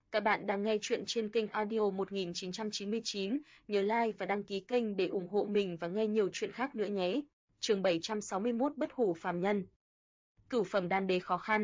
Các bạn đang nghe chuyện trên kênh audio 1999, nhớ like và đăng ký kênh để ủng hộ mình và nghe nhiều chuyện khác nữa nhé. Chương 761 Bất hủ phàm nhân. Cửu phẩm đan đế khó khăn.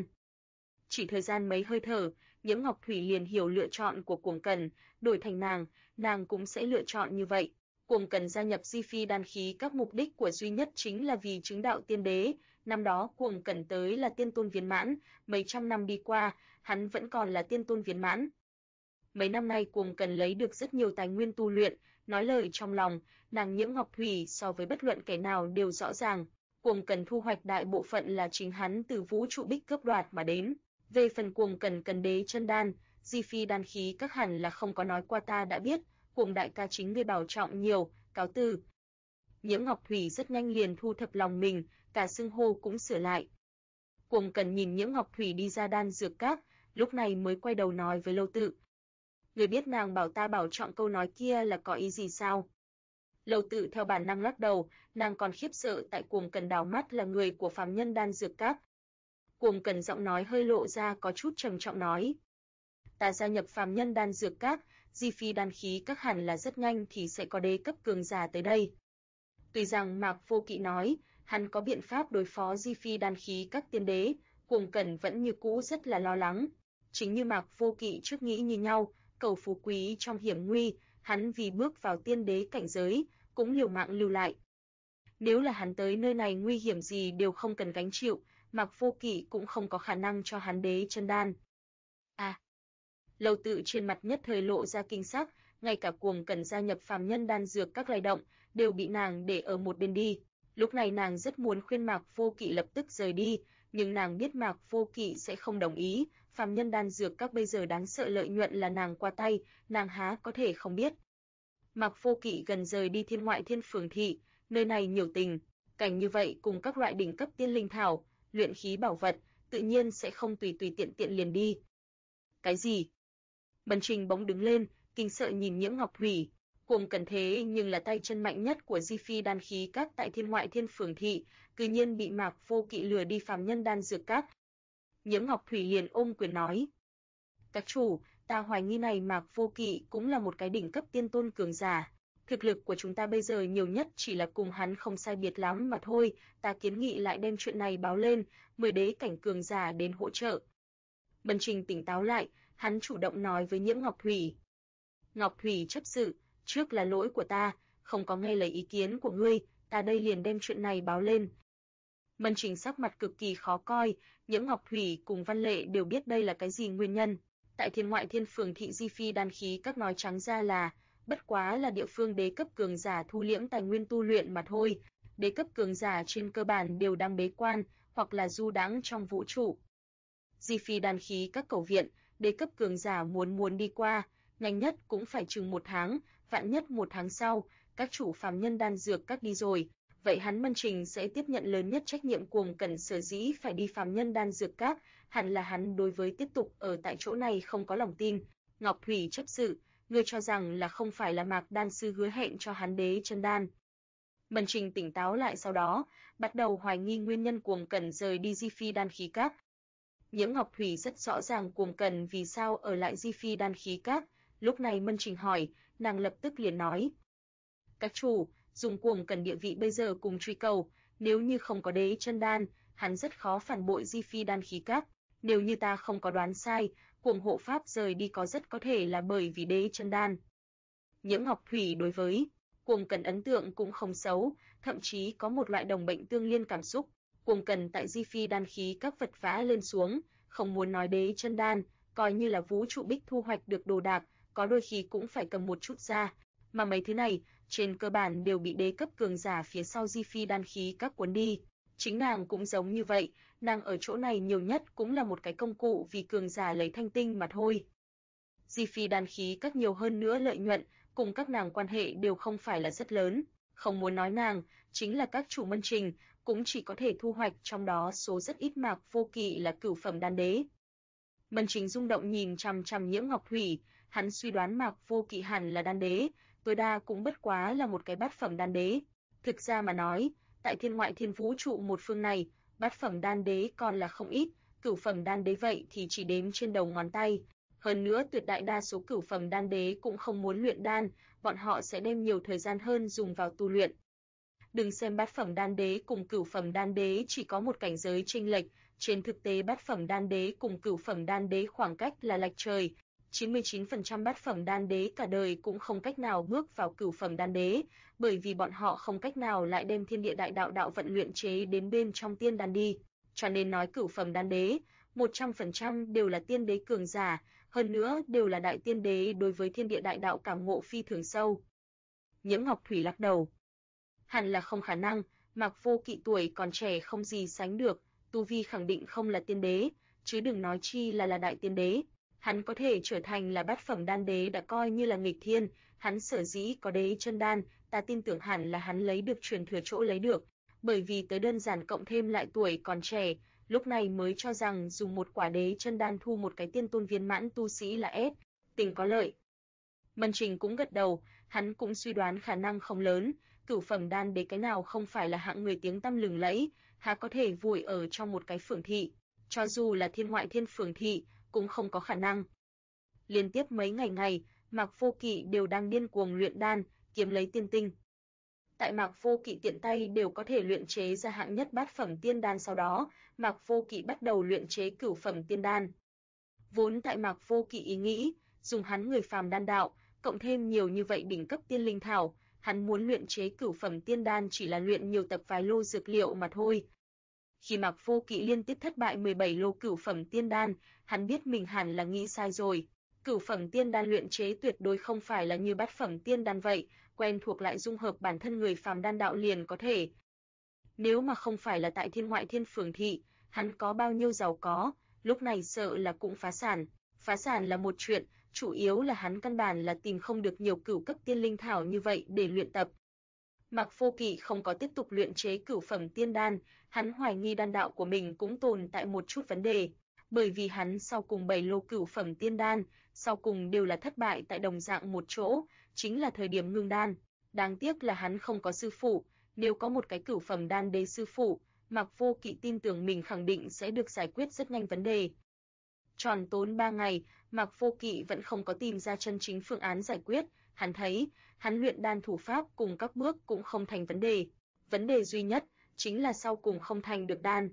Chỉ thời gian mấy hơi thở, Nhiễm Ngọc Thủy liền hiểu lựa chọn của Cuồng Cần, đổi thành nàng cũng sẽ lựa chọn như vậy. Cuồng Cần gia nhập Di Phi đan khí các mục đích của duy nhất chính là vì chứng đạo tiên đế. Năm đó Cuồng Cần tới là tiên tôn viên mãn, mấy trăm năm đi qua, hắn vẫn còn là tiên tôn viên mãn. Mấy năm nay Cuồng Cần lấy được rất nhiều tài nguyên tu luyện, nói lời trong lòng, nàng Nhiễm Ngọc Thủy so với bất luận kẻ nào đều rõ ràng. Cuồng Cần thu hoạch đại bộ phận là chính hắn từ vũ trụ bích cướp đoạt mà đến. Về phần Cuồng Cần cần đế chân đan, Di Phi đan khí các hẳn là không có nói qua ta đã biết, Cuồng đại ca chính người bảo trọng nhiều, cáo từ. Nhiễm Ngọc Thủy rất nhanh liền thu thập lòng mình, cả xưng hô cũng sửa lại. Cuồng Cần nhìn Nhiễm Ngọc Thủy đi ra đan dược các, lúc này mới quay đầu nói với Lâu Tự. Người biết nàng bảo ta bảo trọng câu nói kia là có ý gì sao? Lâu Tự theo bản năng lắc đầu, nàng còn khiếp sợ tại Cuồng Cần đảo mắt là người của phàm nhân đan dược các. Cuồng Cần giọng nói hơi lộ ra có chút trầm trọng nói. Ta gia nhập phàm nhân đan dược các, Di Phi đan khí các hẳn là rất nhanh thì sẽ có đế cấp cường giả tới đây. Tuy rằng Mạc Vô Kỵ nói, hắn có biện pháp đối phó Di Phi đan khí các tiên đế, Cuồng Cần vẫn như cũ rất là lo lắng. Chính như Mạc Vô Kỵ trước nghĩ như nhau, cầu phú quý trong hiểm nguy, hắn vì bước vào tiên đế cảnh giới, cũng liều mạng lưu lại. Nếu là hắn tới nơi này nguy hiểm gì đều không cần gánh chịu, Mạc Vô Kỵ cũng không có khả năng cho hắn đế chân đan. À, Lâu Tự trên mặt nhất thời lộ ra kinh sắc, ngay cả Cuồng Cần gia nhập phàm nhân đan dược các lay động, đều bị nàng để ở một bên đi. Lúc này nàng rất muốn khuyên Mạc Vô Kỵ lập tức rời đi, nhưng nàng biết Mạc Vô Kỵ sẽ không đồng ý, phàm nhân đan dược các bây giờ đáng sợ lợi nhuận là nàng qua tay, nàng há có thể không biết. Mạc Vô Kỵ gần rời đi Thiên Ngoại Thiên Phường thị, nơi này nhiều tình cảnh như vậy cùng các loại đỉnh cấp tiên linh thảo, luyện khí bảo vật, tự nhiên sẽ không tùy tiện liền đi. Cái gì? Mân Trình bỗng đứng lên, kinh sợ nhìn Nhiễm Ngọc Thủy. Cuồng Cần thế nhưng là tay chân mạnh nhất của Di Phi đan khí các tại Thiên Ngoại Thiên Phường thị, cư nhiên bị Mạc Vô Kỵ lừa đi phàm nhân đan dược các. Nhiễm Ngọc Thủy liền ôm quyền nói: "Các chủ, ta hoài nghi này Mạc Vô Kỵ cũng là một cái đỉnh cấp tiên tôn cường giả. Thực lực của chúng ta bây giờ nhiều nhất chỉ là cùng hắn không sai biệt lắm mà thôi, ta kiến nghị lại đem chuyện này báo lên, mời đế cảnh cường giả đến hỗ trợ." Mân Trình tỉnh táo lại, hắn chủ động nói với Nhiễm Ngọc Thủy: "Ngọc Thủy chấp sự, trước là lỗi của ta, không có nghe lời ý kiến của ngươi, ta đây liền đem chuyện này báo lên." Mân Trình sắc mặt cực kỳ khó coi, Nhiễm Ngọc Thủy cùng Văn Lệ đều biết đây là cái gì nguyên nhân. Tại Thiên Ngoại Thiên Phường thị Di Phi đan khí các nói trắng ra là, bất quá là địa phương đế cấp cường giả thu liễm tài nguyên tu luyện mà thôi. Đế cấp cường giả trên cơ bản đều đang bế quan, hoặc là du đãng trong vũ trụ. Di Phi đan khí các cầu viện, đế cấp cường giả muốn đi qua, nhanh nhất cũng phải chừng 1 tháng, vạn nhất 1 tháng sau, các chủ phàm nhân đan dược các đi rồi, vậy hắn Mân Trình sẽ tiếp nhận lớn nhất trách nhiệm. Cuồng Cần sở dĩ phải đi phàm nhân đan dược các, hẳn là hắn đối với tiếp tục ở tại chỗ này không có lòng tin. Ngọc Thủy chấp sự, ngươi cho rằng là không phải là Mạc đan sư hứa hẹn cho hắn đế chân đan? Mân Trình tỉnh táo lại sau đó, bắt đầu hoài nghi nguyên nhân Cuồng Cần rời đi Di Phi đan khí các. Nhiễm Ngọc Thủy rất rõ ràng Cuồng Cần vì sao ở lại Di Phi đan khí các, lúc này Mân Trình hỏi, nàng lập tức liền nói: "Các chủ, dùng Cuồng Cần địa vị bây giờ cùng truy cầu, nếu như không có đế chân đan, hắn rất khó phản bội Di Phi đan khí các. Nếu như ta không có đoán sai, Cuồng hộ pháp rời đi có rất có thể là bởi vì đế chân đan." Nhiễm Ngọc Thủy đối với Cuồng Cần ấn tượng cũng không xấu, thậm chí có một loại đồng bệnh tương liên cảm xúc. Cuồng Cần tại Di Phi đan khí các vật vã lên xuống, không muốn nói đế chân đan, coi như là vũ trụ bích thu hoạch được đồ đạc, có đôi khi cũng phải cầm một chút ra, mà mấy thứ này trên cơ bản đều bị đế cấp cường giả phía sau Di Phi đan khí các cuốn đi. Chính nàng cũng giống như vậy, nàng ở chỗ này nhiều nhất cũng là một cái công cụ vì cường giả lấy thanh tinh mà thôi. Di Phi đan khí các nhiều hơn nữa lợi nhuận, cùng các nàng quan hệ đều không phải là rất lớn, không muốn nói nàng, chính là các chủ Mân Trình, cũng chỉ có thể thu hoạch trong đó số rất ít. Mạc Vô Kỵ là cửu phẩm đan đế. Mân Trình rung động nhìn chằm chằm Nhiễm Ngọc Thủy, hắn suy đoán Mạc Vô Kỵ hẳn là đan đế, tối đa cũng bất quá là một cái bát phẩm đan đế. Thực ra mà nói, tại Thiên Ngoại Thiên vũ trụ một phương này, bát phẩm đan đế còn là không ít, cửu phẩm đan đế vậy thì chỉ đếm trên đầu ngón tay. Hơn nữa tuyệt đại đa số cửu phẩm đan đế cũng không muốn luyện đan, bọn họ sẽ đem nhiều thời gian hơn dùng vào tu luyện. Đừng xem bát phẩm đan đế cùng cửu phẩm đan đế chỉ có một cảnh giới chênh lệch, trên thực tế bát phẩm đan đế cùng cửu phẩm đan đế khoảng cách là lệch trời. 99% bát phẩm đan đế cả đời cũng không cách nào bước vào cửu phẩm đan đế, bởi vì bọn họ không cách nào lại đem thiên địa đại đạo đạo vận luyện chế đến bên trong tiên đan đi. Cho nên nói cửu phẩm đan đế, 100% đều là tiên đế cường giả, hơn nữa đều là đại tiên đế đối với thiên địa đại đạo cảm ngộ phi thường sâu. Nhiễm Ngọc Thủy lắc đầu. Hẳn là không khả năng, Mạc Vô Kỵ tuổi còn trẻ không gì sánh được, tu vi khẳng định không là tiên đế, chứ đừng nói chi là đại tiên đế. Hắn có thể trở thành là bát phẩm đan đế đã coi như là nghịch thiên, hắn sở dĩ có đế chân đan, ta tin tưởng hẳn là hắn lấy được truyền thừa chỗ lấy được, bởi vì tới đơn giản cộng thêm lại tuổi còn trẻ, lúc này mới cho rằng dùng một quả đế chân đan thu một cái tiên tôn viên mãn tu sĩ là ép, tình có lợi. Mân Trình cũng gật đầu, hắn cũng suy đoán khả năng không lớn, cửu phẩm đan đế cái nào không phải là hạng người tiếng tăm lừng lẫy, há có thể vùi ở trong một cái phường thị, cho dù là thiên ngoại thiên phường thị, cũng không có khả năng. Liên tiếp mấy ngày, Mạc Vô Kỵ đều đang điên cuồng luyện đan, kiếm lấy tiên tinh. Tại Mạc Vô Kỵ tiện tay đều có thể luyện chế ra hạng nhất bát phẩm tiên đan, sau đó, Mạc Vô Kỵ bắt đầu luyện chế cửu phẩm tiên đan. Vốn tại Mạc Vô Kỵ ý nghĩ, dùng hắn người phàm đan đạo, cộng thêm nhiều như vậy đỉnh cấp tiên linh thảo, hắn muốn luyện chế cửu phẩm tiên đan chỉ là luyện nhiều tập vài lô dược liệu mà thôi. Khi Mạc Vô Kỵ liên tiếp thất bại 17 lô cửu phẩm tiên đan, hắn biết mình hẳn là nghĩ sai rồi. Cửu phẩm tiên đan luyện chế tuyệt đối không phải là như bát phẩm tiên đan vậy, quen thuộc lại dung hợp bản thân người phàm đan đạo liền có thể. Nếu mà không phải là tại thiên ngoại thiên phường thị, hắn có bao nhiêu giàu có, lúc này sợ là cũng phá sản. Phá sản là một chuyện, chủ yếu là hắn căn bản là tìm không được nhiều cửu cấp tiên linh thảo như vậy để luyện tập. Mạc Vô Kỵ không có tiếp tục luyện chế cửu phẩm tiên đan, hắn hoài nghi đan đạo của mình cũng tồn tại một chút vấn đề, bởi vì hắn sau cùng 7 lô cửu phẩm tiên đan, sau cùng đều là thất bại tại đồng dạng một chỗ, chính là thời điểm ngưng đan. Đáng tiếc là hắn không có sư phụ, nếu có một cái cửu phẩm đan đế sư phụ, Mạc Vô Kỵ tin tưởng mình khẳng định sẽ được giải quyết rất nhanh vấn đề. Tròn tốn 3 ngày, Mạc Vô Kỵ vẫn không có tìm ra chân chính phương án giải quyết, hắn thấy, hắn luyện đan thủ pháp cùng các bước cũng không thành vấn đề. Vấn đề duy nhất chính là sau cùng không thành được đan.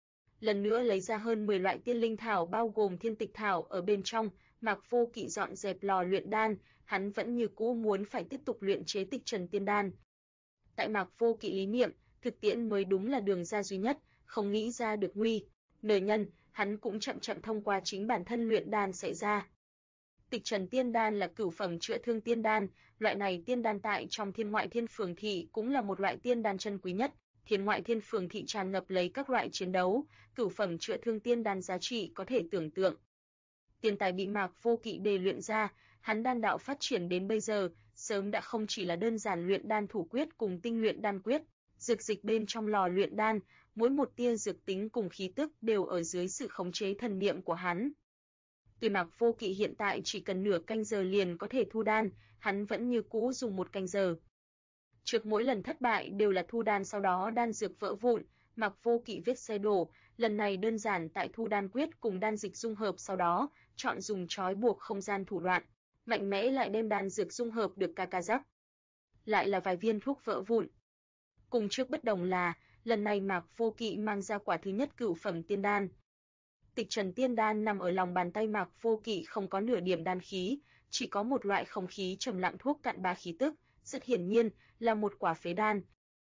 Lần nữa lấy ra hơn 10 loại tiên linh thảo bao gồm thiên tịch thảo ở bên trong, Mạc Vô Kỵ dọn dẹp lò luyện đan, hắn vẫn như cũ muốn phải tiếp tục luyện chế tịch trần tiên đan. Tại Mạc Vô Kỵ lý niệm, thực tiễn mới đúng là đường ra duy nhất, không nghĩ ra được nguy nời nhân, hắn cũng chậm chậm thông qua chính bản thân luyện đan xảy ra. Tịch trần tiên đan là cửu phẩm chữa thương tiên đan, loại này tiên đan tại trong thiên ngoại thiên phường thị cũng là một loại tiên đan chân quý nhất. Thiên ngoại thiên phường thị tràn ngập lấy các loại chiến đấu, cửu phẩm chữa thương tiên đan giá trị có thể tưởng tượng. Tiền tài bị Mạc Vô Kỵ đề luyện ra, hắn đan đạo phát triển đến bây giờ, sớm đã không chỉ là đơn giản luyện đan thủ quyết cùng tinh luyện đan quyết, dược dịch bên trong lò luyện đan, mỗi một tia dược tính cùng khí tức đều ở dưới sự khống chế thần niệm của hắn. Tuy Mạc Vô Kỵ hiện tại chỉ cần nửa canh giờ liền có thể thu đan, hắn vẫn như cũ dùng 1 canh giờ. Trước mỗi lần thất bại đều là thu đan sau đó đan dược vỡ vụn, Mạc Vô Kỵ vết xe đổ, lần này đơn giản tại thu đan quyết cùng đan dịch dung hợp sau đó, chọn dùng trói buộc không gian thủ đoạn, mạnh mẽ lại đem đan dược dung hợp được ca rắc. Lại là vài viên thuốc vỡ vụn. Cùng trước bất đồng là, lần này Mạc Vô Kỵ mang ra quả thứ nhất cửu phẩm tiên đan. Tịch trần tiên đan nằm ở lòng bàn tay Mạc Vô Kỵ không có nửa điểm đan khí, chỉ có một loại không khí trầm lặng thuốc cạn bá khí tức, rất hiển nhiên là một quả phế đan.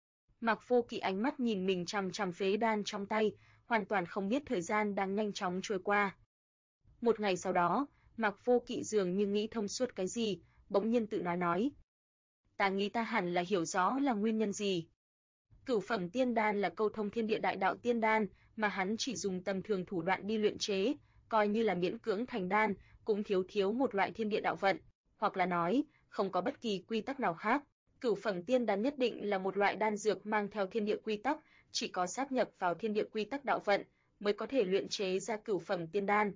Mạc Vô Kỵ ánh mắt nhìn mình chằm chằm phế đan trong tay, hoàn toàn không biết thời gian đang nhanh chóng trôi qua. Một ngày sau đó, Mạc Vô Kỵ dường như nghĩ thông suốt cái gì, bỗng nhiên tự nói. Ta nghĩ ta hẳn là hiểu rõ là nguyên nhân gì. Cửu phẩm tiên đan là câu thông thiên địa đại đạo tiên đan, mà hắn chỉ dùng tầm thường thủ đoạn đi luyện chế, coi như là miễn cưỡng thành đan, cũng thiếu một loại thiên địa đạo vận, hoặc là nói, không có bất kỳ quy tắc nào khác. Cửu phẩm tiên đan nhất định là một loại đan dược mang theo thiên địa quy tắc, chỉ có sáp nhập vào thiên địa quy tắc đạo vận mới có thể luyện chế ra cửu phẩm tiên đan.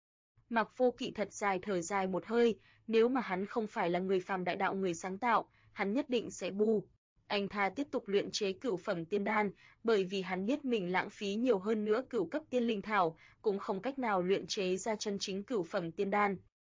Mạc Vô Kỵ thật dài thở dài một hơi, nếu mà hắn không phải là người phàm đại đạo người sáng tạo, hắn nhất định sẽ bu. Anh ta tiếp tục luyện chế cửu phẩm tiên đan, bởi vì hắn biết mình lãng phí nhiều hơn nữa cửu cấp tiên linh thảo, cũng không cách nào luyện chế ra chân chính cửu phẩm tiên đan.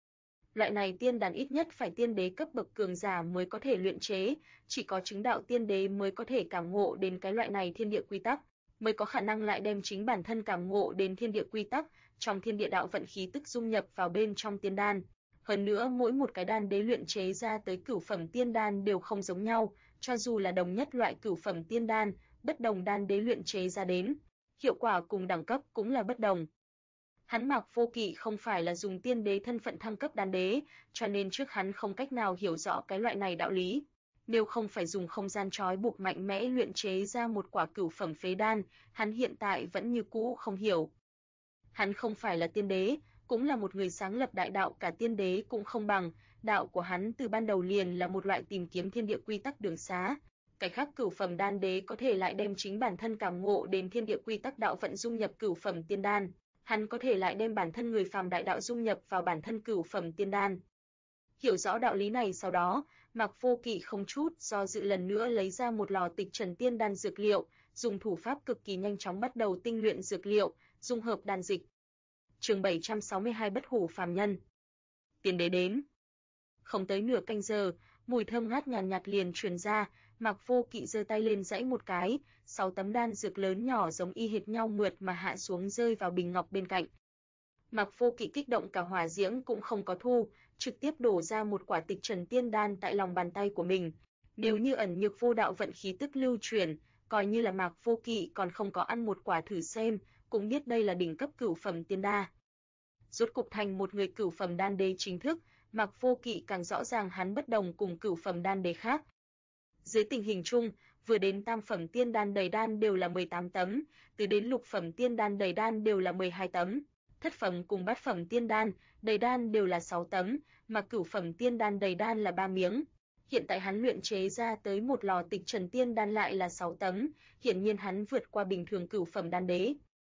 Loại này tiên đan ít nhất phải tiên đế cấp bậc cường giả mới có thể luyện chế, chỉ có chứng đạo tiên đế mới có thể cảm ngộ đến cái loại này thiên địa quy tắc, mới có khả năng lại đem chính bản thân cảm ngộ đến thiên địa quy tắc, trong thiên địa đạo vận khí tức dung nhập vào bên trong tiên đan. Hơn nữa mỗi một cái đan đế luyện chế ra tới cửu phẩm tiên đan đều không giống nhau, cho dù là đồng nhất loại cửu phẩm tiên đan, bất đồng đan đế luyện chế ra đến, hiệu quả cùng đẳng cấp cũng là bất đồng. Hắn Mạc Vô Kỵ không phải là dùng tiên đế thân phận thăng cấp đan đế, cho nên trước hắn không cách nào hiểu rõ cái loại này đạo lý. Nếu không phải dùng không gian trói buộc mạnh mẽ luyện chế ra một quả cửu phẩm phế đan, hắn hiện tại vẫn như cũ không hiểu. Hắn không phải là tiên đế, cũng là một người sáng lập đại đạo, cả tiên đế cũng không bằng, đạo của hắn từ ban đầu liền là một loại tìm kiếm thiên địa quy tắc đường xá. Cái khác cửu phẩm đan đế có thể lại đem chính bản thân cảm ngộ đến thiên địa quy tắc đạo vận dung nhập cửu phẩm tiên đan, hắn có thể lại đem bản thân người phàm đại đạo dung nhập vào bản thân cửu phẩm tiên đan. Hiểu rõ đạo lý này sau đó, Mạc Vô Kỵ không chút do dự lần nữa lấy ra một lò tịch trần tiên đan dược liệu, dùng thủ pháp cực kỳ nhanh chóng bắt đầu tinh luyện dược liệu, dung hợp đan dịch. Chương 762 Bất hủ phàm nhân. Tiên đế đến. Không tới nửa canh giờ, mùi thơm ngát nhàn nhạt liền truyền ra, Mạc Vô Kỵ giơ tay lên giãy một cái, 6 tấm đan dược lớn nhỏ giống y hệt nhau mượt mà hạ xuống rơi vào bình ngọc bên cạnh. Mạc Vô Kỵ kích động cả hỏa diễm cũng không có thu, trực tiếp đổ ra một quả tịch trần tiên đan tại lòng bàn tay của mình. Nếu như ẩn nhược vô đạo vận khí tức lưu truyền, coi như là Mạc Vô Kỵ còn không có ăn một quả thử xem, cũng biết đây là đỉnh cấp cửu phẩm tiên đa. Rốt cục thành một người cửu phẩm đan đế chính thức, Mạc Vô Kỵ càng rõ ràng hắn bất đồng cùng cửu phẩm đan đế khác. Dưới tình hình chung, vừa đến tam phẩm tiên đan đầy đan đều là 18 tấm, từ đến lục phẩm tiên đan đầy đan đều là 12 tấm, thất phẩm cùng bát phẩm tiên đan đầy đan đều là 6 tấm, mà cửu phẩm tiên đan đầy đan là 3 miếng. Hiện tại hắn luyện chế ra tới một lò tịch trần tiên đan lại là 6 tấm, hiển nhiên hắn vượt qua bình thường cửu phẩm đan đế.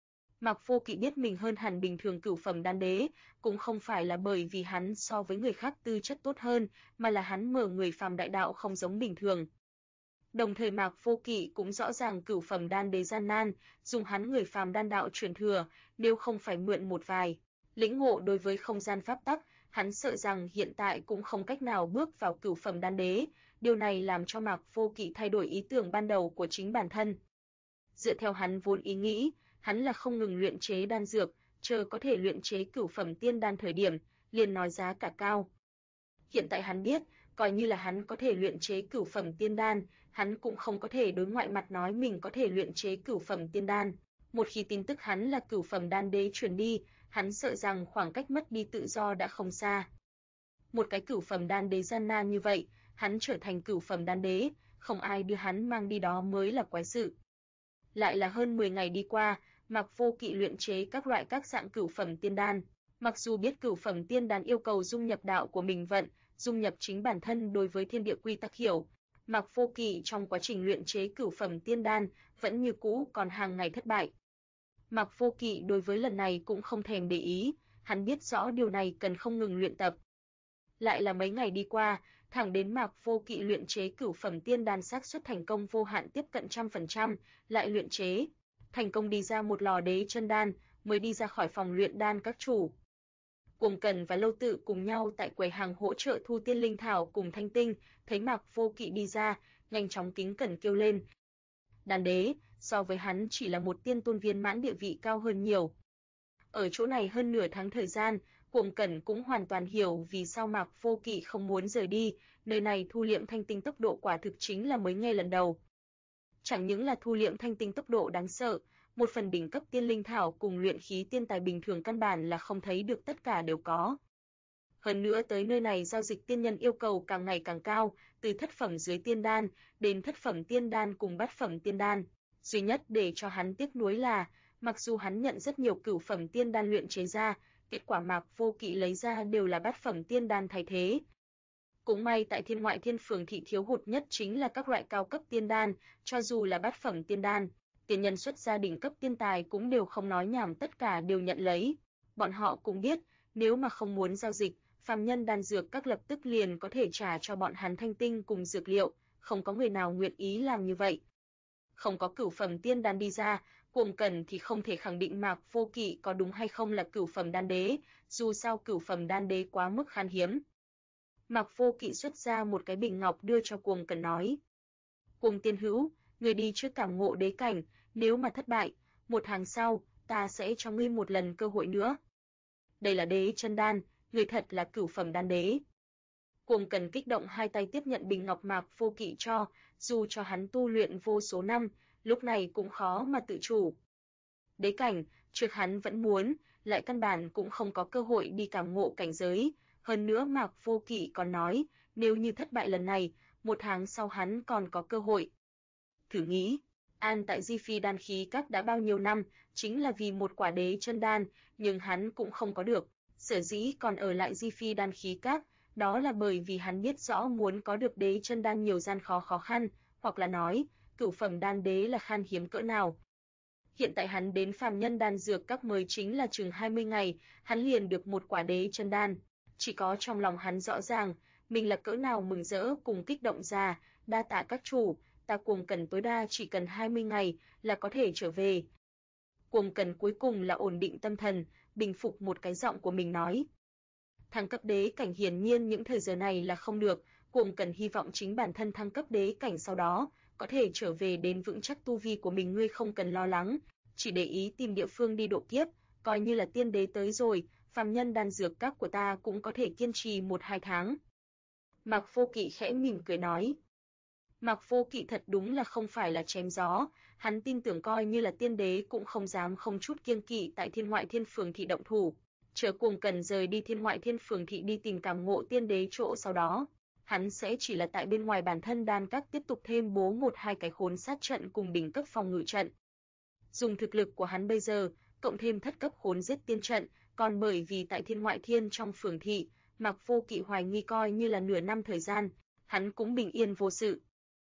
Mạc Vô Kỵ biết mình hơn hẳn bình thường cửu phẩm đan đế, cũng không phải là bởi vì hắn so với người khác tư chất tốt hơn, mà là hắn mở người phàm đại đạo không giống bình thường. Đồng thời Mạc Vô Kỵ cũng rõ ràng cửu phẩm đan đế gian nan, dùng hắn người phàm đan đạo truyền thừa, nếu không phải mượn một vài lĩnh ngộ đối với không gian pháp tắc, hắn sợ rằng hiện tại cũng không cách nào bước vào cửu phẩm đan đế, điều này làm cho Mạc Vô Kỵ thay đổi ý tưởng ban đầu của chính bản thân. Dựa theo hắn vốn ý nghĩ, hắn là không ngừng luyện chế đan dược, chờ có thể luyện chế cửu phẩm tiên đan thời điểm, liền nói giá cả cao. Hiện tại hắn biết, coi như là hắn có thể luyện chế cửu phẩm tiên đan, hắn cũng không có thể đối ngoại mặt nói mình có thể luyện chế cửu phẩm tiên đan. Một khi tin tức hắn là cửu phẩm đan đế truyền đi, hắn sợ rằng khoảng cách mất đi tự do đã không xa. Một cái cửu phẩm đan đế gian nan như vậy, hắn trở thành cửu phẩm đan đế, không ai đưa hắn mang đi đó mới là quái sự. Lại là hơn 10 ngày đi qua, Mạc Vô Kỵ luyện chế các dạng cửu phẩm tiên đan. Mặc dù biết cửu phẩm tiên đan yêu cầu dung nhập đạo của mình vận, dung nhập chính bản thân đối với thiên địa quy tắc hiểu, Mạc Vô Kỵ trong quá trình luyện chế cửu phẩm tiên đan vẫn như cũ còn hàng ngày thất bại. Mạc Vô Kỵ đối với lần này cũng không thèm để ý, hắn biết rõ điều này cần không ngừng luyện tập. Lại là mấy ngày đi qua, thẳng đến Mạc Vô Kỵ luyện chế cửu phẩm tiên đan xác suất thành công vô hạn tiếp cận 100%, lại luyện chế thành công đi ra một lò đế chân đan, mới đi ra khỏi phòng luyện đan các chủ. Cuồng Cẩn và Lâu Tự cùng nhau tại quầy hàng hỗ trợ thu tiên linh thảo cùng thanh tinh, thấy Mạc Vô Kỵ đi ra, nhanh chóng kính cẩn kêu lên. Đan đế, so với hắn chỉ là một tiên tôn viên mãn địa vị cao hơn nhiều. Ở chỗ này hơn nửa tháng thời gian, Cuồng Cẩn cũng hoàn toàn hiểu vì sao Mạc Vô Kỵ không muốn rời đi, nơi này thu liệm thanh tinh tốc độ quả thực chính là mới nghe lần đầu. Chẳng những là thu liệm thanh tinh tốc độ đáng sợ, một phần đỉnh cấp tiên linh thảo cùng luyện khí tiên tài bình thường căn bản là không thấy được tất cả đều có. Hơn nữa tới nơi này giao dịch tiên nhân yêu cầu càng ngày càng cao, từ thất phẩm dưới tiên đan đến thất phẩm tiên đan cùng bát phẩm tiên đan. Duy nhất để cho hắn tiếc nuối là, mặc dù hắn nhận rất nhiều cửu phẩm tiên đan luyện chế ra, kết quả Mạc Vô Kỵ lấy ra đều là bát phẩm tiên đan thay thế. Cũng may tại Thiên Ngoại Thiên Phường thị thiếu hụt nhất chính là các loại cao cấp tiên đan, cho dù là bát phẩm tiên đan, tiên nhân xuất ra đỉnh cấp tiên tài cũng đều không nói nhảm tất cả đều nhận lấy. Bọn họ cũng biết, nếu mà không muốn giao dịch, phàm nhân đan dược các lập tức liền có thể trả cho bọn hắn thanh tinh cùng dược liệu, không có người nào nguyện ý làm như vậy. Không có cửu phẩm tiên đan đi ra, Cuồng Cẩn thì không thể khẳng định Mạc Vô Kỵ có đúng hay không là cửu phẩm đan đế, dù sao cửu phẩm đan đế quá mức khan hiếm. Mạc Vô Kỵ xuất ra một cái bình ngọc đưa cho Cuồng Cẩn nói: Cuồng tiên hữu, người đi trước cảm ngộ đế cảnh, nếu mà thất bại, 1 tháng sau, ta sẽ cho ngươi một lần cơ hội nữa. Đây là đế chân đan, người thật là cửu phẩm đan đế. Cuồng Cẩn kích động hai tay tiếp nhận bình ngọc Mạc Vô Kỵ cho, dù cho hắn tu luyện vô số năm, lúc này cũng khó mà tự chủ. Đế cảnh, trước hắn vẫn muốn, lại căn bản cũng không có cơ hội đi cảm ngộ cảnh giới, hơn nữa Mạc Vô Kỵ còn nói, nếu như thất bại lần này, 1 tháng sau hắn còn có cơ hội. Thử nghĩ, An tại Di Phi Đan Khí Các đã bao nhiêu năm, chính là vì một quả đế chân đan, nhưng hắn cũng không có được, sở dĩ còn ở lại Di Phi Đan Khí Các, đó là bởi vì hắn biết rõ muốn có được đế chân đan nhiều gian khó khăn, hoặc là nói, cửu phẩm đan đế là khan hiếm cỡ nào. Hiện tại hắn đến phàm nhân đan dược các mới chính là chừng 20 ngày, hắn liền được một quả đế chân đan. Chỉ có trong lòng hắn rõ ràng, mình là cỡ nào mừng rỡ cùng kích động ra, đa tạ các chủ, ta Cuồng Cẩn tối đa chỉ cần 20 ngày là có thể trở về. Cuồng Cẩn cuối cùng là ổn định tâm thần, bình phục một cái giọng của mình nói. Thăng cấp đế cảnh hiển nhiên những thời giờ này là không được, Cuồng Cẩn hy vọng chính bản thân thăng cấp đế cảnh sau đó, có thể trở về đến vững chắc tu vi của mình, ngươi không cần lo lắng, chỉ để ý tìm địa phương đi độ kiếp, coi như là tiên đế tới rồi, phàm nhân đan dược các của ta cũng có thể kiên trì 1-2 tháng. Mạc Vô Kỵ khẽ mỉm cười nói. Mạc Vô Kỵ thật đúng là không phải là chém gió, hắn tin tưởng coi như là tiên đế cũng không dám không chút kiêng kỵ tại Thiên Ngoại Thiên Phường thị động thủ. Chờ Cuồng Cẩn rời đi Thiên Ngoại Thiên Phường thị đi tìm cảm ngộ tiên đế chỗ sau đó, hắn sẽ chỉ là tại bên ngoài bản thân đan các tiếp tục thêm bố 1-2 cái khốn sát trận cùng đỉnh cấp phòng ngự trận. Dùng thực lực của hắn bây giờ, cộng thêm thất cấp khốn giết tiên trận, còn bởi vì tại Thiên Ngoại Thiên trong phường thị, Mạc Vô Kỵ hoài nghi coi như là nửa năm thời gian, hắn cũng bình yên vô sự.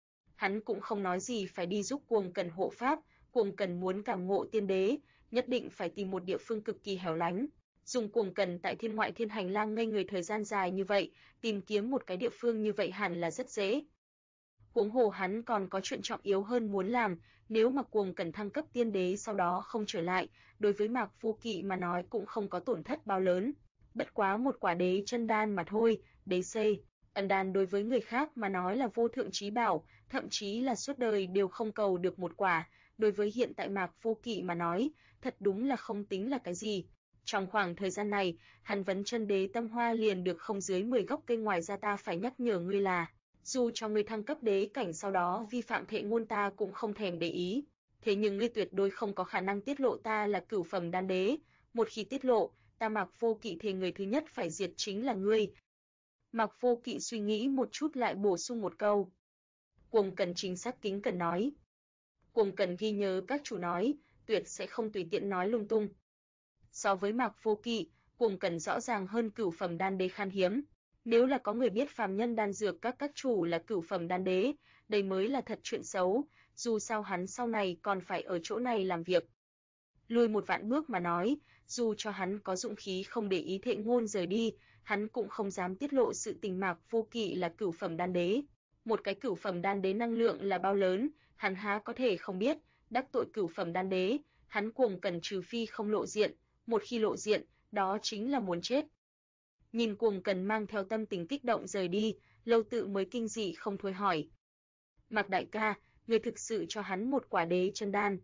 Hắn cũng không nói gì phải đi giúp Cuồng Cẩn hộ pháp, Cuồng Cẩn muốn cảm ngộ tiên đế, nhất định phải tìm một địa phương cực kỳ hẻo lánh. Dùng Cuồng Cẩn tại Thiên Ngoại Thiên hành lang ngây người thời gian dài như vậy, tìm kiếm một cái địa phương như vậy hẳn là rất dễ. Huống hồ hắn còn có chuyện trọng yếu hơn muốn làm, nếu mà Cuồng Cẩn thăng cấp tiên đế sau đó không trở lại, đối với Mạc Vô Kỵ mà nói cũng không có tổn thất bao lớn. Bất quá một quả đế chân đan mà thôi, đế xây. Ẩn đan đối với người khác mà nói là vô thượng chí bảo, thậm chí là suốt đời đều không cầu được một quả, đối với hiện tại Mạc Vô Kỵ mà nói, thật đúng là không tính là cái gì. Trong khoảng thời gian này, hắn vấn chân đế tâm hoa liền được không dưới 10 gốc cây, ngoài ra ta phải nhắc nhở ngươi là, dù cho ngươi thăng cấp đế cảnh sau đó vi phạm thệ ngôn ta cũng không thèm để ý, thế nhưng ngươi tuyệt đối không có khả năng tiết lộ ta là cửu phẩm đan đế, một khi tiết lộ, ta Mạc Vô Kỵ thề người thứ nhất phải diệt chính là ngươi. Mạc Vô Kỵ suy nghĩ một chút lại bổ sung một câu. Cuồng Cẩn chính xác kính cẩn nói. Cuồng Cẩn ghi nhớ các chủ nói, tuyệt sẽ không tùy tiện nói lung tung. So với Mạc Vô Kỵ, Cuồng Cẩn rõ ràng hơn cửu phẩm đan đế khan hiếm. Nếu là có người biết phàm nhân đan dược các chủ là cửu phẩm đan đế, đây mới là thật chuyện xấu, dù sao hắn sau này còn phải ở chỗ này làm việc. Lùi một vạn bước mà nói, dù cho hắn có dũng khí không để ý thệ ngôn rời đi, hắn cũng không dám tiết lộ sự tình Mạc Vô Kỵ là cửu phẩm đan đế. Một cái cửu phẩm đan đế năng lượng là bao lớn, hắn há có thể không biết, đắc tội cửu phẩm đan đế, hắn Cuồng Cẩn trừ phi không lộ diện, một khi lộ diện, đó chính là muốn chết. Nhìn Cuồng Cẩn mang theo tâm tình kích động rời đi, Lâu Tự mới kinh dị không thôi hỏi. Mạc đại ca, người thực sự cho hắn một quả đế chân đan.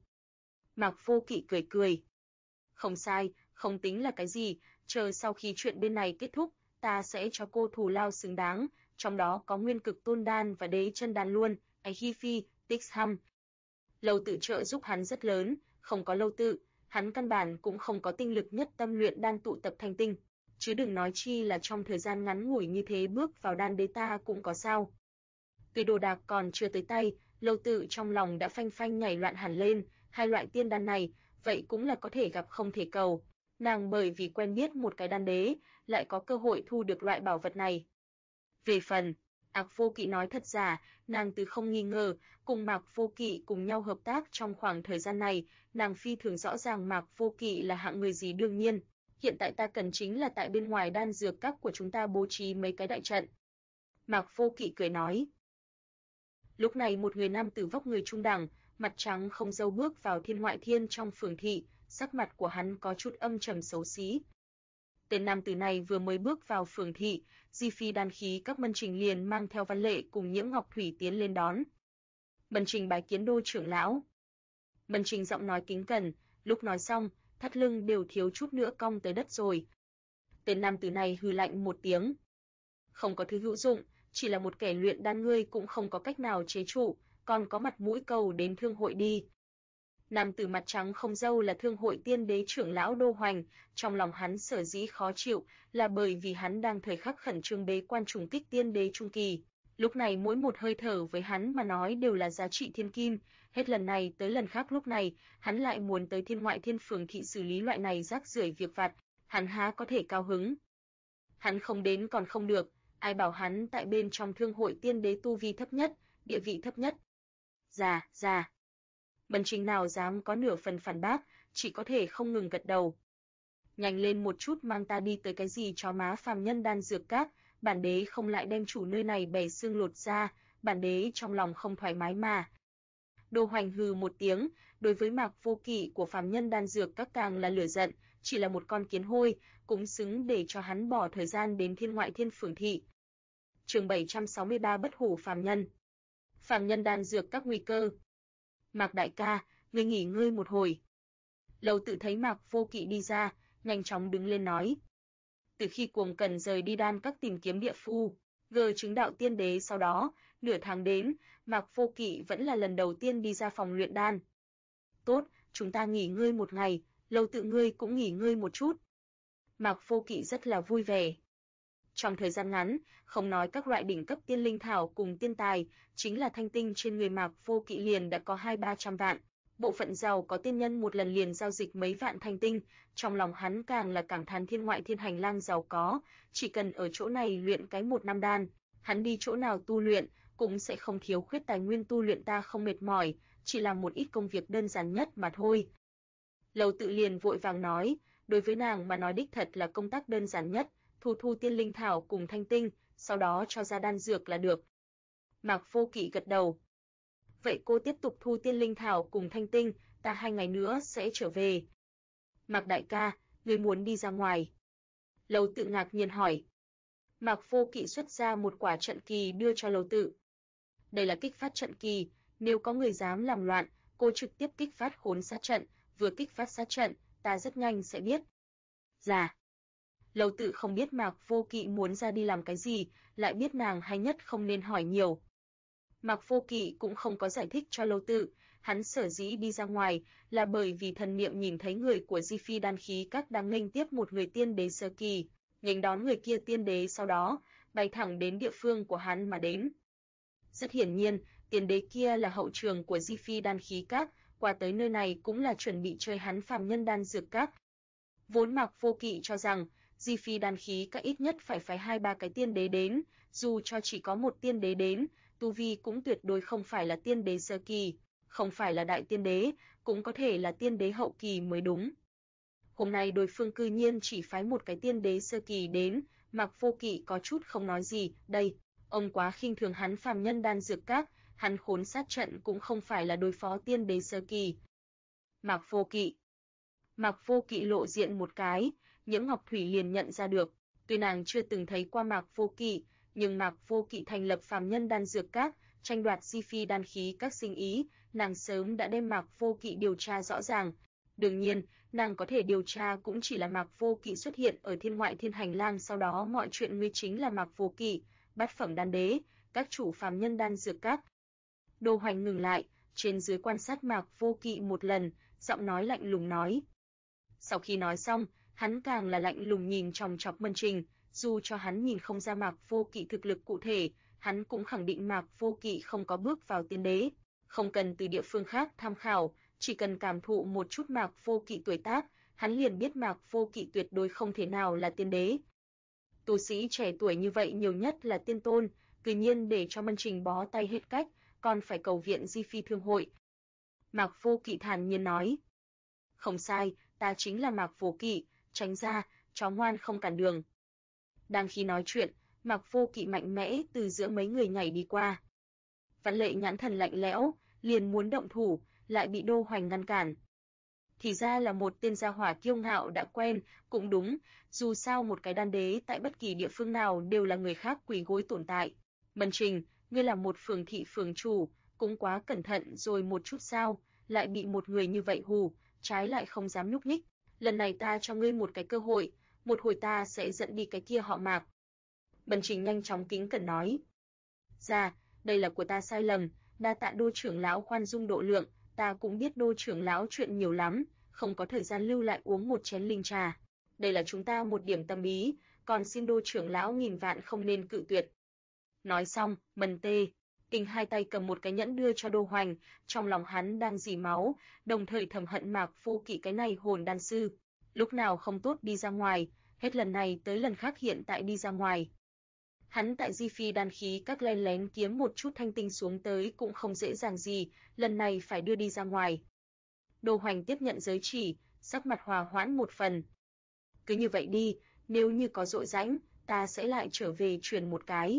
Mạc Vô Kỵ cười cười. Không sai, không tính là cái gì, chờ sau khi chuyện bên này kết thúc, ta sẽ cho cô thù lao xứng đáng, trong đó có nguyên cực tôn đan và đế chân đan luôn, Hi Phi, Tixham. Lâu Tự trợ giúp hắn rất lớn, không có Lâu Tự, hắn căn bản cũng không có tinh lực nhất tâm luyện đan tụ tập thành tinh, chứ đừng nói chi là trong thời gian ngắn ngủi như thế bước vào đan đế ta cũng có sao. Tuy đồ đạc còn chưa tới tay, Lâu Tự trong lòng đã phanh phanh nhảy loạn hẳn lên, hai loại tiên đan này, vậy cũng là có thể gặp không thể cầu. Nàng bởi vì quen biết một cái đan đế, lại có cơ hội thu được loại bảo vật này. Về phần Mạc Vô Kỵ nói thật giả, nàng từ không nghi ngờ, cùng Mạc Vô Kỵ cùng nhau hợp tác trong khoảng thời gian này, nàng phi thường rõ ràng Mạc Vô Kỵ là hạng người gì. Đương nhiên, hiện tại ta cần chính là tại bên ngoài đan dược các của chúng ta bố trí mấy cái đại trận. Mạc Vô Kỵ cười nói. Lúc này một người nam tử vóc người trung đẳng, Mặt trắng không râu bước vào Thiên Ngoại Thiên trong phường thị, sắc mặt của hắn có chút âm trầm xấu xí. Tên nam tử này vừa mới bước vào phường thị, Di Phi Đan Khí các Mân Trình liền mang theo Văn Lệ cùng Nhiễm Ngọc Thủy tiến lên đón. Mân Trình bái kiến Đô trưởng lão. Mân Trình giọng nói kính cẩn, lúc nói xong, thắt lưng đều thiếu chút nữa cong tới đất rồi. Tên nam tử này hừ lạnh một tiếng. Không có thứ hữu dụng, chỉ là một kẻ luyện đan ngươi cũng không có cách nào chế trụ, còn có mặt mũi cầu đến thương hội đi. Nam tử mặt trắng không râu là thương hội tiên đế trưởng lão Đô Hoành, trong lòng hắn sở dĩ khó chịu là bởi vì hắn đang thời khắc khẩn trương bế quan trùng kích tiên đế trung kỳ. Lúc này mỗi một hơi thở với hắn mà nói đều là giá trị thiên kim, hết lần này tới lần khác lúc này, hắn lại muốn tới Thiên Ngoại Thiên phường thị xử lý loại này rác rưởi việc vặt, hắn há có thể cao hứng. Hắn không đến còn không được, ai bảo hắn tại bên trong thương hội tiên đế tu vi thấp nhất, địa vị thấp nhất. Dạ. Mân Trình nào dám có nửa phần phản bác, chỉ có thể không ngừng gật đầu. Nhanh lên một chút mang ta đi tới cái gì chó má phàm nhân đan dược các, bản đế không lại đem chủ nơi này bẻ xương lột da, bản đế trong lòng không thoải mái mà. Đô Hoành hừ một tiếng, đối với Mạc Vô Kỵ của phàm nhân đan dược các càng là lửa giận, chỉ là một con kiến hôi, cũng xứng để cho hắn bỏ thời gian đến Thiên Ngoại Thiên phường thị. Chương 763 Bất hủ phàm nhân. Phàm nhân đan dược các nguy cơ. Mạc đại ca, ngươi nghỉ ngơi một hồi. Lâu Tự thấy Mạc Vô Kỵ đi ra, nhanh chóng đứng lên nói. Từ khi Cuồng Cần rời đi đan các tìm kiếm địa phu, chứng đạo tiên đế sau đó, nửa tháng đến, Mạc Vô Kỵ vẫn là lần đầu tiên đi ra phòng luyện đan. Tốt, chúng ta nghỉ ngơi một ngày, Lâu Tự ngươi cũng nghỉ ngơi một chút. Mạc Vô Kỵ rất là vui vẻ. Trong thời gian ngắn, không nói các loại đỉnh cấp tiên linh thảo cùng tiên tài, chính là thanh tinh trên người Mạc Vô Kỵ liền đã có 200-300 vạn. Bộ phận giàu có tiên nhân một lần liền giao dịch mấy vạn thanh tinh, trong lòng hắn càng là cảm thán Thiên Ngoại Thiên hành lang giàu có, chỉ cần ở chỗ này luyện cái 1 năm đan, hắn đi chỗ nào tu luyện cũng sẽ không thiếu khuyết tài nguyên tu luyện, ta không mệt mỏi, chỉ làm một ít công việc đơn giản nhất mà thôi. Lâu Tự liền vội vàng nói, đối với nàng mà nói đích thật là công tác đơn giản nhất, thu tiên linh thảo cùng thanh tinh, sau đó cho ra đan dược là được. Mạc Vô Kỵ gật đầu. Vậy cô tiếp tục thu tiên linh thảo cùng thanh tinh, ta 2 ngày nữa sẽ trở về. Mạc đại ca, ngươi muốn đi ra ngoài? Lâu Tự ngạc nhiên hỏi. Mạc Vô Kỵ xuất ra một quả trận kỳ đưa cho Lâu Tự. Đây là kích phát trận kỳ, nếu có người dám làm loạn, cô trực tiếp kích phát khốn sát trận, vừa kích phát sát trận, ta rất nhanh sẽ biết. Dạ. Lâu Tự không biết Mạc Vô Kỵ muốn ra đi làm cái gì, lại biết nàng hay nhất không nên hỏi nhiều. Mạc Vô Kỵ cũng không có giải thích cho Lâu Tự, hắn sở dĩ đi ra ngoài là bởi vì thần niệm nhìn thấy người của Di Phi Đan Khí các đang nghênh tiếp một người tiên đế sơ kỳ, nghênh đón người kia tiên đế sau đó bay thẳng đến địa phương của hắn mà đến. Rất hiển nhiên, tiên đế kia là hậu trường của Di Phi Đan Khí các, qua tới nơi này cũng là chuẩn bị chơi hắn phàm nhân đan dược các. Vốn Mạc Vô Kỵ cho rằng Di Phi Đan Khí các ít nhất phải phái 2-3 cái tiên đế đến, dù cho chỉ có một tiên đế đến, tu vi cũng tuyệt đối không phải là tiên đế sơ kỳ, không phải là đại tiên đế, cũng có thể là tiên đế hậu kỳ mới đúng. Hôm nay đối phương cư nhiên chỉ phái một cái tiên đế sơ kỳ đến, Mạc Vô Kỵ có chút không nói gì, đây, ông quá khinh thường hắn phàm nhân đan dược các, hắn khốn sát trận cũng không phải là đối phó tiên đế sơ kỳ. Mạc Vô Kỵ lộ diện một cái, Nhiễm Ngọc Thủy liền nhận ra được, tuy nàng chưa từng thấy qua Mạc Vô Kỵ, nhưng Mạc Vô Kỵ thành lập phàm nhân đan dược các, tranh đoạt Di Phi Đan Khí các sinh ý, nàng sớm đã đem Mạc Vô Kỵ điều tra rõ ràng. Đương nhiên, nàng có thể điều tra cũng chỉ là Mạc Vô Kỵ xuất hiện ở Thiên Ngoại Thiên hành lang, sau đó mọi chuyện ngươi chính là Mạc Vô Kỵ, bát phẩm đan đế, các chủ phàm nhân đan dược các. Đô Hoành ngừng lại, trên dưới quan sát Mạc Vô Kỵ một lần, giọng nói lạnh lùng nói. Sau khi nói xong, hắn càng là lạnh lùng nhìn chòng chọc Mân Trình, dù cho hắn nhìn không ra Mạc Vô Kỵ thực lực cụ thể, hắn cũng khẳng định Mạc Vô Kỵ không có bước vào tiên đế, không cần từ địa phương khác tham khảo, chỉ cần cảm thụ một chút Mạc Vô Kỵ tuổi tác, hắn liền biết Mạc Vô Kỵ tuyệt đối không thể nào là tiên đế. Tu sĩ trẻ tuổi như vậy nhiều nhất là tiên tôn, tự nhiên để cho Mân Trình bó tay hết cách, còn phải cầu viện Di Phi Thương hội. Mạc Vô Kỵ thản nhiên nói. Không sai, ta chính là Mạc Vô Kỵ, tránh ra, chó ngoan không cản đường. Đang khi nói chuyện, Mạc Vô Kỵ mạnh mẽ từ giữa mấy người nhảy đi qua. Văn Lệ nhãn thần lạnh lẽo, liền muốn động thủ, lại bị Đô Hoành ngăn cản. Thì ra là một tên gia hỏa kiêu ngạo đã quen, cũng đúng, dù sao một cái đan đế tại bất kỳ địa phương nào đều là người khác quỳ gối tồn tại. Mân Trình, ngươi là một phường thị phường chủ, cũng quá cẩn thận rồi một chút sao, lại bị một người như vậy hù, trái lại không dám nhúc nhích. Lần này ta cho ngươi một cái cơ hội, một hồi ta sẽ dẫn đi cái kia họ Mạc. Mân Trình nhanh chóng kính cẩn nói. Dạ, đây là của ta sai lầm, đa tạ Đô trưởng lão khoan dung độ lượng, ta cũng biết Đô trưởng lão chuyện nhiều lắm, không có thời gian lưu lại uống một chén linh trà. Đây là chúng ta một điểm tâm ý, còn xin Đô trưởng lão nghìn vạn không nên cự tuyệt. Nói xong, Mân Tê Kinh hai tay cầm một cái nhẫn đưa cho Đô Hoành, trong lòng hắn đang rỉ máu, đồng thời thầm hận Mạc Vô Kỵ cái này hồn đan sư, lúc nào không tốt đi ra ngoài, hết lần này tới lần khác hiện tại đi ra ngoài. Hắn tại Di Phi đan khí các len lén kiếm một chút thanh tinh xuống tới cũng không dễ dàng gì, lần này phải đưa đi ra ngoài. Đô Hoành tiếp nhận giới chỉ, sắc mặt hòa hoãn một phần. Cứ như vậy đi, nếu như có rỗi rãnh, ta sẽ lại trở về truyền một cái.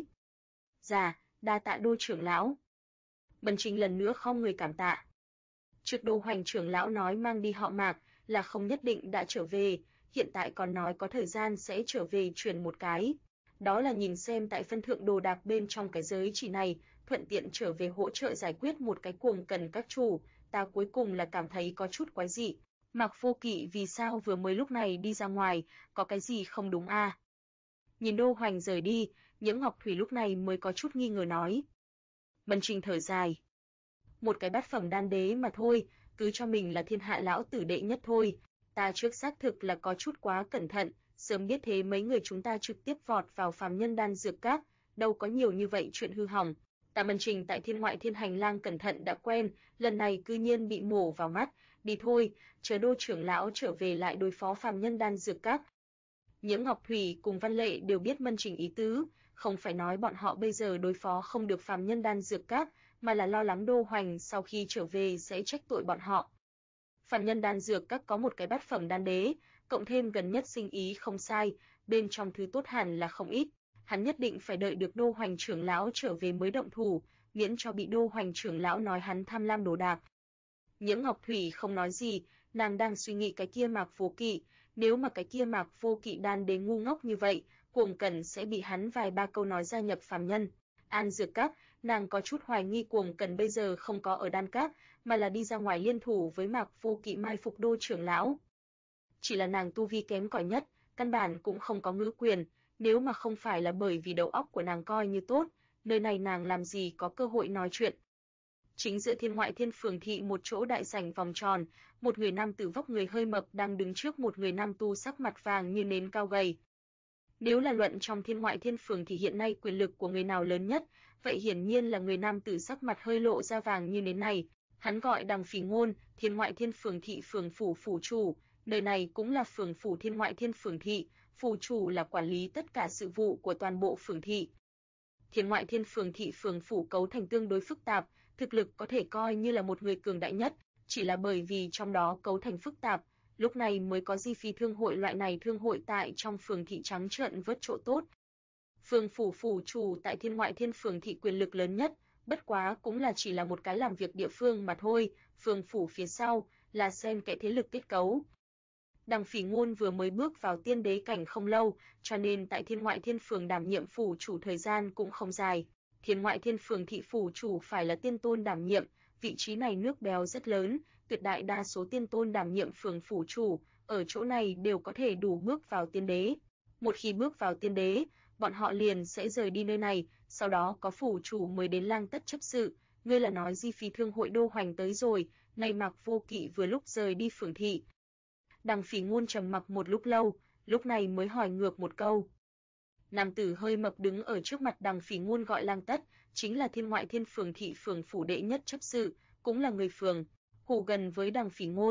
Dạ, đa tạ Đô trưởng lão. Mân Trình lần nữa khom người cảm tạ. Trước Đô Hoành trưởng lão nói mang đi họ Mạc là không nhất định đã trở về, hiện tại còn nói có thời gian sẽ trở về truyền một cái. Đó là nhìn xem tại phân thượng đồ đạc bên trong cái giới chỉ này, thuận tiện trở về hỗ trợ giải quyết một cái cuồng cần các chủ, ta cuối cùng là cảm thấy có chút quái dị. Mạc Vô Kỵ vì sao vừa mới lúc này đi ra ngoài, có cái gì không đúng a? Nhìn Đô Hoành rời đi, Nhiễm Ngọc Thủy lúc này mới có chút nghi ngờ nói. Mân Trình thở dài. Một cái bát phẩm đan đế mà thôi, cứ cho mình là thiên hạ lão tử đệ nhất thôi, ta trước xác thực là có chút quá cẩn thận, sớm biết thế mấy người chúng ta trực tiếp vọt vào phàm nhân đan dược các, đâu có nhiều như vậy chuyện hư hỏng. Ta Mân Trình tại thiên ngoại thiên hành lang cẩn thận đã quen, lần này cư nhiên bị mổ vào mắt, đi thôi, chờ Đô trưởng lão trở về lại đối phó phàm nhân đan dược các. Nhiễm Ngọc Thủy cùng Văn Lệ đều biết Mân Trình ý tứ, không phải nói bọn họ bây giờ đối phó không được phàm nhân đan dược các, mà là lo lắng Đô Hoành sau khi trở về sẽ trách tội bọn họ. Phàm nhân đan dược các có một cái bát phẩm đan đế, cộng thêm gần nhất sinh ý không sai, bên trong thứ tốt hẳn là không ít, hắn nhất định phải đợi được Đô Hoành trưởng lão trở về mới động thủ, miễn cho bị Đô Hoành trưởng lão nói hắn tham lam đồ đạc. Nhiễm Ngọc Thủy không nói gì, nàng đang suy nghĩ cái kia Mạc Vô Kỵ, nếu mà cái kia Mạc Vô Kỵ đan đế ngu ngốc như vậy, Cuồng Cẩn sẽ bị hắn vài ba câu nói gia nhập phàm nhân. An dược các, nàng có chút hoài nghi Cuồng Cẩn bây giờ không có ở đan các, mà là đi ra ngoài liên thủ với Mạc Vô Kỵ mai phục Đô trưởng lão. Chỉ là nàng tu vi kém cỏi nhất, căn bản cũng không có ngữ quyền, nếu mà không phải là bởi vì đầu óc của nàng coi như tốt, nơi này nàng làm gì có cơ hội nói chuyện. Chính giữa thiên ngoại thiên phường thị một chỗ đại sảnh vòng tròn, một người nam tử vóc người hơi mập đang đứng trước một người nam tu sắc mặt vàng như nến cao gầy. Nếu là luận trong thiên ngoại thiên phường thì hiện nay quyền lực của người nào lớn nhất, vậy hiển nhiên là người nam tử sắc mặt hơi lộ ra vàng như nến này. Hắn gọi Đằng Phỉ Ngôn, thiên ngoại thiên phường thị phường phủ phủ chủ, nơi này cũng là phường phủ thiên ngoại thiên phường thị, phủ chủ là quản lý tất cả sự vụ của toàn bộ phường thị. Thiên ngoại thiên phường thị phường phủ cấu thành tương đối phức tạp, thực lực có thể coi như là một người cường đại nhất, chỉ là bởi vì trong đó cấu thành phức tạp, lúc này mới có Di Phi thương hội loại này thương hội tại trong phường thị trắng trợn vớt chỗ tốt. Phường phủ phủ chủ tại thiên ngoại thiên phường thị quyền lực lớn nhất, bất quá cũng là chỉ là một cái làm việc địa phương mà thôi, phường phủ phía sau là xem kẽ thế lực kết cấu. Đằng Phỉ Ngôn vừa mới bước vào tiên đế cảnh không lâu, cho nên tại thiên ngoại thiên phường đảm nhiệm phủ chủ thời gian cũng không dài. Thiên ngoại thiên phường thị phủ chủ phải là tiên tôn đảm nhiệm, vị trí này nước béo rất lớn, tuyệt đại đa số tiên tôn đảm nhiệm phường phủ chủ, ở chỗ này đều có thể đủ bước vào tiên đế. Một khi bước vào tiên đế, bọn họ liền sẽ rời đi nơi này, sau đó có phủ chủ mới đến lang tất chấp sự. Ngươi là nói Di Phi thương hội Đô Hoành tới rồi, này Mạc Vô Kỵ vừa lúc rời đi phường thị. Đằng Phỉ Ngôn trầm mặc một lúc lâu, lúc này mới hỏi ngược một câu. Nam tử hơi mập đứng ở trước mặt Đằng Phỉ Ngôn gọi lang tất, chính là thiên ngoại thiên phường thị phường phủ đệ nhất chấp sự, cũng là người phường. Hù gần với Đằng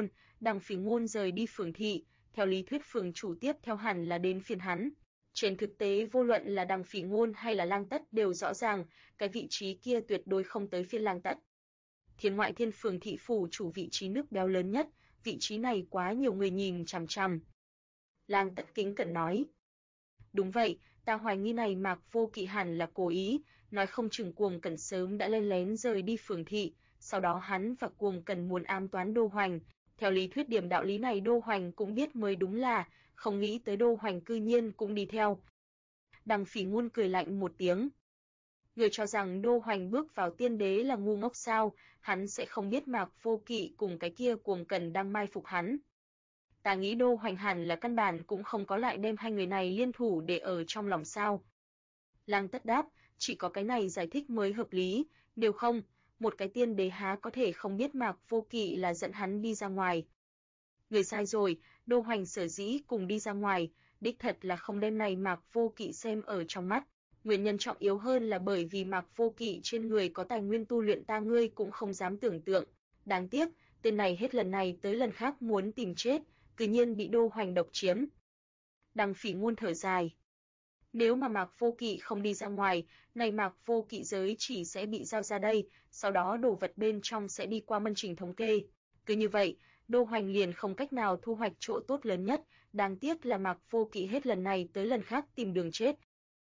Phỉ Ngôn rời đi phường thị, theo lý thuyết phường chủ tiếp theo hẳn là đến phiên hắn. Trên thực tế vô luận là Đằng Phỉ Ngôn hay là lang tất đều rõ ràng, cái vị trí kia tuyệt đối không tới phiên lang tất. Thiên ngoại thiên phường thị phủ chủ vị trí nước béo lớn nhất, vị trí này quá nhiều người nhìn chằm chằm. Lang tất kính cẩn nói. Đúng vậy, ta hoài nghi này Mạc Vô Kỵ hẳn là cố ý, nói không chừng Cuồng Cẩn sớm đã lén lén rời đi phường thị, sau đó hắn và Cuồng Cần muốn ám toán Đô Hoành. Theo lý thuyết điểm đạo lý này Đô Hoành cũng biết mới đúng là, không nghĩ tới Đô Hoành cư nhiên cũng đi theo. Đằng Phỉ Ngôn cười lạnh một tiếng. Người cho rằng Đô Hoành bước vào tiên đế là ngu ngốc sao, hắn sẽ không biết Mạc Vô Kỵ cùng cái kia Cuồng Cần đang mai phục hắn. Ta nghĩ Đô Hoành hẳn là căn bản cũng không có lại đem hai người này liên thủ để ở trong lòng sao. Lang Tất đáp, chỉ có cái này giải thích mới hợp lý, nếu không, một cái tiên đế há có thể không biết Mạc Vô Kỵ là dẫn hắn đi ra ngoài. Người sai rồi, Đô Hoành sở dĩ cùng đi ra ngoài, đích thật là không đem này Mạc Vô Kỵ xem ở trong mắt. Nguyên nhân trọng yếu hơn là bởi vì Mạc Vô Kỵ trên người có tài nguyên tu luyện ta ngươi cũng không dám tưởng tượng. Đáng tiếc, tên này hết lần này tới lần khác muốn tìm chết, tự nhiên bị Đô Hoành độc chiếm. Đằng Phỉ Ngôn thở dài. Nếu mà Mạc Vô Kỵ không đi ra ngoài, này Mạc Vô Kỵ giới chỉ sẽ bị giao ra đây, sau đó đồ vật bên trong sẽ đi qua mân trình thống kê. Cứ như vậy, Đô Hoành liền không cách nào thu hoạch chỗ tốt lớn nhất, đáng tiếc là Mạc Vô Kỵ hết lần này tới lần khác tìm đường chết.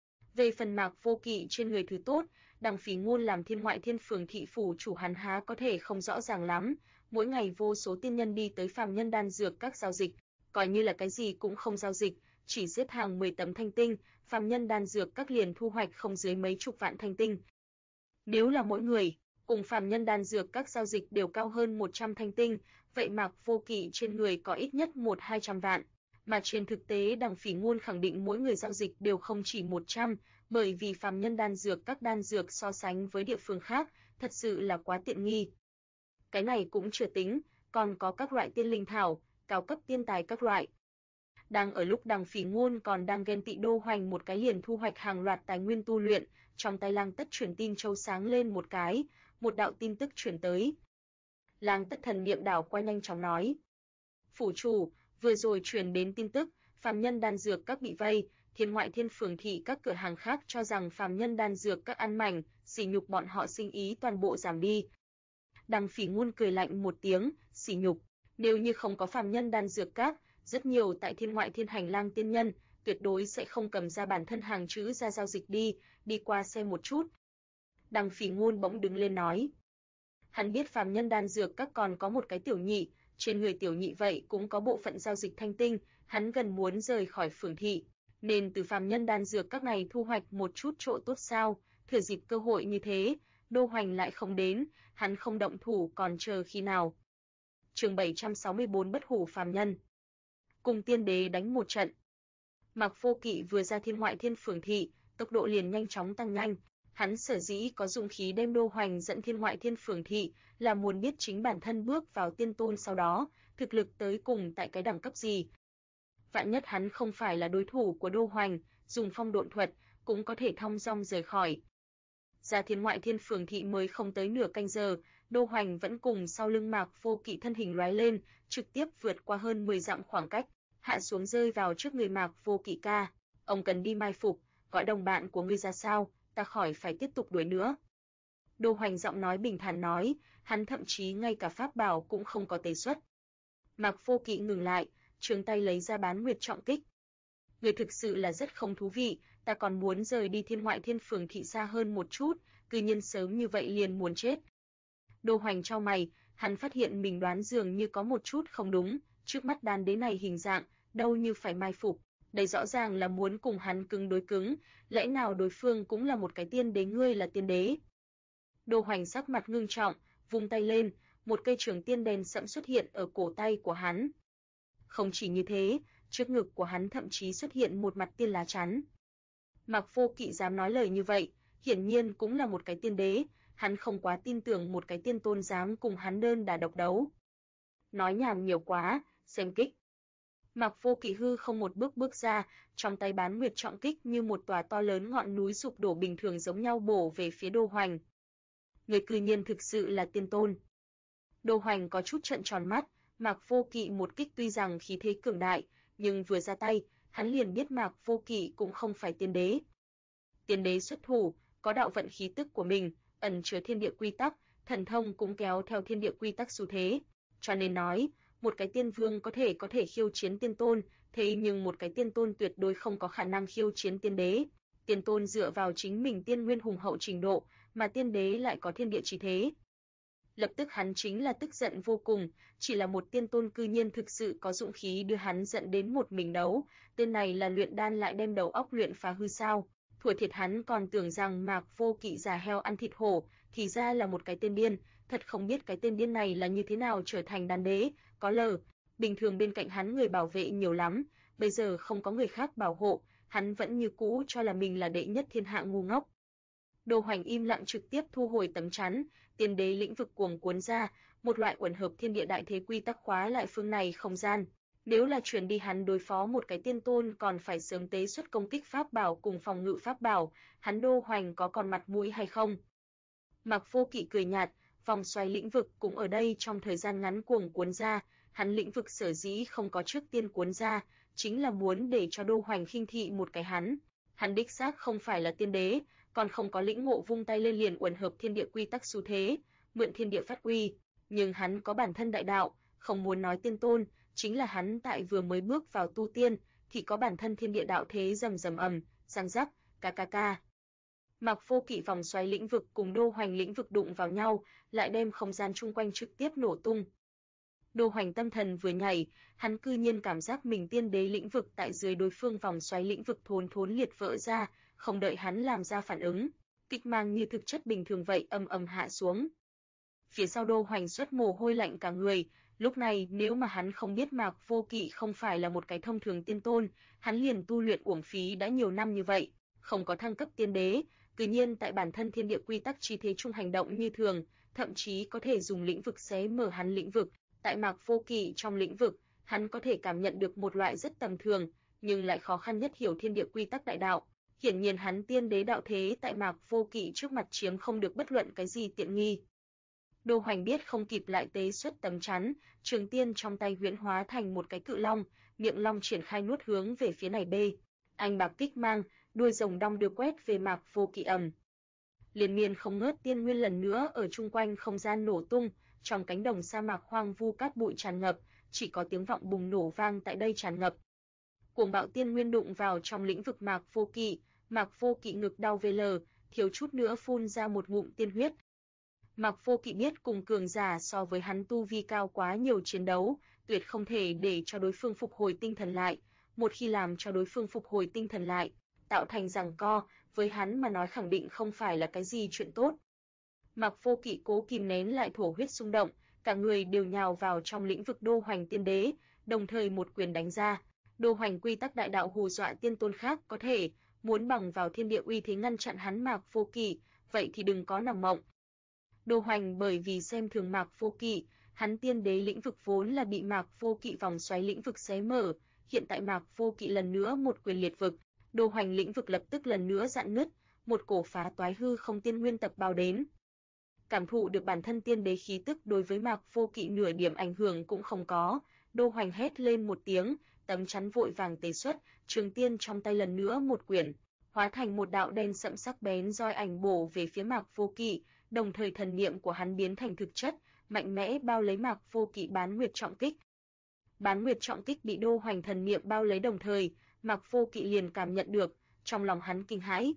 Về phần Mạc Vô Kỵ trên người thứ tốt, Đằng Phỉ Ngôn làm Thiên Ngoại Thiên Phường thị phủ chủ hắn há có thể không rõ ràng lắm, mỗi ngày vô số tiên nhân đi tới phàm nhân đan dược các giao dịch, coi như là cái gì cũng không giao dịch, chỉ xếp hàng 10 tấm thanh tinh, phàm nhân đan dược các liền thu hoạch không dưới mấy chục vạn thanh tinh. Nếu là mỗi người cùng phàm nhân đan dược các giao dịch đều cao hơn 100 thanh tinh, vậy Mạc Vô Kỵ trên người có ít nhất 1-200 vạn. Mà trên thực tế Đằng Phỉ Ngôn khẳng định mỗi người giao dịch đều không chỉ 100, bởi vì phàm nhân đan dược các đan dược so sánh với địa phương khác, thật sự là quá tiện nghi. Cái này cũng chưa tính, còn có các loại tiên linh thảo, cao cấp tiên tài các loại. Đang ở lúc Đằng Phỉ Ngôn còn đang ghen tị Đô Hoành một cái liền thu hoạch hàng loạt tài nguyên tu luyện, trong tay Lang Tất truyền tin châu sáng lên một cái, một đạo tin tức truyền tới. Lang Tất thần niệm đảo qua nhanh chóng nói: "Phủ chủ, vừa rồi truyền đến tin tức, phàm nhân đan dược các bị vây, Thiên Ngoại Thiên Phường thị các cửa hàng khác cho rằng phàm nhân đan dược các ăn mảnh, sỉ nhục bọn họ sinh ý toàn bộ giảm đi." Đằng Phỉ Ngôn cười lạnh một tiếng, sỉ nhục, nếu như không có phàm nhân đan dược các, rất nhiều tại Thiên Ngoại Thiên hành lang tiên nhân, tuyệt đối sẽ không cầm ra bản thân hàng chữ ra giao dịch đi qua xem một chút. Đằng Phỉ Ngôn bỗng đứng lên nói. Hắn biết phàm nhân đan dược các còn có một cái tiểu nhị, trên người tiểu nhị vậy cũng có bộ phận giao dịch thanh tinh, hắn gần muốn rời khỏi phường thị, nên từ phàm nhân đan dược các này thu hoạch một chút chỗ tốt sao, thừa dịp cơ hội như thế, Đô Hoành lại không đến, hắn không động thủ còn chờ khi nào. Chương 764 Bất hủ phàm nhân. Cùng tiên đế đánh một trận. Mạc Vô Kỵ vừa ra Thiên Ngoại Thiên Phường thị, tốc độ liền nhanh chóng tăng nhanh. Hắn sở dĩ có dụng khí đem Đô Hoành dẫn Thiên Ngoại Thiên Phường thị, là muốn biết chính bản thân bước vào tiên tôn sau đó, thực lực tới cùng tại cái đẳng cấp gì. Vạn nhất hắn không phải là đối thủ của Đô Hoành, dùng phong độn thuật, cũng có thể thong dong rời khỏi. Ra Thiên Ngoại Thiên Phường thị mới không tới nửa canh giờ, Đô Hoành vẫn cùng sau lưng Mạc Vô Kỵ thân hình lóe lên, trực tiếp vượt qua hơn 10 dặm khoảng cách, hạ xuống rơi vào trước người Mạc Vô Kỵ ca. Ông cần đi mai phục, gọi đồng bạn của ngươi ra sao, ta khỏi phải tiếp tục đuổi nữa. Đô Hoành giọng nói bình thản nói, hắn thậm chí ngay cả pháp bảo cũng không có tế xuất. Mạc Vô Kỵ ngừng lại, trường tay lấy ra Bán Nguyệt trọng kích. Người thực sự là rất không thú vị, ta còn muốn rời đi Thiên Ngoại Thiên Phường thị xa hơn một chút, cư nhiên sớm như vậy liền muốn chết. Đô Hoành chau mày, hắn phát hiện mình đoán dường như có một chút không đúng, trước mắt đan đế này hình dạng, đâu như phải mai phục, đây rõ ràng là muốn cùng hắn cứng đối cứng, lẽ nào đối phương cũng là một cái tiên đế, ngươi là tiên đế? Đô Hoành sắc mặt ngưng trọng, vung tay lên, một cây trường tiên đen sẫm xuất hiện ở cổ tay của hắn. Không chỉ như thế, trước ngực của hắn thậm chí xuất hiện một mặt tiên lá chắn. Mạc Vô Kỵ dám nói lời như vậy, hiển nhiên cũng là một cái tiên đế, hắn không quá tin tưởng một cái tiên tôn dám cùng hắn đơn đả độc đấu. Nói nhảm nhiều quá, xem kích. Mạc Vô Kỵ hư không một bước bước ra, trong tay Bán Nguyệt trọng kích như một tòa to lớn ngọn núi sụp đổ bình thường giống nhau bổ về phía Đô Hoành. Người cư nhiên thực sự là tiên tôn. Đô Hoành có chút trợn tròn mắt, Mạc Vô Kỵ một kích tuy rằng khí thế cường đại, nhưng vừa ra tay, hắn liền biết Mạc Vô Kỵ cũng không phải tiên đế. Tiên đế xuất thủ, có đạo vận khí tức của mình, ẩn chứa thiên địa quy tắc, thần thông cũng kéo theo thiên địa quy tắc xu thế, cho nên nói, một cái tiên vương có thể khiêu chiến tiên tôn, thế nhưng một cái tiên tôn tuyệt đối không có khả năng khiêu chiến tiên đế. Tiên tôn dựa vào chính mình tiên nguyên hùng hậu trình độ, mà tiên đế lại có thiên địa chi thế. Lập tức hắn chính là tức giận vô cùng, chỉ là một tiên tôn cư nhiên thực sự có dũng khí đưa hắn dẫn đến một mình đấu, tên này là luyện đan lại đem đầu óc luyện phá hư sao? Thua thiệt hắn còn tưởng rằng Mạc Vô Kỵ già heo ăn thịt hổ, thì ra là một cái tên điên, thật không biết cái tên điên này là như thế nào trở thành đan đế, có lờ, bình thường bên cạnh hắn người bảo vệ nhiều lắm, bây giờ không có người khác bảo hộ, hắn vẫn như cũ cho là mình là đệ nhất thiên hạ ngu ngốc. Đô Hoành im lặng trực tiếp thu hồi tấm chắn, tiên đế lĩnh vực cuồng cuốn ra, một loại uẩn hợp thiên địa đại thế quy tắc khóa lại phương này không gian. Nếu là chuyển đi hắn đối phó một cái tiên tôn còn phải sớm tế xuất công kích pháp bảo cùng phòng ngự pháp bảo, hắn Đô Hoành có còn mặt mũi hay không? Mạc Vô Kỵ cười nhạt, vòng xoáy lĩnh vực cũng ở đây trong thời gian ngắn cuồng cuốn ra, hắn lĩnh vực sở dĩ không có trước tiên cuốn ra, chính là muốn để cho Đô Hoành khinh thị một cái hắn. Hắn đích xác không phải là tiên đế, còn không có lĩnh ngộ vung tay lên liền uẩn hợp thiên địa quy tắc xu thế, mượn thiên địa phát uy, nhưng hắn có bản thân đại đạo, không muốn nói tiên tôn, chính là hắn tại vừa mới bước vào tu tiên thì có bản thân thiên địa đạo thế rầm rầm ầm, răng rắc, ca. Mạc Vô Kỵ vòng xoáy lĩnh vực cùng Đô Hoành lĩnh vực đụng vào nhau, lại đem không gian chung quanh trực tiếp nổ tung. Đô Hoành tâm thần vừa nhảy, hắn cư nhiên cảm giác mình tiên đế lĩnh vực tại dưới đối phương vòng xoáy lĩnh vực thốn liệt vỡ ra, không đợi hắn làm ra phản ứng, kích mang như thực chất bình thường vậy ầm ầm hạ xuống. Phía sau Đô Hoành xuất mồ hôi lạnh cả người, lúc này nếu mà hắn không biết Mạc Vô Kỵ không phải là một cái thông thường tiên tôn, hắn liền tu luyện uổng phí đã nhiều năm như vậy, không có thăng cấp tiên đế, tự nhiên tại bản thân thiên địa quy tắc chi thế chung hành động như thường, thậm chí có thể dùng lĩnh vực xé mở hắn lĩnh vực. Tại Mạc Vô Kỵ trong lĩnh vực, hắn có thể cảm nhận được một loại rất tầm thường, nhưng lại khó khăn nhất hiểu thiên địa quy tắc đại đạo. Hiển nhiên hắn tiên đế đạo thế tại Mạc Vô Kỵ trước mặt chiếm không được bất luận cái gì tiện nghi. Đô Hoành biết không kịp lại tế xuất tấm chắn, trường tiên trong tay huyễn hóa thành một cái cự long, miệng long triển khai nuốt hướng về phía này bê. Anh bạc kích mang, đuôi rồng đong đưa quét về Mạc Vô Kỵ ầm. Liên miên không ngớt tiên nguyên lần nữa ở chung quanh không gian nổ tung, trong cánh đồng sa mạc hoang vu cát bụi tràn ngập, chỉ có tiếng vọng bùng nổ vang tại đây tràn ngập. Cuồng bạo tiên nguyên đụng vào trong lĩnh vực Mạc Vô Kỵ ngực đau VL, thiếu chút nữa phun ra một ngụm tiên huyết. Mạc Vô Kỵ biết cùng cường giả so với hắn tu vi cao quá nhiều chiến đấu, tuyệt không thể để cho đối phương phục hồi tinh thần lại, một khi làm cho đối phương phục hồi tinh thần lại, tạo thành giằng co, với hắn mà nói khẳng định không phải là cái gì chuyện tốt. Mạc Vô Kỵ cố kìm nén lại thổ huyết xung động, cả người đều nhào vào trong lĩnh vực Đô Hoành tiên đế, đồng thời một quyền đánh ra. Đô Hoành quy tắc đại đạo hù dọa tiên tôn khác có thể, muốn bằng vào thiên địa uy thế ngăn chặn hắn Mạc Vô Kỵ, vậy thì đừng có nằm mộng. Đô Hoành bởi vì xem thường Mạc Vô Kỵ, hắn tiên đế lĩnh vực vốn là bị Mạc Vô Kỵ vòng xoáy lĩnh vực xé mở, hiện tại Mạc Vô Kỵ lần nữa một quyền liệt vực, Đô Hoành lĩnh vực lập tức lần nữa rạn nứt, một cổ phá toái hư không tiên nguyên tập bao đến. Cảm thụ được bản thân tiên đế khí tức đối với Mạc Vô Kỵ nửa điểm ảnh hưởng cũng không có, Đô Hoành hét lên một tiếng, tấm chắn vội vàng tế xuất, trường tiên trong tay lần nữa một quyển, hóa thành một đạo đen sẫm sắc bén roi ảnh bổ về phía Mạc Vô Kỵ, đồng thời thần niệm của hắn biến thành thực chất, mạnh mẽ bao lấy Mạc Vô Kỵ bán nguyệt trọng kích. Bán nguyệt trọng kích bị Đô Hoành thần niệm bao lấy đồng thời, Mạc Vô Kỵ liền cảm nhận được, trong lòng hắn kinh hãi.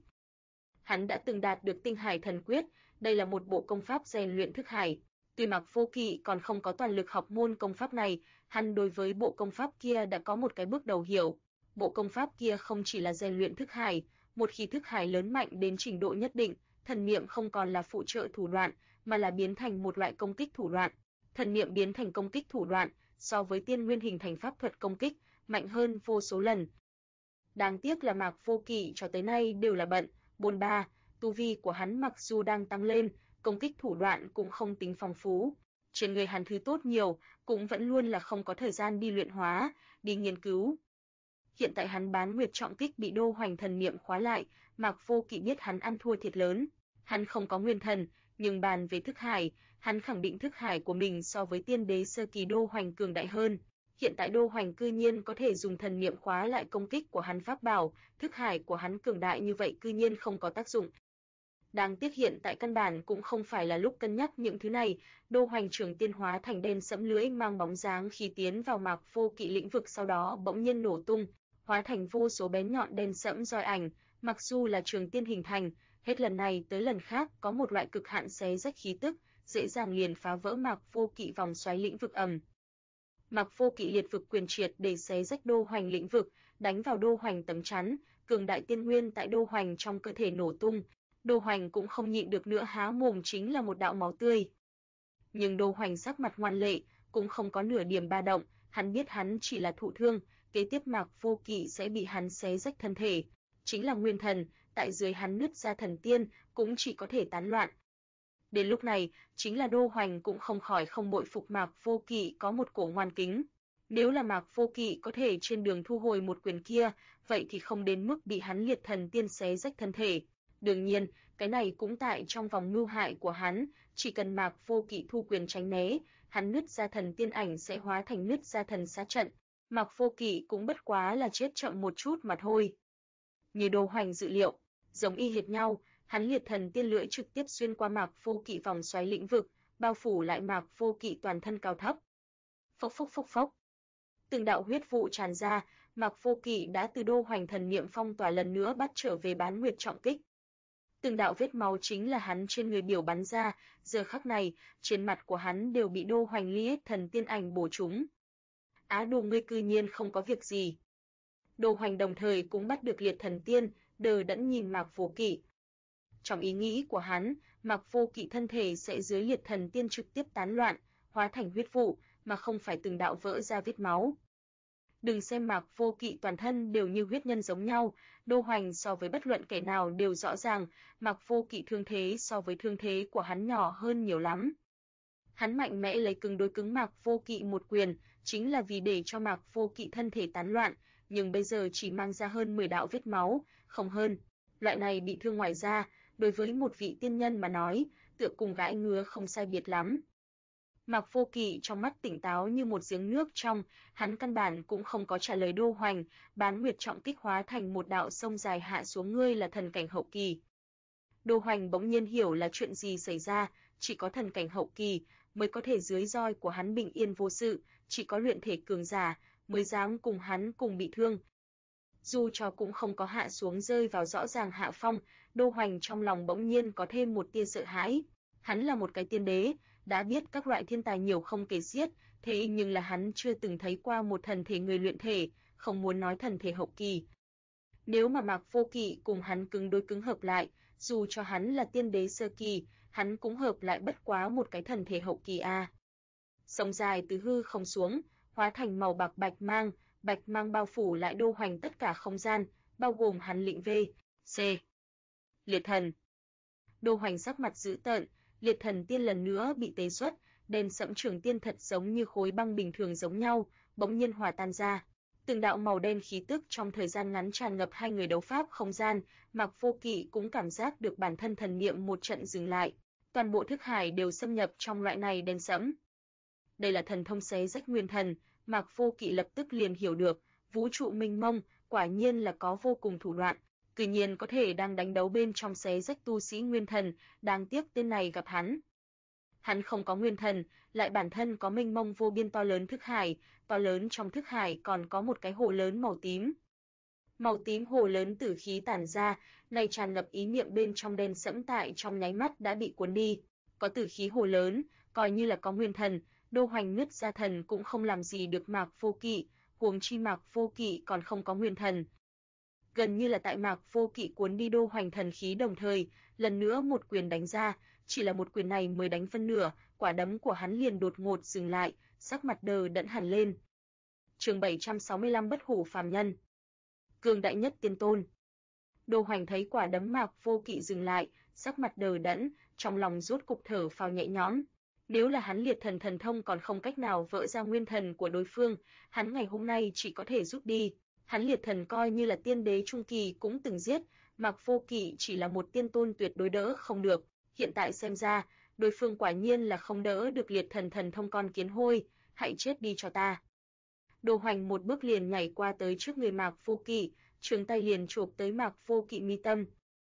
Hắn đã từng đạt được Tinh Hải Thần Quyết, đây là một bộ công pháp rèn luyện thức hải. Tuy Mạc Vô Kỵ còn không có toàn lực học môn công pháp này, hắn đối với bộ công pháp kia đã có một cái bước đầu hiểu. Bộ công pháp kia không chỉ là rèn luyện thức hải, một khi thức hải lớn mạnh đến trình độ nhất định, thần niệm không còn là phụ trợ thủ đoạn, mà là biến thành một loại công kích thủ đoạn. Thần niệm biến thành công kích thủ đoạn, so với tiên nguyên hình thành pháp thuật công kích, mạnh hơn vô số lần. Đáng tiếc là Mạc Vô Kỵ cho tới nay đều là bận, bôn ba, tu vi của hắn mặc dù đang tăng lên, công kích thủ đoạn cũng không tính phong phú. Trên người hắn thứ tốt nhiều, cũng vẫn luôn là không có thời gian đi luyện hóa, đi nghiên cứu. Hiện tại hắn bán nguyệt trọng kích bị Đô Hoành thần niệm khóa lại, Mạc Vô Kỵ biết hắn ăn thua thiệt lớn. Hắn không có nguyên thần, nhưng bàn về thức hải, hắn khẳng định thức hải của mình so với tiên đế sơ kỳ Đô Hoành cường đại hơn. Hiện tại Đô Hoành cư nhiên có thể dùng thần niệm khóa lại công kích của hắn pháp bảo, thức hải của hắn cường đại như vậy cư nhiên không có tác dụng. Đáng tiếc hiện tại căn bản cũng không phải là lúc cân nhắc những thứ này, Đô Hoành trường tiên hóa thành đen sẫm lưỡi mang bóng dáng khi tiến vào Mạc Vô Kỵ lĩnh vực sau đó bỗng nhiên nổ tung, hóa thành vô số bén nhọn đen sẫm roi ảnh, mặc dù là trường tiên hình thành, hết lần này tới lần khác có một loại cực hạn xé rách khí tức, dễ dàng liền phá vỡ Mạc Vô Kỵ vòng xoáy lĩnh vực ầm. Mạc Vô Kỵ liệt vực quyền triệt để xé rách Đô Hoành lĩnh vực, đánh vào Đô Hoành tấm chắn, cường đại tiên nguyên tại Đô Hoành trong cơ thể nổ tung. Đô Hoành cũng không nhịn được nữa há mồm chính là một đạo máu tươi. Nhưng Đô Hoành sắc mặt ngoan lệ, cũng không có nửa điểm ba động, hắn biết hắn chỉ là thụ thương, kế tiếp Mạc Vô Kỵ sẽ bị hắn xé rách thân thể, chính là nguyên thần, tại dưới hắn nứt ra thần tiên, cũng chỉ có thể tán loạn. Đến lúc này, chính là Đô Hoành cũng không khỏi không bội phục Mạc Vô Kỵ có một cổ ngoan kính. Nếu là Mạc Vô Kỵ có thể trên đường thu hồi một quyền kia, vậy thì không đến mức bị hắn liệt thần tiên xé rách thân thể. Đương nhiên, cái này cũng tại trong vòng mưu hại của hắn, chỉ cần Mạc Vô Kỵ thu quyền tránh né, hắn nứt ra thần tiên ảnh sẽ hóa thành nứt ra thần sát trận. Mạc Vô Kỵ cũng bất quá là chết chậm một chút mà thôi. Như Đô Hoành dự liệu, giống y hệt nhau, hắn liệt thần tiên lưỡi trực tiếp xuyên qua Mạc Vô Kỵ vòng xoáy lĩnh vực, bao phủ lại Mạc Vô Kỵ toàn thân cao thấp. Phốc phốc phốc phốc. Từng đạo huyết vụ tràn ra, Mạc Vô Kỵ đã từ Đô Hoành thần niệm phong tỏa lần nữa bắt trở về Bán Nguyệt trọng kích. Từng đạo vết máu chính là hắn trên người biểu bắn ra, giờ khắc này, trên mặt của hắn đều bị Đô Hoành liệt thần tiên ảnh bổ trúng. Á Đồ ngươi cư nhiên không có việc gì. Đô Hoành đồng thời cũng bắt được liệt thần tiên, đờ đẫn nhìn Mạc Vô Kỵ. Trong ý nghĩ của hắn, Mạc Vô Kỵ thân thể sẽ dưới liệt thần tiên trực tiếp tán loạn, hóa thành huyết vụ, mà không phải từng đạo vỡ ra vết máu. Đừng xem Mạc Vô Kỵ toàn thân đều như huyết nhân giống nhau, Đô Hoành so với bất luận kẻ nào đều rõ ràng, Mạc Vô Kỵ thương thế so với thương thế của hắn nhỏ hơn nhiều lắm. Hắn mạnh mẽ lấy cứng đối cứng Mạc Vô Kỵ một quyền, chính là vì để cho Mạc Vô Kỵ thân thể tán loạn, nhưng bây giờ chỉ mang ra hơn 10 đạo vết máu, không hơn. Loại này bị thương ngoài da, đối với một vị tiên nhân mà nói, tựa cùng gãi ngứa không sai biệt lắm. Mạc Vô Kỵ trong mắt tỉnh táo như một giếng nước trong, hắn căn bản cũng không có trả lời Đô Hoành, Bán Nguyệt trọng kích hóa thành một đạo sông dài hạ xuống ngươi là thần cảnh hậu kỳ. Đô Hoành bỗng nhiên hiểu là chuyện gì xảy ra, chỉ có thần cảnh hậu kỳ mới có thể dưới roi của hắn bình yên vô sự, chỉ có luyện thể cường giả mới dám cùng hắn cùng bị thương. Dù cho cũng không có hạ xuống rơi vào rõ ràng hạ phong, Đô Hoành trong lòng bỗng nhiên có thêm một tia sợ hãi. Hắn là một cái tiên đế, đã biết các loại thiên tài nhiều không kể xiết, thế nhưng là hắn chưa từng thấy qua một thần thể người luyện thể, không muốn nói thần thể hậu kỳ. Nếu mà Mạc Vô Kỵ cùng hắn cứng đối cứng hợp lại, dù cho hắn là tiên đế sơ kỳ, hắn cũng hợp lại bất quá một cái thần thể hậu kỳ a. Sông dài từ hư không xuống, hóa thành màu bạc bạch mang bao phủ lại Đô Hoành tất cả không gian, bao gồm hắn lĩnh V, C. Liệt thần. Đô Hoành sắc mặt dữ tợn, liệt thần tiên lần nữa bị tế xuất, đen sẫm trường tiên thật giống như khối băng bình thường giống nhau, bỗng nhiên hòa tan ra. Từng đạo màu đen khí tức trong thời gian ngắn tràn ngập hai người đấu pháp không gian, Mạc Vô Kỵ cũng cảm giác được bản thân thần niệm một trận dừng lại, toàn bộ thức hải đều xâm nhập trong loại này đen sẫm. Đây là thần thông xé rách nguyên thần, Mạc Vô Kỵ lập tức liền hiểu được, vũ trụ mênh mông, quả nhiên là có vô cùng thủ đoạn, tuy nhiên có thể đang đánh đấu bên trong xé rách tu sĩ nguyên thần, đáng tiếc tên này gặp hắn. Hắn không có nguyên thần, lại bản thân có mênh mông vô biên to lớn thức hải, to lớn trong thức hải còn có một cái hồ lớn màu tím. Màu tím hồ lớn tử khí tản ra, này tràn ngập ý niệm bên trong đen sẫm tại trong nháy mắt đã bị cuốn đi. Có tử khí hồ lớn, coi như là có nguyên thần, Đô Hoành nứt ra thần cũng không làm gì được Mạc Vô Kỵ, huống chi Mạc Vô Kỵ còn không có nguyên thần. Gần như là tại Mạc Vô Kỵ cuốn đi Đô Hoành thần khí đồng thời, lần nữa một quyền đánh ra, chỉ là một quyền này mới đánh phân nửa, quả đấm của hắn liền đột ngột dừng lại, sắc mặt đờ đẫn hẳn lên. Chương 765 Bất Hủ phàm nhân. Cường đại nhất tiên tôn. Đô Hoành thấy quả đấm Mạc Vô Kỵ dừng lại, sắc mặt đờ đẫn, trong lòng rốt cục thở phào nhẹ nhõm. Nếu là hắn liệt thần thần thông còn không cách nào vỡ ra nguyên thần của đối phương, hắn ngày hôm nay chỉ có thể rút đi. Hắn liệt thần coi như là tiên đế trung kỳ cũng từng giết, Mạc Vô Kỵ chỉ là một tiên tôn tuyệt đối đỡ không được. Hiện tại xem ra, đối phương quả nhiên là không đỡ được liệt thần thần thông con kiến hôi, hãy chết đi cho ta. Đô Hoành một bước liền nhảy qua tới trước người Mạc Vô Kỵ, trường tay liền chộp tới Mạc Vô Kỵ mi tâm.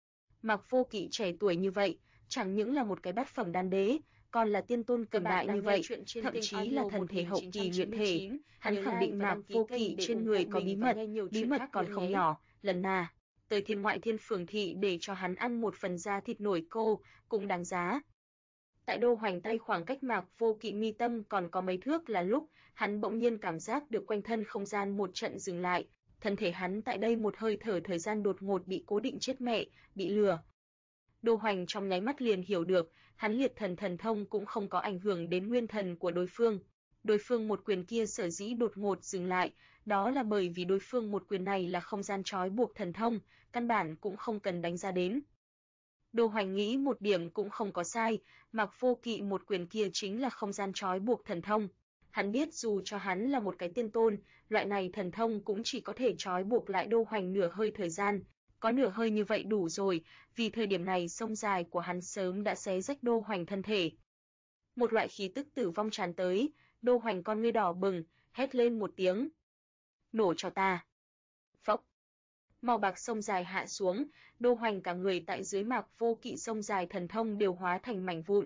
Mạc Vô Kỵ trẻ tuổi như vậy, chẳng những là một cái bát phẩm đan đế, còn là tiên tôn cường đại như vậy, thậm chí là thần thể hậu kỳ luyện thể, hắn khẳng định Mạc Vô Kỵ trên người có bí mật còn không nhỏ, lần nào tới Thiên Ngoại Thiên Phường thị để cho hắn ăn một phần da thịt nổi cô, cũng đáng giá. Tại Đô Hoành tay khoảng cách Mạc Vô Kỵ mi tâm còn có mấy thước là lúc, hắn bỗng nhiên cảm giác được quanh thân không gian một trận dừng lại, thân thể hắn tại đây một hơi thở thời gian đột ngột bị cố định chết mẹ, bị lừa. Đô Hoành trong nháy mắt liền hiểu được, hắn liệt thần thần thông cũng không có ảnh hưởng đến nguyên thần của đối phương. Đối phương một quyền kia sở dĩ đột ngột dừng lại, đó là bởi vì đối phương một quyền này là không gian trói buộc thần thông, căn bản cũng không cần đánh ra đến. Đô Hoành nghĩ một điểm cũng không có sai, Mạc Vô Kỵ một quyền kia chính là không gian trói buộc thần thông. Hắn biết dù cho hắn là một cái tiên tôn, loại này thần thông cũng chỉ có thể trói buộc lại Đô Hoành nửa hơi thời gian. Có nửa hơi như vậy đủ rồi, vì thời điểm này sông dài của hắn sớm đã xé rách Đô Hoành thân thể. Một loại khí tức tử vong tràn tới, Đô Hoành con ngươi đỏ bừng, hét lên một tiếng. Nổ cho ta. Phốc. Màu bạc sông dài hạ xuống, Đô Hoành cả người tại dưới Mạc Vô Kỵ sông dài thần thông đều hóa thành mảnh vụn.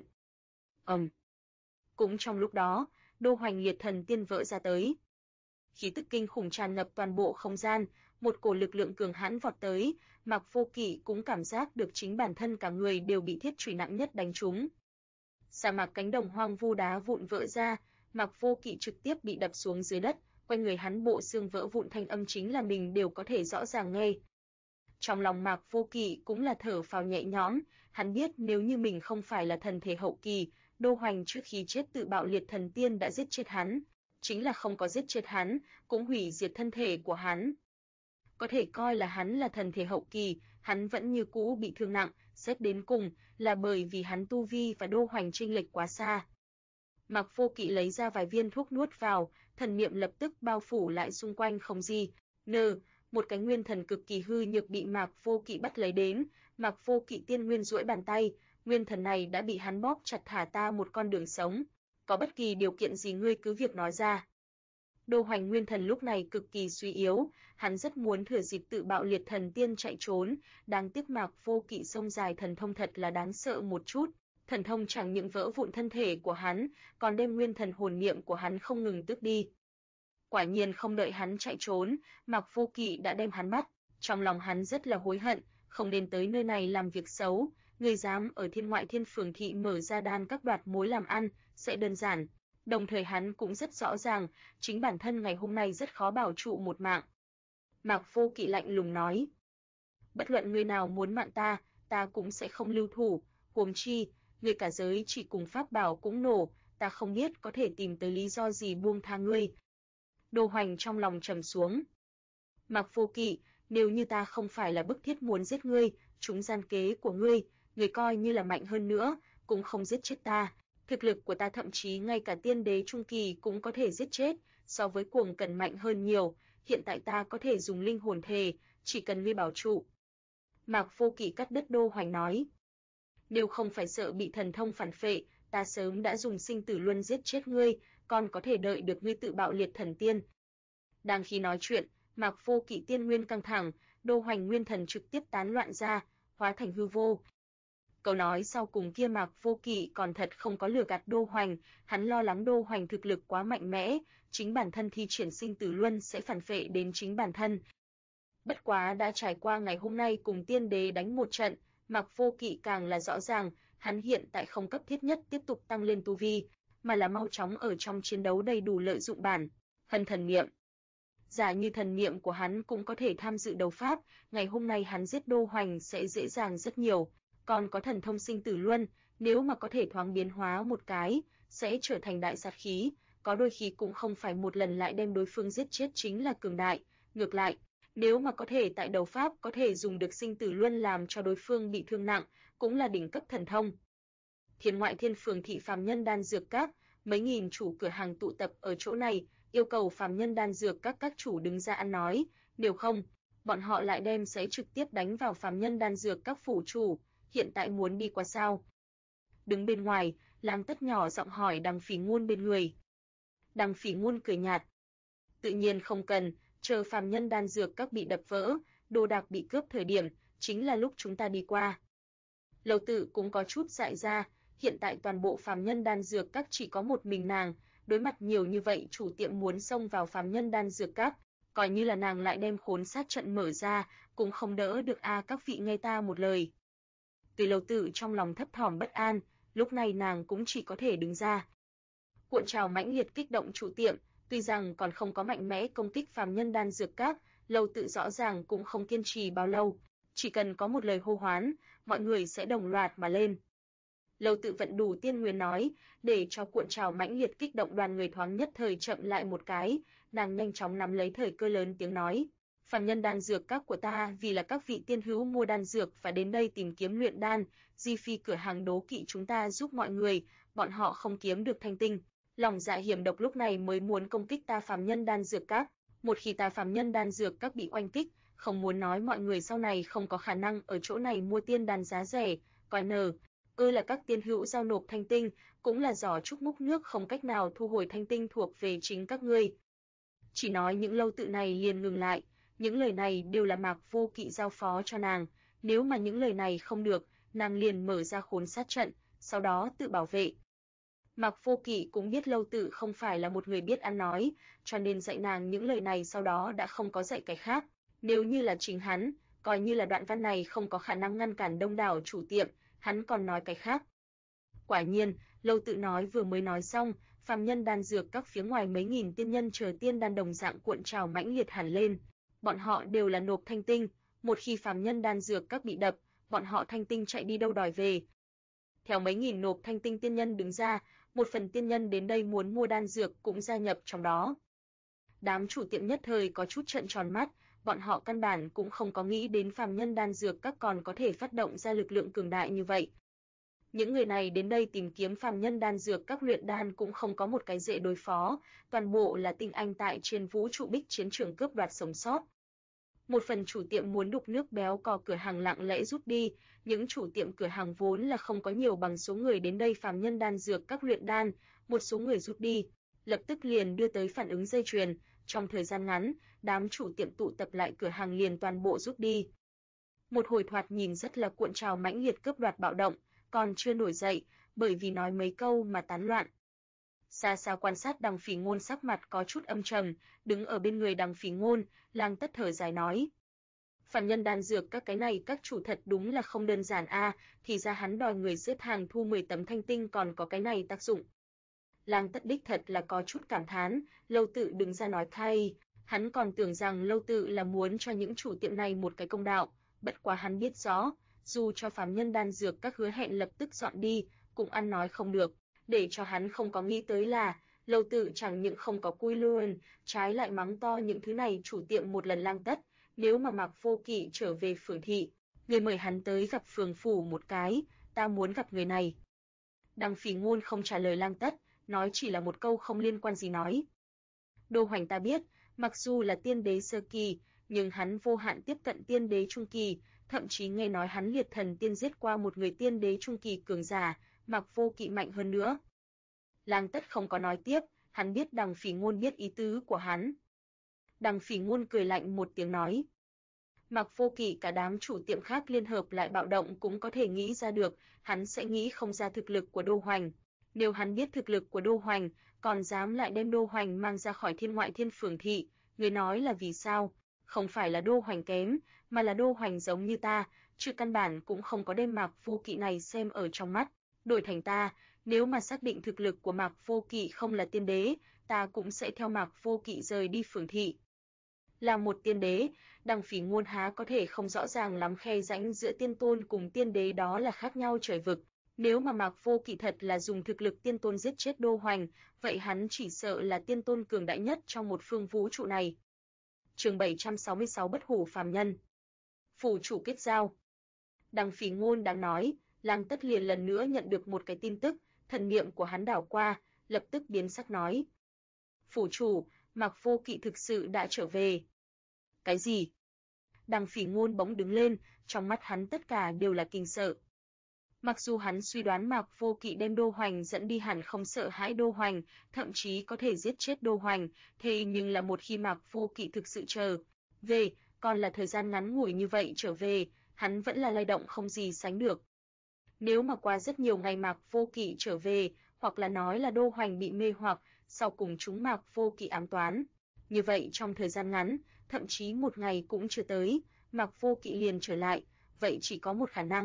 Cũng trong lúc đó, Đô Hoành liệt thần tiên vỡ ra tới. Khí tức kinh khủng tràn ngập toàn bộ không gian, một cổ lực lượng cường hãn vọt tới, Mạc Vô Kỵ cũng cảm giác được chính bản thân cả người đều bị thiết chùy nặng nhất đánh trúng. Sa mạc cánh đồng hoang vu đá vụn vỡ ra, Mạc Vô Kỵ trực tiếp bị đập xuống dưới đất, quanh người hắn bộ xương vỡ vụn thanh âm chính là mình đều có thể rõ ràng nghe. Trong lòng Mạc Vô Kỵ cũng là thở phào nhẹ nhõm, hắn biết nếu như mình không phải là thần thể hậu kỳ, Đô Hoành trước khi chết tự bạo liệt thần tiên đã giết chết hắn, chính là không có giết chết hắn, cũng hủy diệt thân thể của hắn. Có thể coi là hắn là thần thể hậu kỳ, hắn vẫn như cũ bị thương nặng, xét đến cùng là bởi vì hắn tu vi và Đô Hoành chênh lệch quá xa. Mạc Vô Kỵ lấy ra vài viên thuốc nuốt vào, thần niệm lập tức bao phủ lại xung quanh không gì. Một cái nguyên thần cực kỳ hư nhược bị Mạc Vô Kỵ bắt lấy đến, Mạc Vô Kỵ tiên nguyên duỗi bàn tay, nguyên thần này đã bị hắn bóp chặt thả ta một con đường sống. Có bất kỳ điều kiện gì ngươi cứ việc nói ra. Đô Hoành nguyên thần lúc này cực kỳ suy yếu, hắn rất muốn thừa dịp tự bạo liệt thần tiên chạy trốn, đáng tiếc Mạc Vô Kỵ sông dài thần thông thật là đáng sợ một chút. Thần thông chẳng những vỡ vụn thân thể của hắn, còn đem nguyên thần hồn niệm của hắn không ngừng tước đi. Quả nhiên không đợi hắn chạy trốn, Mạc Vô Kỵ đã đem hắn bắt, trong lòng hắn rất là hối hận, không đến tới nơi này làm việc xấu, người dám ở Thiên Ngoại Thiên Phường thị mở ra đan các đoạt mối làm ăn, sẽ đơn giản. Đồng thời hắn cũng rất rõ ràng, chính bản thân ngày hôm nay rất khó bảo trụ một mạng. Mạc Vô Kỵ lạnh lùng nói, bất luận người nào muốn mạng ta cũng sẽ không lưu thủ, huống chi, người cả giới chỉ cùng pháp bảo cũng nổ, ta không biết có thể tìm tới lý do gì buông tha ngươi. Đô Hoành trong lòng trầm xuống. Mạc Vô Kỵ, nếu như ta không phải là bức thiết muốn giết ngươi, trúng gian kế của ngươi coi như là mạnh hơn nữa, cũng không giết chết ta. Thực lực của ta thậm chí ngay cả tiên đế trung kỳ cũng có thể giết chết, so với Cuồng Cẩn mạnh hơn nhiều, hiện tại ta có thể dùng linh hồn thề, chỉ cần ngươi bảo trụ. Mạc Vô Kỵ cắt đứt Đô Hoành nói. Nếu không phải sợ bị thần thông phản phệ, ta sớm đã dùng sinh tử luân giết chết ngươi, còn có thể đợi được ngươi tự bạo liệt thần tiên. Đang khi nói chuyện, Mạc Vô Kỵ tiên nguyên căng thẳng, Đô Hoành nguyên thần trực tiếp tán loạn ra, hóa thành hư vô. Câu nói sau cùng kia Mạc Vô Kỵ còn thật không có lừa gạt Đô Hoành, hắn lo lắng Đô Hoành thực lực quá mạnh mẽ, chính bản thân thi triển sinh tử luân sẽ phản phệ đến chính bản thân. Bất quá đã trải qua ngày hôm nay cùng tiên đế đánh một trận, Mạc Vô Kỵ càng là rõ ràng, hắn hiện tại không cấp thiết nhất tiếp tục tăng lên tu vi, mà là mau chóng ở trong chiến đấu đầy đủ lợi dụng bản thân thần niệm. Giả như thần niệm của hắn cũng có thể tham dự đấu pháp, ngày hôm nay hắn giết Đô Hoành sẽ dễ dàng rất nhiều. Còn có thần thông sinh tử luân, nếu mà có thể thoáng biến hóa một cái, sẽ trở thành đại sát khí, có đôi khi cũng không phải một lần lại đem đối phương giết chết chính là cường đại, ngược lại, nếu mà có thể tại đấu pháp có thể dùng được sinh tử luân làm cho đối phương bị thương nặng, cũng là đỉnh cấp thần thông. Thiên Ngoại Thiên Phường thị phàm nhân đan dược các, mấy nghìn chủ cửa hàng tụ tập ở chỗ này, yêu cầu phàm nhân đan dược các chủ đứng ra ăn nói, nếu không, bọn họ lại đem sẽ trực tiếp đánh vào phàm nhân đan dược các phủ chủ. Hiện tại muốn đi qua sao? Đứng bên ngoài, Lam Tất nhỏ giọng hỏi Đằng Phỉ Ngôn bên người. Đằng Phỉ Ngôn cười nhạt. Tự nhiên không cần, chờ phàm nhân đan dược các bị đập vỡ, đồ đạc bị cướp thời điểm, chính là lúc chúng ta đi qua. Lầu Tự cũng có chút dại ra, hiện tại toàn bộ phàm nhân đan dược các chỉ có một mình nàng, đối mặt nhiều như vậy chủ tiệm muốn xông vào phàm nhân đan dược các, coi như là nàng lại đem khốn sát trận mở ra, cũng không đỡ được a các vị nghe ta một lời. Từ Lầu Tự trong lòng thấp thỏm bất an, lúc này nàng cũng chỉ có thể đứng ra. Cuộn trào mãnh liệt kích động chủ tiệm, tuy rằng còn không có mạnh mẽ công kích phàm nhân đan dược các, Lâu Tự rõ ràng cũng không kiên trì bao lâu, chỉ cần có một lời hô hoán, mọi người sẽ đồng loạt mà lên. Lâu Tự vận đủ tiên nguyên nói, để cho cuộn trào mãnh liệt kích động đoàn người thoáng nhất thời chậm lại một cái, nàng nhanh chóng nắm lấy thời cơ lớn tiếng nói: "Phàm nhân đan dược các của ta vì là các vị tiên hữu mua đan dược và đến đây tìm kiếm luyện đan, Di Phi cửa hàng đố kỵ chúng ta giúp mọi người, bọn họ không kiếm được thanh tinh, lòng dạ hiểm độc lúc này mới muốn công kích ta phàm nhân đan dược các. Một khi ta phàm nhân đan dược các bị oanh kích, không muốn nói mọi người sau này không có khả năng ở chỗ này mua tiên đan giá rẻ, coi là các tiên hữu giao nộp thanh tinh, cũng là giỏ trúc múc nước không cách nào thu hồi thanh tinh thuộc về chính các ngươi." Chỉ nói những Lâu Tự này liền ngừng lại, những lời này đều là Mạc Vô Kỵ giao phó cho nàng, nếu mà những lời này không được, nàng liền mở ra khốn sát trận, sau đó tự bảo vệ. Mạc Vô Kỵ cũng biết Lâu Tự không phải là một người biết ăn nói, cho nên dạy nàng những lời này sau đó đã không có dạy cái khác. Nếu như là chính hắn, coi như là đoạn văn này không có khả năng ngăn cản đông đảo chủ tiệm, hắn còn nói cái khác. Quả nhiên, Lâu Tự nói vừa mới nói xong, phàm nhân đan dược các phía ngoài mấy nghìn tiên nhân chờ tiên đan đồng dạng cuộn trào mãnh liệt hẳn lên. Bọn họ đều là nộp thanh tinh, một khi phàm nhân đan dược các bị đập, bọn họ thanh tinh chạy đi đâu đòi về. Theo mấy nghìn nộp thanh tinh tiên nhân đứng ra, một phần tiên nhân đến đây muốn mua đan dược cũng gia nhập trong đó. Đám chủ tiệm nhất thời có chút trợn tròn mắt, bọn họ căn bản cũng không có nghĩ đến phàm nhân đan dược các còn có thể phát động ra lực lượng cường đại như vậy. Những người này đến đây tìm kiếm phàm nhân đan dược các luyện đan cũng không có một cái dễ đối phó, toàn bộ là tinh anh tại trên vũ trụ bích chiến trường cướp đoạt sống sót. Một phần chủ tiệm muốn đục nước béo cò cửa hàng lặng lẽ rút đi, những chủ tiệm cửa hàng vốn là không có nhiều bằng số người đến đây phàm nhân đan dược các luyện đan, một số người rút đi, lập tức liền đưa tới phản ứng dây chuyền, trong thời gian ngắn, đám chủ tiệm tụ tập lại cửa hàng liền toàn bộ rút đi. Một hồi thoạt nhìn rất là cuộn trào mãnh liệt cướp đoạt bạo động, còn chưa nổi dậy, bởi vì nói mấy câu mà tán loạn. Xa xa quan sát Đằng Phỉ Ngôn sắc mặt có chút âm trầm, đứng ở bên người Đằng Phỉ Ngôn, Lang Tất thở dài nói: "Phàm nhân đan dược các cái này các chủ thật đúng là không đơn giản a, thì ra hắn đòi người xếp hàng thu 10 tấm thanh tinh còn có cái này tác dụng." Lang Tất đích thật là có chút cảm thán, Lâu Tự đứng ra nói thay, hắn còn tưởng rằng Lâu Tự là muốn cho những chủ tiệm này một cái công đạo, bất quá hắn biết rõ, dù cho phàm nhân đan dược các hứa hẹn lập tức dọn đi, cũng ăn nói không được. Để cho hắn không có nghĩ tới là, Lâu Tự chẳng những không có cui luôn, trái lại mắng to những thứ này chủ tiệm một lần. Lang Tất, nếu mà Mạc Vô Kỵ trở về phường thị, người mời hắn tới gặp phường phủ một cái, ta muốn gặp người này. Đằng Phỉ Ngôn không trả lời Lang Tất, nói chỉ là một câu không liên quan gì nói: "Đô Hoành ta biết, mặc dù là tiên đế sơ kỳ, nhưng hắn vô hạn tiếp cận tiên đế trung kỳ, thậm chí nghe nói hắn liệt thần tiên giết qua một người tiên đế trung kỳ cường giả, Mạc Vô Kỵ mạnh hơn nữa." Lang Tất không có nói tiếp, hắn biết Đằng Phỉ Ngôn biết ý tứ của hắn. Đằng Phỉ Ngôn cười lạnh một tiếng nói: "Mạc Vô Kỵ cả đám chủ tiệm khác liên hợp lại bạo động cũng có thể nghĩ ra được, hắn sẽ nghĩ không ra thực lực của Đô Hoành. Nếu hắn biết thực lực của Đô Hoành, còn dám lại đem Đô Hoành mang ra khỏi Thiên Ngoại Thiên phường thị, người nói là vì sao? Không phải là Đô Hoành kém, mà là Đô Hoành giống như ta, chứ căn bản cũng không có đem Mạc Vô Kỵ này xem ở trong mắt. Đổi thành ta, nếu mà xác định thực lực của Mạc Vô Kỵ không là tiên đế, ta cũng sẽ theo Mạc Vô Kỵ rời đi phường thị." Là một tiên đế, Đằng Phỉ Ngôn há có thể không rõ ràng lắm khe rãnh giữa tiên tôn cùng tiên đế đó là khác nhau trời vực. Nếu mà Mạc Vô Kỵ thật là dùng thực lực tiên tôn giết chết Đô Hoành, vậy hắn chỉ sợ là tiên tôn cường đại nhất trong một phương vũ trụ này. Chương 766 Bất hủ phàm nhân. Phủ chủ kết giao. Đằng Phỉ Ngôn đang nói, Lang Tất liền lần nữa nhận được một cái tin tức, thần niệm của hắn đảo qua, lập tức biến sắc nói: "Phủ chủ, Mạc Vô Kỵ thực sự đã trở về." Cái gì? Đằng Phỉ Ngôn bỗng đứng lên, trong mắt hắn tất cả đều là kinh sợ. Mặc dù hắn suy đoán Mạc Vô Kỵ đem Đô Hoành dẫn đi hẳn không sợ hãi Đô Hoành, thậm chí có thể giết chết Đô Hoành, thế nhưng là một khi Mạc Vô Kỵ thực sự trở về, còn là thời gian ngắn ngủi như vậy trở về, hắn vẫn là lay động không gì sánh được. Nếu mà qua rất nhiều ngày Mạc Vô Kỵ trở về, hoặc là nói là Đô Hoành bị mê hoặc, sau cùng chúng Mạc Vô Kỵ ám toán, như vậy trong thời gian ngắn, thậm chí một ngày cũng chưa tới, Mạc Vô Kỵ liền trở lại, vậy chỉ có một khả năng,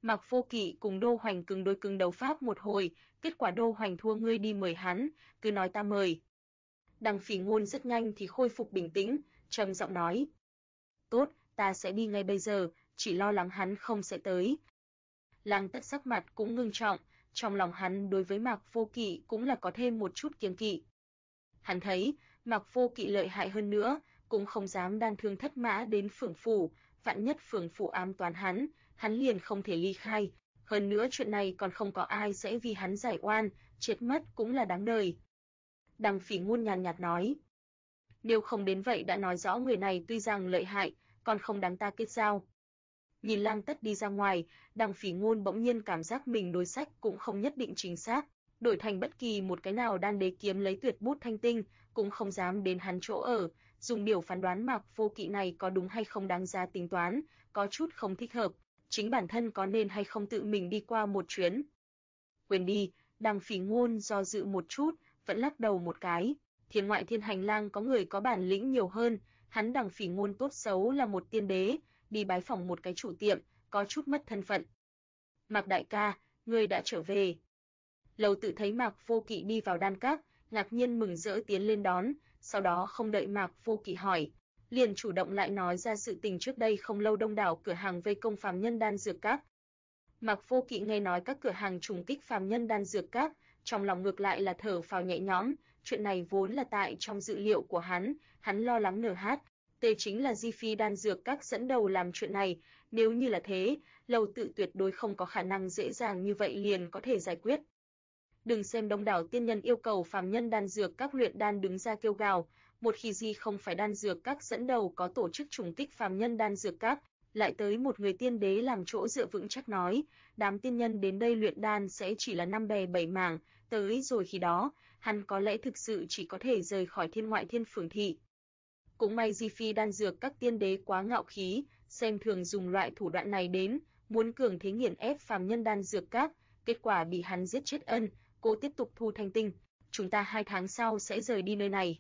Mạc Vô Kỵ cùng Đô Hoành cứng đôi cứng đấu pháp một hồi, kết quả Đô Hoành thua, ngươi đi mời hắn, cứ nói ta mời. Đằng Phỉ Ngôn rất nhanh thì khôi phục bình tĩnh, trầm giọng nói: "Tốt, ta sẽ đi ngay bây giờ, chỉ lo lắng hắn không sẽ tới." Lăng Tất sắc mặt cũng ngưng trọng, trong lòng hắn đối với Mạc Vô Kỵ cũng là có thêm một chút kiêng kỵ. Hắn thấy Mạc Vô Kỵ lợi hại hơn nữa, cũng không dám đan thương thất mã đến Phượng phủ, vạn nhất Phượng phủ ám toán hắn liền không thể ly khai. Hơn nữa chuyện này còn không có ai sẽ vì hắn giải oan, chết mất cũng là đáng đời. Đằng Phỉ Ngôn nhàn nhạt nói: "Nếu không đến vậy đã nói rõ người này tuy rằng lợi hại, còn không đáng ta kết giao." Nhìn Lăng Tất đi ra ngoài, Đằng Phỉ Ngôn bỗng nhiên cảm giác mình đối sách cũng không nhất định chính xác, đổi thành bất kỳ một cái nào đan đế kiếm lấy tuyệt bút thanh tinh, cũng không dám đến hắn chỗ ở, dùng điều phán đoán Mạc Vô Kỵ này có đúng hay không đáng giá tính toán, có chút không thích hợp, chính bản thân có nên hay không tự mình đi qua một chuyến. Quên đi, Đằng Phỉ Ngôn do dự một chút, vẫn lắc đầu một cái. Thiên ngoại thiên hành lang có người có bản lĩnh nhiều hơn, hắn Đằng Phỉ Ngôn tốt xấu là một tiên đế, đi bái phỏng một cái chủ tiệm, có chút mất thân phận. Mạc đại ca, ngươi đã trở về. Lầu Tự thấy Mạc Vô Kỵ đi vào đan các, ngạc nhiên mừng rỡ tiến lên đón, sau đó không đợi Mạc Vô Kỵ hỏi, liền chủ động lại nói ra sự tình trước đây không lâu đông đảo cửa hàng vây công phàm nhân đan dược các. Mạc Vô Kỵ nghe nói các cửa hàng trùng kích phàm nhân đan dược các, trong lòng ngược lại là thở phào nhẹ nhõm, chuyện này vốn là tại trong dự liệu của hắn lo lắng NHT chính là Di Phi đan dược các dẫn đầu làm chuyện này, nếu như là thế, Lầu Tự tuyệt đối không có khả năng dễ dàng như vậy liền có thể giải quyết. Đừng xem đông đảo tiên nhân yêu cầu phàm nhân đan dược các luyện đan đứng ra kêu gào, một khi Di không phải đan dược các dẫn đầu có tổ chức trùng kích phàm nhân đan dược các, lại tới một người tiên đế làm chỗ dựa vững chắc nói, đám tiên nhân đến đây luyện đan sẽ chỉ là năm bè bảy mảng, tới rồi khi đó, hắn có lẽ thực sự chỉ có thể rời khỏi thiên ngoại thiên phường thị. Cũng may Di Phi đan dược các tiên đế quá ngạo khí, xem thường dùng loại thủ đoạn này đến, muốn cường thế nghiền ép phàm nhân đan dược các, kết quả bị hắn giết chết cô tiếp tục thu thanh tinh, chúng ta 2 tháng sau sẽ rời đi nơi này.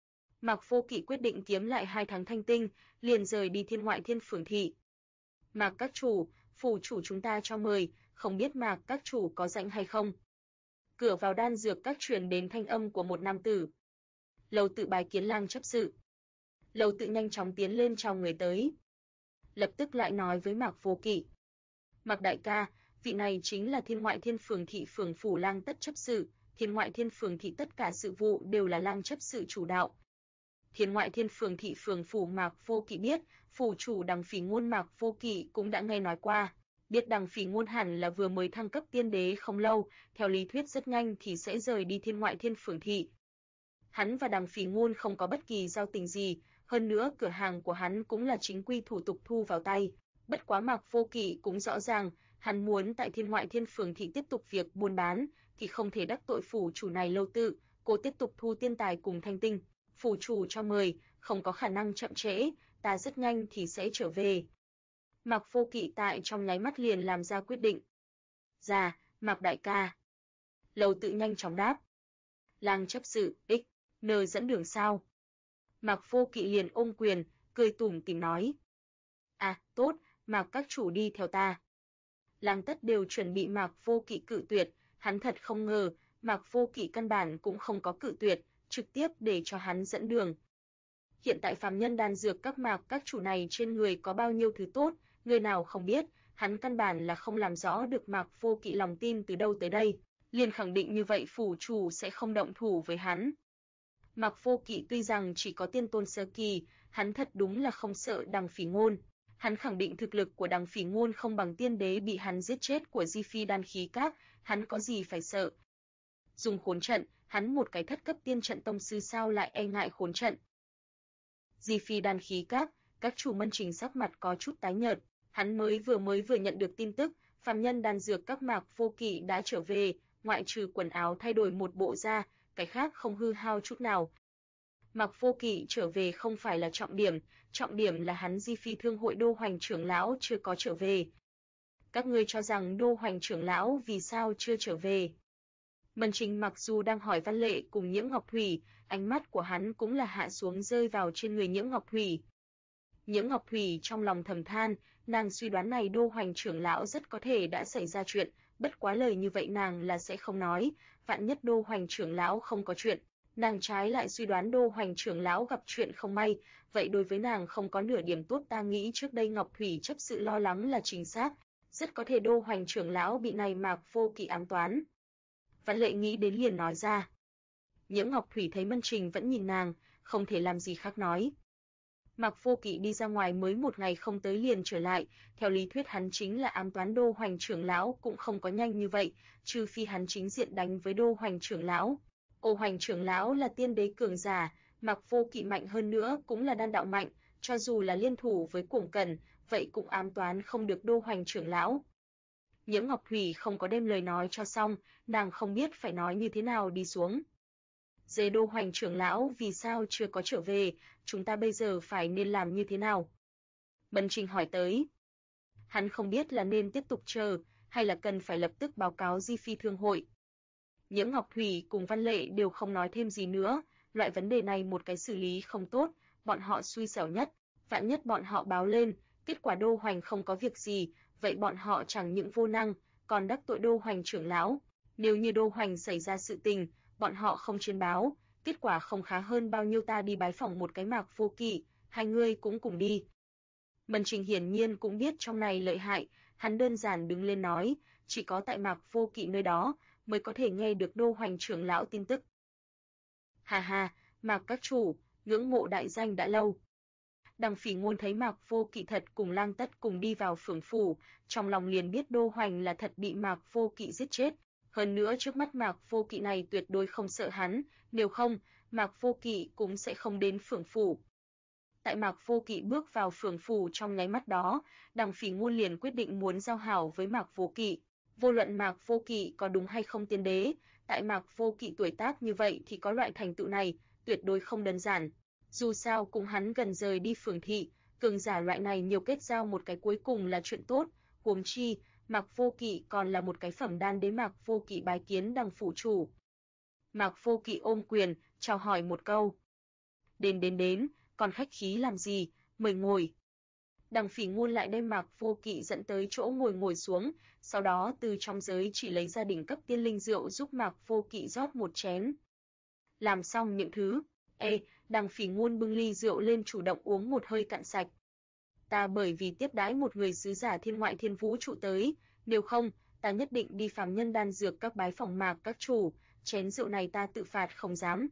Mạc Vô Kỵ quyết định kiếm lại 2 tháng thanh tinh, liền rời đi thiên ngoại thiên phường thị. Mạc các chủ, phủ chủ chúng ta cho mời, không biết Mạc các chủ có rảnh hay không? Cửa vào đan dược các truyền đến thanh âm của một nam tử. Lầu Tự bái kiến Lang chấp sự. Lầu Tự nhanh chóng tiến lên chào người tới. Lập tức lại nói với Mạc Vô Kỵ. Mạc đại ca, vị này chính là thiên ngoại thiên phường thị phường phủ Lang Tất chấp sự, thiên ngoại thiên phường thị tất cả sự vụ đều là Lang chấp sự chủ đạo. Thiên ngoại thiên phường thị phường phủ Mạc Vô Kỵ biết, phủ chủ Đằng Phỉ Ngôn Mạc Vô Kỵ cũng đã nghe nói qua, biết Đằng Phỉ Ngôn hẳn là vừa mới thăng cấp tiên đế không lâu, theo lý thuyết rất nhanh thì sẽ rời đi thiên ngoại thiên phường thị. Hắn và Đằng Phỉ Ngôn không có bất kỳ giao tình gì, hơn nữa cửa hàng của hắn cũng là chính quy thủ tục thu vào tay. Bất quá Mạc Vô Kỵ cũng rõ ràng, hắn muốn tại thiên ngoại thiên phường thị tiếp tục việc buôn bán, thì không thể đắc tội phủ chủ này Lâu Tự, cô tiếp tục thu tiên tài cùng thanh tinh. Phủ chủ cho mời, không có khả năng chậm trễ, ta rất nhanh thì sẽ trở về. Mạc Vô Kỵ tại trong nháy mắt liền làm ra quyết định. Dạ, Mạc đại ca. Lầu Tự nhanh chóng đáp. Lang chấp sự, N dẫn đường sao? Mạc Vô Kỵ liền ôm quyền, cười tủm tỉm nói. À, tốt, Mạc các chủ đi theo ta. Lang Tất đều chuẩn bị Mạc Vô Kỵ cự tuyệt, hắn thật không ngờ, Mạc Vô Kỵ căn bản cũng không có cự tuyệt, trực tiếp để cho hắn dẫn đường. Hiện tại phàm nhân đan dược các Mạc các chủ này trên người có bao nhiêu thứ tốt, người nào không biết, hắn căn bản là không làm rõ được Mạc Vô Kỵ lòng tin từ đâu tới đây, liền khẳng định như vậy phủ chủ sẽ không động thủ với hắn. Mạc Vô Kỵ tuy rằng chỉ có tiên tôn sơ kỳ, hắn thật đúng là không sợ Đằng Phỉ Ngôn. Hắn khẳng định thực lực của Đằng Phỉ Ngôn không bằng tiên đế bị hắn giết chết của Di Phi đan khí các, hắn có gì phải sợ. Dùng khốn trận, hắn một cái thất cấp tiên trận tông sư sao lại e ngại khốn trận. Di Phi đan khí các chủ Mân Trình sắc mặt có chút tái nhợt, hắn mới vừa nhận được tin tức, phàm nhân đan dược các Mạc Vô Kỵ đã trở về, ngoại trừ quần áo thay đổi một bộ ra, cái khác không hư hao chút nào. Mạc Vô Kỵ trở về không phải là trọng điểm là hắn Di Phi Thương hội Đô Hoành trưởng lão chưa có trở về. Các ngươi cho rằng Đô Hoành trưởng lão vì sao chưa trở về? Mân Trình mặc dù đang hỏi Văn Lệ cùng Nhiễm Ngọc Thủy, ánh mắt của hắn cũng là hạ xuống rơi vào trên người Nhiễm Ngọc Thủy. Nhiễm Ngọc Thủy trong lòng thầm than, nàng suy đoán này Đô Hoành trưởng lão rất có thể đã xảy ra chuyện, bất quá lời như vậy nàng là sẽ không nói, vạn nhất Đô Hoành trưởng lão không có chuyện, nàng trái lại suy đoán Đô Hoành trưởng lão gặp chuyện không may, vậy đối với nàng không có nửa điểm tốt. Ta nghĩ trước đây Ngọc Thủy chấp sự lo lắng là chính xác, rất có thể Đô Hoành trưởng lão bị này Mạc Vô Kỵ ám toán. Văn Lệ nghĩ đến liền nói ra. Nhiễm Ngọc Thủy thấy Mân Trình vẫn nhìn nàng, không thể làm gì khác nói. Mạc Vô Kỵ đi ra ngoài mới một ngày không tới liền trở lại, theo lý thuyết hắn chính là ám toán Đô Hoành trưởng lão, cũng không có nhanh như vậy, trừ phi hắn chính diện đánh với Đô Hoành trưởng lão. Ô Hoành trưởng lão là tiên đế cường giả, Mạc Vô Kỵ mạnh hơn nữa cũng là đan đạo mạnh, cho dù là liên thủ với Cuồng Cẩn, vậy cũng ám toán không được Đô Hoành trưởng lão. Nhiễm Ngọc Thủy không có đem lời nói cho xong, nàng không biết phải nói như thế nào đi xuống. Dê Đô Hoành trưởng lão vì sao chưa có trở về, chúng ta bây giờ phải nên làm như thế nào? Mân Trình hỏi tới. Hắn không biết là nên tiếp tục chờ, hay là cần phải lập tức báo cáo Di Phi Thương hội. Nhiễm Ngọc Thủy cùng Văn Lệ đều không nói thêm gì nữa, loại vấn đề này một cái xử lý không tốt, bọn họ xui xẻo nhất, vạn nhất bọn họ báo lên, kết quả Đô Hoành không có việc gì, vậy bọn họ chẳng những vô năng, còn đắc tội Đô Hoành trưởng lão. Nếu như Đô Hoành xảy ra sự tình, bọn họ không chiến báo, kết quả không khá hơn bao nhiêu. Ta đi bái phỏng một cái Mạc Vô Kỵ, hai người cũng cùng đi. Mân Trình hiển nhiên cũng biết trong này lợi hại, hắn đơn giản đứng lên nói, chỉ có tại Mạc Vô Kỵ nơi đó mới có thể nghe được Đô Hoành trưởng lão tin tức. Hà hà, Mạc các chủ, ngưỡng mộ đại danh đã lâu. Đằng Phỉ Ngôn thấy Mạc Vô Kỵ thật cùng Lang Tất cùng đi vào phường phủ, trong lòng liền biết Đô Hoành là thật bị Mạc Vô Kỵ giết chết. Hơn nữa trước mắt Mạc Vô Kỵ này tuyệt đối không sợ hắn, nếu không, Mạc Vô Kỵ cũng sẽ không đến phường phủ. Tại Mạc Vô Kỵ bước vào phường phủ trong nháy mắt đó, Đằng Phỉ Ngôn liền quyết định muốn giao hảo với Mạc Vô Kỵ. Vô luận Mạc Vô Kỵ có đúng hay không tiên đế, tại Mạc Vô Kỵ tuổi tác như vậy thì có loại thành tựu này, tuyệt đối không đơn giản. Dù sao cùng hắn gần rời đi phường thị, cường giả loại này nhiều kết giao một cái cuối cùng là chuyện tốt, huống chi, Mạc Vô Kỵ còn là một cái phẩm đan đế. Mạc Vô Kỵ bái kiến Đằng phủ chủ. Mạc Vô Kỵ ôm quyền, chào hỏi một câu. Đến, còn khách khí làm gì, mời ngồi. Đằng Phỉ Ngôn lại đem Mạc Vô Kỵ dẫn tới chỗ ngồi xuống, sau đó từ trong giới chỉ lấy ra đỉnh cấp tiên linh rượu giúp Mạc Vô Kỵ rót một chén. Làm xong những thứ, Đằng Phỉ Ngôn bưng ly rượu lên chủ động uống một hơi cạn sạch. Ta bởi vì tiếp đãi một người sứ giả thiên ngoại thiên vũ trụ tới, nếu không, ta nhất định đi phàm nhân đan dược các bái phòng Mạc các chủ, chén rượu này ta tự phạt không dám.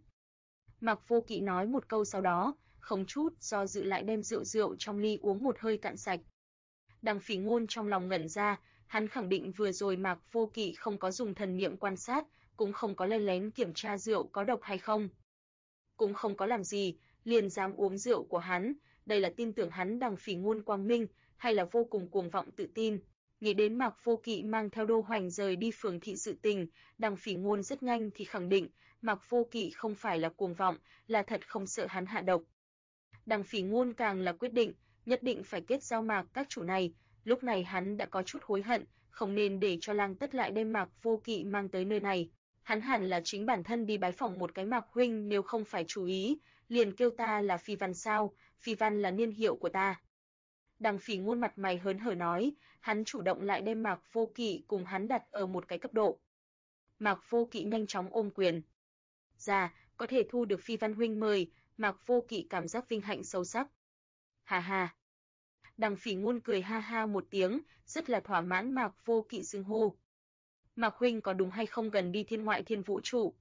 Mạc Vô Kỵ nói một câu sau đó, không chút do dự lại đem rượu trong ly uống một hơi cạn sạch. Đằng Phỉ Ngôn trong lòng ngẩn ra, hắn khẳng định vừa rồi Mạc Vô Kỵ không có dùng thần niệm quan sát, cũng không có lén lén kiểm tra rượu có độc hay không. Cũng không có làm gì, liền dám uống rượu của hắn, đây là tin tưởng hắn Đằng Phỉ Ngôn quang minh, hay là vô cùng cuồng vọng tự tin. Nghĩ đến Mạc Vô Kỵ mang theo Đô Hoành rời đi phường thị sự tình, Đằng Phỉ Ngôn rất nhanh thì khẳng định, Mạc Vô Kỵ không phải là cuồng vọng, là thật không sợ hắn hạ độc. Đằng Phỉ Ngôn càng là quyết định, nhất định phải kết giao Mạc các chủ này, lúc này hắn đã có chút hối hận, không nên để cho Lang Tất lại đem Mạc Vô Kỵ mang tới nơi này. Hắn hẳn là chính bản thân đi bái phỏng một cái Mạc huynh, nếu không phải chú ý, liền kêu ta là Phi Văn sao, Phi Văn là niên hiệu của ta. Đằng Phỉ Ngôn mặt mày hớn hở nói, hắn chủ động lại đem Mạc Vô Kỵ cùng hắn đặt ở một cái cấp độ. Mạc Vô Kỵ nhanh chóng ôm quyền. Dạ, có thể thu được Phi Văn huynh mời, Mạc Vô Kỵ cảm giác vinh hạnh sâu sắc. Hà hà. Đằng Phỉ Ngôn cười ha ha một tiếng, rất là thỏa mãn Mạc Vô Kỵ xưng hô. Mạc huynh có đúng hay không gần đi thiên ngoại thiên vũ trụ?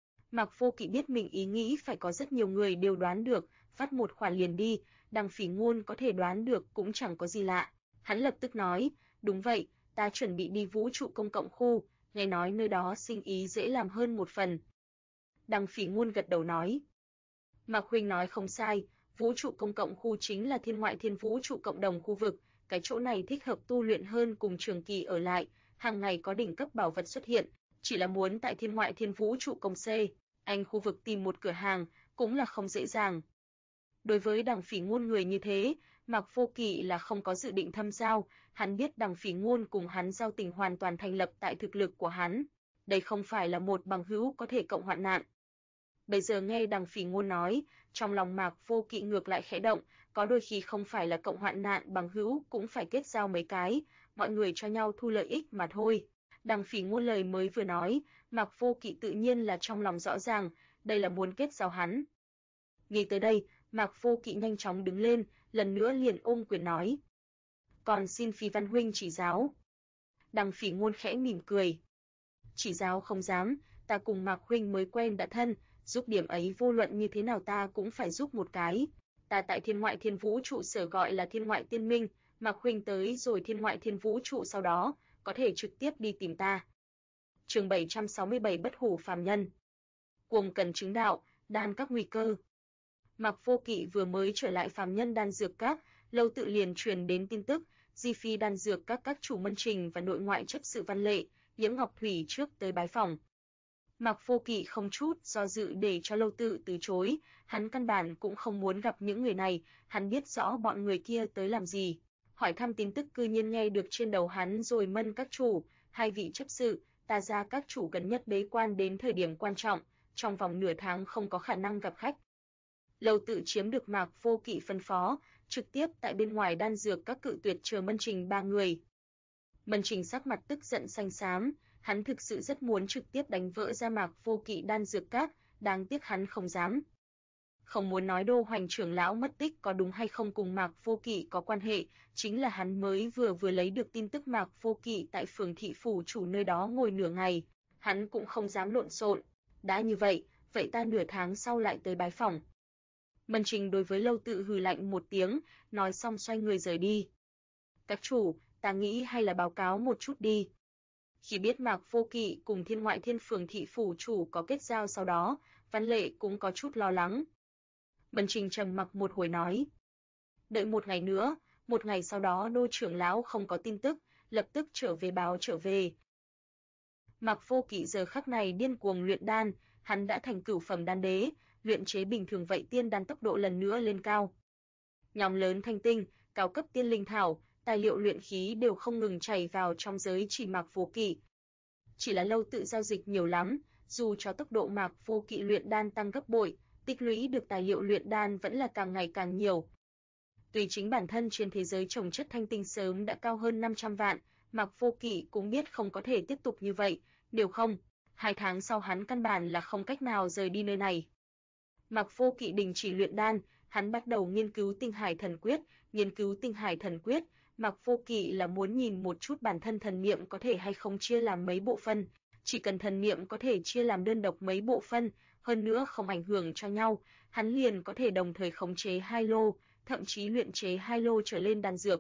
Mạc Vô Kỵ biết mình ý nghĩ phải có rất nhiều người đều đoán được, phát một khoản liền đi, Đằng Phỉ Ngôn có thể đoán được cũng chẳng có gì lạ. Hắn lập tức nói, đúng vậy, ta chuẩn bị đi vũ trụ công cộng khu, nghe nói nơi đó sinh ý dễ làm hơn một phần. Đằng Phỉ Ngôn gật đầu nói, Mạc huynh nói không sai, vũ trụ công cộng khu chính là thiên ngoại thiên vũ trụ cộng đồng khu vực, cái chỗ này thích hợp tu luyện hơn cùng trường kỳ ở lại, hàng ngày có đỉnh cấp bảo vật xuất hiện, chỉ là muốn tại thiên ngoại thiên vũ trụ công C, anh khu vực tìm một cửa hàng cũng là không dễ dàng. Đối với Đằng Phỉ Ngôn người như thế, Mạc Vô Kỵ là không có dự định thâm giao, hắn biết Đằng Phỉ Ngôn cùng hắn giao tình hoàn toàn thành lập tại thực lực của hắn, đây không phải là một bằng hữu có thể cộng hoạn nạn. Bây giờ nghe Đằng Phỉ Ngôn nói, trong lòng Mạc Vô Kỵ ngược lại khẽ động, có đôi khi không phải là cộng hoạn nạn bằng hữu cũng phải kết giao mấy cái, mọi người cho nhau thu lợi ích mà thôi. Đằng Phỉ Ngôn lời mới vừa nói, Mạc Vô Kỵ tự nhiên là trong lòng rõ ràng, đây là muốn kết giao hắn. Nghĩ tới đây, Mạc Vô Kỵ nhanh chóng đứng lên, lần nữa liền ôm quyền nói: "Còn xin Phí Văn huynh chỉ giáo." Đằng Phỉ Ngôn khẽ mỉm cười: "Chỉ giáo không dám, ta cùng Mạc huynh mới quen đã thân, giúp điểm ấy vô luận như thế nào ta cũng phải giúp một cái. Ta tại Thiên Ngoại Thiên Vũ trụ sở gọi là Thiên Ngoại Tiên Minh, Mạc huynh tới rồi Thiên Ngoại Thiên Vũ trụ sau đó, có thể trực tiếp đi tìm ta." Chương 767 Bất hủ phàm nhân. Cuồng cần chứng đạo, đan các nguy cơ. Mạc Vô Kỵ vừa mới trở lại phàm nhân đan dược các, Lâu Tự liền truyền đến tin tức, Di Phi đan dược các chủ Mân Trình và nội ngoại chấp sự Văn Lệ, Nhiễm Ngọc Thủy trước tới bái phỏng. Mạc Vô Kỵ không chút do dự để cho Lâu Tự từ chối, hắn căn bản cũng không muốn gặp những người này, hắn biết rõ bọn người kia tới làm gì. Hỏi thăm tin tức cư nhiên nghe được trên đầu hắn rồi. Mân các chủ, hai vị chấp sự, ta ra các chủ gần nhất bế quan đến thời điểm quan trọng, trong vòng nửa tháng không có khả năng gặp khách. Lâu Tự chiếm được Mạc Vô Kỵ phân phó, trực tiếp tại bên ngoài đan dược các cự tuyệt chờ Mân Trình ba người. Mân Trình sắc mặt tức giận xanh xám, hắn thực sự rất muốn trực tiếp đánh vỡ ra Mạc Vô Kỵ đan dược các, đáng tiếc hắn không dám. Không muốn nói Đô Hoành trưởng lão mất tích có đúng hay không cùng Mạc Vô Kỵ có quan hệ, chính là hắn mới vừa lấy được tin tức Mạc Vô Kỵ tại phường thị phủ chủ nơi đó ngồi nửa ngày, hắn cũng không dám lộn xộn. Đã như vậy, vậy ta nửa tháng sau lại tới bái phỏng. Mân Trình đối với Lâu Tự hừ lạnh một tiếng, nói xong xoay người rời đi. Các chủ, ta nghĩ hay là báo cáo một chút đi. Khi biết Mạc Vô Kỵ cùng Thiên Ngoại Thiên phường thị phủ chủ có kết giao sau đó, Văn Lệ cũng có chút lo lắng. Mân Trình trầm mặc một hồi nói: "Đợi một ngày nữa, một ngày sau đó Đô trưởng lão không có tin tức, lập tức trở về báo trở về." Mạc Vô Kỵ giờ khắc này điên cuồng luyện đan, hắn đã thành cửu phẩm đan đế, luyện chế bình thường vậy tiên đan tốc độ lần nữa lên cao. Nhóm lớn thanh tinh, cao cấp tiên linh thảo, tài liệu luyện khí đều không ngừng chảy vào trong giới chỉ Mạc Vô Kỵ. Chỉ là Lâu Tự giao dịch nhiều lắm, dù cho tốc độ Mạc Vô Kỵ luyện đan tăng gấp bội, tích lũy được tài liệu luyện đan vẫn là càng ngày càng nhiều. Tuy chính bản thân trên thế giới trồng chất thanh tinh sớm đã cao hơn 500 vạn, Mạc Vô Kỵ cũng biết không có thể tiếp tục như vậy, nếu không, 2 tháng sau hắn căn bản là không cách nào rời đi nơi này. Mạc Vô Kỵ đình chỉ luyện đan, hắn bắt đầu nghiên cứu Tinh Hải Thần Quyết, nghiên cứu Tinh Hải Thần Quyết, Mạc Vô Kỵ là muốn nhìn một chút bản thân thần niệm có thể hay không chia làm mấy bộ phận, chỉ cần thần niệm có thể chia làm đơn độc mấy bộ phận, hơn nữa không ảnh hưởng cho nhau, hắn liền có thể đồng thời khống chế hai lô, thậm chí luyện chế hai lô trở lên đan dược.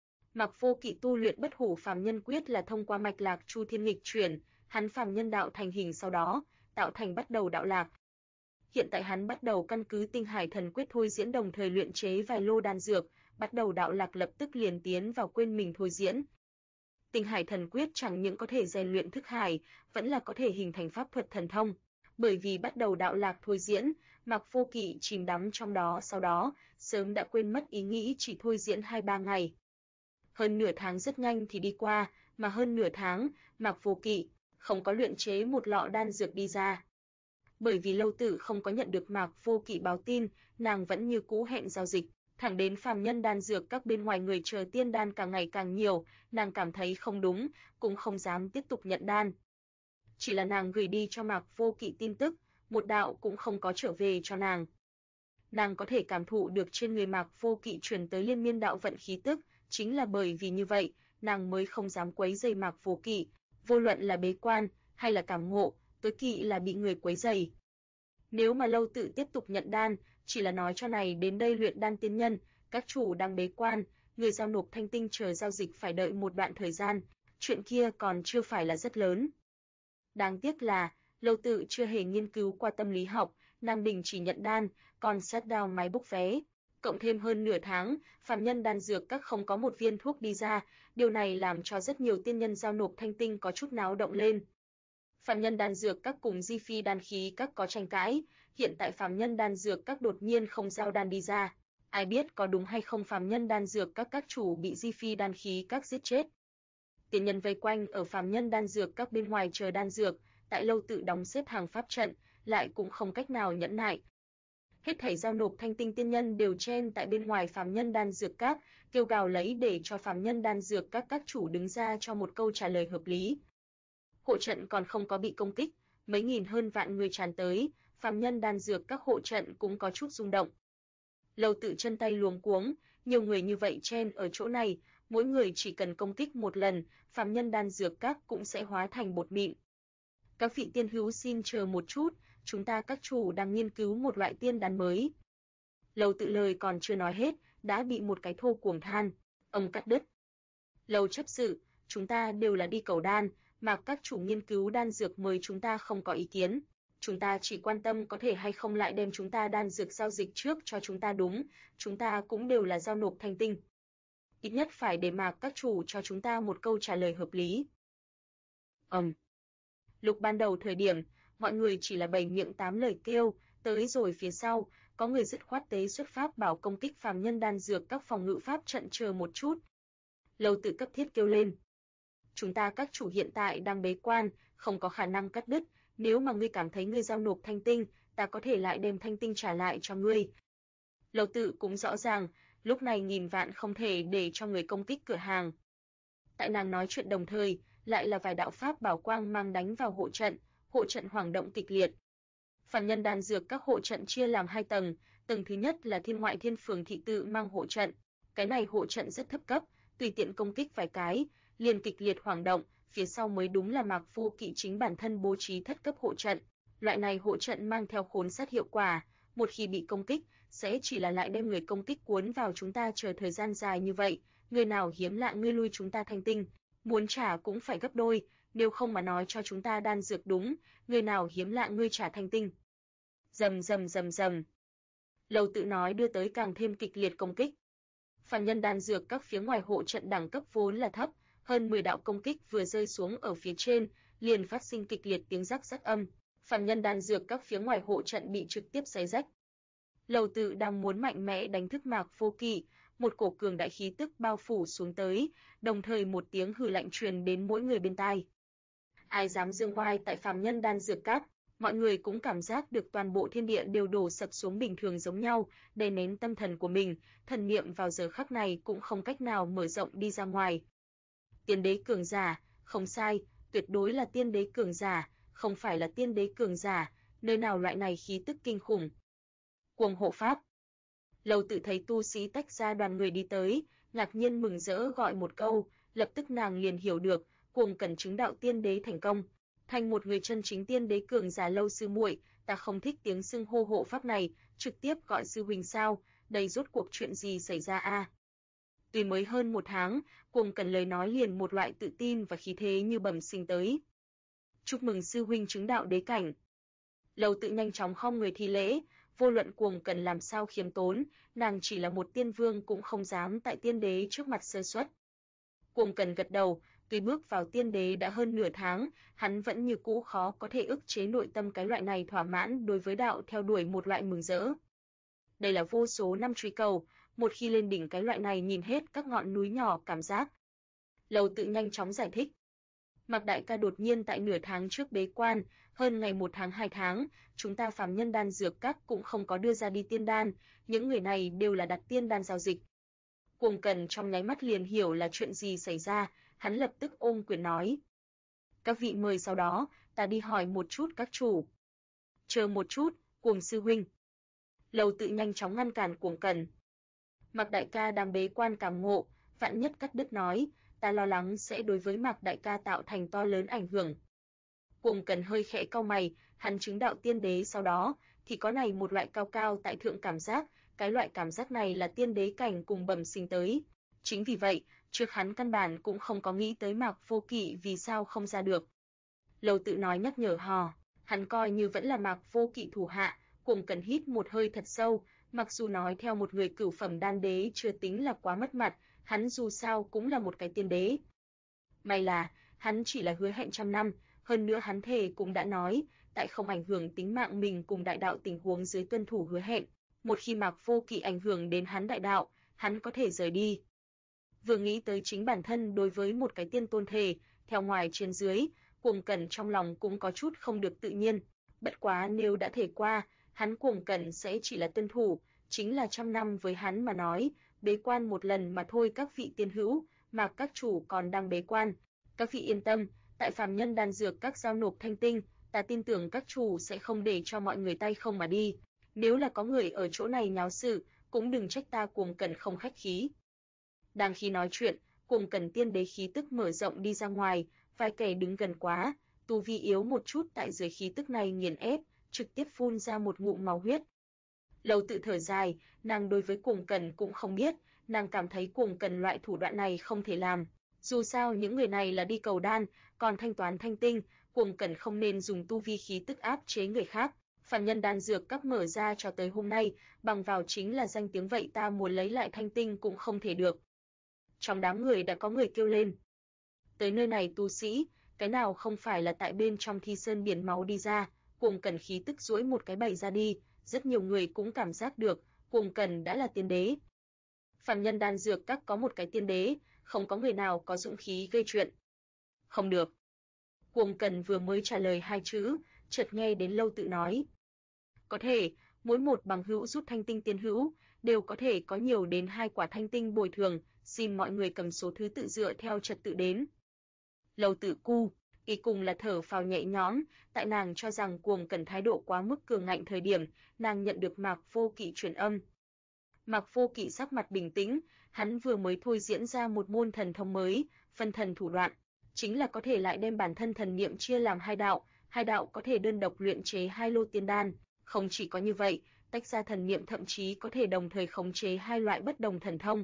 Mạc Vô Kỵ tu luyện Bất hủ phàm nhân quyết là thông qua mạch lạc Chu Thiên nghịch chuyển, hắn phàm nhân đạo thành hình sau đó, tạo thành bắt đầu đạo lạc. Hiện tại hắn bắt đầu căn cứ Tinh Hải Thần Quyết thôi diễn đồng thời luyện chế vài lô đan dược, bắt đầu đạo lạc lập tức liền tiến vào quên mình thôi diễn. Tinh Hải Thần Quyết chẳng những có thể rèn luyện thức hải, vẫn là có thể hình thành pháp thuật thần thông. Bởi vì bắt đầu đạo lạc thôi diễn, Mạc Vô Kỵ chìm đắm trong đó sau đó, sớm đã quên mất ý nghĩ chỉ thôi diễn 2-3 ngày. Hơn nửa tháng rất nhanh thì đi qua, mà hơn nửa tháng, Mạc Vô Kỵ không có luyện chế một lọ đan dược đi ra. Bởi vì Lâu Tử không có nhận được Mạc Vô Kỵ báo tin, nàng vẫn như cũ hẹn giao dịch, thẳng đến phàm nhân đan dược các bên ngoài người chờ tiên đan càng ngày càng nhiều, nàng cảm thấy không đúng, cũng không dám tiếp tục nhận đan. Chỉ là nàng gửi đi cho Mạc Vô Kỵ tin tức, một đạo cũng không có trở về cho nàng. Nàng có thể cảm thụ được trên người Mạc Vô Kỵ truyền tới liên miên đạo vận khí tức, chính là bởi vì như vậy, nàng mới không dám quấy rầy Mạc Vô Kỵ, vô luận là bế quan hay là cảm ngộ, tối kỵ là bị người quấy rầy. Nếu mà Lâu Tự tiếp tục nhận đan, chỉ là nói cho này đến đây luyện đan tiên nhân, các chủ đang bế quan, người giao nộp thanh tinh chờ giao dịch phải đợi một đoạn thời gian, chuyện kia còn chưa phải là rất lớn. Đáng tiếc là, Lâu Tự chưa hề nghiên cứu qua tâm lý học, nàng đình chỉ nhận đan, còn sát down máy bốc vé. Cộng thêm hơn nửa tháng, phàm nhân đan dược các không có một viên thuốc đi ra, điều này làm cho rất nhiều tiên nhân giao nộp thanh tinh có chút náo động lên. Phàm nhân đan dược các cùng Di Phi đan khí các có tranh cãi, hiện tại phàm nhân đan dược các đột nhiên không giao đan đi ra. Ai biết có đúng hay không phàm nhân đan dược các chủ bị Di Phi đan khí các giết chết. Tiên nhân vây quanh ở phàm nhân đan dược các bên ngoài chờ đan dược, tại Lâu Tự đóng xếp hàng pháp trận, lại cũng không cách nào nhẫn nại. Hết thảy giao nộp thanh tinh tiên nhân đều chen tại bên ngoài phàm nhân đan dược các, kêu gào lấy để cho phàm nhân đan dược các chủ đứng ra cho một câu trả lời hợp lý. Hộ trận còn không có bị công kích, mấy nghìn hơn vạn người tràn tới, phàm nhân đan dược các hộ trận cũng có chút rung động. Lầu Tự chân tay luống cuống, nhiều người như vậy chen ở chỗ này, mỗi người chỉ cần công kích một lần, phàm nhân đan dược các cũng sẽ hóa thành bột mịn. Các vị tiên hữu xin chờ một chút, chúng ta các chủ đang nghiên cứu một loại tiên đan mới. Lầu Tự lời còn chưa nói hết, đã bị một cái thô cuồng than, ông cắt đứt. Lầu chấp sự, chúng ta đều là đi cầu đan, mà các chủ nghiên cứu đan dược mời chúng ta không có ý kiến. Chúng ta chỉ quan tâm có thể hay không lại đem chúng ta đan dược giao dịch trước cho chúng ta đúng, chúng ta cũng đều là giao nộp thanh tinh. Ít nhất phải để mà các chủ cho chúng ta một câu trả lời hợp lý. Lúc ban đầu thời điểm, mọi người chỉ là bảy miệng tám lời kêu, tới rồi phía sau, có người dứt khoát tế xuất pháp bảo công kích phàm nhân đan dược các phòng ngự pháp trận chờ một chút. Lầu Tự cấp thiết kêu lên. Chúng ta các chủ hiện tại đang bế quan, không có khả năng cắt đứt, nếu mà ngươi cảm thấy ngươi giao nộp thanh tinh, ta có thể lại đem thanh tinh trả lại cho ngươi. Lầu Tự cũng rõ ràng, lúc này nghìn vạn không thể để cho người công kích cửa hàng. Tại nàng nói chuyện đồng thời, lại là vài đạo pháp bảo quang mang đánh vào hộ trận hoảng động kịch liệt. Phàm nhân đan dược các hộ trận chia làm hai tầng, tầng thứ nhất là Thiên Ngoại Thiên Phường thị tự mang hộ trận, cái này hộ trận rất thấp cấp, tùy tiện công kích vài cái, liền kịch liệt hoảng động, phía sau mới đúng là Mạc Vô Kỵ chính bản thân bố trí thất cấp hộ trận. Loại này hộ trận mang theo khốn sát hiệu quả, một khi bị công kích, sẽ chỉ là lại đem người công kích cuốn vào chúng ta chờ thời gian dài như vậy, người nào hiếm lạ ngươi lui chúng ta thanh tinh, muốn trả cũng phải gấp đôi, nếu không mà nói cho chúng ta đan dược đúng, người nào hiếm lạ ngươi trả thanh tinh. Rầm rầm rầm rầm. Lầu Tự nói đưa tới càng thêm kịch liệt công kích. Phàm nhân đan dược các phía ngoài hộ trận đẳng cấp vốn là thấp, hơn 10 đạo công kích vừa rơi xuống ở phía trên, liền phát sinh kịch liệt tiếng rắc rắc âm. Phàm nhân đan dược các phía ngoài hộ trận bị trực tiếp xé rách. Lầu Tự đang muốn mạnh mẽ đánh thức Mạc Vô Kỵ, một cổ cường đại khí tức bao phủ xuống tới, đồng thời một tiếng hừ lạnh truyền đến mỗi người bên tai. Ai dám dương oai tại phàm nhân đan dược các? Mọi người cũng cảm giác được toàn bộ thiên địa đều đổ sập xuống bình thường giống nhau, đè nén tâm thần của mình, thần niệm vào giờ khắc này cũng không cách nào mở rộng đi ra ngoài. Tiên đế cường giả, không sai, tuyệt đối là tiên đế cường giả, không phải là tiên đế cường giả, nơi nào loại này khí tức kinh khủng. Cuồng hộ pháp. Lầu Tự thấy tu sĩ tách ra đoàn người đi tới, ngạc nhiên mừng rỡ gọi một câu, lập tức nàng liền hiểu được, Cuồng Cẩn chứng đạo tiên đế thành công, thành một người chân chính tiên đế cường giả. Lâu sư muội, ta không thích tiếng xưng hô hộ pháp này, trực tiếp gọi sư huynh sao, đây rốt cuộc chuyện gì xảy ra a? Tuy mới hơn một tháng, Cuồng Cẩn lời nói liền một loại tự tin và khí thế như bẩm sinh tới. Chúc mừng sư huynh chứng đạo đế cảnh. Lầu Tự nhanh chóng khom người thi lễ, vô luận Cuồng Cẩn làm sao khiêm tốn, nàng chỉ là một tiên vương cũng không dám tại tiên đế trước mặt sơ suất. Cuồng Cẩn gật đầu, tuy bước vào tiên đế đã hơn nửa tháng, hắn vẫn như cũ khó có thể ức chế nội tâm cái loại này thỏa mãn đối với đạo theo đuổi một loại mừng rỡ. Đây là vô số năm truy cầu, một khi lên đỉnh cái loại này nhìn hết các ngọn núi nhỏ cảm giác. Lầu Tự nhanh chóng giải thích. Mạc đại ca đột nhiên tại nửa tháng trước bế quan, hơn ngày 1 tháng 2 tháng, chúng ta phàm nhân đan dược các cũng không có đưa ra đi tiên đan, những người này đều là đặt tiên đan giao dịch. Cuồng Cẩn trong nháy mắt liền hiểu là chuyện gì xảy ra, hắn lập tức ôm quyền nói. Các vị mời sau đó, ta đi hỏi một chút các chủ. Chờ một chút, Cuồng sư huynh. Lầu Tự nhanh chóng ngăn cản Cuồng Cẩn. Mạc đại ca đang bế quan cảm ngộ, vạn nhất cắt đứt nói, ta lo lắng sẽ đối với Mạc đại ca tạo thành to lớn ảnh hưởng. Cuồng Cẩn hơi khẽ cau mày, hắn chứng đạo tiên đế sau đó, thì có này một loại cao cao tại thượng cảm giác, cái loại cảm giác này là tiên đế cảnh cùng bẩm sinh tới. Chính vì vậy, trước hắn căn bản cũng không có nghĩ tới Mạc Vô Kỵ vì sao không ra được. Lầu Tự nói nhắc nhở hò, hắn coi như vẫn là Mạc Vô Kỵ thủ hạ. Cuồng Cẩn hít một hơi thật sâu, mặc dù nói theo một người cửu phẩm đan đế chưa tính là quá mất mặt, hắn dù sao cũng là một cái tiên đế. May là, hắn chỉ là hứa hẹn trăm năm, hơn nữa hắn thề cũng đã nói, tại không ảnh hưởng tính mạng mình cùng đại đạo tình huống dưới tuân thủ hứa hẹn, một khi Mạc Vô Kỵ ảnh hưởng đến hắn đại đạo, hắn có thể rời đi. Vừa nghĩ tới chính bản thân đối với một cái tiên tôn thề, theo ngoài trên dưới, Cuồng Cẩn trong lòng cũng có chút không được tự nhiên, bất quá nếu đã thể qua, hắn Cuồng Cẩn sẽ chỉ là tuân thủ, chính là trăm năm với hắn mà nói, bế quan một lần mà thôi. Các vị tiên hữu, Mạc các chủ còn đang bế quan, các vị yên tâm, tại phàm nhân đan dược các giao nộp thanh tinh, ta tin tưởng các chủ sẽ không để cho mọi người tay không mà đi. Nếu là có người ở chỗ này nháo sự, cũng đừng trách ta Cuồng Cẩn không khách khí. Đang khi nói chuyện, Cuồng Cẩn tiên đế khí tức mở rộng đi ra ngoài, vài kẻ đứng gần quá, tu vi yếu một chút tại dưới khí tức này nghiền ép, trực tiếp phun ra một ngụm máu huyết. Lâu Tự thở dài, nàng đối với Cuồng Cẩn cũng không biết, nàng cảm thấy Cuồng Cẩn loại thủ đoạn này không thể làm. Dù sao những người này là đi cầu đan, còn thanh toán thanh tinh, Cuồng Cẩn không nên dùng tu vi khí tức áp chế người khác. Phàm nhân đan dược các mở ra cho tới hôm nay, bằng vào chính là danh tiếng, vậy ta muốn lấy lại thanh tinh cũng không thể được. Trong đám người đã có người kêu lên. Tới nơi này tu sĩ, cái nào không phải là tại bên trong thi sơn biển máu đi ra, Cuồng Cẩn khí tức duỗi một cái bày ra đi, rất nhiều người cũng cảm giác được, Cuồng Cẩn đã là tiên đế. Phàm nhân đan dược các có một cái tiên đế, không có người nào có dũng khí gây chuyện. Không được. Cuồng Cẩn vừa mới trả lời hai chữ, chợt nghe đến Lâu Tự nói. Có thể, mỗi một bằng hữu rút thanh tinh tiên hữu, đều có thể có nhiều đến 2 quả thanh tinh bồi thường, xin mọi người cầm số thứ tự dựa theo trật tự đến. Lâu Tự cu, ý cùng là thở phào nhẹ nhõm, tại nàng cho rằng Cuồng Cẩn thái độ quá mức cường ngạnh thời điểm, nàng nhận được Mạc Vô Kỵ truyền âm. Mạc Vô Kỵ sắc mặt bình tĩnh, hắn vừa mới thôi diễn ra một môn thần thông mới, phân thần thủ đoạn, chính là có thể lại đem bản thân thần niệm chia làm hai đạo có thể đơn độc luyện chế 2 lô tiên đan, không chỉ có như vậy, tách ra thần niệm thậm chí có thể đồng thời khống chế 2 loại bất đồng thần thông.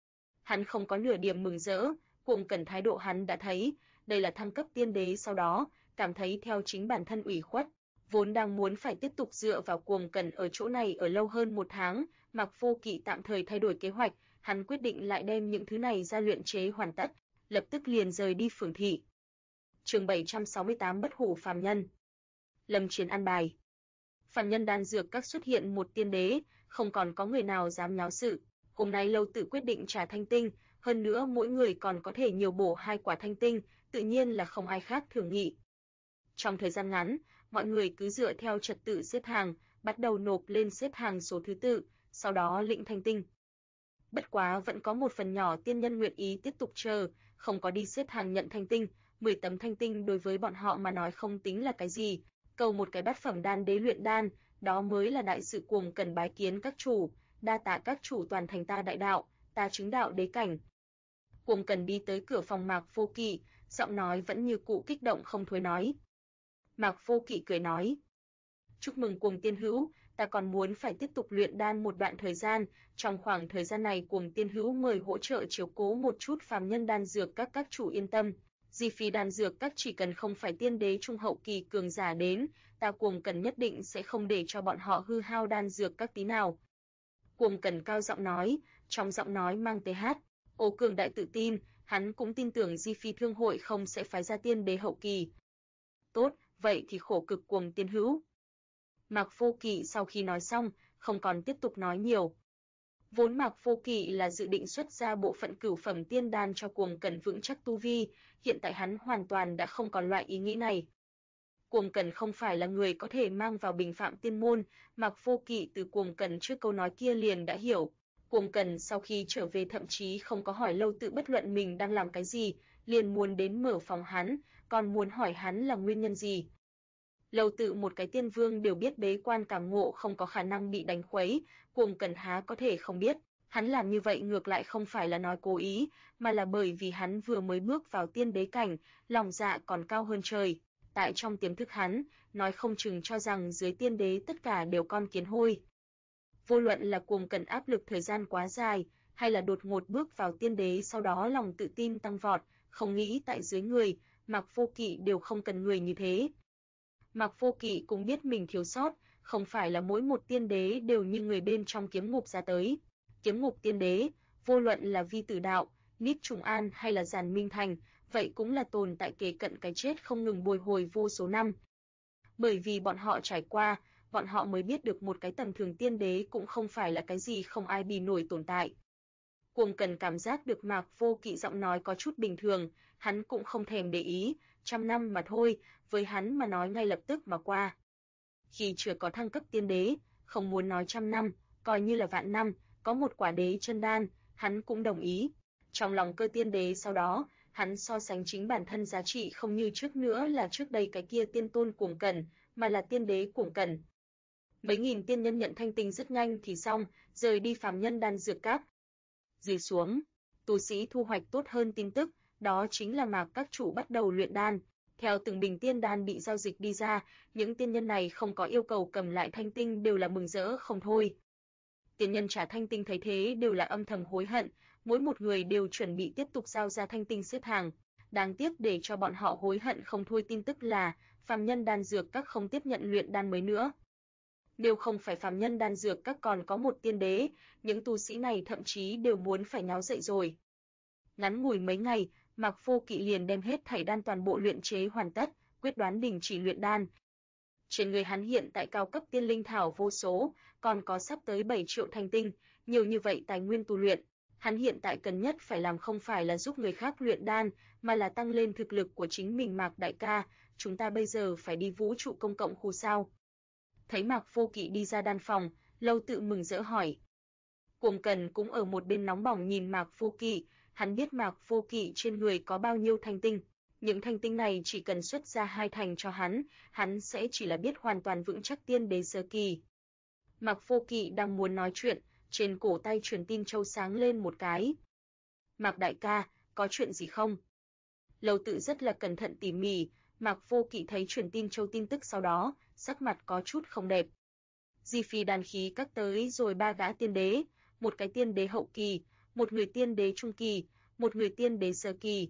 Hắn không có nửa điểm mừng rỡ, Cuồng Cẩn thái độ hắn đã thấy, đây là thăng cấp tiên đế, sau đó cảm thấy theo chính bản thân ủy khuất, vốn đang muốn phải tiếp tục dựa vào Cuồng Cẩn ở chỗ này ở lâu hơn 1 tháng, Mạc Vô Kỵ tạm thời thay đổi kế hoạch, hắn quyết định lại đem những thứ này ra luyện chế hoàn tất, lập tức liền rời đi phường thị. Chương 768 Bất hủ phàm nhân. Lâm chiến an bài. Phàm nhân đan dược các xuất hiện một tiên đế, không còn có người nào dám nháo sự. Hôm nay Lâu Tự quyết định trả thanh tinh, hơn nữa mỗi người còn có thể nhiều bổ 2 quả thanh tinh, tự nhiên là không ai khác thường nghị. Trong thời gian ngắn, mọi người cứ dựa theo trật tự xếp hàng, bắt đầu nộp lên xếp hàng số thứ tự, sau đó lĩnh thanh tinh. Bất quá vẫn có một phần nhỏ tiên nhân nguyện ý tiếp tục chờ, không có đi xếp hàng nhận thanh tinh, 10 tấm thanh tinh đối với bọn họ mà nói không tính là cái gì, cầu một cái bát phẩm đan đế luyện đan, đó mới là đại sự. Cuồng Cẩn bái kiến các chủ, đa tạ các chủ toàn thành ta đại đạo, ta chứng đạo đế cảnh. Cuồng Cẩn đi tới cửa phòng Mạc Vô Kỵ, giọng nói vẫn như cũ kích động không thôi nói. Mạc Vô Kỵ cười nói, chúc mừng Cuồng tiên hữu, ta còn muốn phải tiếp tục luyện đan một đoạn thời gian, trong khoảng thời gian này Cuồng tiên hữu mời hỗ trợ chiếu cố một chút phàm nhân đan dược các chủ yên tâm, di phí đan dược các chỉ cần không phải tiên đế trung hậu kỳ cường giả đến, ta Cuồng Cẩn nhất định sẽ không để cho bọn họ hư hao đan dược các tí nào. Cuồng Cẩn cao giọng nói, trong giọng nói mang ô cường đại tự tin, hắn cũng tin tưởng di phi thương hội không sẽ phái ra tiên đế hậu kỳ. Tốt, vậy thì khổ cực Cuồng tiên hữu. Mạc Vô Kỵ sau khi nói xong, không còn tiếp tục nói nhiều. Vốn Mạc Vô Kỵ là dự định xuất ra bộ phận cửu phẩm tiên đan cho Cuồng Cẩn vững chắc tu vi, hiện tại hắn hoàn toàn đã không còn loại ý nghĩ này. Cuồng Cẩn không phải là người có thể mang vào bình phạm tiên môn, Mạc Vô Kỵ từ Cuồng Cẩn trước câu nói kia liền đã hiểu. Cuồng Cẩn sau khi trở về thậm chí không có hỏi Lâu Tự bất luận mình đang làm cái gì, liền muốn đến mở phòng hắn, còn muốn hỏi hắn là nguyên nhân gì. Lâu Tự một cái tiên vương đều biết bế quan cảm ngộ không có khả năng bị đánh khuấy, Cuồng Cẩn há có thể không biết, hắn làm như vậy ngược lại không phải là nói cố ý, mà là bởi vì hắn vừa mới bước vào tiên đế cảnh, lòng dạ còn cao hơn trời. Tại trong tiềm thức hắn, nói không chừng cho rằng dưới tiên đế tất cả đều con kiến hôi. Vô luận là Cuồng Cẩn áp lực thời gian quá dài, hay là đột ngột bước vào tiên đế sau đó lòng tự tin tăng vọt, không nghĩ tại dưới người, Mạc Vô Kỵ đều không cần người như thế. Mạc Vô Kỵ cũng biết mình thiếu sót, không phải là mỗi một tiên đế đều như người bên trong kiếm ngục ra tới. Kiếm ngục tiên đế, vô luận là Vi Tử Đạo, Niết Trùng An hay là Giản Minh Thành, vậy cũng là tồn tại kề cận cái chết không ngừng bồi hồi vô số năm. Bởi vì bọn họ trải qua, bọn họ mới biết được một cái tầm thường tiên đế cũng không phải là cái gì không ai bì nổi tồn tại. Cuồng Cẩn cảm giác được Mạc Vô Kỵ giọng nói có chút bình thường, hắn cũng không thèm để ý, trăm năm mà thôi, với hắn mà nói ngay lập tức mà qua. khi chưa có thăng cấp tiên đế, không muốn nói trăm năm, coi như là vạn năm, có một quả đế chân đan, hắn cũng đồng ý. Trong lòng Cơ tiên đế sau đó, hắn so sánh chính bản thân giá trị không như trước nữa là trước đây cái kia tiên tôn Cuồng Cẩn, mà là tiên đế Cuồng Cẩn. Mấy nghìn tiên nhân nhận thanh tinh rất nhanh thì xong, rời đi phàm nhân đan dược các. Dưới xuống, tu sĩ thu hoạch tốt hơn tin tức, đó chính là Mạc các chủ bắt đầu luyện đan. Theo từng bình tiên đan bị giao dịch đi ra, những tiên nhân này không có yêu cầu cầm lại thanh tinh đều là mừng rỡ không thôi. Tiên nhân trả thanh tinh thấy thế đều là âm thầm hối hận, mỗi một người đều chuẩn bị tiếp tục giao ra thanh tinh xếp hàng. Đáng tiếc để cho bọn họ hối hận không thôi tin tức là phàm nhân đan dược các không tiếp nhận luyện đan mới nữa. Nếu không phải phàm nhân đan dược các còn có một tiên đế, những tu sĩ này thậm chí đều muốn phải nháo dậy rồi. Ngắn ngủi mấy ngày, Mạc Vô Kỵ liền đem hết thảy đan toàn bộ luyện chế hoàn tất, quyết đoán đình chỉ luyện đan. Trên người hắn hiện tại cao cấp tiên linh thảo vô số, còn có sắp tới 7 triệu thanh tinh, nhiều như vậy tài nguyên tu luyện. Hắn hiện tại cần nhất phải làm không phải là giúp người khác luyện đan, mà là tăng lên thực lực của chính mình. Mạc đại ca, chúng ta bây giờ phải đi vũ trụ công cộng khu sao? Thấy Mạc Vô Kỵ đi ra đan phòng, Lâu Tự mừng rỡ hỏi. Cuồng Cẩn cũng ở một bên nóng bỏng nhìn Mạc Vô Kỵ, hắn biết Mạc Vô Kỵ trên người có bao nhiêu thanh tinh. Những thanh tinh này chỉ cần xuất ra 2 thành cho hắn sẽ chỉ là biết hoàn toàn vững chắc tiên đế sơ kỳ. Mạc Vô Kỵ đang muốn nói chuyện, trên cổ tay truyền tin châu sáng lên một cái. Mạc đại ca, có chuyện gì không? Lâu Tự rất là cẩn thận tỉ mỉ, Mạc Vô Kỵ thấy truyền tin châu tin tức sau đó, sắc mặt có chút không đẹp. Di Phi đàn khí các tới rồi 3 gã tiên đế, một cái tiên đế hậu kỳ, một người tiên đế trung kỳ, một người tiên đế sơ kỳ.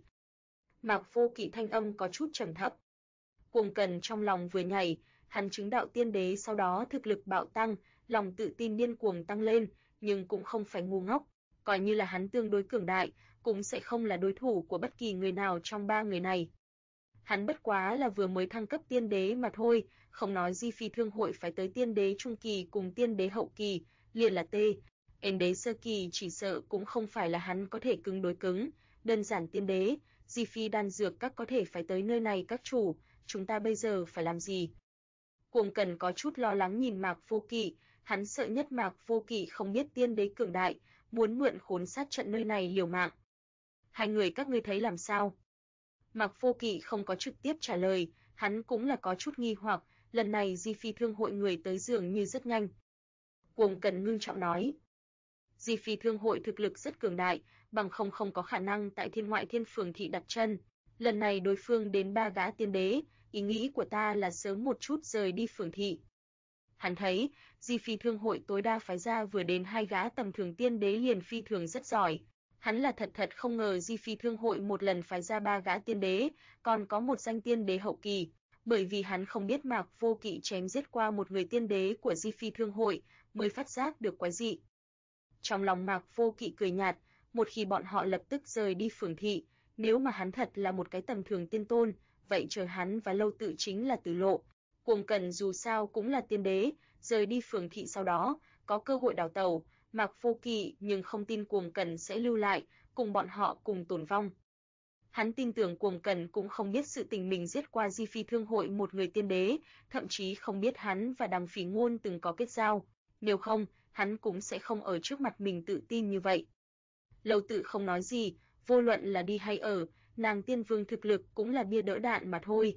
Mạc Vô Kỵ thanh âm có chút trầm thấp. Cuồng Cẩn trong lòng vừa nhảy, hắn chứng đạo tiên đế sau đó thực lực bạo tăng, lòng tự tin điên cuồng tăng lên, nhưng cũng không phải ngu ngốc, coi như là hắn tương đối cường đại, cũng sẽ không là đối thủ của bất kỳ người nào trong 3 người này. Hắn bất quá là vừa mới thăng cấp tiên đế mà thôi, không nói Di Phi Thương hội phải tới tiên đế trung kỳ cùng tiên đế hậu kỳ, liền là tiên đế sơ kỳ chỉ sợ cũng không phải là hắn có thể cứng đối cứng, đơn giản tiên đế, Di Phi đan dược các có thể phải tới nơi này các chủ, chúng ta bây giờ phải làm gì? Cuồng Cẩn có chút lo lắng nhìn Mạc Vô Kỵ, hắn sợ nhất Mạc Vô Kỵ không biết tiên đế cường đại, muốn mượn khốn sát trận nơi này liều mạng. Hai người các ngươi thấy làm sao? Mạc Vô Kỵ không có trực tiếp trả lời, hắn cũng là có chút nghi hoặc, lần này Di Phi Thương hội người tới dường như rất nhanh. Cuồng Cẩn ngưng trọng nói, Di Phi Thương hội thực lực rất cường đại, bằng không có khả năng tại Thiên Ngoại Thiên Phường thị đặt chân. Lần này đối phương đến 3 gã tiên đế, ý nghĩ của ta là sớm một chút rời đi phường thị. Hắn thấy, Di Phi Thương hội tối đa phái ra vừa đến 2 gã tầm thường tiên đế liền phi thường rất giỏi. Hắn là thật không ngờ Di Phi Thương hội một lần phái ra 3 gã tiên đế, còn có một danh tiên đế hậu kỳ, bởi vì hắn không biết Mạc Vô Kỵ chém giết qua một người tiên đế của Di Phi Thương hội, mới phát giác được quái dị. Trong lòng Mạc Vô Kỵ cười nhạt, một khi bọn họ lập tức rời đi phường thị, nếu mà hắn thật là một cái tầm thường tiên tôn, vậy chờ hắn và Lâu Tự chính là tử lộ. Cuồng Cẩn dù sao cũng là tiên đế, rời đi phường thị sau đó, có cơ hội đào tẩu, Mạc Vô Kỵ nhưng không tin Cuồng Cẩn sẽ lưu lại, cùng bọn họ cùng tổn vong. Hắn tin tưởng Cuồng Cẩn cũng không biết sự tình mình giết qua Di Phi Thương hội một người tiên đế, thậm chí không biết hắn và Đằng Phỉ Ngôn từng có kết giao, nếu không, hắn cũng sẽ không ở trước mặt mình tự tin như vậy. Lâu Tự không nói gì, vô luận là đi hay ở, nàng tiên vương thực lực cũng là bia đỡ đạn mà thôi.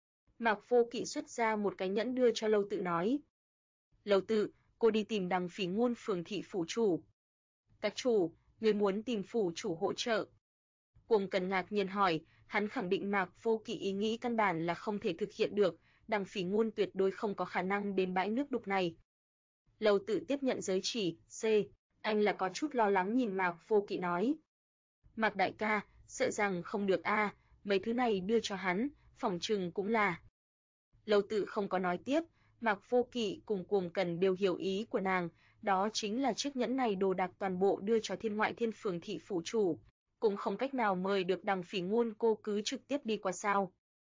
Mạc Vô Kỵ xuất ra một cái nhẫn đưa cho Lâu Tự nói. Lâu Tự, cô đi tìm Đằng Phỉ Ngôn phường thị phủ chủ. Các chủ, người muốn tìm phủ chủ hỗ trợ. Cuồng Cẩn ngạc nhiên hỏi, hắn khẳng định Mạc Vô Kỵ ý nghĩ căn bản là không thể thực hiện được, Đằng Phỉ Ngôn tuyệt đối không có khả năng đến bãi nước đục này. Lâu Tự tiếp nhận giới chỉ, anh là có chút lo lắng nhìn Mạc Vô Kỵ nói. Mạc đại ca, sợ rằng không được a, mấy thứ này đưa cho hắn, phỏng chừng cũng là. Lâu Tự không có nói tiếp, Mạc Vô Kỵ cùng Cuồng Cẩn đều hiểu ý của nàng, đó chính là chiếc nhẫn này đồ đạc toàn bộ đưa cho Thiên Ngoại Thiên Phường thị phủ chủ, cũng không cách nào mời được Đằng Phỉ Ngôn cô cứ trực tiếp đi qua sao.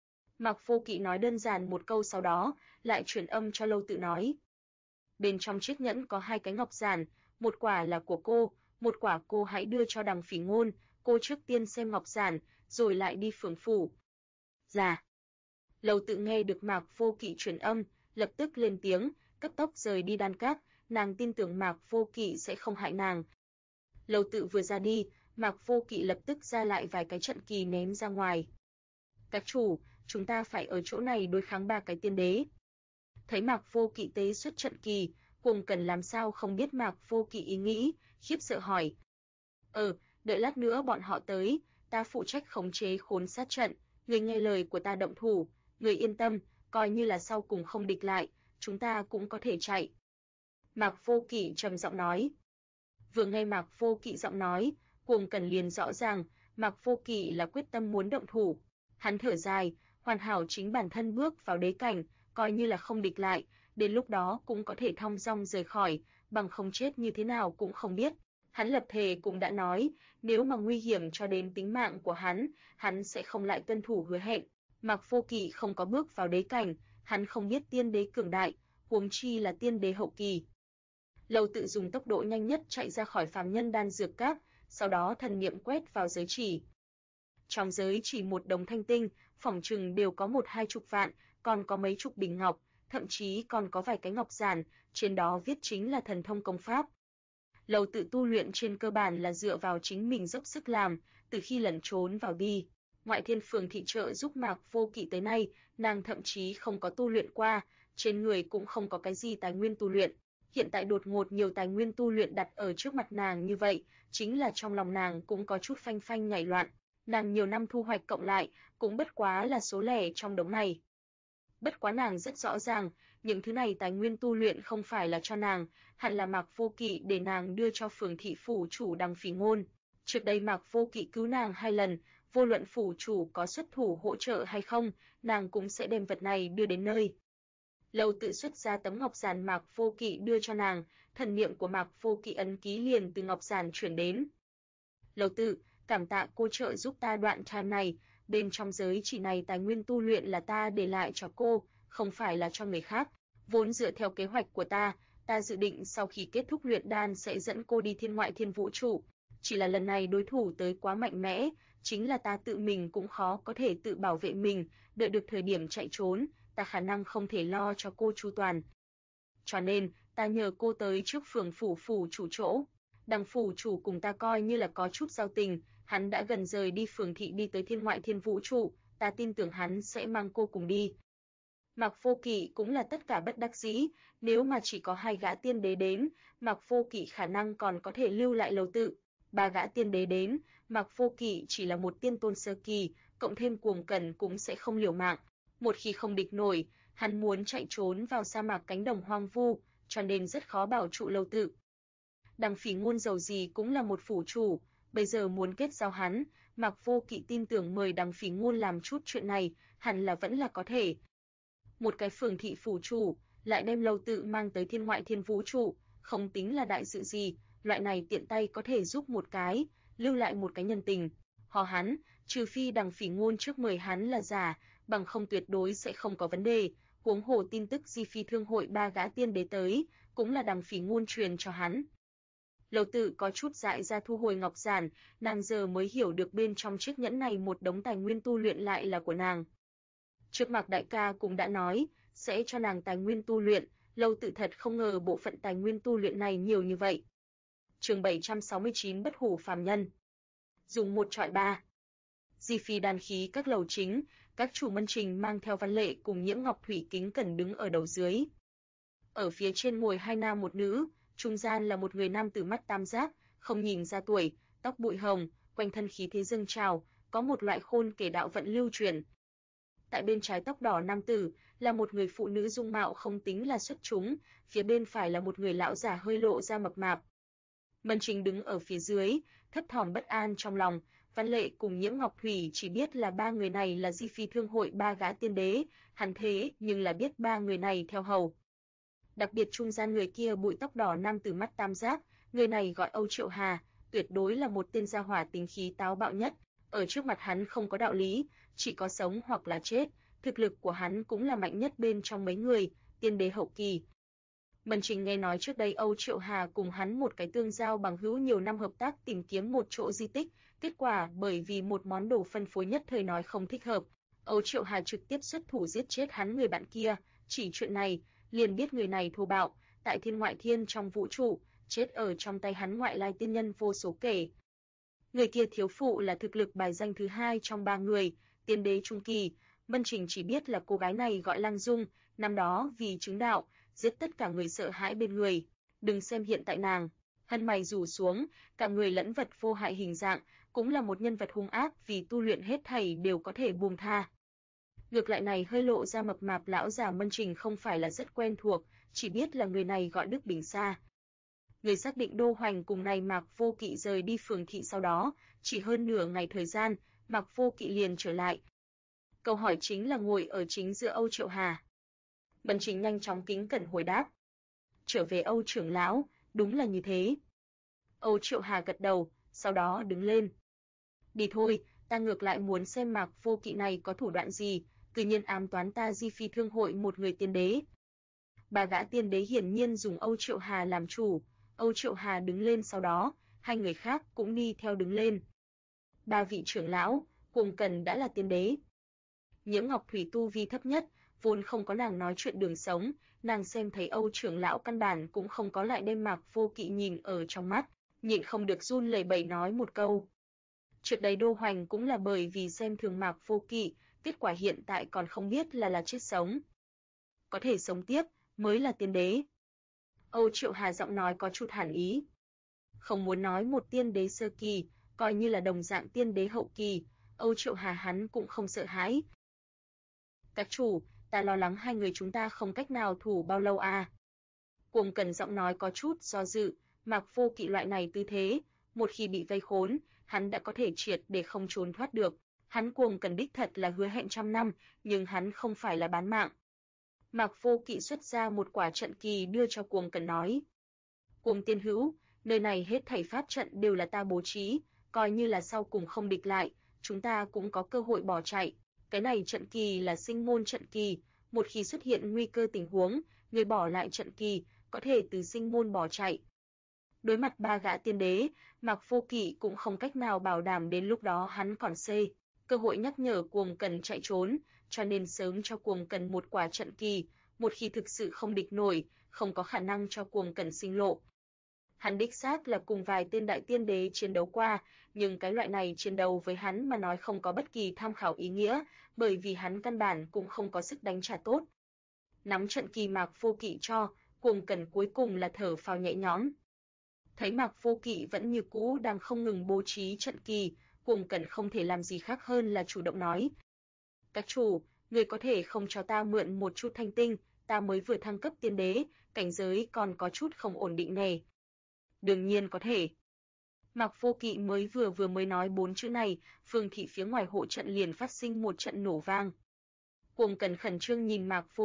Mạc Vô Kỵ nói đơn giản một câu sau đó, lại truyền âm cho Lâu Tự nói. Bên trong chiếc nhẫn có 2 cái ngọc giản, một quả là của cô, một quả cô hãy đưa cho Đằng Phỉ Ngôn, cô trước tiên xem ngọc giản, rồi lại đi phường phủ. Dạ. Lâu Tự nghe được Mạc Vô Kỵ truyền âm, lập tức lên tiếng, cấp tốc rời đi đan các, nàng tin tưởng Mạc Vô Kỵ sẽ không hại nàng. Lầu Tự vừa ra đi, Mạc Vô Kỵ lập tức ra lại vài cái trận kỳ ném ra ngoài. Các chủ, chúng ta phải ở chỗ này đối kháng 3 cái tiên đế. Thấy Mạc Vô Kỵ tế xuất trận kỳ, Cuồng Cẩn làm sao không biết Mạc Vô Kỵ ý nghĩ, khiếp sợ hỏi. Đợi lát nữa bọn họ tới, ta phụ trách khống chế khốn sát trận, người nghe lời của ta động thủ, người yên tâm, coi như là sau cùng không địch lại, chúng ta cũng có thể chạy. Mạc Vô Kỵ trầm giọng nói. Vừa nghe Mạc Vô Kỵ giọng nói, Cuồng Cẩn liền rõ ràng, Mạc Vô Kỵ là quyết tâm muốn động thủ. Hắn thở dài, hoàn hảo chính bản thân bước vào đế cảnh, coi như là không địch lại, đến lúc đó cũng có thể thong dong rời khỏi, bằng không chết như thế nào cũng không biết. Hắn lập thề cũng đã nói, nếu mà nguy hiểm cho đến tính mạng của hắn sẽ không lại tuân thủ hứa hẹn. Mạc Vô Kỵ không có bước vào đế cảnh, hắn không biết tiên đế cường đại, huống chi là tiên đế hậu kỳ. Lầu Tự dùng tốc độ nhanh nhất chạy ra khỏi phàm nhân đan dược các, sau đó thần niệm quét vào giới chỉ. Trong giới chỉ một đống thanh tinh, phỏng chừng đều có 1-2 vạn, còn có mấy chục bình ngọc, thậm chí còn có vài cái ngọc giản, trên đó viết chính là thần thông công pháp. Lầu Tự tu luyện trên cơ bản là dựa vào chính mình dốc sức làm, từ khi lẩn trốn vào đi. Ngoại Thiên Phường thị trợ giúp Mạc Vô Kỵ tới nay, nàng thậm chí không có tu luyện qua, trên người cũng không có cái gì tài nguyên tu luyện. Hiện tại đột ngột nhiều tài nguyên tu luyện đặt ở trước mặt nàng như vậy, chính là trong lòng nàng cũng có chút phanh phanh nhảy loạn. Nàng nhiều năm thu hoạch cộng lại, cũng bất quá là số lẻ trong đống này. Bất quá nàng rất rõ ràng, những thứ này tài nguyên tu luyện không phải là cho nàng, hẳn là Mạc Vô Kỵ để nàng đưa cho Phường thị phủ chủ Đằng Phỉ Ngôn. Trước đây Mạc Vô Kỵ cứu nàng 2 lần, vô luận phủ chủ có xuất thủ hỗ trợ hay không, nàng cũng sẽ đem vật này đưa đến nơi. Lầu Tự xuất ra tấm ngọc giản Mạc Vô Kỵ đưa cho nàng, thần niệm của Mạc Vô Kỵ ấn ký liền từ ngọc giản chuyển đến. Lầu Tự, cảm tạ cô trợ giúp ta đoạn time này, bên trong giới chỉ này tài nguyên tu luyện là ta để lại cho cô, không phải là cho người khác. Vốn dựa theo kế hoạch của ta dự định sau khi kết thúc luyện đan sẽ dẫn cô đi thiên ngoại thiên vũ trụ. Chỉ là lần này đối thủ tới quá mạnh mẽ, chính là ta tự mình cũng khó có thể tự bảo vệ mình, đợi được thời điểm chạy trốn, ta khả năng không thể lo cho cô chu toàn. Cho nên, ta nhờ cô tới trước Phường phủ chủ chỗ. Đằng phủ chủ cùng ta coi như là có chút giao tình, hắn đã gần rời đi Phường thị đi tới thiên ngoại thiên vũ trụ, ta tin tưởng hắn sẽ mang cô cùng đi. Mạc Vô Kỵ cũng là tất cả bất đắc dĩ, nếu mà chỉ có 2 gã tiên đế đến, Mạc Vô Kỵ khả năng còn có thể lưu lại Lầu Tự. 3 gã tiên đế đến, Mạc Vô Kỵ chỉ là một tiên tôn sơ kỳ, cộng thêm Cuồng Cẩn cũng sẽ không liều mạng. Một khi không địch nổi, hắn muốn chạy trốn vào sa mạc cánh đồng hoang vu, cho nên rất khó bảo trụ Lầu Tự. Đằng Phỉ Ngôn dầu gì cũng là một phủ chủ, bây giờ muốn kết giao hắn, Mạc Vô Kỵ tin tưởng mời Đằng Phỉ Ngôn làm chút chuyện này, hẳn là vẫn là có thể. Một cái Phường thị phủ chủ, lại đem Lầu Tự mang tới thiên ngoại thiên vũ trụ, không tính là đại sự gì, loại này tiện tay có thể giúp một cái, lưu lại một cái nhân tình. Họ hắn, trừ phi Đằng Phỉ Ngôn trước mời hắn là giả, bằng không tuyệt đối sẽ không có vấn đề. Huống hồ tin tức Di Phi Thương hội 3 gã tiên đế tới, cũng là Đằng Phỉ Ngôn truyền cho hắn. Lầu Tự có chút dại ra thu hồi ngọc giản, nàng giờ mới hiểu được bên trong chiếc nhẫn này một đống tài nguyên tu luyện lại là của nàng. Trước Mạc đại ca cũng đã nói, sẽ cho nàng tài nguyên tu luyện, Lầu Tự thật không ngờ bộ phận tài nguyên tu luyện này nhiều như vậy. Chương 769 Bất hủ phàm nhân. Dùng 1-3. Di Phi đan khí các lầu chính, các chủ mân trình mang theo Văn Lệ cùng Nhiễm Ngọc Thủy kính cẩn đứng ở đầu dưới. Ở phía trên ngồi 2 nam một nữ, trung gian là một người nam tử mắt tam giác, không nhìn ra tuổi, tóc bụi hồng, quanh thân khí thế dâng trào, có một loại khôn kể đạo vận lưu truyền. Tại bên trái tóc đỏ nam tử là một người phụ nữ dung mạo không tính là xuất chúng, phía bên phải là một người lão già hơi lộ ra mập mạp. Mân Trình đứng ở phía dưới, thấp thỏm bất an trong lòng, Văn Lệ cùng Nhiễm Ngọc Thủy chỉ biết là 3 người này là Di Phi Thương hội 3 gã tiên đế, hắn thế nhưng là biết 3 người này theo hầu. Đặc biệt trung gian người kia bụi tóc đỏ nam tử mắt tam giác, người này gọi Âu Triệu Hà, tuyệt đối là một tên gia hỏa tính khí táo bạo nhất, ở trước mặt hắn không có đạo lý, chỉ có sống hoặc là chết, thực lực của hắn cũng là mạnh nhất bên trong mấy người, tiên đế hậu kỳ. Mân Trình nghe nói trước đây Âu Triệu Hà cùng hắn một cái tương giao bằng hữu nhiều năm hợp tác tìm kiếm một chỗ di tích, kết quả bởi vì một món đồ phân phối nhất thời nói không thích hợp, Âu Triệu Hà trực tiếp xuất thủ giết chết hắn người bạn kia, chỉ chuyện này, liền biết người này thô bạo, tại thiên ngoại thiên trong vũ trụ, chết ở trong tay hắn ngoại lai tiên nhân vô số kể. Người kia thiếu phụ là thực lực bài danh thứ 2 trong 3 người, tiên đế trung kỳ, Mân Trình chỉ biết là cô gái này gọi Lăng Dung, năm đó vì chứng đạo, giết tất cả người sợ hãi bên người. Đừng xem hiện tại nàng, hân mày rủ xuống, cả người lẫn vật vô hại hình dạng, cũng là một nhân vật hung ác vì tu luyện hết thảy đều có thể buông tha. Ngược lại này hơi lộ ra mập mạp lão già Mân Trình không phải là rất quen thuộc, chỉ biết là người này gọi Đức Bình Sa. Người xác định Đô Hoành cùng này Mạc Vô Kỵ rời đi phường thị sau đó, chỉ hơn nửa ngày thời gian, Mạc Vô Kỵ liền trở lại. Câu hỏi chính là ngồi ở chính giữa Âu Triệu Hà. Mân Trình nhanh chóng kính cẩn hồi đáp. Trở về Âu trưởng lão, đúng là như thế. Âu Triệu Hà gật đầu, sau đó đứng lên. Đi thôi, ta ngược lại muốn xem Mạc Vô Kỵ này có thủ đoạn gì, cư nhiên ám toán ta Di Phi Thương hội một người tiên đế. Bà gã tiên đế hiển nhiên dùng Âu Triệu Hà làm chủ, Âu Triệu Hà đứng lên sau đó, hai người khác cũng đi theo đứng lên. Ba vị trưởng lão, Cuồng Cần đã là tiên đế. Nhiễm Ngọc Thủy tu vi thấp nhất, vốn không có nàng nói chuyện đường sống, nàng xem thấy Âu trưởng lão căn bản cũng không có lại đem Mạc Vô Kỵ nhìn ở trong mắt, nhịn không được run lẩy bẩy nói một câu. Trước đây Đô Hoành cũng là bởi vì xem thường Mạc Vô Kỵ, kết quả hiện tại còn không biết là chết sống. Có thể sống tiếp, mới là tiên đế. Âu Triệu Hà giọng nói có chút hàn ý. Không muốn nói một tiên đế sơ kỳ, coi như là đồng dạng tiên đế hậu kỳ, Âu Triệu Hà hắn cũng không sợ hãi. Các chủ, ta lo lắng hai người chúng ta không cách nào thủ bao lâu à. Cuồng Cần giọng nói có chút do dự, Mạc Vô Kỵ loại này tư thế, một khi bị vây khốn, hắn đã có thể triệt để không trốn thoát được. Hắn Cuồng Cần đích thật là hứa hẹn 100 năm, nhưng hắn không phải là bán mạng. Mạc Vô Kỵ xuất ra một quả trận kỳ đưa cho Cuồng Cần nói. Cuồng tiên hữu, nơi này hết thảy pháp trận đều là ta bố trí, coi như là sau cùng không địch lại, chúng ta cũng có cơ hội bỏ chạy. Cái này trận kỳ là sinh môn trận kỳ, một khi xuất hiện nguy cơ tình huống, người bỏ lại trận kỳ, có thể từ sinh môn bỏ chạy. Đối mặt ba gã tiên đế, Mạc Vô Kỵ cũng không cách nào bảo đảm đến lúc đó hắn còn cơ hội nhắc nhở Cuồng Cần chạy trốn, cho nên sớm cho Cuồng Cần một quả trận kỳ, một khi thực sự không địch nổi, không có khả năng cho Cuồng Cần sinh lộ. Hắn đích xác là cùng vài tên đại tiên đế chiến đấu qua, nhưng cái loại này chiến đấu với hắn mà nói không có bất kỳ tham khảo ý nghĩa, bởi vì hắn căn bản cũng không có sức đánh trả tốt. Nắm trận kỳ Mạc Vô Kỵ cho, Cuồng Cần cuối cùng là thở phào nhẹ nhõm. Thấy Mạc Vô Kỵ vẫn như cũ đang không ngừng bố trí trận kỳ, Cuồng Cần không thể làm gì khác hơn là chủ động nói. Các chủ, người có thể không cho ta mượn một chút thanh tinh, ta mới vừa thăng cấp tiên đế, cảnh giới còn có chút không ổn định nè. Đương nhiên có thể. Mạc Vô Kỵ mới nói 4 chữ này, phường thị phía ngoài hộ trận liền phát sinh một trận nổ vang. Cuồng Cần khẩn trương nhìn Mạc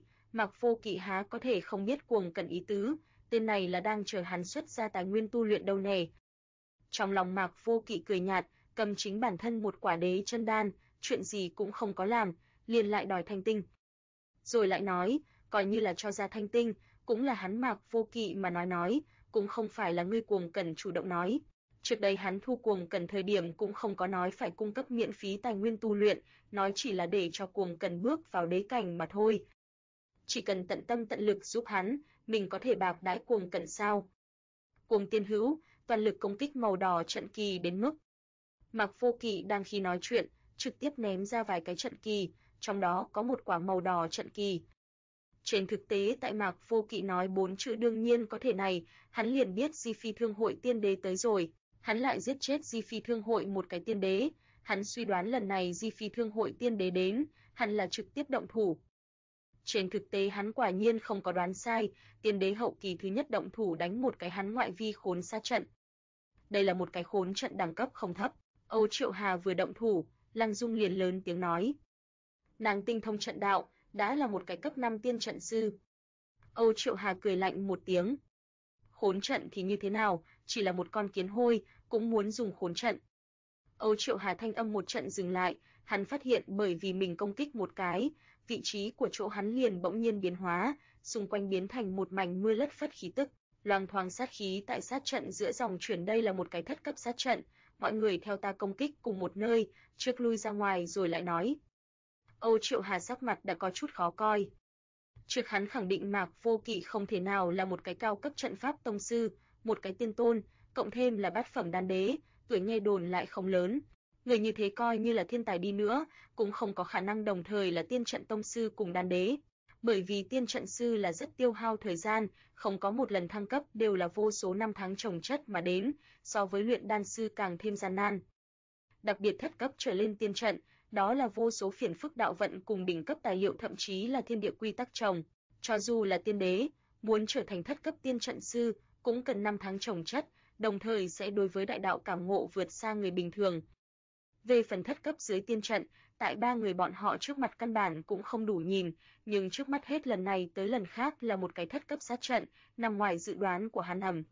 Vô Kỵ há có thể không biết Cuồng Cần ý tứ, tên này là đang chờ hắn xuất ra tài nguyên tu luyện đâu nè. Trong lòng Mạc Vô Kỵ cười nhạt, cầm chính bản thân một quả đế chân đan, chuyện gì cũng không có làm, liền lại đòi thanh tinh. Rồi lại nói, coi như là cho ra thanh tinh, cũng là hắn Mạc Vô Kỵ mà nói, cũng không phải là ngươi Cuồng Cần chủ động nói. Trước đây hắn thu Cuồng Cần thời điểm cũng không có nói phải cung cấp miễn phí tài nguyên tu luyện, nói chỉ là để cho Cuồng Cần bước vào đế cảnh mà thôi. Chỉ cần tận tâm tận lực giúp hắn, mình có thể bạc đãi Cuồng Cần sao? Cuồng tiên hữu, toàn lực công kích màu đỏ trận kỳ đến mức. Mạc Vô Kỵ đang khi nói chuyện, trực tiếp ném ra vài cái trận kỳ, trong đó có một quả màu đỏ trận kỳ. Trên thực tế tại Mạc Vô Kỵ nói 4 chữ đương nhiên có thể này, hắn liền biết Di Phi Thương hội tiên đế tới rồi, hắn lại giết chết Di Phi Thương hội một cái tiên đế, hắn suy đoán lần này Di Phi Thương hội tiên đế đến, hắn là trực tiếp động thủ. Trên thực tế hắn quả nhiên không có đoán sai, tiên đế hậu kỳ thứ nhất động thủ đánh một cái hắn ngoại vi khốn sa trận. Đây là một cái khốn trận đẳng cấp không thấp. Âu Triệu Hà vừa động thủ, Lăng Dung liền lớn tiếng nói. Nàng tinh thông trận đạo, đã là một cái cấp 5 tiên trận sư. Âu Triệu Hà cười lạnh một tiếng. Khốn trận thì như thế nào, chỉ là một con kiến hôi, cũng muốn dùng khốn trận. Âu Triệu Hà thanh âm một trận dừng lại, hắn phát hiện bởi vì mình công kích một cái, vị trí của chỗ hắn liền bỗng nhiên biến hóa, xung quanh biến thành một mảnh mưa lất phất khí tức, loang thoáng sát khí tại sát trận giữa dòng chuyển đây là một cái thất cấp sát trận, mọi người theo ta công kích cùng một nơi, trước lui ra ngoài rồi lại nói. Âu Triệu Hà sắc mặt đã có chút khó coi. Trước hắn khẳng định Mạc Vô Kỵ không thể nào là một cái cao cấp trận pháp tông sư, một cái tiên tôn, cộng thêm là bát phẩm đan đế, tuổi nghe đồn lại không lớn. Người như thế coi như là thiên tài đi nữa, cũng không có khả năng đồng thời là tiên trận tông sư cùng đan đế. Bởi vì tiên trận sư là rất tiêu hao thời gian, không có một lần thăng cấp đều là vô số năm tháng chồng chất mà đến, so với luyện đan sư càng thêm gian nan. Đặc biệt thất cấp trở lên tiên trận, đó là vô số phiền phức đạo vận cùng đỉnh cấp tài liệu, thậm chí là thiên địa quy tắc trồng. Cho dù là tiên đế, muốn trở thành thất cấp tiên trận sư, cũng cần năm tháng chồng chất, đồng thời sẽ đối với đại đạo cảm ngộ vượt xa người bình thường. Về phần thất cấp dưới tiên trận, tại ba người bọn họ trước mặt căn bản cũng không đủ nhìn, nhưng trước mắt hết lần này tới lần khác là một cái thất cấp sát trận, nằm ngoài dự đoán của hắn.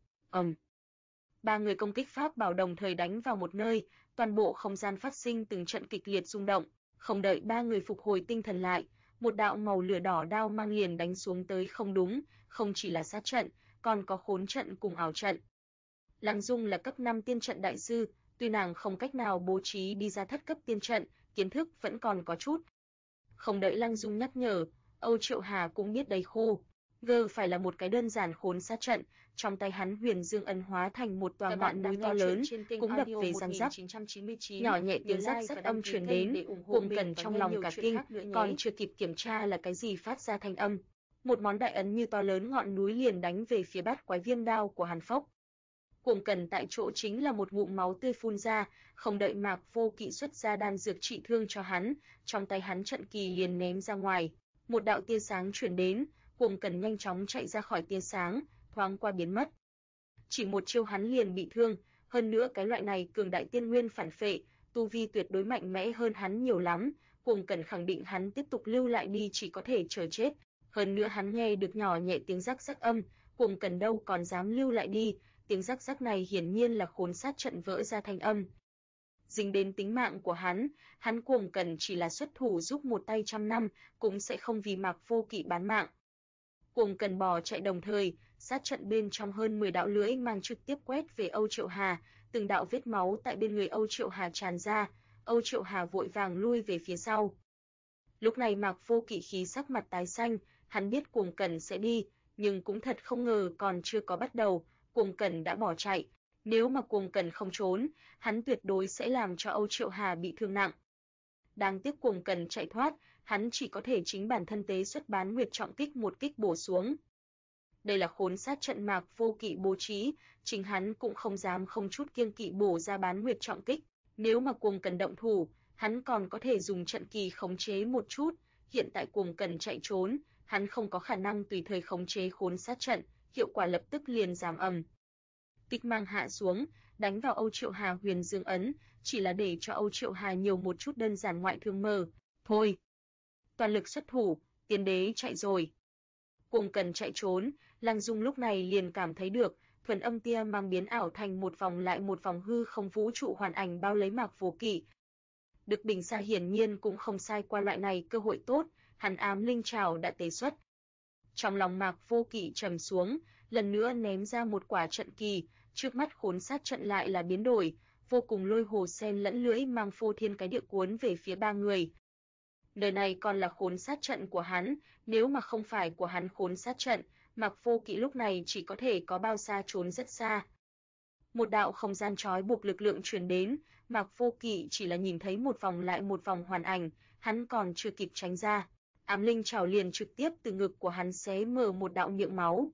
Ba người công kích pháp bảo đồng thời đánh vào một nơi, toàn bộ không gian phát sinh từng trận kịch liệt rung động, không đợi ba người phục hồi tinh thần lại, một đạo màu lửa đỏ đao mang liền đánh xuống tới. Không đúng, không chỉ là sát trận, còn có khốn trận cùng ảo trận. Lăng Dung là cấp 5 tiên trận đại sư, tuy nàng không cách nào bố trí đi ra thất cấp tiên trận, kiến thức vẫn còn có chút. Không đợi Lăng Dung nhắc nhở, Âu Triệu Hà cũng biết đầy khô. Phải là một cái đơn giản khốn sát trận, trong tay hắn Huyền Dương ấn hóa thành một tòa ngọn núi to lớn, cũng đập về răng rắc. Nhỏ nhẹ tiếng rắc rắc âm truyền đến, Cuồng Cẩn trong lòng cả kinh, còn chưa kịp kiểm tra là cái gì phát ra thanh âm. Một món đại ấn như to lớn ngọn núi liền đánh về phía bát quái viêm đao của Hàn Phốc. Cuồng Cẩn tại chỗ chính là một ngụm máu tươi phun ra, không đợi Mạc Vô Kỵ xuất ra đan dược trị thương cho hắn, trong tay hắn trận kỳ liền ném ra ngoài, một đạo tia sáng truyền đến, Cuồng Cẩn nhanh chóng chạy ra khỏi tia sáng, thoáng qua biến mất. Chỉ một chiêu hắn liền bị thương, hơn nữa cái loại này cường đại tiên nguyên phản phệ, tu vi tuyệt đối mạnh mẽ hơn hắn nhiều lắm, Cuồng Cẩn khẳng định hắn tiếp tục lưu lại đi chỉ có thể chờ chết. Hơn nữa hắn nghe được nhỏ nhẹ tiếng rắc rắc âm, Cuồng Cẩn đâu còn dám lưu lại đi, tiếng rắc rắc này hiển nhiên là khốn sát trận vỡ ra thanh âm. Dính đến tính mạng của hắn Cuồng Cẩn chỉ là xuất thủ giúp một tay trăm năm, cũng sẽ không vì Mạc Vô Kỵ bán mạng. Cuồng Cẩn bỏ chạy đồng thời, sát trận bên trong hơn 10 đạo lưỡi mang trực tiếp quét về Âu Triệu Hà, từng đạo vết máu tại bên người Âu Triệu Hà tràn ra, Âu Triệu Hà vội vàng lui về phía sau. Lúc này Mạc Vô Kỵ khí sắc mặt tái xanh, hắn biết Cuồng Cẩn sẽ đi, nhưng cũng thật không ngờ còn chưa có bắt đầu, Cuồng Cẩn đã bỏ chạy. Nếu mà Cuồng Cẩn không trốn, hắn tuyệt đối sẽ làm cho Âu Triệu Hà bị thương nặng. Đáng tiếc Cuồng Cẩn chạy thoát, hắn chỉ có thể chính bản thân tế xuất Bán Nguyệt trọng kích một kích bổ xuống. Đây là khốn sát trận Mạc Vô Kỵ bố trí, chính hắn cũng không dám không chút kiêng kỵ bổ ra Bán Nguyệt trọng kích. Nếu mà Cuồng Cẩn động thủ, hắn còn có thể dùng trận kỳ khống chế một chút. Hiện tại Cuồng Cẩn chạy trốn, hắn không có khả năng tùy thời khống chế khốn sát trận, hiệu quả lập tức liền giảm ầm. Kích mang hạ xuống, đánh vào Âu Triệu Hà Huyền Dương ấn, chỉ là để cho Âu Triệu Hà nhiều một chút đơn giản ngoại thương mờ. Thôi, toàn lực xuất thủ, tiên đế chạy rồi. Cuồng Cẩn chạy trốn, Lăng Dung lúc này liền cảm thấy được, thuần âm tia mang biến ảo thành một vòng lại một vòng hư không vũ trụ hoàn ảnh bao lấy Mạc Vô Kỵ. Được Bình Sa hiển nhiên cũng không sai qua loại này cơ hội tốt, hắn ám linh trảo đã tế xuất. Trong lòng Mạc Vô Kỵ trầm xuống, lần nữa ném ra một quả trận kỳ, trước mắt khốn sát trận lại là biến đổi, vô cùng lôi hồ sen lẫn lưỡi mang phô thiên cái địa cuốn về phía ba người. Nơi này còn là khốn sát trận của hắn, nếu mà không phải của hắn khốn sát trận, Mạc Vô Kỵ lúc này chỉ có thể có bao xa trốn rất xa. Một đạo không gian trói buộc lực lượng truyền đến, Mạc Vô Kỵ chỉ là nhìn thấy một vòng lại một vòng hoàn ảnh, hắn còn chưa kịp tránh ra, ám linh trảo liền trực tiếp từ ngực của hắn xé mở một đạo miệng máu.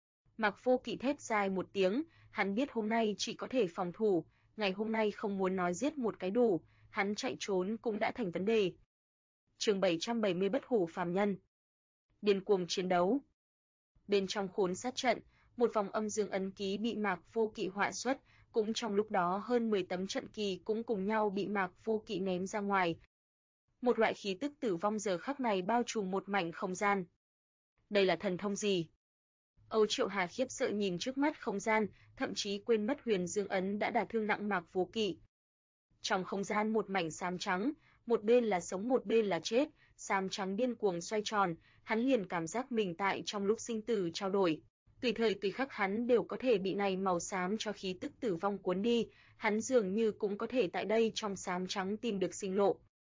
Mạc Vô Kỵ thét dài một tiếng, hắn biết hôm nay chỉ có thể phòng thủ, ngày hôm nay không muốn nói giết một cái đủ, hắn chạy trốn cũng đã thành vấn đề. Chương 770 Bất Hủ phàm nhân. Điên cuồng chiến đấu. Bên trong khốn sát trận, một vòng âm dương ấn ký bị Mạc Vô Kỵ họa xuất, cũng trong lúc đó hơn 10 tấm trận kỳ cũng cùng nhau bị Mạc Vô Kỵ ném ra ngoài. Một loại khí tức tử vong giờ khắc này bao trùm một mảnh không gian. Đây là thần thông gì? Âu Triệu Hà khiếp sợ nhìn trước mắt không gian, thậm chí quên mất Huyền Dương ấn đã đả thương nặng Mạc Vô Kỵ. Trong không gian một mảnh xám trắng, một bên là sống một bên là chết, xám trắng điên cuồng xoay tròn, hắn liền cảm giác mình tại trong lúc sinh tử trao đổi. Tùy thời tùy khắc hắn đều có thể bị này màu xám cho khí tức tử vong cuốn đi, hắn dường như cũng có thể tại đây trong xám trắng tìm được sinh lộ.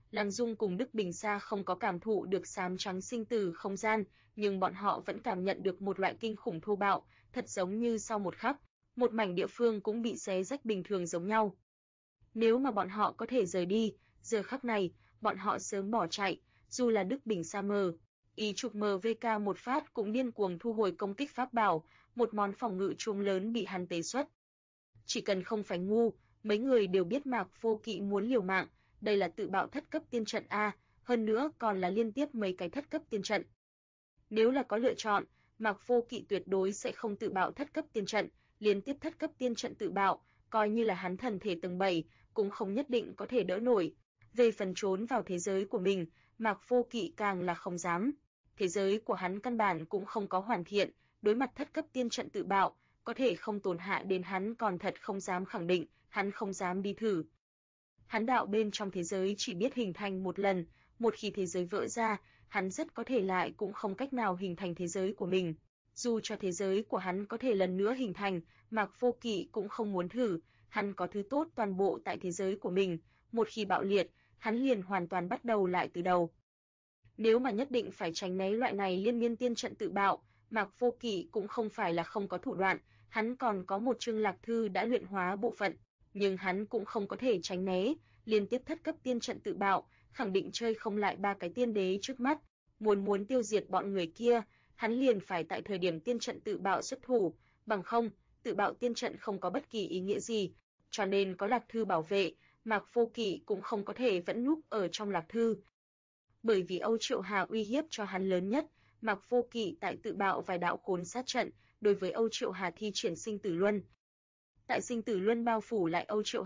Lăng Dung cùng Đức Bình Sa không có cảm thụ được xám trắng sinh tử không gian, nhưng bọn họ vẫn cảm nhận được một loại kinh khủng thô bạo, thật giống như sau một khắc, một mảnh địa phương cũng bị xé rách bình thường giống nhau. Nếu mà bọn họ có thể rời đi, giờ khắc này, bọn họ sớm bỏ chạy, dù là Đức Bình Sa ý chụp MVK một phát cũng điên cuồng thu hồi công kích pháp bảo, một món phòng ngự chuông lớn bị hắn tế xuất. Chỉ cần không phải ngu, mấy người đều biết Mạc Vô Kỵ muốn liều mạng, đây là tự bạo thất cấp tiên trận a, hơn nữa còn là liên tiếp mấy cái thất cấp tiên trận. Nếu là có lựa chọn, Mạc Vô Kỵ tuyệt đối sẽ không tự bạo thất cấp tiên trận, liên tiếp thất cấp tiên trận tự bạo, coi như là hắn thần thể tầng 7, cũng không nhất định có thể đỡ nổi. Về phần trốn vào thế giới của mình, Mạc Vô Kỵ càng là không dám. Thế giới của hắn căn bản cũng không có hoàn thiện, đối mặt thất cấp tiên trận tự bạo, có thể không tổn hại đến hắn còn thật không dám khẳng định, hắn không dám đi thử. Hắn đạo bên trong thế giới chỉ biết hình thành một lần, một khi thế giới vỡ ra, hắn rất có thể lại cũng không cách nào hình thành thế giới của mình. Dù cho thế giới của hắn có thể lần nữa hình thành, Mạc Vô Kỵ cũng không muốn thử, hắn có thứ tốt toàn bộ tại thế giới của mình, một khi bạo liệt, hắn liền hoàn toàn bắt đầu lại từ đầu. Nếu mà nhất định phải tránh né loại này liên miên tiên trận tự bạo, Mạc Vô Kỵ cũng không phải là không có thủ đoạn, hắn còn có một chương lạc thư đã luyện hóa bộ phận, nhưng hắn cũng không có thể tránh né, liên tiếp thất cấp tiên trận tự bạo, khẳng định chơi không lại ba cái tiên đế trước mắt, muốn tiêu diệt bọn người kia, hắn liền phải tại thời điểm tiên trận tự bạo xuất thủ, bằng không, tự bạo tiên trận không có bất kỳ ý nghĩa gì, cho nên có lạc thư bảo vệ, Mạc Vô Kỵ cũng không có thể vẫn núp ở trong lạc thư. Bởi vì Âu Triệu Hà uy hiếp cho hắn lớn nhất, Mạc Vô Kỵ tại tự bạo vài đạo khốn sát trận, đối với Âu Triệu Hà thi triển sinh tử luân. Tại sinh tử luân bao phủ lại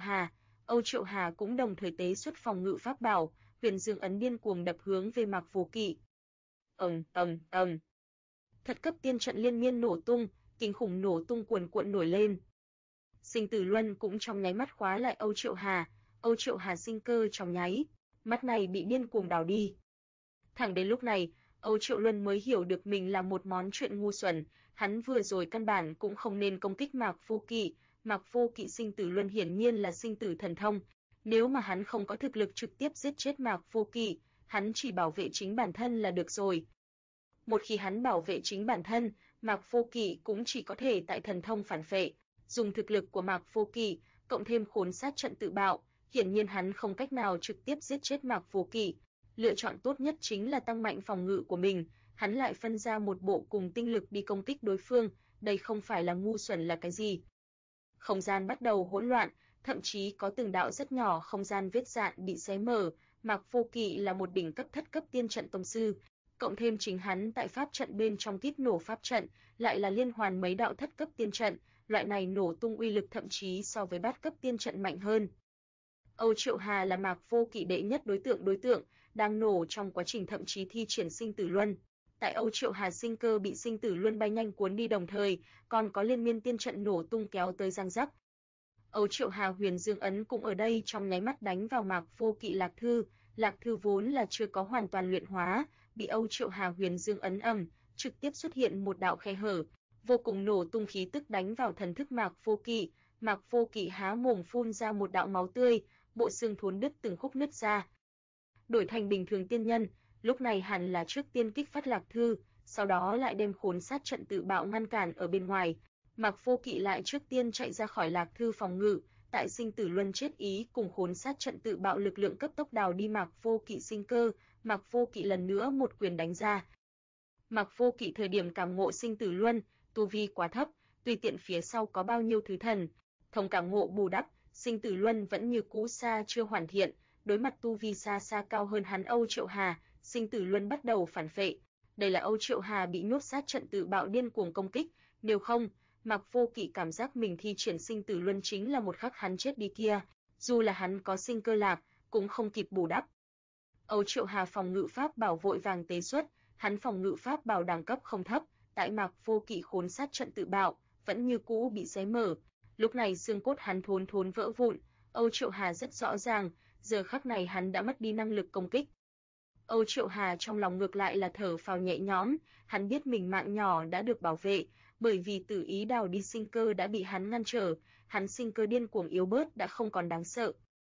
Âu Triệu Hà cũng đồng thời tế xuất phòng ngự pháp bảo, Huyền Dương ấn điên cuồng đập hướng về Mạc Vô Kỵ. Thất cấp tiên trận liên miên nổ tung, kinh khủng nổ tung cuồn cuộn nổi lên. Sinh tử luân cũng trong nháy mắt khóa lại Âu Triệu Hà sinh cơ trong nháy, mắt này bị điên cuồng đào đi. Thẳng đến lúc này, Âu Triệu Luân mới hiểu được mình là một món chuyện ngu xuẩn, hắn vừa rồi căn bản cũng không nên công kích Mạc Vô Kỵ, Mạc Vô Kỵ sinh tử luân hiển nhiên là sinh tử thần thông, nếu mà hắn không có thực lực trực tiếp giết chết Mạc Vô Kỵ, hắn chỉ bảo vệ chính bản thân là được rồi. Một khi hắn bảo vệ chính bản thân, Mạc Vô Kỵ cũng chỉ có thể tại thần thông phản phệ, dùng thực lực của Mạc Vô Kỵ, cộng thêm khốn sát trận tự bạo, hiển nhiên hắn không cách nào trực tiếp giết chết Mạc Vô Kỵ. Lựa chọn tốt nhất chính là tăng mạnh phòng ngự của mình, hắn lại phân ra một bộ cùng tinh lực đi công kích đối phương, đây không phải là ngu xuẩn là cái gì. Không gian bắt đầu hỗn loạn, thậm chí có từng đạo rất nhỏ không gian vết rạn bị xé mở, Mạc Vô Kỵ là một đỉnh cấp thất cấp tiên trận tông sư, cộng thêm chính hắn tại pháp trận bên trong kíp nổ pháp trận, lại là liên hoàn mấy đạo thất cấp tiên trận, loại này nổ tung uy lực thậm chí so với bát cấp tiên trận mạnh hơn. Âu Triệu Hà là Mạc Vô Kỵ đệ nhất đối tượng, đang nổ trong quá trình thậm chí thi triển sinh tử luân. Tại Âu Triệu Hà sinh cơ bị sinh tử luân bay nhanh cuốn đi đồng thời, còn có liên miên tiên trận nổ tung kéo tới giang rắc. Âu Triệu Hà Huyền Dương ấn cũng ở đây trong nháy mắt đánh vào Mạc Vô Kỵ lạc thư vốn là chưa có hoàn toàn luyện hóa, bị Âu Triệu Hà Huyền Dương ấn trực tiếp xuất hiện một đạo khe hở, vô cùng nổ tung khí tức đánh vào thần thức Mạc Vô Kỵ há mồm phun ra một đạo máu tươi, bộ xương thốn đứt từng khúc nứt ra. Đổi thành bình thường tiên nhân, lúc này hẳn là trước tiên kích phát lạc thư, sau đó lại đem khốn sát trận tự bạo ngăn cản ở bên ngoài. Mạc Vô Kỵ lại trước tiên chạy ra khỏi lạc thư phòng ngự, tại sinh tử luân chết ý cùng khốn sát trận tự bạo lực lượng cấp tốc đào đi Mạc Vô Kỵ sinh cơ, Mạc Vô Kỵ lần nữa một quyền đánh ra. Mạc Vô Kỵ thời điểm cảm ngộ sinh tử luân, tu vi quá thấp, tùy tiện phía sau có bao nhiêu thứ thần, thông cảm ngộ bù đắp, sinh tử luân vẫn như cũ xa chưa hoàn thiện, đối mặt tu vi xa xa cao hơn hắn Âu Triệu Hà, sinh tử luân bắt đầu phản phệ. Đây là Âu Triệu Hà bị nhốt sát trận tự bạo điên cuồng công kích, nếu không, Mạc Vô Kỵ cảm giác mình thi triển sinh tử luân chính là một khắc hắn chết đi kia, dù là hắn có sinh cơ lạc, cũng không kịp bù đắp. Âu Triệu Hà phòng ngự pháp bảo vội vàng tế xuất, hắn phòng ngự pháp bảo đẳng cấp không thấp, tại Mạc Vô Kỵ khốn sát trận tự bạo, vẫn như cũ bị xé mở. Lúc này xương cốt hắn thốn vỡ vụn, Âu Triệu Hà rất rõ ràng, giờ khắc này hắn đã mất đi năng lực công kích. Âu Triệu Hà trong lòng ngược lại là thở phào nhẹ nhõm, hắn biết mình mạng nhỏ đã được bảo vệ, bởi vì tử ý đào đi sinh cơ đã bị hắn ngăn trở, hắn sinh cơ điên cuồng yếu bớt đã không còn đáng sợ.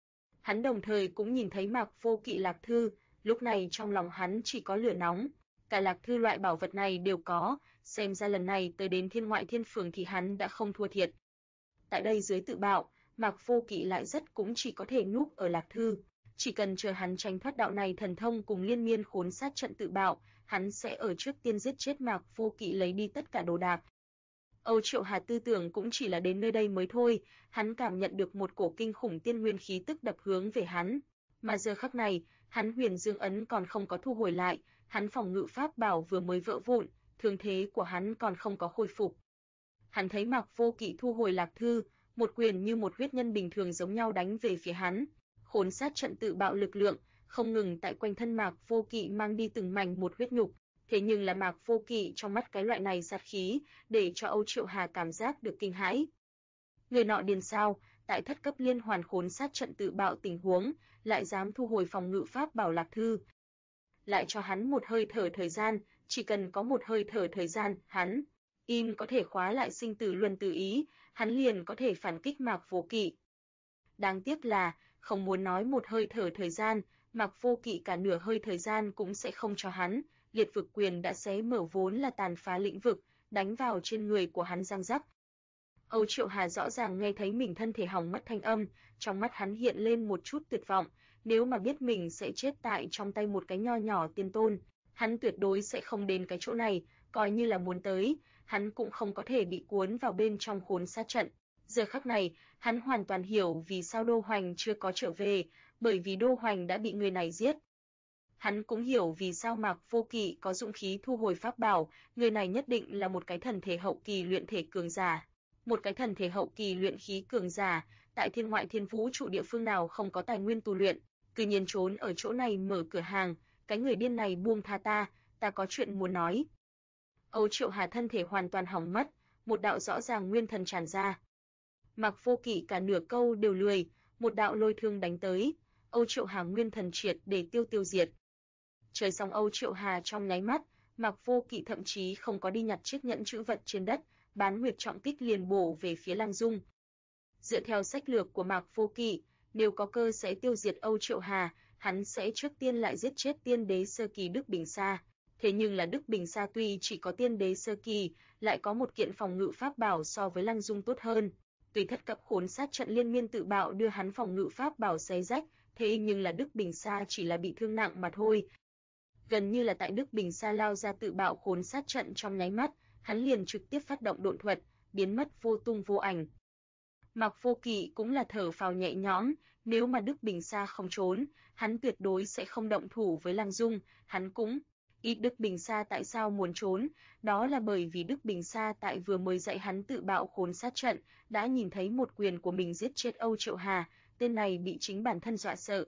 Hắn đồng thời cũng nhìn thấy Mạc Vô Kỵ lạc thư, lúc này trong lòng hắn chỉ có lửa nóng. Cả lạc thư loại bảo vật này đều có, xem ra lần này tới đến Thiên Ngoại Thiên Phường thì hắn đã không thua thiệt. Tại đây dưới tự bạo, Mạc Vô Kỵ lại rất cũng chỉ có thể núp ở lạc thư. Chỉ cần chờ hắn tránh thoát đạo này thần thông cùng liên miên khốn sát trận tự bạo, hắn sẽ ở trước tiên giết chết Mạc Vô Kỵ lấy đi tất cả đồ đạc. Âu Triệu Hà tư tưởng cũng chỉ là đến nơi đây mới thôi, hắn cảm nhận được một cổ kinh khủng tiên nguyên khí tức đập hướng về hắn. Mà giờ khắc này, hắn Huyền Dương ấn còn không có thu hồi lại, hắn phòng ngự pháp bảo vừa mới vỡ vụn, thương thế của hắn còn không có khôi phục. Hắn thấy Mạc Vô Kỵ thu hồi lạc thư, một quyền như một huyết nhân bình thường giống nhau đánh về phía hắn. Khốn sát trận tự bạo lực lượng, không ngừng tại quanh thân Mạc Vô Kỵ mang đi từng mảnh một huyết nhục. Thế nhưng là Mạc Vô Kỵ trong mắt cái loại này sát khí, để cho Âu Triệu Hà cảm giác được kinh hãi. Người nọ điên sao, tại thất cấp liên hoàn khốn sát trận tự bạo tình huống, lại dám thu hồi phòng ngự pháp bảo lạc thư. Lại cho hắn một hơi thở thời gian, chỉ cần có một hơi thở thời gian, hắn có thể khóa lại sinh tử luân tự ý, hắn liền có thể phản kích Mạc Vô Kỵ. Đáng tiếc là, không muốn nói một hơi thở thời gian, Mạc Vô Kỵ cả nửa hơi thời gian cũng sẽ không cho hắn. Liệt vực quyền đã xé mở vốn là tàn phá lĩnh vực, đánh vào trên người của hắn răng rắc. Âu Triệu Hà rõ ràng nghe thấy mình thân thể hỏng mất thanh âm, trong mắt hắn hiện lên một chút tuyệt vọng, nếu mà biết mình sẽ chết tại trong tay một cái nho nhỏ tiên tôn, hắn tuyệt đối sẽ không đến cái chỗ này, coi như là muốn tới, hắn cũng không có thể bị cuốn vào bên trong khốn sát trận. Giờ khắc này, hắn hoàn toàn hiểu vì sao Đô Hoành chưa có trở về, bởi vì Đô Hoành đã bị người này giết. Hắn cũng hiểu vì sao Mạc Vô Kỵ có dũng khí thu hồi pháp bảo, người này nhất định là một cái thần thể hậu kỳ luyện thể cường giả. Một cái thần thể hậu kỳ luyện khí cường giả, tại thiên ngoại thiên vũ trụ địa phương nào không có tài nguyên tu luyện, cứ nhiên trốn ở chỗ này mở cửa hàng, cái người điên này buông tha ta có chuyện muốn nói. Âu Triệu Hà thân thể hoàn toàn hỏng mất, một đạo rõ ràng nguyên thần tràn ra. Mạc Vô Kỵ cả nửa câu đều lười, một đạo lôi thương đánh tới, Âu Triệu Hà nguyên thần triệt để tiêu diệt. Chơi xong Âu Triệu Hà trong nháy mắt, Mạc Vô Kỵ thậm chí không có đi nhặt chiếc nhẫn trữ vật trên đất, bán nguyệt trọng kích liền bổ về phía Lăng Dung. Dựa theo sách lược của Mạc Vô Kỵ, nếu có cơ sẽ tiêu diệt Âu Triệu Hà, hắn sẽ trước tiên lại giết chết tiên đế sơ kỳ Đức Bình Sa. Thế nhưng là Đức Bình Sa tuy chỉ có tiên đế sơ kỳ, lại có một kiện phòng ngự pháp bảo so với Lăng Dung tốt hơn. Tuy thất cấp khốn sát trận liên miên tự bạo đưa hắn phòng ngự pháp bảo xé rách, thế nhưng là Đức Bình Sa chỉ là bị thương nặng mà thôi. Gần như là tại Đức Bình Sa lao ra tự bạo khốn sát trận trong nháy mắt, hắn liền trực tiếp phát động độn thuật, biến mất vô tung vô ảnh. Mạc Vô Kỵ cũng là thở phào nhẹ nhõm, nếu mà Đức Bình Sa không trốn, hắn tuyệt đối sẽ không động thủ với Lăng Dung, hắn cũng Đức Bình Sa tại sao muốn trốn, đó là bởi vì Đức Bình Sa tại vừa mới dạy hắn tự bạo khốn sát trận, đã nhìn thấy một quyền của mình giết chết Âu Triệu Hà, tên này bị chính bản thân dọa sợ.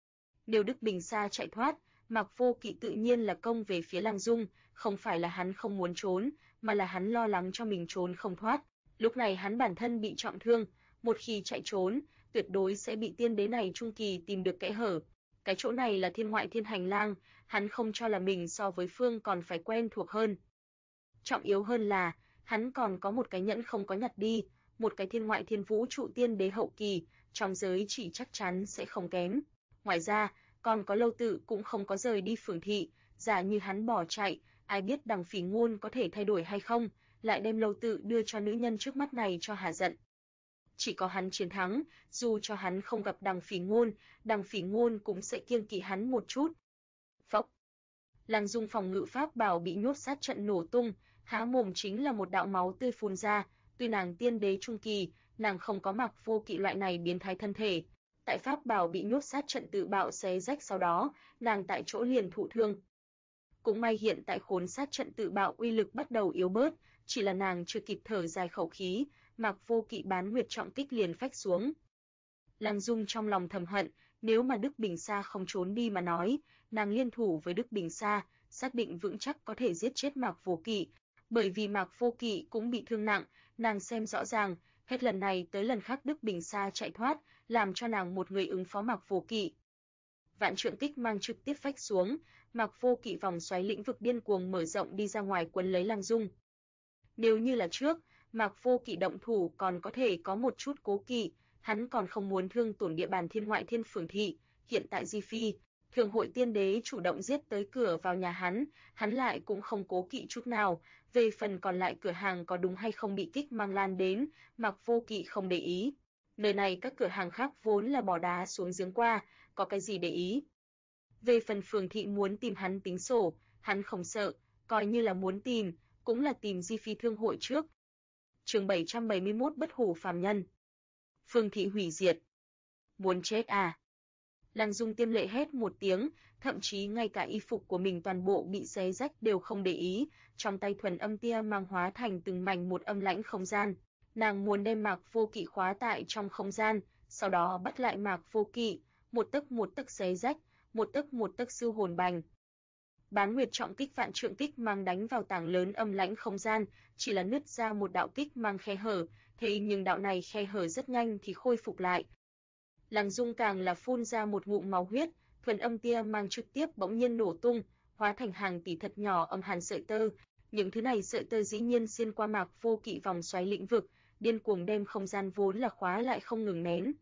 Nếu Đức Bình Sa chạy thoát, Mạc Vô Kỵ tự nhiên là công về phía Lăng Dung, không phải là hắn không muốn trốn, mà là hắn lo lắng cho mình trốn không thoát. Lúc này hắn bản thân bị trọng thương, một khi chạy trốn, tuyệt đối sẽ bị tiên đế này trung kỳ tìm được kẽ hở. Cái chỗ này là thiên ngoại thiên hành lang, hắn không cho là mình so với Phương còn phải quen thuộc hơn. Trọng yếu hơn là, hắn còn có một cái nhẫn không có nhặt đi, một cái thiên ngoại thiên vũ trụ tiên đế hậu kỳ, trong giới chỉ chắc chắn sẽ không kém. Ngoài ra, còn có Lâu Tự cũng không có rời đi phường thị, giả như hắn bỏ chạy, ai biết Đằng Phỉ Ngôn có thể thay đổi hay không, lại đem Lâu Tự đưa cho nữ nhân trước mắt này cho hà giận. Chỉ có hắn chiến thắng, dù cho hắn không gặp Đằng Phỉ Ngôn cũng sẽ kiêng kỵ hắn một chút. Phốc. Lăng Dung phòng ngự pháp bảo bị nhốt sát trận nổ tung, há mồm chính là một đạo máu tươi phun ra, tuy nàng tiên đế trung kỳ, nàng không có Mạc Vô Kỵ loại này biến thái thân thể. Tại pháp bảo bị nhốt sát trận tự bạo xé rách sau đó, nàng tại chỗ liền thụ thương. Cũng may hiện tại khốn sát trận tự bạo uy lực bắt đầu yếu bớt, chỉ là nàng chưa kịp thở dài khẩu khí, Mạc Vô Kỵ bán nguyệt trọng kích liền phách xuống. Lăng Dung trong lòng thầm hận, nếu mà Đức Bình Sa không trốn đi mà nói, nàng liên thủ với Đức Bình Sa, xác định vững chắc có thể giết chết Mạc Vô Kỵ. Bởi vì Mạc Vô Kỵ cũng bị thương nặng, nàng xem rõ ràng, hết lần này tới lần khác Đức Bình Sa chạy thoát, làm cho nàng một người ứng phó Mạc Vô Kỵ. Vạn trượng kích mang trực tiếp phách xuống, Mạc Vô Kỵ vòng xoáy lĩnh vực điên cuồng mở rộng đi ra ngoài quấn lấy Lăng Dung. Nếu như là trước, Mạc Vô Kỵ động thủ còn có thể có một chút cố kỵ, hắn còn không muốn thương tổn địa bàn Thiên Ngoại Thiên Phường thị. Hiện tại Di Phi, Thường hội Tiên Đế chủ động giết tới cửa vào nhà hắn lại cũng không cố kỵ chút nào. Về phần còn lại cửa hàng có đúng hay không bị kích mang lan đến, Mạc Vô Kỵ không để ý. Nơi này các cửa hàng khác vốn là bỏ đá xuống giếng qua, có cái gì để ý. Về phần Phường thị muốn tìm hắn tính sổ, hắn không sợ, coi như là muốn tìm, cũng là tìm Di Phi Thương hội trước. Chương 771 Bất hủ phàm nhân. Phường thị hủy diệt. Muốn chết à? Lăng Dung tiêm lệ hét một tiếng, thậm chí ngay cả y phục của mình toàn bộ bị xé rách đều không để ý, trong tay thuần âm tia mang hóa thành từng mảnh một âm lãnh không gian. Nàng muốn đem Mạc Vô Kỵ khóa tại trong không gian, sau đó bắt lại Mạc Vô Kỵ, một tấc xé rách, một tấc sư hồn bành. Bán nguyệt trọng kích vạn trượng kích mang đánh vào tảng lớn âm lãnh không gian, chỉ là nứt ra một đạo kích mang khe hở, thế nhưng đạo này khe hở rất nhanh thì khôi phục lại. Lăng Dung càng là phun ra một ngụm máu huyết, thuần âm tia mang trực tiếp bỗng nhiên nổ tung, hóa thành hàng tỷ thật nhỏ âm hàn sợi tơ. Những thứ này sợi tơ dĩ nhiên xuyên qua Mạc Vô Kỵ vòng xoáy lĩnh vực, điên cuồng đem không gian vốn là khóa lại không ngừng nén.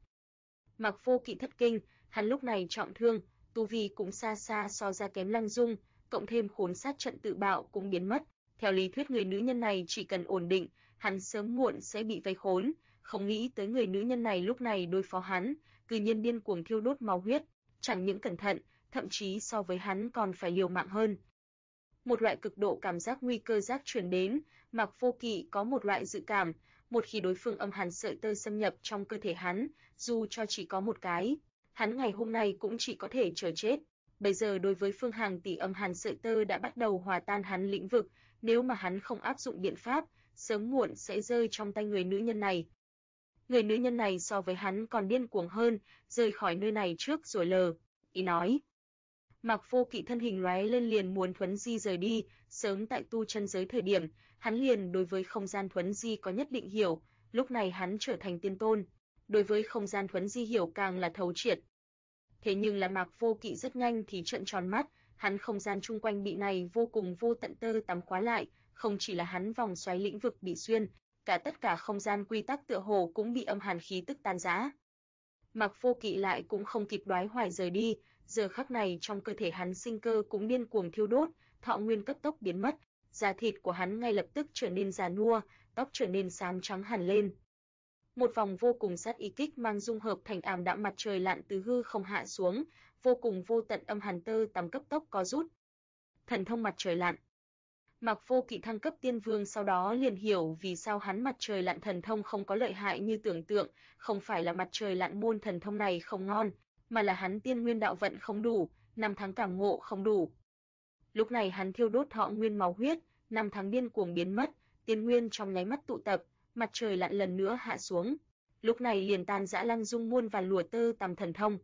Mạc Vô Kỵ thất kinh, hắn lúc này trọng thương, tu vi cũng xa xa so ra kém Lăng Dung, cộng thêm khốn sát trận tự bạo cũng biến mất. Theo lý thuyết người nữ nhân này chỉ cần ổn định, hắn sớm muộn sẽ bị vây khốn, không nghĩ tới người nữ nhân này lúc này đối phó hắn, cư nhiên điên cuồng thiêu đốt máu huyết, chẳng những cẩn thận, thậm chí so với hắn còn phải liều mạng hơn. Một loại cực độ cảm giác nguy cơ giác truyền đến, Mạc Vô Kỵ có một loại dự cảm, một khi đối phương âm hàn sợi tơ xâm nhập trong cơ thể hắn, dù cho chỉ có một cái, hắn ngày hôm nay cũng chỉ có thể chờ chết. Bây giờ đối với phương hàng tỷ âm hàn sợi tơ đã bắt đầu hòa tan hắn lĩnh vực, nếu mà hắn không áp dụng biện pháp, sớm muộn sẽ rơi trong tay người nữ nhân này. Người nữ nhân này so với hắn còn điên cuồng hơn, rời khỏi nơi này trước rồi lờ, ý nói. Mạc Vô Kỵ thân hình lóe lên liền muốn thuấn di rời đi, sớm tại tu chân giới thời điểm, hắn liền đối với không gian thuấn di có nhất định hiểu, lúc này hắn trở thành tiên tôn, đối với không gian thuấn di hiểu càng là thấu triệt. Thế nhưng là Mạc Vô Kỵ rất nhanh thì trợn tròn mắt, hắn không gian chung quanh bị này vô cùng vô tận tơ tắm khóa lại, không chỉ là hắn vòng xoáy lĩnh vực bị xuyên, cả tất cả không gian quy tắc tựa hồ cũng bị âm hàn khí tức tan rã. Mạc Vô Kỵ lại cũng không kịp đoái hoài rời đi, giờ khắc này trong cơ thể hắn sinh cơ cũng điên cuồng thiêu đốt, thọ nguyên cấp tốc biến mất, da thịt của hắn ngay lập tức trở nên già nua, tóc trở nên xám trắng hẳn lên. Một vòng vô cùng sát ý kích mang dung hợp thành ảm đạm mặt trời lặn từ hư không hạ xuống, vô cùng vô tận âm hàn tơ tắm cấp tốc có rút. Thần thông mặt trời lặn. Mạc Vô Kỵ thăng cấp tiên vương sau đó liền hiểu vì sao hắn mặt trời lặn thần thông không có lợi hại như tưởng tượng, không phải là mặt trời lặn môn thần thông này không ngon, mà là hắn tiên nguyên đạo vận không đủ, năm tháng cảm ngộ không đủ. Lúc này hắn thiêu đốt thọ nguyên máu huyết, năm tháng điên cuồng biến mất, tiên nguyên trong nháy mắt tụ tập, mặt trời lặn lần nữa hạ xuống. Lúc này liền tan rã Lăng Dung muôn vàn lụa tơ tằm thần thông.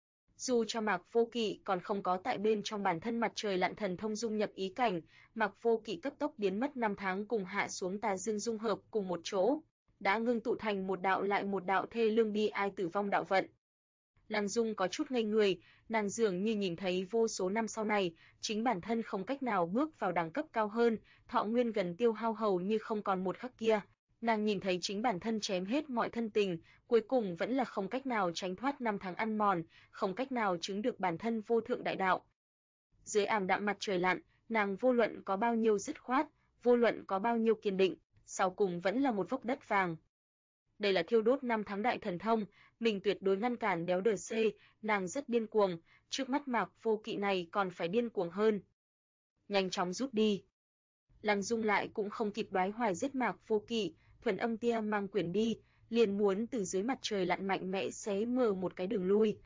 Dù cho Mạc Vô Kỵ còn không có tại bên trong bản thân mặt trời lặn thần thông dung nhập ý cảnh, Mạc Vô Kỵ cấp tốc biến mất năm tháng cùng hạ xuống tà dương dung hợp cùng một chỗ, đã ngưng tụ thành một đạo lại một đạo thê lương bi ai tử vong đạo vận. Lăng Dung có chút ngây người, nàng dường như nhìn thấy vô số năm sau này, chính bản thân không cách nào bước vào đẳng cấp cao hơn, thọ nguyên gần tiêu hao hầu như không còn một khắc kia. Nàng nhìn thấy chính bản thân chém hết mọi thân tình, cuối cùng vẫn là không cách nào tránh thoát năm tháng ăn mòn, không cách nào chứng được bản thân vô thượng đại đạo. Dưới ảm đạm mặt trời lặn, nàng vô luận có bao nhiêu dứt khoát, vô luận có bao nhiêu kiên định, sau cùng vẫn là một vốc đất vàng. Đây là thiêu đốt năm tháng đại thần thông, mình tuyệt đối ngăn cản đéo đờ C, nàng rất điên cuồng, trước mắt Mạc Vô Kỵ này còn phải điên cuồng hơn. Nhanh chóng rút đi. Lăng Dung lại cũng không kịp đoái hoài giết Mạc Vô Kỵ, thuần âm tia mang quyển đi, liền muốn từ dưới mặt trời lặn mạnh mẽ xé mở một cái đường lui.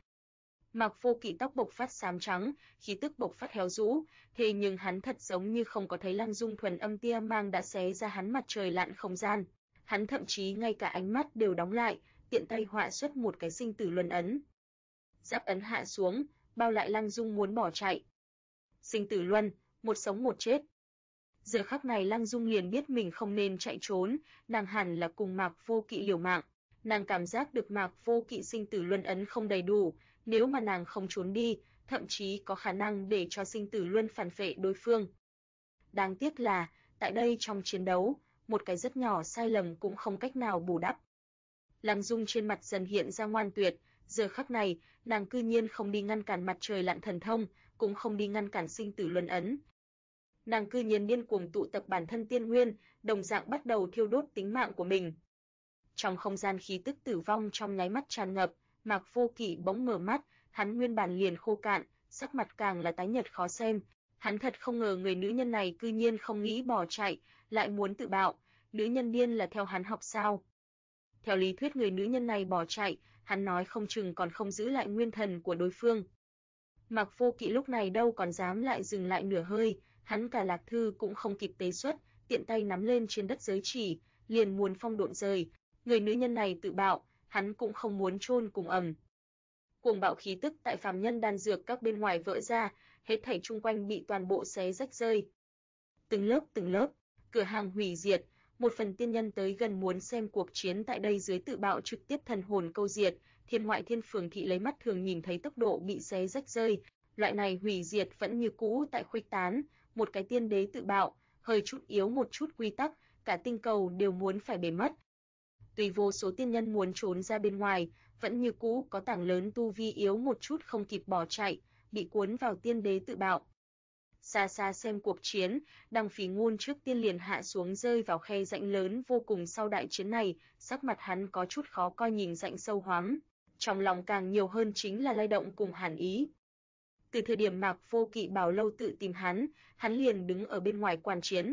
Mạc Vô Kỵ tóc bộc phát xám trắng, khí tức bộc phát héo rũ, thế nhưng hắn thật giống như không có thấy Lăng Dung thuần âm tia mang đã xé ra hắn mặt trời lặn không gian. Hắn thậm chí ngay cả ánh mắt đều đóng lại, tiện tay họa xuất một cái sinh tử luân ấn. Giáp ấn hạ xuống, bao lại Lăng Dung muốn bỏ chạy. Sinh tử luân, một sống một chết. Giờ khắc này Lăng Dung liền biết mình không nên chạy trốn, nàng hẳn là cùng Mạc Vô Kỵ liều mạng. Nàng cảm giác được Mạc Vô Kỵ sinh tử luân ấn không đầy đủ, nếu mà nàng không trốn đi, thậm chí có khả năng để cho sinh tử luân phản phệ đối phương. Đáng tiếc là, tại đây trong chiến đấu, một cái rất nhỏ sai lầm cũng không cách nào bù đắp. Lăng Dung trên mặt dần hiện ra ngoan tuyệt, giờ khắc này, nàng cư nhiên không đi ngăn cản mặt trời lặn thần thông, cũng không đi ngăn cản sinh tử luân ấn. Nàng cư nhiên điên cuồng tụ tập bản thân tiên nguyên, đồng dạng bắt đầu thiêu đốt tính mạng của mình. Trong không gian khí tức tử vong trong nháy mắt tràn ngập, Mạc Vô Kỵ bỗng mở mắt, hắn nguyên bản liền khô cạn, sắc mặt càng là tái nhợt khó xem. Hắn thật không ngờ người nữ nhân này cư nhiên không nghĩ bỏ chạy, lại muốn tự bạo, nữ nhân điên là theo hắn học sao? Theo lý thuyết người nữ nhân này bỏ chạy, hắn nói không chừng còn không giữ lại nguyên thần của đối phương. Mạc Vô Kỵ lúc này đâu còn dám lại dừng lại nửa hơi, hắn cả lạc thư cũng không kịp tế xuất, tiện tay nắm lên trên đất giới chỉ, liền muốn phong độn rời. Người nữ nhân này tự bạo, hắn cũng không muốn chôn cùng ầm. Cuồng bạo khí tức tại phàm nhân đan dược các bên ngoài vỡ ra, hết thảy chung quanh bị toàn bộ xé rách rơi. Từng lớp, cửa hàng hủy diệt, một phần tiên nhân tới gần muốn xem cuộc chiến tại đây dưới tự bạo trực tiếp thần hồn câu diệt, Thiên Ngoại Thiên Phường thị lấy mắt thường nhìn thấy tốc độ bị xé rách rơi, loại này hủy diệt vẫn như cũ tại khuếch tán, một cái tiên đế tự bạo, hơi chút yếu một chút quy tắc, cả tinh cầu đều muốn phải bể mất. Tùy vô số tiên nhân muốn trốn ra bên ngoài, vẫn như cũ có tảng lớn tu vi yếu một chút không kịp bỏ chạy, bị cuốn vào tiên đế tự bạo. Xa xa xem cuộc chiến, Đằng Phỉ Ngôn trước tiên liền hạ xuống rơi vào khe rãnh lớn vô cùng sau đại chiến này, sắc mặt hắn có chút khó coi nhìn rãnh sâu hoắm, trong lòng càng nhiều hơn chính là lay động cùng hàn ý. Từ thời điểm Mạc Vô Kỵ bảo Lâu Tự tìm hắn liền đứng ở bên ngoài quan chiến.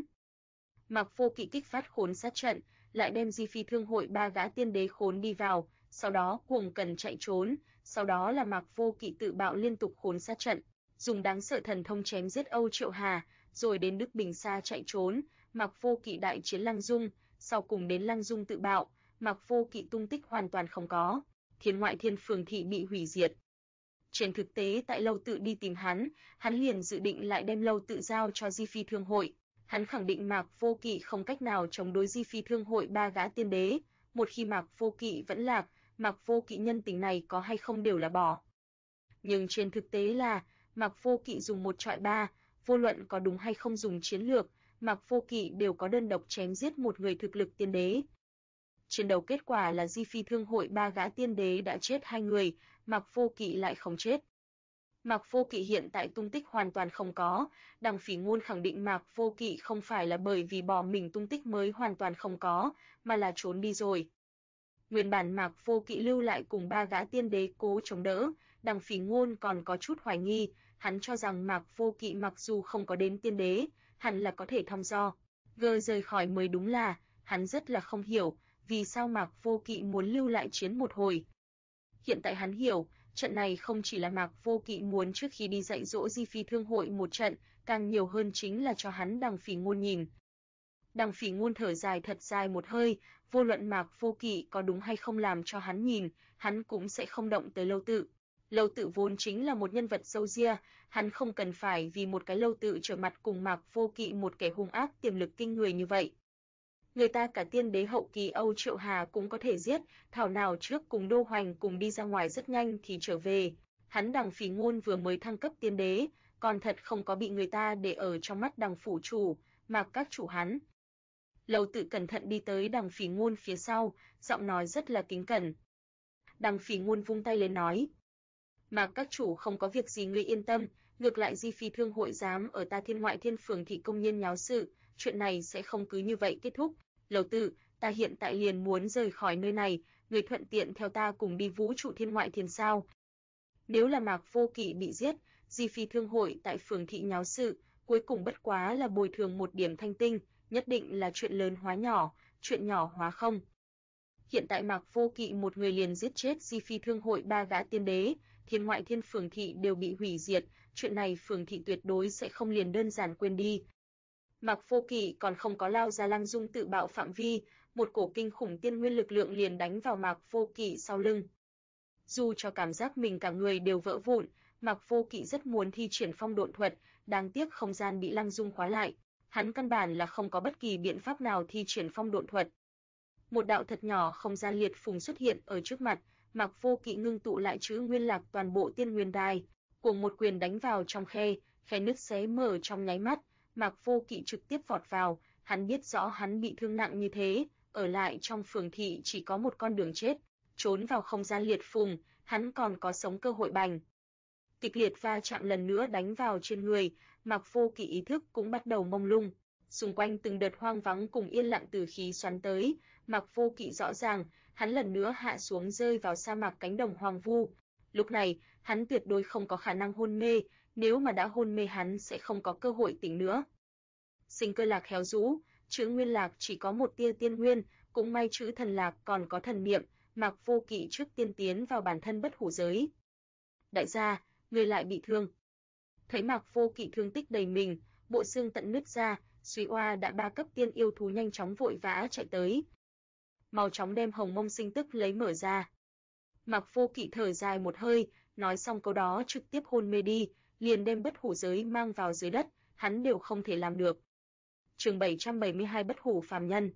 Mạc Vô Kỵ kích phát khốn sát trận, lại đem Di Phi Thương hội 3 gã tiên đế khốn đi vào, sau đó Cuồng Cần chạy trốn, sau đó là Mạc Vô Kỵ tự bạo liên tục khốn sát trận, dùng đáng sợ thần thông chém giết Âu Triệu Hà, rồi đến Đức Bình Sa chạy trốn, Mạc Vô Kỵ đại chiến Lăng Dung, sau cùng đến Lăng Dung tự bạo, Mạc Vô Kỵ tung tích hoàn toàn không có, Thiên Ngoại Thiên Phường thị bị hủy diệt. Trên thực tế tại Lâu Tự đi tìm hắn liền dự định lại đem Lâu Tự giao cho Di Phi Thương hội. Hắn khẳng định Mạc Vô Kỵ không cách nào chống đối Di Phi Thương hội 3 gã tiên đế, một khi Mạc Vô Kỵ vẫn lạc, Mạc Vô Kỵ nhân tình này có hay không đều là bỏ. Nhưng trên thực tế là, Mạc Vô Kỵ dùng 1 chọi 3, vô luận có đúng hay không dùng chiến lược, Mạc Vô Kỵ đều có đơn độc chém giết một người thực lực tiên đế. Chiến đấu kết quả là Di Phi Thương hội 3 gã tiên đế đã chết 2 người, Mạc Vô Kỵ lại không chết. Mạc Vô Kỵ hiện tại tung tích hoàn toàn không có, Đằng Phỉ Ngôn khẳng định Mạc Vô Kỵ không phải là bởi vì bỏ mình tung tích mới hoàn toàn không có, mà là trốn đi rồi. Nguyên bản Mạc Vô Kỵ lưu lại cùng 3 gã tiên đế cố chống đỡ, Đằng Phỉ Ngôn còn có chút hoài nghi, hắn cho rằng Mạc Vô Kỵ mặc dù không có đến tiên đế, hẳn là có thể thăm dò. Rời khỏi mới đúng là, hắn rất là không hiểu, vì sao Mạc Vô Kỵ muốn lưu lại chiến một hồi. Hiện tại hắn hiểu, trận này không chỉ là Mạc Vô Kỵ muốn trước khi đi dạy dỗ Di Phi Thương hội một trận, càng nhiều hơn chính là cho hắn Đằng Phỉ Ngôn nhìn. Đằng Phỉ Ngôn thở dài thật dài một hơi, vô luận Mạc Vô Kỵ có đúng hay không làm cho hắn nhìn, hắn cũng sẽ không động tới Lâu Tự. Lâu Tự vốn chính là một nhân vật râu ria, hắn không cần phải vì một cái Lâu Tự trở mặt cùng Mạc Vô Kỵ một kẻ hung ác tiềm lực kinh người như vậy. Người ta cả tiên đế hậu kỳ Âu Triệu Hà cũng có thể giết, thảo nào trước cùng Đô Hoành cùng đi ra ngoài rất nhanh thì trở về. Hắn Đằng Phỉ Ngôn vừa mới thăng cấp tiên đế, còn thật không có bị người ta để ở trong mắt Đằng phủ chủ, Mạc các chủ hắn. Lâu Tự cẩn thận đi tới Đằng Phỉ Ngôn phía sau, giọng nói rất là kính cẩn. Đằng Phỉ Ngôn vung tay lên nói: "Mạc các chủ không có việc gì ngươi yên tâm, ngược lại Di Phi Thương hội dám ở ta Thiên Ngoại Thiên Phường thị công nhiên nháo sự, chuyện này sẽ không cứ như vậy kết thúc. Lâu Tự, ta hiện tại liền muốn rời khỏi nơi này, ngươi thuận tiện theo ta cùng đi Vũ trụ Thiên Ngoại Thiên sao?" Nếu là Mạc Vô Kỵ bị giết, Di Phi Thương hội tại phường thị nháo sự, cuối cùng bất quá là bồi thường một điểm thanh tinh, nhất định là chuyện lớn hóa nhỏ, chuyện nhỏ hóa không. Hiện tại Mạc Vô Kỵ một người liền giết chết Di Phi Thương hội 3 gã tiên đế, Thiên Ngoại Thiên Phường thị đều bị hủy diệt, chuyện này phường thị tuyệt đối sẽ không liền đơn giản quên đi. Mạc Vô Kỵ còn không có lao ra Lăng Dung tự bạo phạm vi, một cổ kinh khủng tiên nguyên lực lượng liền đánh vào Mạc Vô Kỵ sau lưng. Dù cho cảm giác mình cả người đều vỡ vụn, Mạc Vô Kỵ rất muốn thi triển phong độn thuật, đáng tiếc không gian bị Lăng Dung khóa lại, hắn căn bản là không có bất kỳ biện pháp nào thi triển phong độn thuật. Một đạo thật nhỏ không gian liệt phùng xuất hiện ở trước mặt, Mạc Vô Kỵ ngưng tụ lại chữ nguyên lạc toàn bộ tiên nguyên đài, cuồng một quyền đánh vào trong khe nứt xé mở trong nháy mắt, Mạc Vô Kỵ trực tiếp vọt vào, hắn biết rõ hắn bị thương nặng như thế, ở lại trong phường thị chỉ có một con đường chết, trốn vào không gian liệt phùng, hắn còn có sống cơ hội bành. Kịch liệt va chạm lần nữa đánh vào trên người, Mạc Vô Kỵ ý thức cũng bắt đầu mông lung. Xung quanh từng đợt hoang vắng cùng yên lặng từ khí xoắn tới, Mạc Vô Kỵ rõ ràng, hắn lần nữa hạ xuống rơi vào sa mạc cánh đồng hoang vu. Lúc này, hắn tuyệt đối không có khả năng hôn mê, nếu mà đã hôn mê hắn sẽ không có cơ hội tỉnh nữa. Sinh cơ lạc héo rũ, chữ nguyên lạc chỉ có một tia tiên nguyên, cũng may chữ thần lạc còn có thần niệm, Mạc Vô Kỵ trước tiên tiến vào bản thân bất hủ giới. Đại gia, người lại bị thương. Thấy Mạc Vô Kỵ thương tích đầy mình, bộ xương tận nứt ra, Suy Oa đã 3 cấp tiên yêu thú nhanh chóng vội vã chạy tới. Mau chóng đem Hồng Mông sinh tức lấy mở ra. Mạc Vô Kỵ thở dài một hơi, nói xong câu đó trực tiếp hôn mê đi, liền đem bất hủ giới mang vào dưới đất, hắn đều không thể làm được. Chương 772 bất hủ phàm nhân.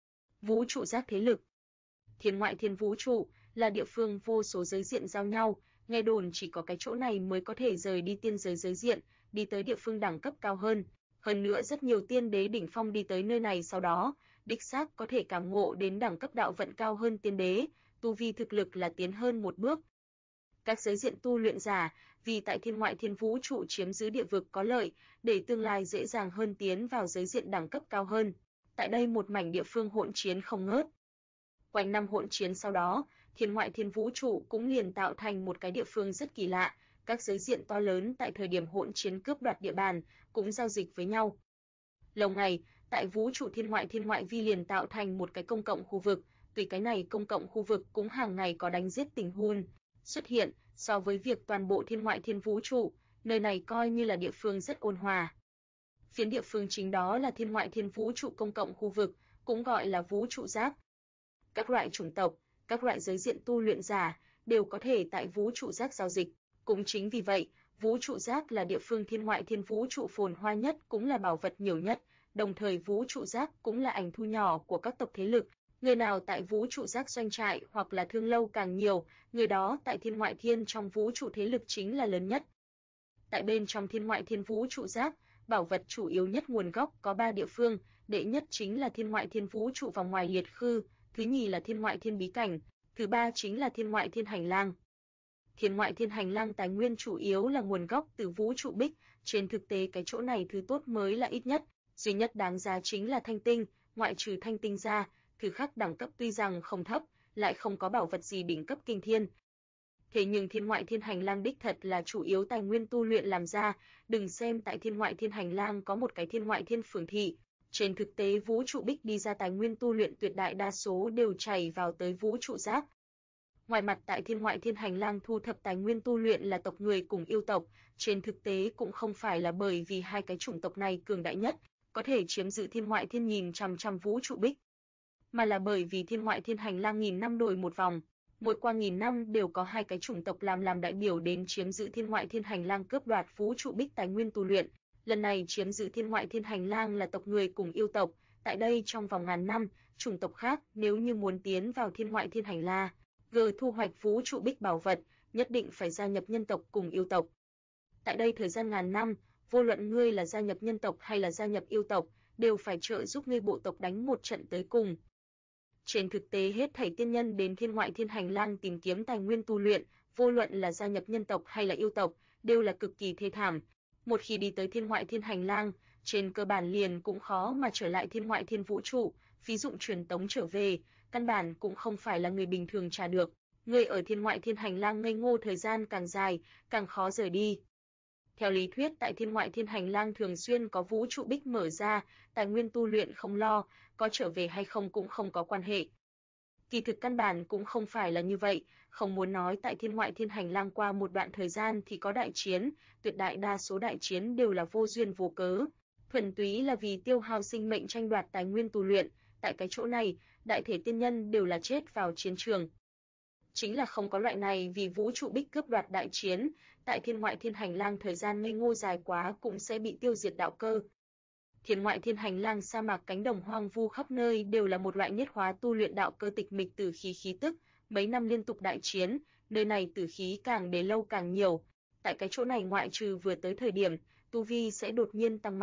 Vũ trụ giác thế lực. Thiên ngoại thiên vũ trụ là địa phương vô số giới diện giao nhau, nghe đồn chỉ có cái chỗ này mới có thể rời đi tiên giới giới diện, đi tới địa phương đẳng cấp cao hơn. Hơn nữa rất nhiều tiên đế đỉnh phong đi tới nơi này sau đó, đích xác có thể cảm ngộ đến đẳng cấp đạo vận cao hơn tiên đế, tu vi thực lực là tiến hơn một bước. Các giới diện tu luyện giả, vì tại thiên ngoại thiên vũ trụ chiếm giữ địa vực có lợi, để tương lai dễ dàng hơn tiến vào giới diện đẳng cấp cao hơn. Tại đây một mảnh địa phương hỗn chiến không ngớt. Quanh năm hỗn chiến sau đó, thiên ngoại thiên vũ trụ cũng liền tạo thành một cái địa phương rất kỳ lạ, các giới diện to lớn tại thời điểm hỗn chiến cướp đoạt địa bàn, cũng giao dịch với nhau. Lâu ngày, tại vũ trụ thiên ngoại vi liền tạo thành một cái công cộng khu vực, tùy cái này công cộng khu vực cũng hàng ngày có đánh giết tình huống xuất hiện, so với việc toàn bộ thiên ngoại thiên vũ trụ, nơi này coi như là địa phương rất ôn hòa. Phiến địa phương chính đó là thiên ngoại thiên vũ trụ công cộng khu vực, cũng gọi là vũ trụ giác. Các loại chủng tộc, các loại giới diện tu luyện giả đều có thể tại vũ trụ giác giao dịch. Cũng chính vì vậy, vũ trụ giác là địa phương thiên ngoại thiên vũ trụ phồn hoa nhất, cũng là bảo vật nhiều nhất, đồng thời vũ trụ giác cũng là ảnh thu nhỏ của các tộc thế lực. Người nào tại vũ trụ giác doanh trại hoặc là thương lâu càng nhiều, người đó tại thiên ngoại thiên trong vũ trụ thế lực chính là lớn nhất. Tại bên trong thiên ngoại thiên vũ trụ giác, bảo vật chủ yếu nhất nguồn gốc có 3 địa phương, đệ nhất chính là thiên ngoại thiên vũ trụ vòng ngoài liệt khư, thứ nhì là thiên ngoại thiên bí cảnh, thứ ba chính là thiên ngoại thiên hành lang. Thiên ngoại thiên hành lang tài nguyên chủ yếu là nguồn gốc từ vũ trụ bích, trên thực tế cái chỗ này thứ tốt mới là ít nhất, duy nhất đáng giá chính là thanh tinh, ngoại trừ thanh tinh ra, thứ khác đẳng cấp tuy rằng không thấp, lại không có bảo vật gì đỉnh cấp kinh thiên. Thế nhưng thiên ngoại thiên hành lang đích thật là chủ yếu tài nguyên tu luyện làm ra, đừng xem tại thiên ngoại thiên hành lang có một cái thiên ngoại thiên phường thị, trên thực tế vũ trụ bích đi ra tài nguyên tu luyện tuyệt đại đa số đều chảy vào tới vũ trụ giác. Ngoài mặt tại thiên ngoại thiên hành lang thu thập tài nguyên tu luyện là tộc người cùng yêu tộc, trên thực tế cũng không phải là bởi vì hai cái chủng tộc này cường đại nhất, có thể chiếm giữ thiên ngoại thiên nhìn chằm chằm vũ trụ bích, mà là bởi vì thiên ngoại thiên hành lang nghìn năm đổi một vòng, mỗi qua nghìn năm đều có hai cái chủng tộc làm đại biểu đến chiếm giữ thiên ngoại thiên hành lang cướp đoạt vũ trụ bích tài nguyên tu luyện. Lần này chiếm giữ thiên ngoại thiên hành lang là tộc người cùng yêu tộc, tại đây trong vòng ngàn năm, chủng tộc khác nếu như muốn tiến vào thiên ngoại thiên hành lang, thu hoạch vũ trụ bích bảo vật, nhất định phải gia nhập nhân tộc cùng yêu tộc. Tại đây thời gian ngàn năm, vô luận ngươi là gia nhập nhân tộc hay là gia nhập yêu tộc, đều phải trợ giúp ngươi bộ tộc đánh một trận tới cùng. Trên thực tế hết thảy tiên nhân đến thiên ngoại thiên hành lang tìm kiếm tài nguyên tu luyện, vô luận là gia nhập nhân tộc hay là yêu tộc, đều là cực kỳ thê thảm. Một khi đi tới thiên ngoại thiên hành lang, trên cơ bản liền cũng khó mà trở lại thiên ngoại thiên vũ trụ, ví dụ truyền tống trở về, căn bản cũng không phải là người bình thường trả được. Người ở thiên ngoại thiên hành lang ngây ngô thời gian càng dài, càng khó rời đi. Theo lý thuyết tại thiên ngoại thiên hành lang thường xuyên có vũ trụ bích mở ra, tài nguyên tu luyện không lo, có trở về hay không cũng không có quan hệ. Kỳ thực căn bản cũng không phải là như vậy, không muốn nói tại thiên ngoại thiên hành lang qua một đoạn thời gian thì có đại chiến, tuyệt đại đa số đại chiến đều là vô duyên vô cớ, thuần túy là vì tiêu hao sinh mệnh tranh đoạt tài nguyên tu luyện, tại cái chỗ này, đại thể tiên nhân đều là chết vào chiến trường. Chính là không có loại này vì vũ trụ bích cướp đoạt đại chiến, tại thiên ngoại thiên hành lang thời gian ngây ngô dài quá cũng sẽ bị tiêu diệt đạo cơ. Thiên ngoại thiên hành lang sa mạc cánh đồng hoang vu khắp nơi đều là một loại nhất hóa tu luyện đạo cơ tịch mịch tử khí khí tức, mấy năm liên tục đại chiến, nơi này tử khí càng để lâu càng nhiều. Tại cái chỗ này ngoại trừ vừa tới thời điểm, tu vi sẽ đột nhiên tăng mạnh,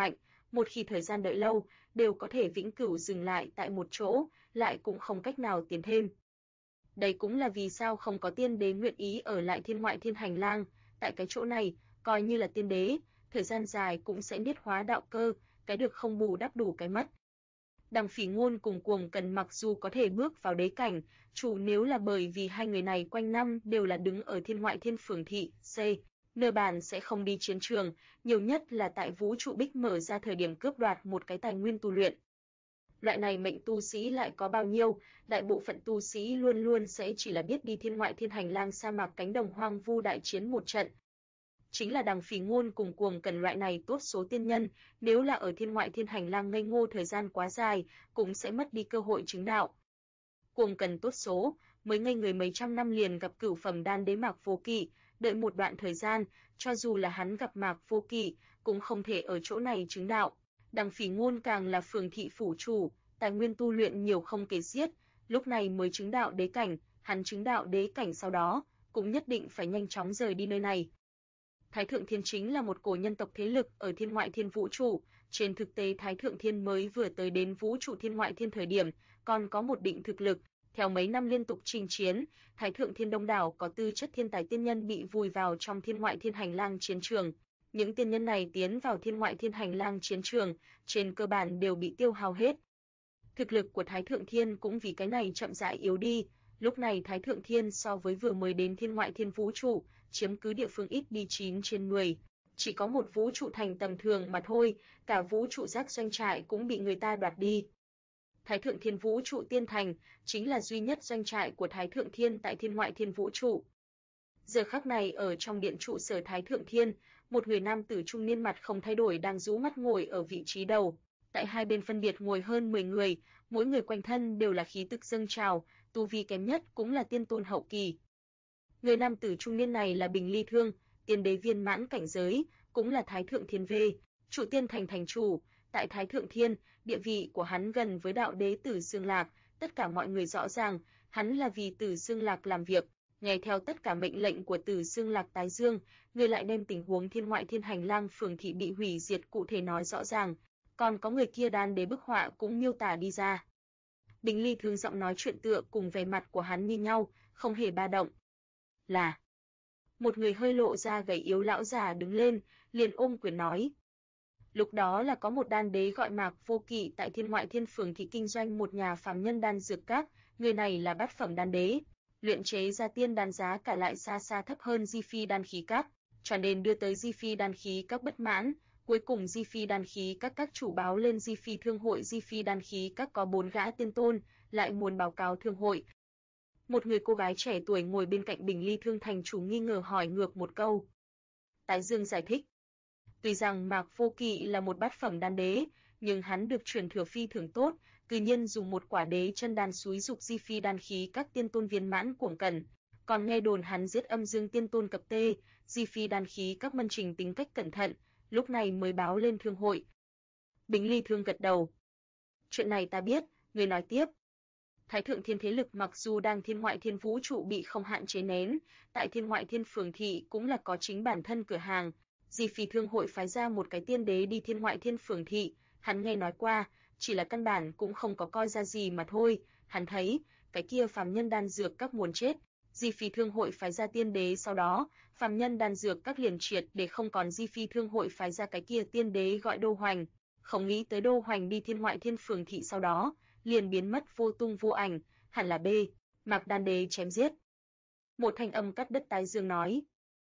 một khi thời gian đợi lâu, đều có thể vĩnh cửu dừng lại tại một chỗ, lại cũng không cách nào tiến thêm. Đây cũng là vì sao không có tiên đế nguyện ý ở lại thiên ngoại thiên hành lang, tại cái chỗ này, coi như là tiên đế, thời gian dài cũng sẽ niết hóa đạo cơ, cái được không bù đắp đủ cái mất. Đằng Phỉ Ngôn cùng Cuồng Cần mặc dù có thể bước vào đế cảnh, chủ nếu là bởi vì hai người này quanh năm đều là đứng ở thiên ngoại thiên phường thị, nơi bản sẽ không đi chiến trường, nhiều nhất là tại vũ trụ bích mở ra thời điểm cướp đoạt một cái tài nguyên tu luyện. Loại này mệnh tu sĩ lại có bao nhiêu, đại bộ phận tu sĩ luôn luôn sẽ chỉ là biết đi thiên ngoại thiên hành lang sa mạc cánh đồng hoang vu đại chiến một trận. Chính là Đằng Phỉ Ngôn cùng Cuồng Cần loại này tốt số tiên nhân, nếu là ở thiên ngoại thiên hành lang ngây ngô thời gian quá dài, cũng sẽ mất đi cơ hội chứng đạo. Cuồng Cần tốt số, mới ngây người mấy trăm năm liền gặp cửu phẩm đan đế Mạc Vô Kỵ, đợi một đoạn thời gian, cho dù là hắn gặp Mạc Vô Kỵ, cũng không thể ở chỗ này chứng đạo. Đằng Phỉ Ngôn càng là phường thị phủ chủ, tài nguyên tu luyện nhiều không kể xiết, lúc này mới chứng đạo đế cảnh, hắn chứng đạo đế cảnh sau đó, cũng nhất định phải nhanh chóng rời đi nơi này. Thái Thượng Thiên chính là một cổ nhân tộc thế lực ở thiên ngoại thiên vũ trụ, trên thực tế Thái Thượng Thiên mới vừa tới đến vũ trụ thiên ngoại thiên thời điểm, còn có một định thực lực, theo mấy năm liên tục chinh chiến, Thái Thượng Thiên đông đảo có tư chất thiên tài tiên nhân bị vùi vào trong thiên ngoại thiên hành lang chiến trường. Những tiên nhân này tiến vào thiên ngoại thiên hành lang chiến trường, trên cơ bản đều bị tiêu hao hết. Thực lực của Thái Thượng Thiên cũng vì cái này chậm rãi yếu đi, lúc này Thái Thượng Thiên so với vừa mới đến thiên ngoại thiên vũ trụ, chiếm cứ địa phương ít đi 9 trên 10, chỉ có một vũ trụ thành tầm thường mà thôi, cả vũ trụ giác doanh trại cũng bị người ta đoạt đi. Thái Thượng Thiên vũ trụ tiên thành chính là duy nhất doanh trại của Thái Thượng Thiên tại thiên ngoại thiên vũ trụ. Giờ khắc này ở trong điện trụ sở Thái Thượng Thiên, một người nam tử trung niên mặt không thay đổi đang rũ mắt ngồi ở vị trí đầu. Tại hai bên phân biệt ngồi hơn 10 người, mỗi người quanh thân đều là khí tức dâng trào, tu vi kém nhất cũng là tiên tôn hậu kỳ. Người nam tử trung niên này là Bình Ly Thương, tiên đế viên mãn cảnh giới, cũng là Thái Thượng Thiên Vê, trụ tiên thành thành chủ. Tại Thái Thượng Thiên, địa vị của hắn gần với đạo đế Tử Dương Lạc, tất cả mọi người rõ ràng, hắn là vì Tử Dương Lạc làm việc, nghe theo tất cả mệnh lệnh của Tử Dương Lạc tái dương, người lại đem tình huống thiên ngoại thiên hành lang phường thị bị hủy diệt cụ thể nói rõ ràng, còn có người kia đan đế bức họa cũng miêu tả đi ra. Bình Ly Thương giọng nói chuyện tựa cùng vẻ mặt của hắn như nhau, không hề ba động. Là một người hơi lộ ra gầy yếu lão già đứng lên, liền ôm quyền nói. Lúc đó là có một đan đế gọi Mạc Vô Kỵ tại thiên ngoại thiên phường thị kinh doanh một nhà phàm nhân đan dược các, người này là bát phẩm đan đế, luyện chế ra tiên đan giá cả lại xa xa thấp hơn Di Phi đan khí các, cho nên đưa tới Di Phi đan khí các bất mãn, cuối cùng Di Phi đan khí các chủ báo lên Di Phi thương hội Di Phi đan khí các có 4 gã tiên tôn, lại muốn báo cáo thương hội. Một người cô gái trẻ tuổi ngồi bên cạnh Bình Ly Thương thành chủ nghi ngờ hỏi ngược một câu. Tái Dương giải thích. Tuy rằng Mạc Vô Kỵ là một bát phẩm đan đế, nhưng hắn được truyền thừa phi thường tốt, cư nhiên dùng một quả đế chân đan xúi dục Di Phi đan khí các tiên tôn viên mãn Cuồng Cần, còn nghe đồn hắn giết âm dương tiên tôn Cập Tê, Di Phi đan khí các mân trình tính cách cẩn thận, lúc này mới báo lên thương hội. Bình Ly Thương gật đầu. Chuyện này ta biết, người nói tiếp. Thái Thượng Thiên thế lực mặc dù đang thiên ngoại thiên vũ trụ bị không hạn chế nén, tại thiên ngoại thiên phường thị cũng là có chính bản thân cửa hàng. Di Phi thương hội phái ra một cái tiên đế đi thiên ngoại thiên phường thị, hắn nghe nói qua, chỉ là căn bản cũng không có coi ra gì mà thôi, hắn thấy, cái kia phàm nhân đan dược các muốn chết. Di Phi thương hội phái ra tiên đế sau đó, phàm nhân đan dược các liền triệt để không còn Di Phi thương hội phái ra cái kia tiên đế gọi Đô Hoành, không nghĩ tới Đô Hoành đi thiên ngoại thiên phường thị sau đó, liền biến mất vô tung vô ảnh, hẳn là Mạc đan đế chém giết. Một thanh âm cắt đất tái dương nói.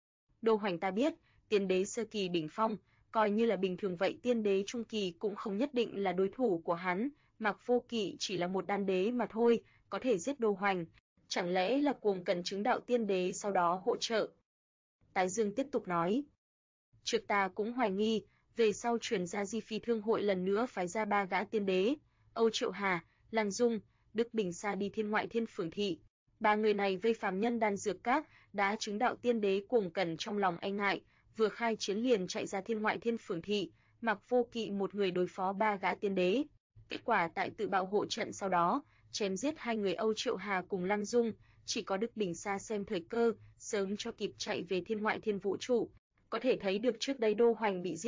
Đô Hoành ta biết, tiên đế sơ kỳ đỉnh phong, coi như là bình thường vậy tiên đế trung kỳ cũng không nhất định là đối thủ của hắn, Mạc Vô Kỵ chỉ là một đan đế mà thôi, có thể giết Đô Hoành, chẳng lẽ là Cuồng Cần chứng đạo tiên đế sau đó hỗ trợ. Tái Dương tiếp tục nói. Trước ta cũng hoài nghi, về sau truyền ra Di Phi thương hội lần nữa phái ra 3 gã tiên đế, Âu Triệu Hà, Lăng Dung, Đức Bình Sa đi thiên ngoại thiên phường thị. 3 người này vây phàm nhân đan dược các, đã chứng đạo tiên đế Cuồng Cần trong lòng e ngại, vừa khai chiến liền chạy ra thiên ngoại thiên phường thị, Mạc Vô Kỵ một người đối phó 3 gã tiên đế. Kết quả tại tự bạo hộ trận sau đó, chém giết 2 người Âu Triệu Hà cùng Lăng Dung, chỉ có Đức Bình Sa xem thời cơ, sớm cho kịp chạy về thiên ngoại thiên vũ trụ. Có thể thấy được trước đây Đô Hoành bị giết,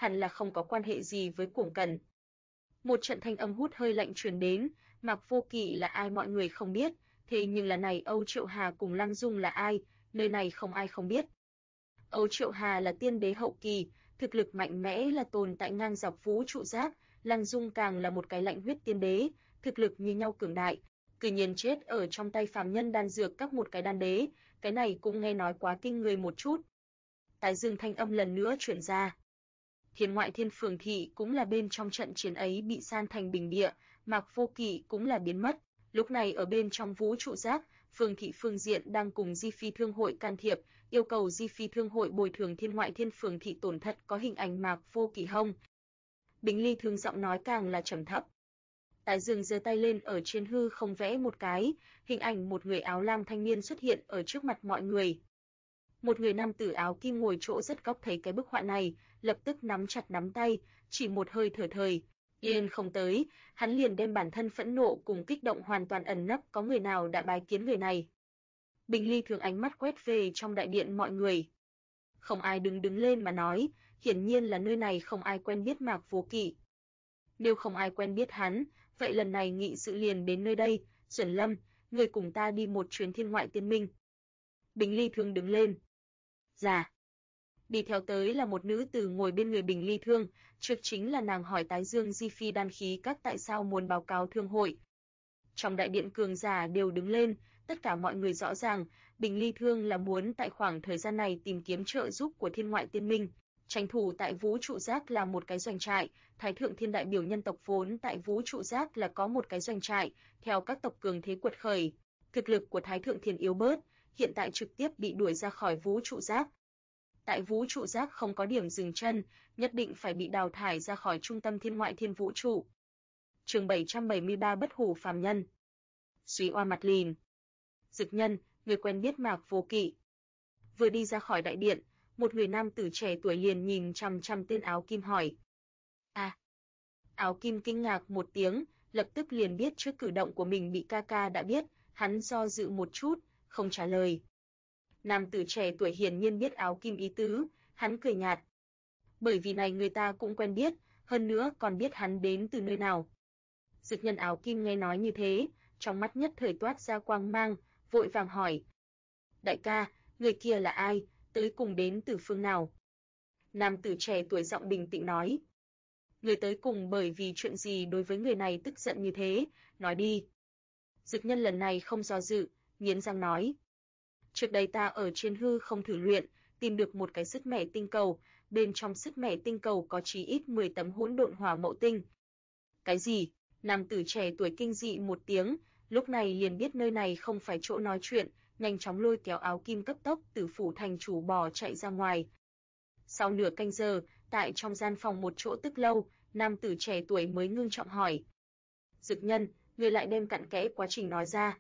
hẳn là không có quan hệ gì với Cuồng Cẩn. Một trận thanh âm hút hơi lạnh truyền đến, Mạc Vô Kỵ là ai mọi người không biết, thế nhưng là này Âu Triệu Hà cùng Lăng Dung là ai, nơi này không ai không biết. Âu Triệu Hà là tiên đế hậu kỳ, thực lực mạnh mẽ là tồn tại ngang dọc vũ trụ giác, Lăng Dung càng là một cái lạnh huyết tiên đế, thực lực như nhau cường đại, cư nhiên chết ở trong tay phàm nhân đan dược các một cái đan đế, cái này cũng nghe nói quá kinh người một chút. Tái dương thanh âm lần nữa truyền ra. Thiên ngoại thiên phường thị cũng là bên trong trận chiến ấy bị san thành bình địa, Mạc Vô Kỵ cũng là biến mất. Lúc này ở bên trong vũ trụ giác, phường thị phương diện đang cùng Di Phi Thương hội can thiệp, yêu cầu Di Phi Thương hội bồi thường thiên ngoại thiên phường thị tổn thất có hình ảnh Mạc Vô Kỵ hông. Bình Ly Thương giọng nói càng là trầm thấp. Tái Dương giơ tay lên ở trên hư không vẽ một cái, hình ảnh một người áo lam thanh niên xuất hiện ở trước mặt mọi người. Một người nam tử áo kim ngồi chỗ rất góc thấy cái bức họa này, lập tức nắm chặt nắm tay, chỉ một hơi thở thời, yên không tới, hắn liền đem bản thân phẫn nộ cùng kích động hoàn toàn ẩn nấp, có người nào đã bái kiến người này. Bình Ly Thường ánh mắt quét về trong đại điện mọi người. Không ai đứng lên mà nói, hiển nhiên là nơi này không ai quen biết Mạc Vô Kỵ. Nếu không ai quen biết hắn, vậy lần này nghị sự liền đến nơi đây, Duẩn Lâm, người cùng ta đi một chuyến thiên ngoại tiên minh. Bình Ly Thương đứng lên. Dạ. Đi theo tới là một nữ tử ngồi bên người Bình Ly Thương, trước chính là nàng hỏi Tái Dương Di Phi đan khí các tại sao muốn báo cáo thương hội. Trong đại điện cường giả đều đứng lên, tất cả mọi người rõ ràng, Bình Ly Thương là muốn tại khoảng thời gian này tìm kiếm trợ giúp của thiên ngoại tiên minh, tranh thủ tại vũ trụ giác là một cái doanh trại, Thái Thượng Thiên đại biểu nhân tộc vốn tại vũ trụ giác là có một cái doanh trại, theo các tộc cường thế quật khởi, thực lực của Thái Thượng Thiên yếu bớt, hiện tại trực tiếp bị đuổi ra khỏi vũ trụ giác. Tại vũ trụ giác không có điểm dừng chân, nhất định phải bị đào thải ra khỏi trung tâm thiên ngoại thiên vũ trụ. Chương 773 Bất hủ phàm nhân. Suy oa mặt lìn. Dực Nhân, người quen biết Mạc Vô Kỵ. Vừa đi ra khỏi đại điện, một người nam tử trẻ tuổi liền nhìn chằm chằm tên áo kim hỏi. À. Áo kim kinh ngạc một tiếng, lập tức liền biết trước cử động của mình bị ca ca đã biết, hắn do dự một chút, không trả lời. Nam tử trẻ tuổi hiển nhiên biết áo kim ý tứ, hắn cười nhạt. Bởi vì này người ta cũng quen biết, hơn nữa còn biết hắn đến từ nơi nào. Dực Nhân áo kim nghe nói như thế, trong mắt nhất thời toát ra quang mang, vội vàng hỏi. Đại ca, người kia là ai, tới cùng đến từ phương nào? Nam tử trẻ tuổi giọng bình tĩnh nói. Người tới cùng bởi vì chuyện gì đối với người này tức giận như thế, nói đi. Dực Nhân lần này không do dự, nghiến răng nói. Trước đây ta ở trên hư không thử luyện, tìm được một cái sứt mẻ tinh cầu, bên trong sứt mẻ tinh cầu có chí ít 10 tấm hỗn độn hỏa mậu tinh. Cái gì? Nam tử trẻ tuổi kinh dị một tiếng, lúc này liền biết nơi này không phải chỗ nói chuyện, nhanh chóng lôi kéo áo kim cấp tốc từ phủ thành chủ bò chạy ra ngoài. Sau nửa canh giờ, tại trong gian phòng một chỗ tức lâu, nam tử trẻ tuổi mới ngưng trọng hỏi. Dực Nhân, người lại đem cặn kẽ quá trình nói ra.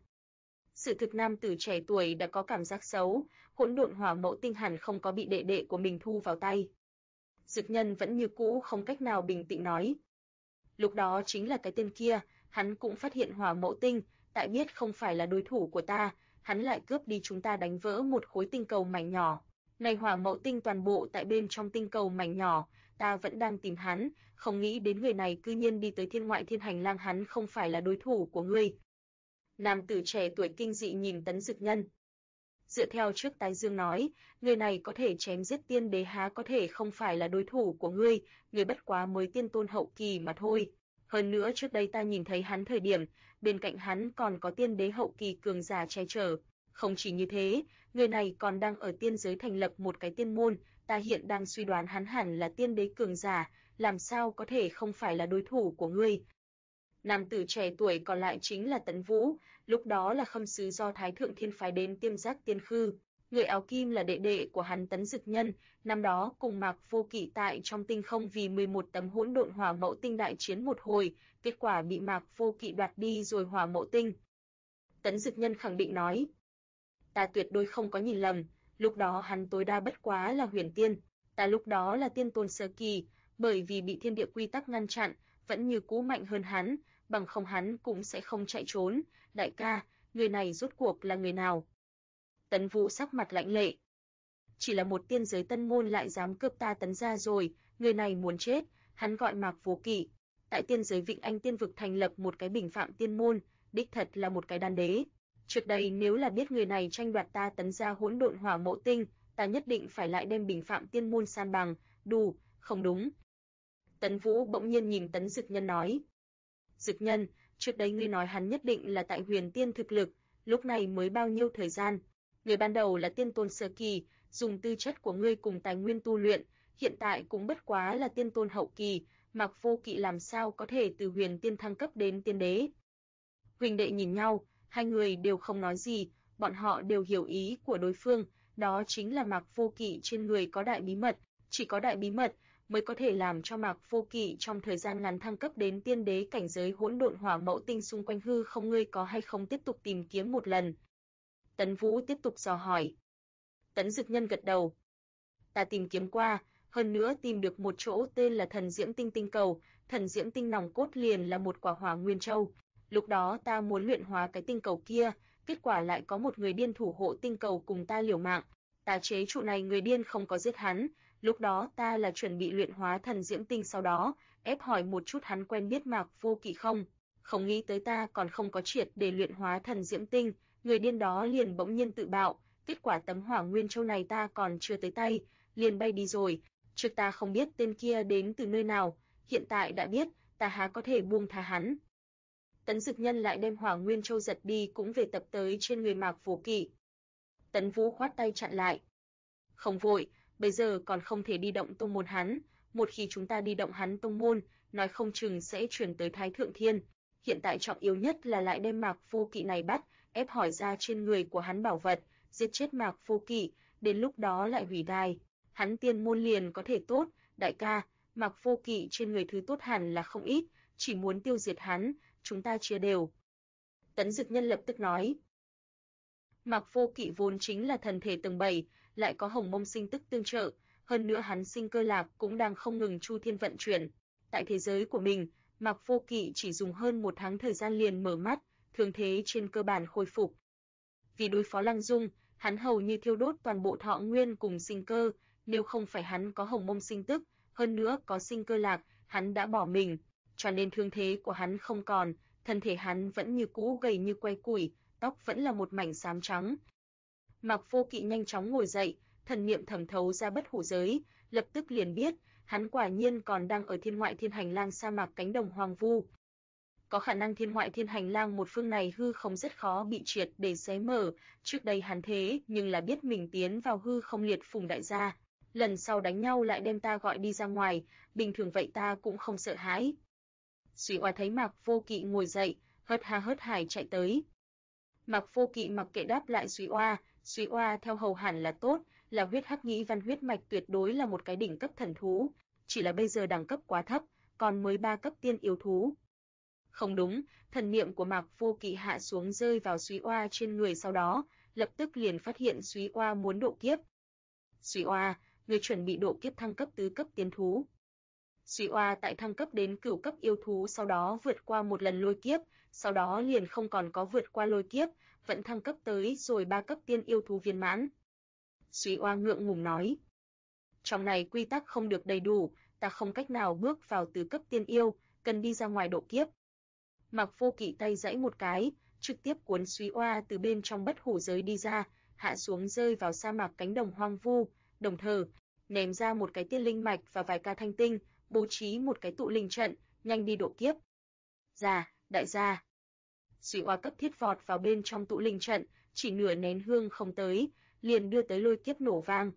Sự thực nam tử trẻ tuổi đã có cảm giác xấu, hỗn độn hỏa mậu tinh hẳn không có bị đệ đệ của mình thu vào tay. Dực Nhân vẫn như cũ không cách nào bình tĩnh nói. Lúc đó chính là cái tên kia, hắn cũng phát hiện hỏa mậu tinh, tại biết không phải là đối thủ của ta, hắn lại cướp đi chúng ta đánh vỡ một khối tinh cầu mảnh nhỏ. Này hỏa mậu tinh toàn bộ tại bên trong tinh cầu mảnh nhỏ, ta vẫn đang tìm hắn, không nghĩ đến người này cư nhiên đi tới thiên ngoại thiên hành lang, hắn không phải là đối thủ của ngươi. Nam tử trẻ tuổi kinh dị nhìn Tấn Dực Nhân. Dựa theo trước Tái Dương nói, người này có thể chém giết tiên đế há có thể không phải là đối thủ của ngươi, người bất quá mới tiên tôn hậu kỳ mà thôi. Hơn nữa trước đây ta nhìn thấy hắn thời điểm, bên cạnh hắn còn có tiên đế hậu kỳ cường giả che chở. Không chỉ như thế, người này còn đang ở tiên giới thành lập một cái tiên môn, ta hiện đang suy đoán hắn hẳn là tiên đế cường giả, làm sao có thể không phải là đối thủ của ngươi. Nam tử trẻ tuổi còn lại chính là Tấn Vũ, lúc đó là khâm sứ do Thái Thượng Thiên phái đến Tiêm Giác Tiên Khư. Người áo kim là đệ đệ của hắn Tấn Dực Nhân, năm đó cùng Mạc Vô Kỵ tại trong tinh không vì 11 tấm hỗn độn hỏa mậu tinh đại chiến một hồi, kết quả bị Mạc Vô Kỵ đoạt đi rồi hỏa mậu tinh. Tấn Dực Nhân khẳng định nói, ta tuyệt đối không có nhìn lầm, lúc đó hắn tối đa bất quá là huyền tiên, ta lúc đó là tiên tôn sơ kỳ, bởi vì bị thiên địa quy tắc ngăn chặn, vẫn như cũ mạnh hơn hắn, bằng không hắn cũng sẽ không chạy trốn. Đại ca, người này rốt cuộc là người nào? Tấn Vũ sắc mặt lạnh lệ. Chỉ là một tiên giới tân môn lại dám cướp ta Tấn gia rồi, người này muốn chết, hắn gọi Mạc Vô Kỵ. Tại tiên giới Vịnh Anh Tiên vực thành lập một cái Bình Phạm Tiên môn, đích thật là một cái đan đế. Trước đây nếu là biết người này tranh đoạt ta Tấn gia Hỗn Độn Hỏa Mẫu Tinh, ta nhất định phải lại đem Bình Phạm Tiên môn san bằng, đủ, không đúng. Tấn Vũ bỗng nhiên nhìn Tấn Dực Nhân nói. Dực Nhân, trước đây ngươi nói hắn nhất định là tại Huyền Tiên thực lực, lúc này mới bao nhiêu thời gian? Người ban đầu là tiên tôn sơ kỳ, dùng tư chất của ngươi cùng tài nguyên tu luyện, hiện tại cũng bất quá là tiên tôn hậu kỳ, Mạc Vô Kỵ làm sao có thể từ Huyền Tiên thăng cấp đến tiên đế? Huỳnh đệ nhìn nhau, hai người đều không nói gì, bọn họ đều hiểu ý của đối phương, đó chính là Mạc Vô Kỵ trên người có đại bí mật, chỉ có đại bí mật mới có thể làm cho Mạc Vô Kỵ trong thời gian ngắn thăng cấp đến tiên đế cảnh giới Hỗn Độn Hỏa Mẫu Tinh xung quanh hư không, ngươi có hay không tiếp tục tìm kiếm một lần? Tấn Vũ tiếp tục dò hỏi. Tấn Dực Nhân gật đầu. Ta tìm kiếm qua, hơn nữa tìm được một chỗ tên là Thần Diễm Tinh tinh cầu, Thần Diễm Tinh nòng cốt liền là một quả Hỏa Nguyên Châu. Lúc đó ta muốn luyện hóa cái tinh cầu kia, kết quả lại có một người điên thủ hộ tinh cầu cùng ta liều mạng. Ta chế trụ này người điên không có giết hắn, lúc đó ta là chuẩn bị luyện hóa Thần Diễm Tinh, sau đó ép hỏi một chút hắn quen biết Mạc Vô Kỵ không. Không nghĩ tới ta còn không có triệt để luyện hóa Thần Diễm Tinh, người điên đó liền bỗng nhiên tự bạo, kết quả tấm Hỏa Nguyên Châu này ta còn chưa tới tay, liền bay đi rồi. Trước ta không biết tên kia đến từ nơi nào, hiện tại đã biết, ta há có thể buông tha hắn. Tấn Dực Nhân lại đem Hỏa Nguyên Châu giật đi cũng về tập tới trên người Mạc Vô Kỵ. Tấn Vũ khoát tay chặn lại. Không vội, bây giờ còn không thể đi động tông môn hắn, một khi chúng ta đi động hắn tông môn, nói không chừng sẽ truyền tới Thái Thượng Thiên. Hiện tại trọng yếu nhất là lại đem Mạc Vô Kỵ này bắt, ép hỏi ra trên người của hắn bảo vật, giết chết Mạc Vô Kỵ, đến lúc đó lại hủy đài, hắn tiên môn liền có thể tốt. Đại ca, Mạc Vô Kỵ trên người thứ tốt hẳn là không ít, chỉ muốn tiêu diệt hắn, chúng ta chia đều. Tấn Dực Nhân lập tức nói. Mạc Vô Kỵ vốn chính là thần thể tầng 7, lại có Hồng Mông sinh tức tương trợ, hơn nữa hắn sinh cơ lạc cũng đang không ngừng chu thiên vận chuyển. Tại thế giới của mình, Mạc Vô Kỵ chỉ dùng hơn 1 tháng thời gian liền mở mắt, thương thế trên cơ bản khôi phục. Vì đối phó Lăng Dung, hắn hầu như thiêu đốt toàn bộ thọ nguyên cùng sinh cơ, nếu không phải hắn có Hồng Mông sinh tức, hơn nữa có sinh cơ lạc, hắn đã bỏ mình, cho nên thương thế của hắn không còn, thân thể hắn vẫn như cũ gầy như que củi, tóc vẫn là một mảnh xám trắng. Mạc Vô Kỵ nhanh chóng ngồi dậy, thần niệm thẩm thấu ra bất hủ giới, lập tức liền biết, hắn quả nhiên còn đang ở thiên ngoại thiên hành lang sa mạc cánh đồng hoang vu. Có khả năng thiên ngoại thiên hành lang một phương này hư không rất khó bị triệt để xé mở, trước đây hắn thế nhưng là biết mình tiến vào hư không liệt phùng đại gia, lần sau đánh nhau lại đem ta gọi đi ra ngoài, bình thường vậy ta cũng không sợ hãi. Suy Oa thấy Mạc Vô Kỵ ngồi dậy, hớt ha hớt hải chạy tới. Mạc Vô Kỵ mặc kệ đáp lại Suy Oa theo hầu hẳn là tốt, là huyết hắc nhĩ văn huyết mạch tuyệt đối là một cái đỉnh cấp thần thú, chỉ là bây giờ đẳng cấp quá thấp, còn mới 3 cấp tiên yêu thú. Không đúng, thần niệm của Mạc Vô Kỵ hạ xuống rơi vào Suy Oa trên người, sau đó, lập tức liền phát hiện Suy Oa muốn độ kiếp. Suy Oa, người chuẩn bị độ kiếp thăng cấp tứ cấp tiên thú. Suy Oa tại thăng cấp đến cửu cấp yêu thú sau đó vượt qua một lần lôi kiếp, sau đó liền không còn có vượt qua lôi kiếp, vẫn thăng cấp tới rồi 3 cấp tiên yêu thú viên mãn. Suy Oa ngượng ngùng nói. Trong này quy tắc không được đầy đủ, ta không cách nào bước vào tứ cấp tiên yêu, cần đi ra ngoài độ kiếp. Mạc Vô Kỵ tay giãy một cái, trực tiếp cuốn Suy Oa từ bên trong bất hủ giới đi ra, hạ xuống rơi vào sa mạc cánh đồng hoang vu, đồng thời ném ra một cái tiên linh mạch và vài ca thanh tinh, bố trí một cái tụ linh trận, nhanh đi độ kiếp. Dạ, đại gia. Suy Oa cấp thiết vọt vào bên trong tụ linh trận, chỉ nửa nén hương không tới, liền đưa tới lôi kiếp nổ vang.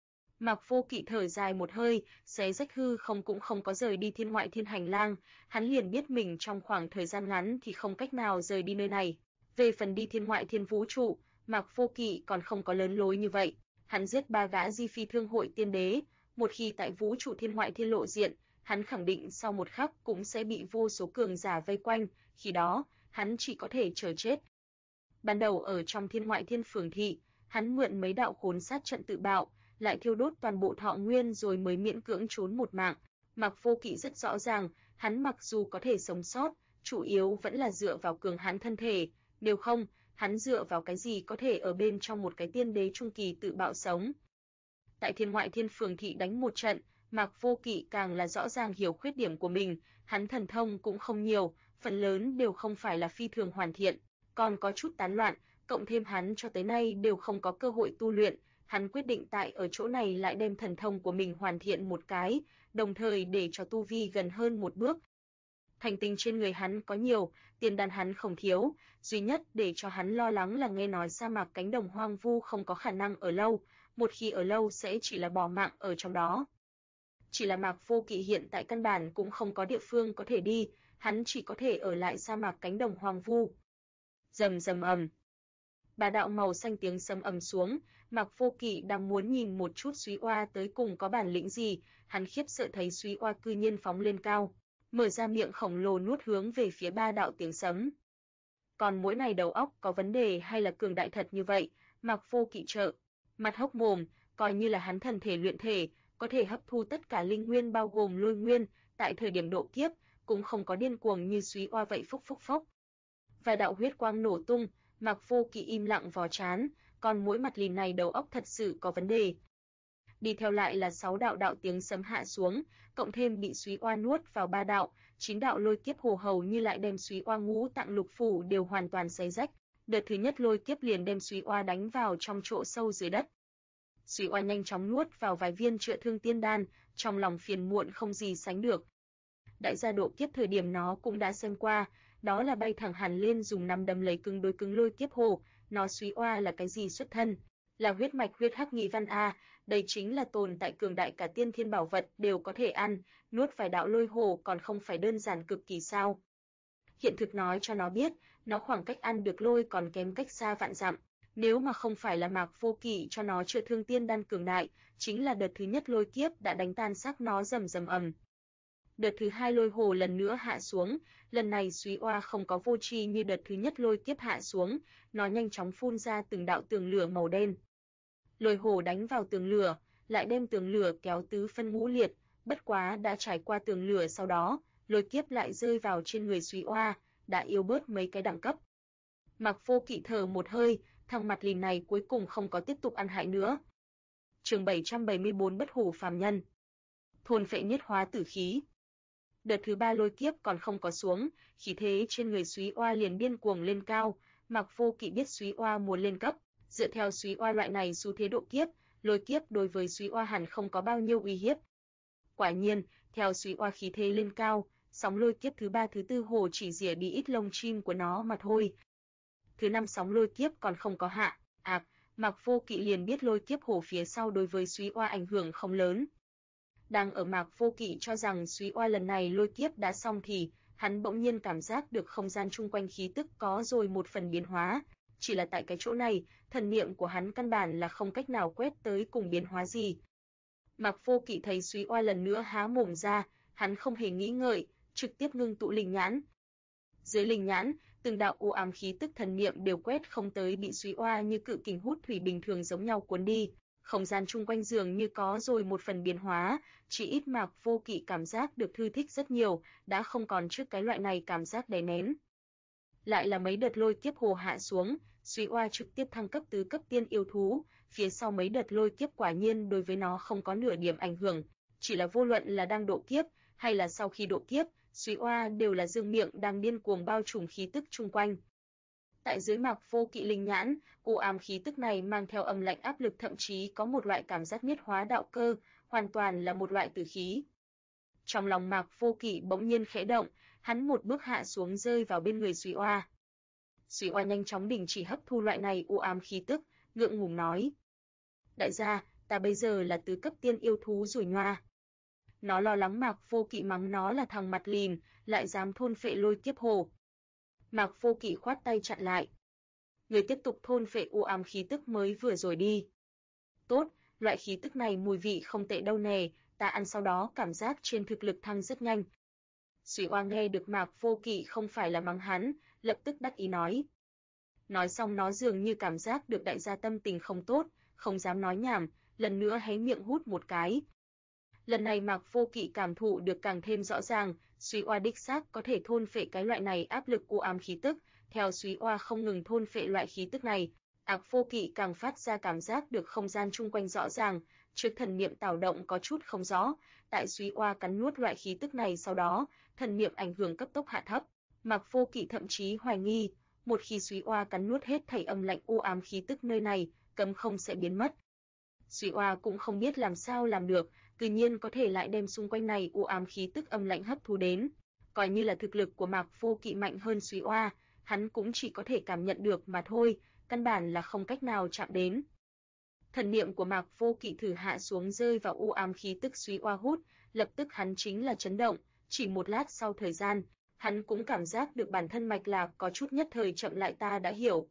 Mạc Vô Kỵ thở dài một hơi, xé rách hư không cũng không có rời đi thiên ngoại thiên hành lang, hắn liền biết mình trong khoảng thời gian ngắn thì không cách nào rời đi nơi này. Về phần đi thiên ngoại thiên vũ trụ, Mạc Vô Kỵ còn không có lớn lối như vậy. Hắn giết 3 gã Di Phi Thương hội tiên đế, một khi tại vũ trụ thiên ngoại thiên lộ diện, hắn khẳng định sau một khắc cũng sẽ bị vô số cường giả vây quanh, khi đó, hắn chỉ có thể chờ chết. Ban đầu ở trong thiên ngoại thiên phường thị, hắn mượn mấy đạo khốn sát trận tự bạo, lại thiêu đốt toàn bộ thọ nguyên rồi mới miễn cưỡng trốn một mạng. Mạc Vô Kỵ rất rõ ràng, hắn mặc dù có thể sống sót, chủ yếu vẫn là dựa vào cường hãn thân thể, nếu không, hắn dựa vào cái gì có thể ở bên trong một cái tiên đế trung kỳ tự bạo sống. Tại thiên ngoại thiên phường thị đánh một trận, Mạc Vô Kỵ càng là rõ ràng hiểu khuyết điểm của mình, hắn thần thông cũng không nhiều, phần lớn đều không phải là phi thường hoàn thiện, còn có chút tán loạn, cộng thêm hắn cho tới nay đều không có cơ hội tu luyện, hắn quyết định tại ở chỗ này lại đem thần thông của mình hoàn thiện một cái, đồng thời để cho tu vi gần hơn một bước. Thành tinh trên người hắn có nhiều, tiền đan hắn không thiếu, duy nhất để cho hắn lo lắng là nghe nói sa mạc cánh đồng hoang vu không có khả năng ở lâu, một khi ở lâu sẽ chỉ là bỏ mạng ở trong đó. Chỉ là Mạc Vô Kỵ hiện tại căn bản cũng không có địa phương có thể đi, hắn chỉ có thể ở lại sa mạc cánh đồng hoang vu. Rầm rầm ầm. Bà đạo màu xanh tiếng sấm ầm xuống, Mạc Vô Kỵ đang muốn nhìn một chút Súy Oa tới cùng có bản lĩnh gì, hắn khiếp sợ thấy Súy Oa cư nhiên phóng lên cao, mở ra miệng khổng lồ nuốt hướng về phía ba đạo tiếng sấm. Còn mỗi này đầu óc có vấn đề hay là cường đại thật như vậy, Mạc Vô Kỵ trợn mặt hốc mồm, coi như là hắn thần thể luyện thể, có thể hấp thu tất cả linh nguyên bao gồm lôi nguyên, tại thời điểm độ kiếp cũng không có điên cuồng như Súy Oa vậy phốc phốc phốc. Và đạo huyết quang nổ tung, Mạc Vô Kỵ im lặng vò trán, còn mỗi mặt lìn này đầu óc thật sự có vấn đề. Đi theo lại là 6 đạo tiếng sấm hạ xuống, cộng thêm bị Súy Oa nuốt vào 3 đạo, 9 đạo lôi kiếp hồ hầu như lại đem Súy Oa ngũ tạng lục phủ đều hoàn toàn xé rách. Đợt thứ nhất lôi kiếp liền đem Súy Oa đánh vào trong chỗ sâu dưới đất. Súy Oa nhanh chóng nuốt vào vài viên chữa thương tiên đan, trong lòng phiền muộn không gì sánh được. Đại gia độ kiếp thời điểm nó cũng đã xem qua, đó là bay thẳng hẳn lên dùng nắm đấm lấy cứng đối cứng lôi kiếp hồ, nó Súy Oa là cái gì xuất thân? Là huyết mạch huyết hắc nghị văn a, đây chính là tồn tại cường đại cả tiên thiên bảo vật đều có thể ăn, nuốt phải đạo lôi hồ còn không phải đơn giản cực kỳ sao? Hiện thực nói cho nó biết, nó khoảng cách ăn được lôi còn kém cách xa vạn dặm. Nếu mà không phải là Mạc Vô Kỵ cho nó chữa thương tiên đan cường đại, chính là đợt thứ nhất lôi kiếp đã đánh tan xác nó rầm rầm ầm. Đợt thứ hai lôi hồ lần nữa hạ xuống, lần này Súy Oa không có vô tri như đợt thứ nhất lôi kiếp hạ xuống, nó nhanh chóng phun ra từng đạo tường lửa màu đen. Lôi hồ đánh vào tường lửa, lại đem tường lửa kéo tứ phân ngũ liệt, bất quá đã trải qua tường lửa sau đó, lôi kiếp lại rơi vào trên người Súy Oa, đã yếu bớt mấy cái đẳng cấp. Mạc Vô Kỵ thở một hơi, thằng mặt lìn này cuối cùng không có tiếp tục ăn hại nữa. Chương 774 Bất hủ phàm nhân. Thôn phệ nhiết hóa tử khí. Đợt thứ ba lôi kiếp còn không có xuống, khí thế trên người Súy Oa liền điên cuồng lên cao, Mạc Vô Kỵ biết Súy Oa muốn lên cấp, dựa theo Súy Oa loại này xu thế độ kiếp, lôi kiếp đối với Súy Oa hẳn không có bao nhiêu uy hiếp. Quả nhiên, theo Súy Oa khí thế lên cao, sóng lôi kiếp thứ ba thứ tư hồ chỉ rỉa đi ít lông chim của nó mà thôi. Thứ năm sóng lôi kiếp còn không có hạ, Mạc Vô Kỵ liền biết lôi kiếp hồ phía sau đối với Súy Oa ảnh hưởng không lớn. Đang ở Mạc Vô Kỵ cho rằng Súy Oa lần này lôi kiếp đã xong thì, hắn bỗng nhiên cảm giác được không gian chung quanh khí tức có rồi một phần biến hóa, chỉ là tại cái chỗ này, thần niệm của hắn căn bản là không cách nào quét tới cùng biến hóa gì. Mạc Vô Kỵ thấy Súy Oa lần nữa há mồm ra, hắn không hề nghĩ ngợi, trực tiếp ngưng tụ linh nhãn. Dưới linh nhãn, từng đạo u ám khí tức thần niệm đều quét không tới bị Súy Oa như cự kình hút thủy bình thường giống nhau cuốn đi. Không gian chung quanh dường như có rồi một phần biến hóa, chỉ ít Mạc Vô Kỵ cảm giác được thư thích rất nhiều, đã không còn trước cái loại này cảm giác đè nén. Lại là mấy đợt lôi kiếp hồ hạ xuống, Súy Oa trực tiếp thăng cấp tứ cấp tiên yêu thú, phía sau mấy đợt lôi kiếp quả nhiên đối với nó không có nửa điểm ảnh hưởng, chỉ là vô luận là đang độ kiếp hay là sau khi độ kiếp, Súy Oa đều là dương miệng đang điên cuồng bao trùm khí tức chung quanh. Tại dưới Mạc Vô Kỵ linh nhãn, u ám khí tức này mang theo âm lạnh áp lực, thậm chí có một loại cảm giác nhiết hóa đạo cơ, hoàn toàn là một loại tử khí. Trong lòng Mạc Vô Kỵ bỗng nhiên khẽ động, hắn một bước hạ xuống rơi vào bên người Súy Oa. Súy Oa nhanh chóng đình chỉ hấp thu loại này u ám khí tức, ngượng ngùng nói: "Đại gia, ta bây giờ là tứ cấp tiên yêu thú rồi nhoa." Nó lo lắng Mạc Vô Kỵ mắng nó là thằng mặt lìn, lại dám thôn phệ lôi kiếp hồ. Mạc Vô Kỵ khoát tay chặn lại. Người tiếp tục thôn phệ u ám khí tức mới vừa rồi đi. Tốt, loại khí tức này mùi vị không tệ đâu nè, ta ăn sau đó cảm giác trên thực lực thăng rất nhanh. Súy Oa nghe được Mạc Vô Kỵ không phải là mắng hắn, lập tức đắc ý nói. Nói xong nó dường như cảm giác được đại gia tâm tình không tốt, không dám nói nhảm, lần nữa hé miệng hút một cái. Lần này Mạc Vô Kỵ cảm thụ được càng thêm rõ ràng, Súy Oa đích xác có thể thôn phệ cái loại này áp lực u ám khí tức, theo Súy Oa không ngừng thôn phệ loại khí tức này, Mạc Vô Kỵ càng phát ra cảm giác được không gian chung quanh rõ ràng, Trước thần niệm tảo động có chút không rõ, tại Súy Oa cắn nuốt loại khí tức này sau đó, thần niệm ảnh hưởng cấp tốc hạ thấp. Mạc Vô Kỵ thậm chí hoài nghi, một khi Súy Oa cắn nuốt hết thảy âm lạnh u ám khí tức nơi này, cấm không sẽ biến mất. Súy Oa cũng không biết làm sao làm được, tự nhiên có thể lại đem xung quanh này u ám khí tức âm lạnh hấp thu đến. Coi như là thực lực của Mạc Vô Kỵ mạnh hơn Súy Oa, hắn cũng chỉ có thể cảm nhận được mà thôi, căn bản là không cách nào chạm đến. Thần niệm của Mạc Vô Kỵ thử hạ xuống rơi vào u ám khí tức Súy Oa hút, lập tức hắn chính là chấn động, chỉ một lát sau thời gian, hắn cũng cảm giác được bản thân mạch lạc có chút nhất thời chậm lại ta đã hiểu.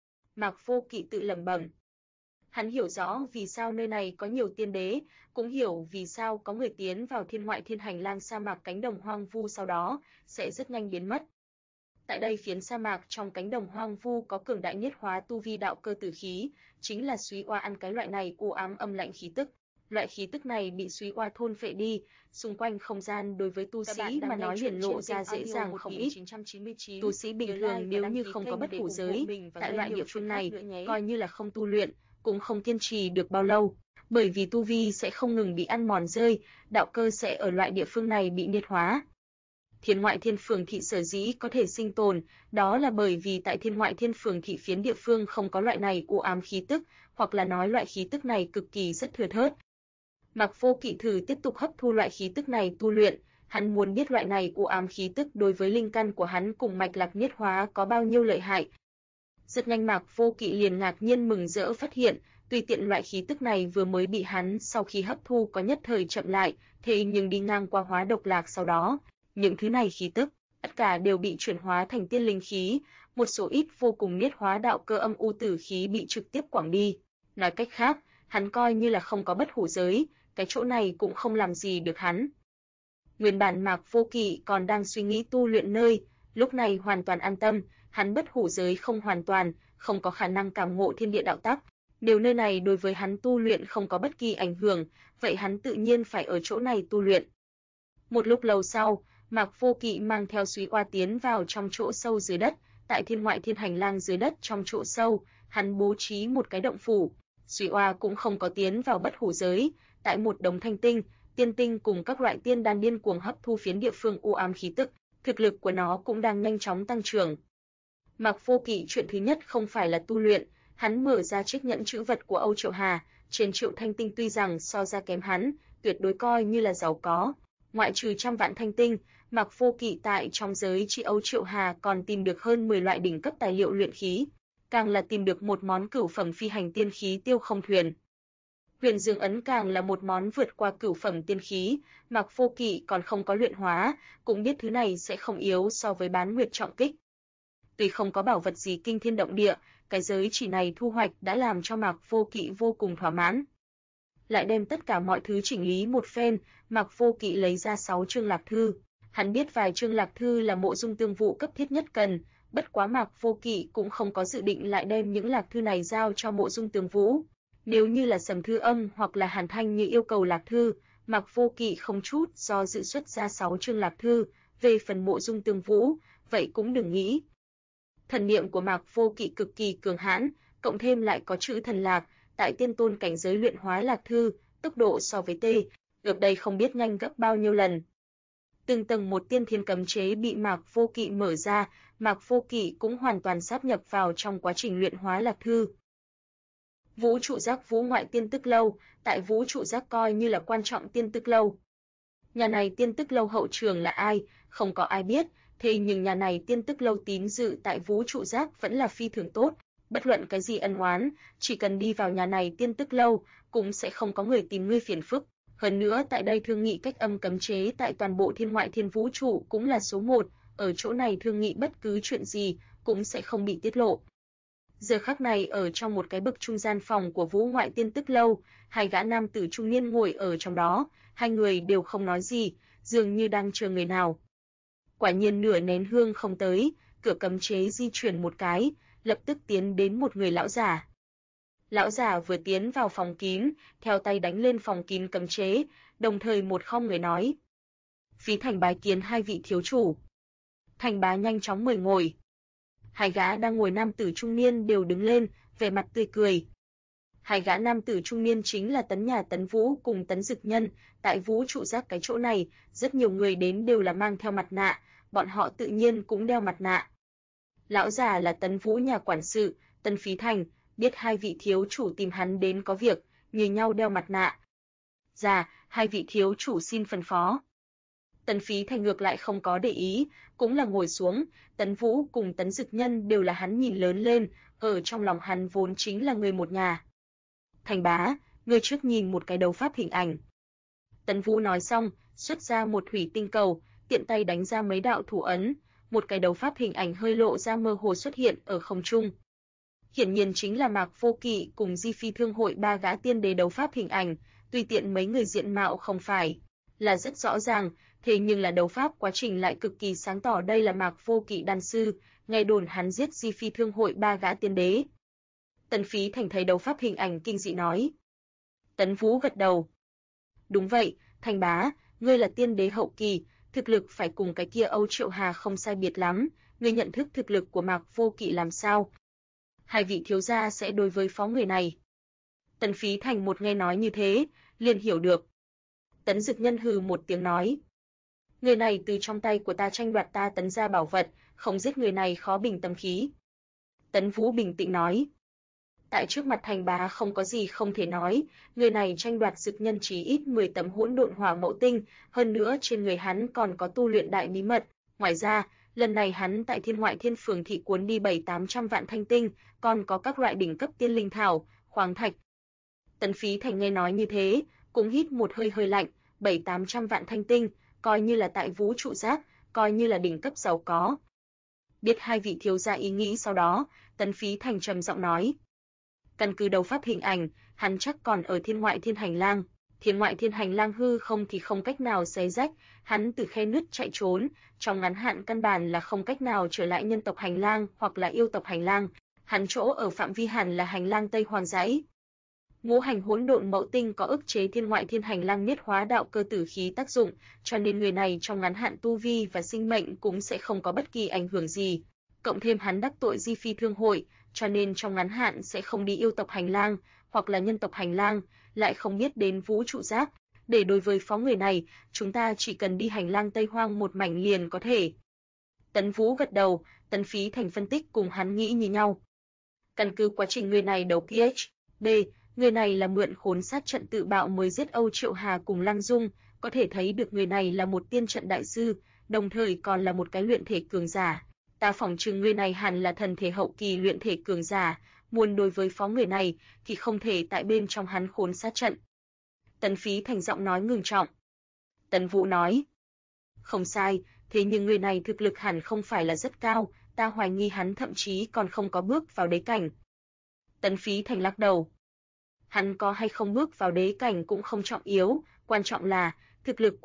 Mạc Vô Kỵ tự lẩm bẩm. Hắn hiểu rõ vì sao nơi này có nhiều tiên đế, cũng hiểu vì sao có người tiến vào thiên ngoại thiên hành lang sa mạc cánh đồng hoang vu sau đó sẽ rất nhanh biến mất. Tại đây phiến sa mạc trong cánh đồng hoang vu có cường đại nhất hóa tu vi đạo cơ tử khí, chính là Súy Oa ăn cái loại này u ám âm lạnh khí tức. Loại khí tức này bị Súy Oa thôn phệ đi, xung quanh không gian đối với tu sĩ mà nói hiển lộ ra dễ dàng không ít. Tu sĩ bình thường nếu như không có bất hủ giới, tại loại địa phương này, coi như là không tu luyện, cũng không kiên trì được bao lâu, bởi vì tu vi sẽ không ngừng bị ăn mòn rơi, đạo cơ sẽ ở loại địa phương này bị niết hóa. Thiên ngoại thiên phường thị sở dĩ có thể sinh tồn, đó là bởi vì tại thiên ngoại thiên phường thị phiến địa phương không có loại này u ám khí tức, hoặc là nói loại khí tức này cực kỳ rất thưa thớt. Mạc Vô Kỵ thử tiếp tục hấp thu loại khí tức này tu luyện, hắn muốn biết loại này u ám khí tức đối với linh căn của hắn cùng mạch lạc niết hóa có bao nhiêu lợi hại. Rất nhanh Mạc Vô Kỵ liền ngạc nhiên mừng rỡ phát hiện, tùy tiện loại khí tức này vừa mới bị hắn sau khi hấp thu có nhất thời chậm lại, thế nhưng đi ngang qua hóa độc lạc sau đó, những thứ này khí tức, tất cả đều bị chuyển hóa thành tiên linh khí, một số ít vô cùng niết hóa đạo cơ âm u tử khí bị trực tiếp quẳng đi. Nói cách khác, hắn coi như là không có bất hủ giới, cái chỗ này cũng không làm gì được hắn. Nguyên bản Mạc Vô Kỵ còn đang suy nghĩ tu luyện nơi, lúc này hoàn toàn an tâm, hắn bất hủ giới không hoàn toàn, không có khả năng cảm ngộ thiên địa đạo tắc. Nếu nơi này đối với hắn tu luyện không có bất kỳ ảnh hưởng, vậy hắn tự nhiên phải ở chỗ này tu luyện. Một lúc lâu sau, Mạc Vô Kỵ mang theo Súy Oa tiến vào trong chỗ sâu dưới đất, tại thiên ngoại thiên hành lang dưới đất trong chỗ sâu, hắn bố trí một cái động phủ. Súy Oa cũng không có tiến vào bất hủ giới, tại một đống thanh tinh, tiên tinh cùng các loại tiên đan điên cuồng hấp thu phiến địa phương u ám khí tức, thực lực của nó cũng đang nhanh chóng tăng trưởng. Mạc Vô Kỵ chuyện thứ nhất không phải là tu luyện, hắn mở ra chiếc nhẫn trữ vật của Âu Triệu Hà, trên triệu thanh tinh tuy rằng so ra kém hắn, tuyệt đối coi như là giàu có. Ngoại trừ trăm vạn thanh tinh, Mạc Vô Kỵ tại trong giới chỉ Âu Triệu Hà còn tìm được hơn 10 loại đỉnh cấp tài liệu luyện khí, càng là tìm được một món cửu phẩm phi hành tiên khí Tiêu Không Thuyền. Huyền Dương ấn càng là một món vượt qua cửu phẩm tiên khí, Mạc Vô Kỵ còn không có luyện hóa, cũng biết thứ này sẽ không yếu so với Bán Nguyệt trọng kích. Tuy không có bảo vật gì kinh thiên động địa, cái giới chỉ này thu hoạch đã làm cho Mạc Vô Kỵ vô cùng thỏa mãn. Lại đem tất cả mọi thứ chỉnh lý một phen, Mạc Vô Kỵ lấy ra 6 chương lạc thư. Hắn biết vài chương lạc thư là mộ dung tương vụ cấp thiết nhất cần, bất quá Mạc Vô Kỵ cũng không có dự định lại đem những lạc thư này giao cho mộ dung tương vũ. Nếu như là Sầm Thư Âm hoặc là Hàn Thanh như yêu cầu lạc thư, Mạc Vô Kỵ không chút do dự xuất ra 6 chương lạc thư, về phần mộ dung tương vũ, vậy cũng đừng nghĩ. Thần niệm của Mạc Vô Kỵ cực kỳ cường hãn, cộng thêm lại có chữ thần lạc, tại tiên tôn cảnh giới luyện hóa lạc thư, tốc độ so với tê, được đây không biết nhanh gấp bao nhiêu lần. Từng tầng một tiên thiên cấm chế bị Mạc Vô Kỵ mở ra, Mạc Vô Kỵ cũng hoàn toàn sáp nhập vào trong quá trình luyện hóa lạc thư. Vũ trụ giác vũ ngoại tiên tức lâu, tại vũ trụ giác coi như là quan trọng tiên tức lâu. Nhà này tiên tức lâu hậu trường là ai, không có ai biết, thế nhưng nhà này tiên tức lâu tín dự tại vũ trụ giác vẫn là phi thường tốt, bất luận cái gì ân oán, chỉ cần đi vào nhà này tiên tức lâu, cũng sẽ không có người tìm ngươi phiền phức. Hơn nữa tại đây thương nghị cách âm cấm chế tại toàn bộ thiên ngoại thiên vũ trụ cũng là số 1, ở chỗ này thương nghị bất cứ chuyện gì cũng sẽ không bị tiết lộ. Giờ khắc này ở trong một cái bậc trung gian phòng của vũ ngoại tiên tức lâu, hai gã nam tử trung niên ngồi ở trong đó, hai người đều không nói gì, dường như đang chờ người nào. Quả nhiên nửa nén hương không tới, cửa cấm chế di chuyển một cái, lập tức tiến đến một người lão giả. Lão giả vừa tiến vào phòng kín, theo tay đánh lên phòng kín cấm chế, đồng thời một không người nói: "Phí Thành bái kiến hai vị thiếu chủ." Thành bá nhanh chóng mời ngồi. Hai gã đang ngồi nam tử trung niên đều đứng lên, vẻ mặt tươi cười. Hai gã nam tử trung niên chính là Tấn Nhà Tấn Vũ cùng Tấn Dực Nhân. Tại vũ trụ giác cái chỗ này, rất nhiều người đến đều là mang theo mặt nạ, bọn họ tự nhiên cũng đeo mặt nạ. Lão già là Tấn Vũ nhà quản sự, Tấn Phí Thành, biết hai vị thiếu chủ tìm hắn đến có việc, như nhau đeo mặt nạ. Dạ, hai vị thiếu chủ xin phân phó. Tấn Phí Thành ngược lại không có để ý, cũng là ngồi xuống, Tấn Vũ cùng Tấn Dực Nhân đều là hắn nhìn lớn lên, ở trong lòng hắn vốn chính là người một nhà. Thành bá, ngươi trước nhìn một cái đấu pháp hình ảnh. Tấn Vũ nói xong, xuất ra một thủy tinh cầu, tiện tay đánh ra mấy đạo thủ ấn, một cái đấu pháp hình ảnh hơi lộ ra mơ hồ xuất hiện ở không trung. Hiển nhiên chính là Mạc Vô Kỵ cùng Di Phi Thương hội ba gã tiên đế đấu pháp hình ảnh, tùy tiện mấy người diện mạo không phải là rất rõ ràng, thế nhưng là đấu pháp quá trình lại cực kỳ sáng tỏ đây là Mạc Vô Kỵ đan sư, nghe đồn hắn giết Di Phi Thương hội ba gã tiên đế. Tấn Phí Thành thấy đấu pháp hình ảnh kinh dị nói. Tấn Vũ gật đầu. Đúng vậy, Thành bá, ngươi là tiên đế hậu kỳ, thực lực phải cùng cái kia Âu Triệu Hà không sai biệt lắm, ngươi nhận thức thực lực của Mạc Vô Kỵ làm sao? Hai vị thiếu gia sẽ đối với phó người này. Tấn Phí Thành một nghe nói như thế, liền hiểu được. Tấn Dực Nhân hừ một tiếng nói. Người này từ trong tay của ta tranh đoạt ta Tấn gia bảo vật, không giết người này khó bình tâm khí. Tấn Vũ bình tĩnh nói. Tại trước mặt Thành bá không có gì không thể nói, người này tranh đoạt Dực Nhân chí ít 10 tấm hỗn độn hỏa mẫu tinh, hơn nữa trên người hắn còn có tu luyện đại bí mật, ngoài ra, lần này hắn tại Thiên Ngoại Thiên Phường thị cuốn đi 7-800 vạn thanh tinh, còn có các loại đỉnh cấp tiên linh thảo, khoáng thạch. Tấn Phí Thành nghe nói như thế, cũng hít một hơi hơi lạnh, 7-800 vạn thanh tinh, coi như là tại vũ trụ giác, coi như là đỉnh cấp giàu có. Biết hai vị thiếu gia ý nghĩ sau đó, Tấn Phí Thành trầm giọng nói. Căn cứ đấu pháp hình ảnh, hắn chắc còn ở Thiên Ngoại Thiên Hành Lang. Thiên Ngoại Thiên Hành Lang hư không thì không cách nào xé rách, hắn từ khe nứt chạy trốn, trong ngắn hạn căn bản là không cách nào trở lại nhân tộc hành lang hoặc là yêu tộc hành lang, hắn chỗ ở phạm vi hẳn là hành lang Tây Hoàng dãy. Ngũ hành hỗn độn mẫu tinh có ức chế Thiên Ngoại Thiên Hành Lang niết hóa đạo cơ tử khí tác dụng, cho nên người này trong ngắn hạn tu vi và sinh mệnh cũng sẽ không có bất kỳ ảnh hưởng gì. Cộng thêm hắn đắc tội Di Phi Thương hội, cho nên trong ngắn hạn sẽ không đi yêu tộc hành lang hoặc là nhân tộc hành lang, lại không biết đến vũ trụ giác. Để đối với phó người này, chúng ta chỉ cần đi hành lang Tây Hoang một mảnh liền có thể. Tấn Vũ gật đầu, Tấn Phí Thành phân tích cùng hắn nghĩ như nhau. Căn cứ quá trình người này đấu PhD, người này là mượn khốn sát trận tự bạo mới giết Âu Triệu Hà cùng Lăng Dung, có thể thấy được người này là một tiên trận đại sư, đồng thời còn là một cái luyện thể cường giả. Ta phỏng chừng người này hẳn là thần thể hậu kỳ luyện thể cường giả, muốn đối với phó người này thì không thể tại bên trong hắn khốn sát trận. Tấn Phí Thành giọng nói ngưng trọng. Tấn Vũ nói. Không sai, thế nhưng người này thực lực hẳn không phải là rất cao, ta hoài nghi hắn thậm chí còn không có bước vào đế cảnh. Tấn Phí Thành lắc đầu. Hắn có hay không bước vào đế cảnh cũng không trọng yếu, quan trọng là thực lực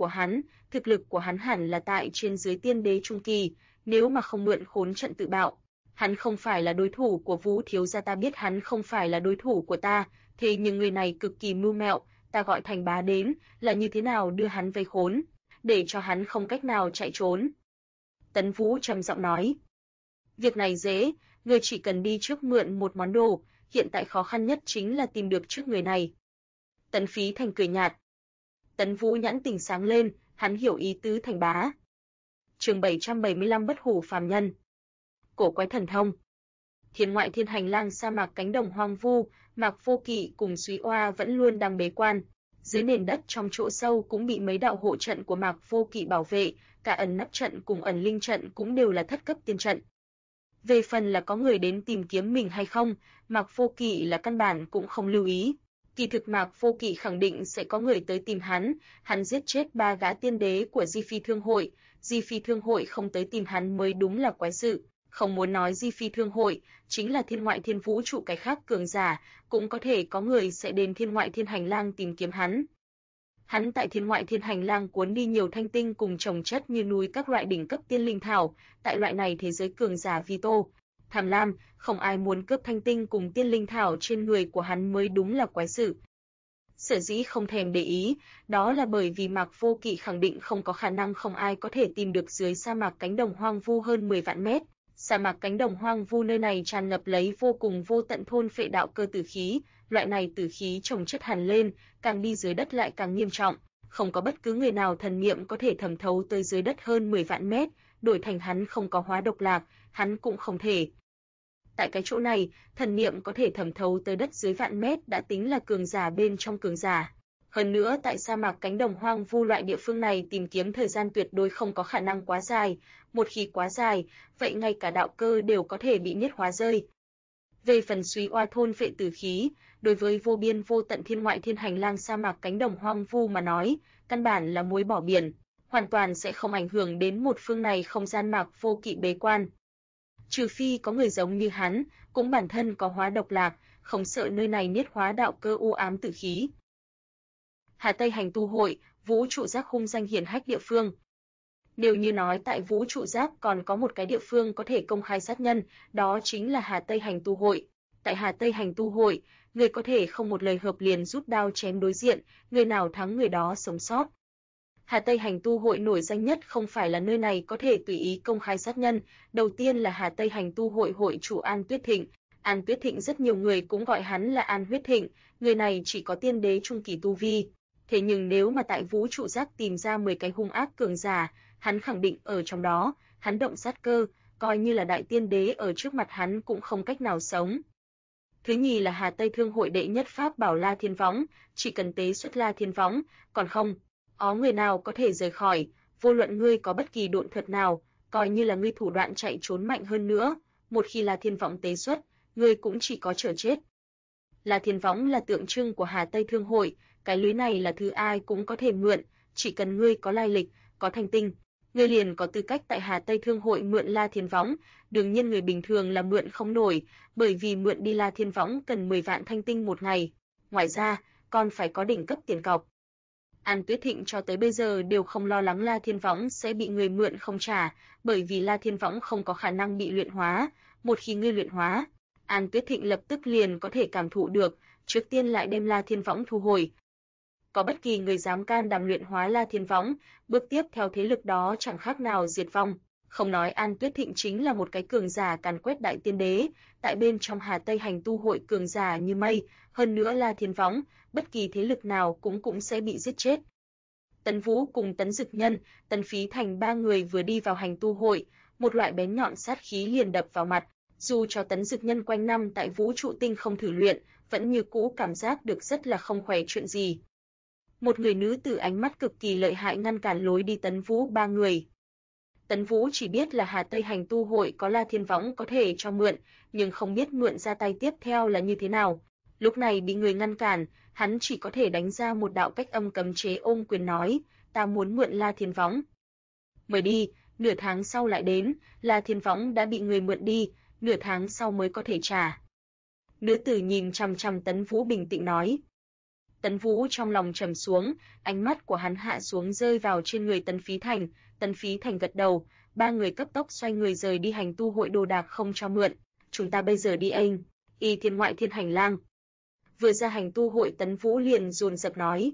của hắn hẳn là tại trên dưới tiên đế trung kỳ, nếu mà không mượn khốn trận tự bạo, hắn không phải là đối thủ của Vũ thiếu gia, ta biết hắn không phải là đối thủ của ta, thế nhưng người này cực kỳ mưu mẹo, ta gọi Thành bá đến, là như thế nào đưa hắn vây khốn, để cho hắn không cách nào chạy trốn. Tấn Vũ trầm giọng nói. Việc này dễ, ngươi chỉ cần đi trước mượn một món đồ, hiện tại khó khăn nhất chính là tìm được trước người này. Tấn Phí Thành cười nhạt. Tấn Vũ nhãn tình sáng lên, hắn hiểu ý tứ Thành bá. Chương 775 bất hủ phàm nhân. Cổ quái thần thông. Thiên Ngoại Thiên Hành Lang sa mạc cánh đồng hoang vu, Mạc Vô Kỵ cùng Súy Oa vẫn luôn đang bế quan. Dưới nền đất trong chỗ sâu cũng bị mấy đạo hộ trận của Mạc Vô Kỵ bảo vệ, cả ẩn nấp trận cùng ẩn linh trận cũng đều là thất cấp tiên trận. Về phần là có người đến tìm kiếm mình hay không, Mạc Vô Kỵ là căn bản cũng không lưu ý. Kỳ thực Mạc Vô Kỵ khẳng định sẽ có người tới tìm hắn giết chết 3 gã tiên đế của Di Phi Thương hội, Di Phi Thương hội không tới tìm hắn mới đúng là quái sự. Không muốn nói Di Phi Thương hội, chính là Thiên Ngoại Thiên vũ trụ cái khác cường giả, cũng có thể có người sẽ đến Thiên Ngoại Thiên Hành Lang tìm kiếm hắn. Hắn tại Thiên Ngoại Thiên Hành Lang cuốn đi nhiều thanh tinh cùng trồng chất như núi các loại đỉnh cấp tiên linh thảo, tại loại này thế giới cường giả vi tô, tham lam, không ai muốn cướp thanh tinh cùng tiên linh thảo trên người của hắn mới đúng là quái sự. Sở dĩ không thèm để ý, đó là bởi vì Mạc Vô Kỵ khẳng định không có khả năng không ai có thể tìm được dưới sa mạc cánh đồng hoang vu hơn 10 vạn mét, Sa mạc cánh đồng hoang vu nơi này tràn ngập lấy vô cùng vô tận thôn phệ đạo cơ tử khí, loại này tử khí chồng chất hẳn lên, càng đi dưới đất lại càng nghiêm trọng, không có bất cứ người nào thần niệm có thể thẩm thấu tới dưới đất hơn 10 vạn mét, đổi thành hắn không có hóa độc lạc, hắn cũng không thể. Tại cái chỗ này, thần niệm có thể thẩm thấu tới đất dưới vạn mét đã tính là cường giả bên trong cường giả. Hơn nữa tại sa mạc cánh đồng hoang vu loại địa phương này tìm kiếm thời gian tuyệt đối không có khả năng quá dài, một khi quá dài, vậy ngay cả đạo cơ đều có thể bị niết hóa rơi. Về phần suy oa thôn phệ tử khí, đối với vô biên vô tận thiên ngoại thiên hành lang sa mạc cánh đồng hoang vu mà nói, căn bản là muối bỏ biển, hoàn toàn sẽ không ảnh hưởng đến một phương này không gian mạc vô kỵ bế quan. Trừ phi có người giống như hắn, cũng bản thân có hóa độc lạc, không sợ nơi này niết hóa đạo cơ u ám tử khí. Hà Tây Hành Tu Hội, vũ trụ giác hung danh hiển hách địa phương. Nếu như nói tại vũ trụ giác còn có một cái địa phương có thể công khai sát nhân, đó chính là Hà Tây Hành Tu Hội. Tại Hà Tây Hành Tu Hội, người có thể không một lời hợp liền rút đao chém đối diện, người nào thắng người đó sống sót. Hà Tây Hành Tu Hội nổi danh nhất không phải là nơi này có thể tùy ý công khai sát nhân, đầu tiên là Hà Tây Hành Tu Hội hội chủ An Tuyết Thịnh. An Tuyết Thịnh rất nhiều người cũng gọi hắn là An Huyết Thịnh, người này chỉ có tiên đế trung kỳ tu vi. Thế nhưng nếu mà tại vũ trụ giác tìm ra 10 cái hung ác cường giả, hắn khẳng định ở trong đó, hắn động sát cơ, coi như là đại tiên đế ở trước mặt hắn cũng không cách nào sống. Thứ nhì là Hà Tây Thương Hội đệ nhất pháp bảo La Thiên Võng, chỉ cần tế xuất La Thiên Võng, còn không có người nào có thể rời khỏi, vô luận ngươi có bất kỳ độn thuật nào, coi như là ngươi thủ đoạn chạy trốn mạnh hơn nữa, một khi La Thiên Võng tế xuất, ngươi cũng chỉ có chờ chết. La Thiên Võng là tượng trưng của Hà Tây Thương Hội, cái lưới này là thứ ai cũng có thể mượn, chỉ cần ngươi có lai lịch, có thành tinh, ngươi liền có tư cách tại Hà Tây Thương Hội mượn La Thiên Võng, đương nhiên người bình thường là mượn không nổi, bởi vì mượn đi La Thiên Võng cần 10 vạn thanh tinh một ngày, ngoài ra, còn phải có đỉnh cấp tiền cọc. An Tuyết Thịnh cho tới bây giờ đều không lo lắng La Thiên Võng sẽ bị người mượn không trả, bởi vì La Thiên Võng không có khả năng bị luyện hóa, một khi ngươi luyện hóa, An Tuyết Thịnh lập tức liền có thể cảm thụ được, trước tiên lại đem La Thiên Võng thu hồi. Có bất kỳ người dám can đảm luyện hóa La Thiên Võng, bước tiếp theo thế lực đó chẳng khác nào diệt vong. Không nói An Tuyết Thịnh chính là một cái cường giả càn quét đại tiên đế, tại bên trong Hà Tây Hành Tu Hội cường giả như mây, hơn nữa La Thiên Võng, bất kỳ thế lực nào cũng sẽ bị giết chết. Tấn Vũ cùng Tấn Dực Nhân, Tấn Phí Thành ba người vừa đi vào Hành Tu Hội, một loại bén nhọn sát khí liền đập vào mặt, dù cho Tấn Dực Nhân quanh năm tại vũ trụ tinh không thử luyện, vẫn như cũ cảm giác được rất là không khỏe chuyện gì. Một người nữ tử ánh mắt cực kỳ lợi hại ngăn cản lối đi Tấn Vũ ba người. Tấn Vũ chỉ biết là Hà Tây Hành Tu Hội có La Thiên Võng có thể cho mượn, nhưng không biết mượn ra tay tiếp theo là như thế nào. Lúc này bị người ngăn cản, hắn chỉ có thể đánh ra một đạo cách âm cấm chế ôm quyền nói, ta muốn mượn La Thiên Võng. Mời đi, nửa tháng sau lại đến, La Thiên Võng đã bị người mượn đi, nửa tháng sau mới có thể trả. Nữ tử nhìn chằm chằm Tấn Vũ bình tĩnh nói. Tấn Vũ trong lòng trầm xuống, ánh mắt của hắn hạ xuống rơi vào trên người Tấn Phí Thành, Tấn Phí Thành gật đầu, ba người cấp tốc xoay người rời đi Hành Tu Hội đồ đạc không cho mượn, chúng ta bây giờ đi anh, y thiên ngoại thiên hành lang. Vừa ra Hành Tu Hội Tấn Vũ liền dồn dập nói.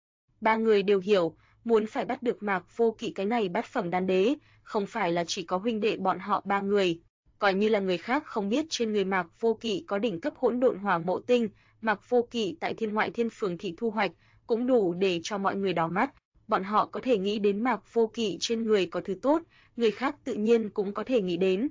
Ba người đều hiểu, muốn phải bắt được Mạc Vô Kỵ cái này bát phẩm đan đế, không phải là chỉ có huynh đệ bọn họ ba người, coi như là người khác không biết trên người Mạc Vô Kỵ có đỉnh cấp hỗn độn hỏa mộ tinh, Mạc Vô Kỵ tại Thiên Ngoại Thiên Phường thị thu hoạch, cũng đủ để cho mọi người đỏ mắt, bọn họ có thể nghĩ đến Mạc Vô Kỵ trên người có thứ tốt, người khác tự nhiên cũng có thể nghĩ đến.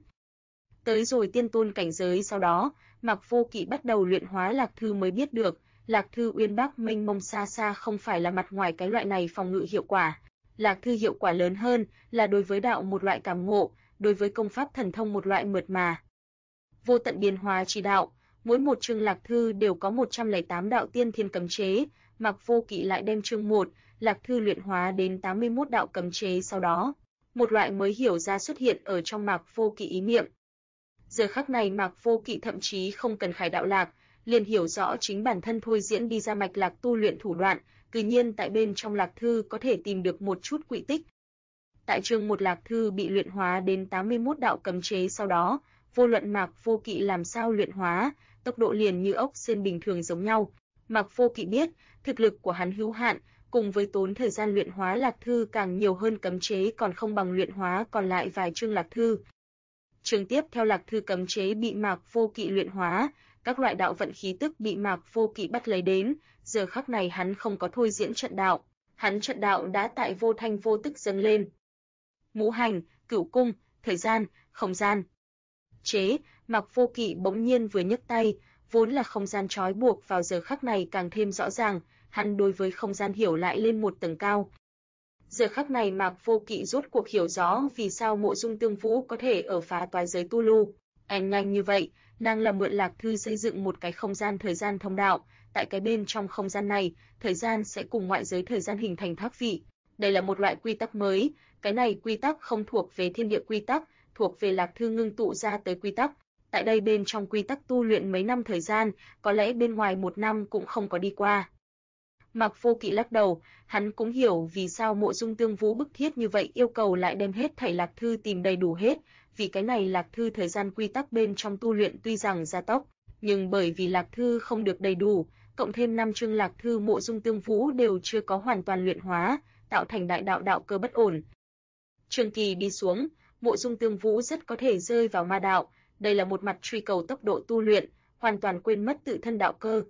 Tới rồi tiên tôn cảnh giới sau đó, Mạc Vô Kỵ bắt đầu luyện hóa Lạc Thư mới biết được, Lạc Thư uyên bác mênh mông xa xa không phải là mặt ngoài cái loại này phòng ngự hiệu quả. Lạc Thư hiệu quả lớn hơn là đối với đạo một loại cảm ngộ, đối với công pháp thần thông một loại mượt mà. Vô tận biến hóa chỉ đạo, mỗi một chương Lạc Thư đều có 108 đạo tiên thiên cấm chế, Mạc Vô Kỵ lại đem chương 1, Lạc Thư luyện hóa đến 81 đạo cấm chế sau đó, một loại mới hiểu ra xuất hiện ở trong Mạc Vô Kỵ ý niệm. Giờ khắc này Mạc Vô Kỵ thậm chí không cần khải đạo lạc, liền hiểu rõ chính bản thân thôi diễn đi ra mạch lạc tu luyện thủ đoạn, tự nhiên tại bên trong Lạc Thư có thể tìm được một chút quỹ tích. Tại chương 1 Lạc Thư bị luyện hóa đến 81 đạo cấm chế sau đó, vô luận Mạc Vô Kỵ làm sao luyện hóa, tốc độ liền như ốc sên bình thường giống nhau. Mạc Vô Kỵ biết, thực lực của hắn hữu hạn, cùng với tốn thời gian luyện hóa Lạc Thư càng nhiều hơn cấm chế còn không bằng luyện hóa còn lại vài chương Lạc Thư. Chương tiếp theo Lạc Thư cấm chế bị Mạc Vô Kỵ luyện hóa, các loại đạo vận khí tức bị Mạc Vô Kỵ bắt lấy đến, giờ khắc này hắn không có thôi diễn trận đạo, hắn trận đạo đã tại vô thanh vô tức dâng lên. Ngũ hành, cửu cung, thời gian, không gian. Chế, Mạc Vô Kỵ bỗng nhiên vừa nhấc tay, vốn là không gian trói buộc vào giờ khắc này càng thêm rõ ràng, hắn đối với không gian hiểu lại lên một tầng cao. Giờ khắc này Mạc Vô Kỵ rốt cuộc hiểu rõ vì sao Mộ Dung Tương Vũ có thể ở phá toái giới tu lu. Nhanh như vậy, nàng là mượn Lạc Thư xây dựng một cái không gian thời gian thông đạo, tại cái bên trong không gian này, thời gian sẽ cùng ngoại giới thời gian hình thành tháp vị. Đây là một loại quy tắc mới, cái này quy tắc không thuộc về thiên địa quy tắc, thuộc về Lạc Thư ngưng tụ ra tới quy tắc. Tại đây bên trong quy tắc tu luyện mấy năm thời gian, có lẽ bên ngoài 1 năm cũng không có đi qua. Mạc Vô Kỵ lắc đầu, hắn cũng hiểu vì sao Mộ Dung Tương Vũ bức thiết như vậy yêu cầu lại đem hết thảy Lạc Thư tìm đầy đủ hết, vì cái này Lạc Thư thời gian quy tắc bên trong tu luyện tuy rằng gia tốc, nhưng bởi vì Lạc Thư không được đầy đủ, cộng thêm 5 chương Lạc Thư Mộ Dung Tương Vũ đều chưa có hoàn toàn luyện hóa, tạo thành đại đạo đạo cơ bất ổn. Trường kỳ đi xuống, Mộ Dung Tương Vũ rất có thể rơi vào ma đạo, đây là một mặt truy cầu tốc độ tu luyện, hoàn toàn quên mất tự thân đạo cơ.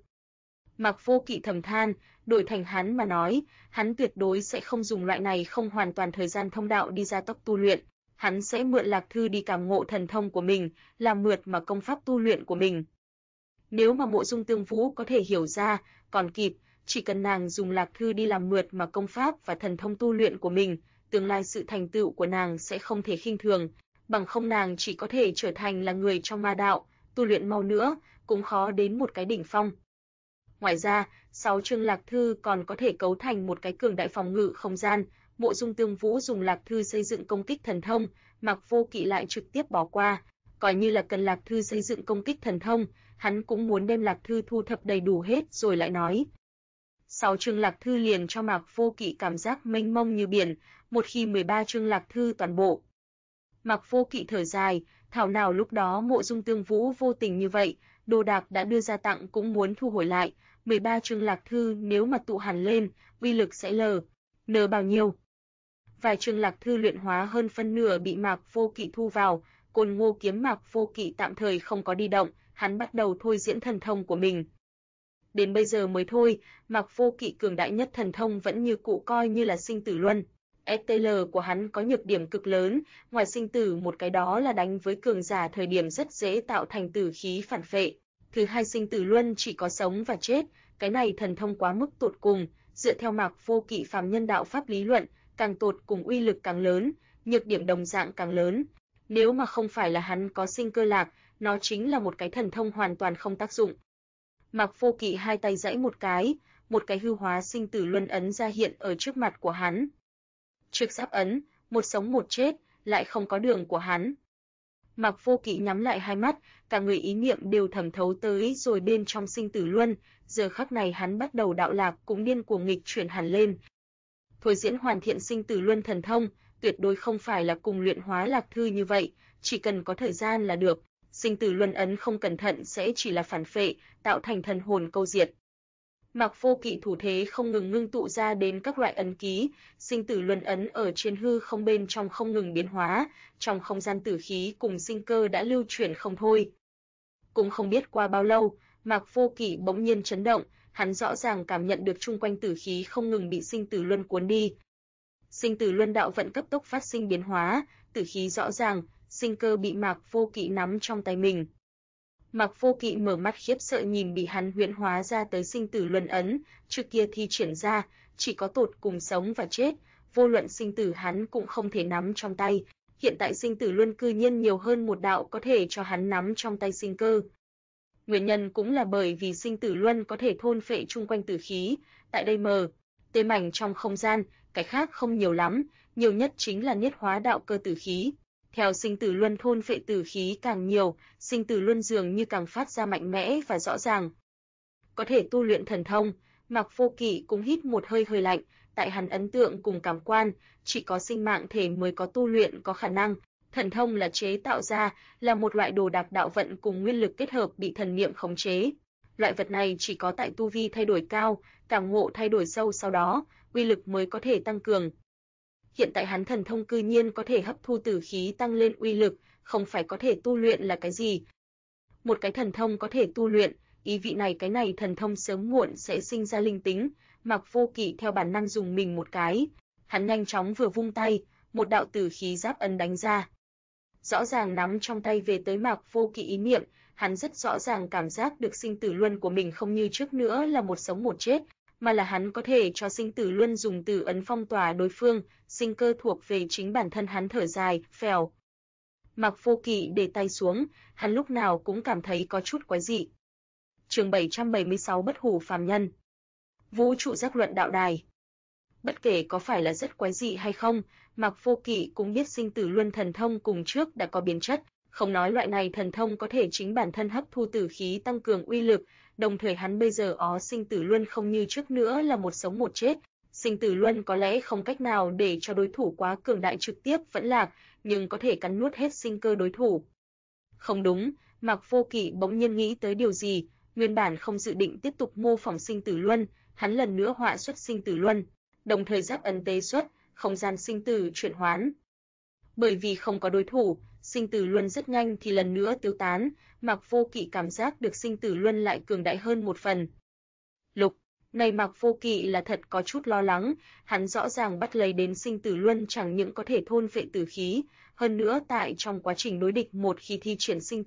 Mạc Vô Kỵ thầm than, đổi thành hắn mà nói, hắn tuyệt đối sẽ không dùng loại này không hoàn toàn thời gian thông đạo đi gia tốc tu luyện, hắn sẽ mượn Lạc Thư đi cảm ngộ thần thông của mình, làm mượt mà công pháp tu luyện của mình. Nếu mà Mộ Dung Tương Vũ có thể hiểu ra, còn kịp, chỉ cần nàng dùng Lạc Thư đi làm mượt mà công pháp và thần thông tu luyện của mình, tương lai sự thành tựu của nàng sẽ không thể khinh thường, bằng không nàng chỉ có thể trở thành là người trong ma đạo, tu luyện mau nữa, cũng khó đến một cái đỉnh phong. Ngoài ra, 6 chương Lạc Thư còn có thể cấu thành một cái cường đại phòng ngự không gian, Mộ Dung Tương Vũ dùng Lạc Thư xây dựng công kích thần thông, Mạc Vô Kỵ lại trực tiếp bỏ qua, coi như là cần Lạc Thư xây dựng công kích thần thông, hắn cũng muốn đem Lạc Thư thu thập đầy đủ hết rồi lại nói. 6 chương Lạc Thư liền cho Mạc Vô Kỵ cảm giác mênh mông như biển, một khi 13 chương Lạc Thư toàn bộ. Mạc Vô Kỵ thở dài, thảo nào lúc đó Mộ Dung Tương Vũ vô tình như vậy, đồ đạc đã đưa ra tặng cũng muốn thu hồi lại, 13 chương Lạc Thư nếu mà tụ hẳn lên, uy lực sẽ nở bao nhiêu. Vài chương Lạc Thư luyện hóa hơn phân nửa bị Mạc Vô Kỵ thu vào, Côn Ngô kiếm Mạc Vô Kỵ tạm thời không có đi động, hắn bắt đầu thôi diễn thần thông của mình. Đến bây giờ mới thôi, Mạc Vô Kỵ cường đại nhất thần thông vẫn như cũ coi như là sinh tử luân. STL của hắn có nhược điểm cực lớn, ngoài sinh tử một cái đó là đánh với cường giả thời điểm rất dễ tạo thành tử khí phản phệ. Thứ hai sinh tử luân chỉ có sống và chết, cái này thần thông quá mức tột cùng, dựa theo Mạc Vô Kỵ phàm nhân đạo pháp lý luận, càng tột cùng uy lực càng lớn, nhược điểm đồng dạng càng lớn. Nếu mà không phải là hắn có sinh cơ lạc, nó chính là một cái thần thông hoàn toàn không tác dụng. Mạc Vô Kỵ hai tay giãy một cái hư hóa sinh tử luân ấn ra hiện ở trước mặt của hắn. Trước giáp ấn, một sống một chết, lại không có đường của hắn. Mạc Vô Kỵ nhắm lại hai mắt, cả người ý niệm đều thẩm thấu tới rồi bên trong sinh tử luân, giờ khắc này hắn bắt đầu đạo lạc cũng điên cuồng nghịch chuyển hẳn lên. Thôi diễn hoàn thiện sinh tử luân thần thông, tuyệt đối không phải là cùng luyện hóa Lạc Thư như vậy, chỉ cần có thời gian là được, sinh tử luân ấn không cẩn thận sẽ chỉ là phản phệ, tạo thành thần hồn câu diệt. Mạc Vô Kỵ thủ thế không ngừng ngưng tụ ra đến các loại ấn ký, sinh tử luân ấn ở trên hư không bên trong không ngừng biến hóa, trong không gian tử khí cùng sinh cơ đã lưu chuyển không thôi. Cũng không biết qua bao lâu, Mạc Vô Kỵ bỗng nhiên chấn động, hắn rõ ràng cảm nhận được chung quanh tử khí không ngừng bị sinh tử luân cuốn đi. Sinh tử luân đạo vận cấp tốc phát sinh biến hóa, tử khí rõ ràng, sinh cơ bị Mạc Vô Kỵ nắm trong tay mình. Mạc Vô Kỵ mở mắt khiếp sợ nhìn bị hắn huyễn hóa ra tới sinh tử luân ấn, trước kia thi triển ra, chỉ có tột cùng sống và chết, vô luận sinh tử hắn cũng không thể nắm trong tay, hiện tại sinh tử luân cư nhiên nhiều hơn một đạo có thể cho hắn nắm trong tay sinh cơ. Nguyên nhân cũng là bởi vì sinh tử luân có thể thôn phệ chung quanh tử khí, tại đây tê mảnh trong không gian, cái khác không nhiều lắm, nhiều nhất chính là niết hóa đạo cơ tử khí. Theo sinh tử luân thôn phệ tử khí càng nhiều, sinh tử luân dường như càng phát ra mạnh mẽ và rõ ràng. Có thể tu luyện thần thông, Mạc Vô Kỵ cũng hít một hơi lạnh, tại hắn ấn tượng cùng cảm quan, chỉ có sinh mạng thể mới có tu luyện có khả năng. Thần thông là chế tạo ra, là một loại đồ đạc đạo vận cùng nguyên lực kết hợp bị thần niệm khống chế. Loại vật này chỉ có tại tu vi thay đổi cao, cảm ngộ thay đổi sâu sau đó, uy lực mới có thể tăng cường. Hiện tại hắn thần thông cư nhiên có thể hấp thu tử khí tăng lên uy lực, không phải có thể tu luyện là cái gì. Một cái thần thông có thể tu luyện, ý vị này cái này thần thông sớm muộn sẽ sinh ra linh tính. Mạc Vô Kỵ theo bản năng dùng mình một cái, hắn nhanh chóng vừa vung tay, một đạo tử khí giáp ấn đánh ra. Rõ ràng nắm trong tay về tới Mạc Vô Kỵ ý niệm, hắn rất rõ ràng cảm giác được sinh tử luân của mình không như trước nữa là một sống một chết, mà là hắn có thể cho sinh tử luân dùng tử ấn phong tỏa đối phương, sinh cơ thuộc về chính bản thân hắn. Thở dài, phèo. Mạc Vô Kỵ để tay xuống, hắn lúc nào cũng cảm thấy có chút quái dị. Chương 776 Bất hủ phàm nhân. Vũ trụ giác luận đạo đài. Bất kể có phải là rất quái dị hay không, Mạc Vô Kỵ cũng biết sinh tử luân thần thông cùng trước đã có biến chất, không nói loại này thần thông có thể chính bản thân hấp thu tử khí tăng cường uy lực, đồng thời hắn bây giờ sinh tử luân không như trước nữa là một sống một chết, sinh tử luân có lẽ không cách nào để cho đối thủ quá cường đại trực tiếp vẫn lạc, nhưng có thể cắn nuốt hết sinh cơ đối thủ. Không đúng, Mạc Vô Kỵ bỗng nhiên nghĩ tới điều gì, nguyên bản không dự định tiếp tục mô phỏng sinh tử luân, hắn lần nữa họa xuất sinh tử luân, đồng thời giáp ấn tế xuất, không gian sinh tử chuyển hoán. Bởi vì không có đối thủ, sinh tử luân rất nhanh thì lần nữa tiêu tán, Mạc Vô Kỵ cảm giác được sinh tử luân lại cường đại hơn một phần. Lục, này Mạc Vô Kỵ là thật có chút lo lắng, hắn rõ ràng bắt lấy đến sinh tử luân chẳng những có thể thôn phệ tử khí, hơn nữa tại trong quá trình đối địch một khi thi triển sinh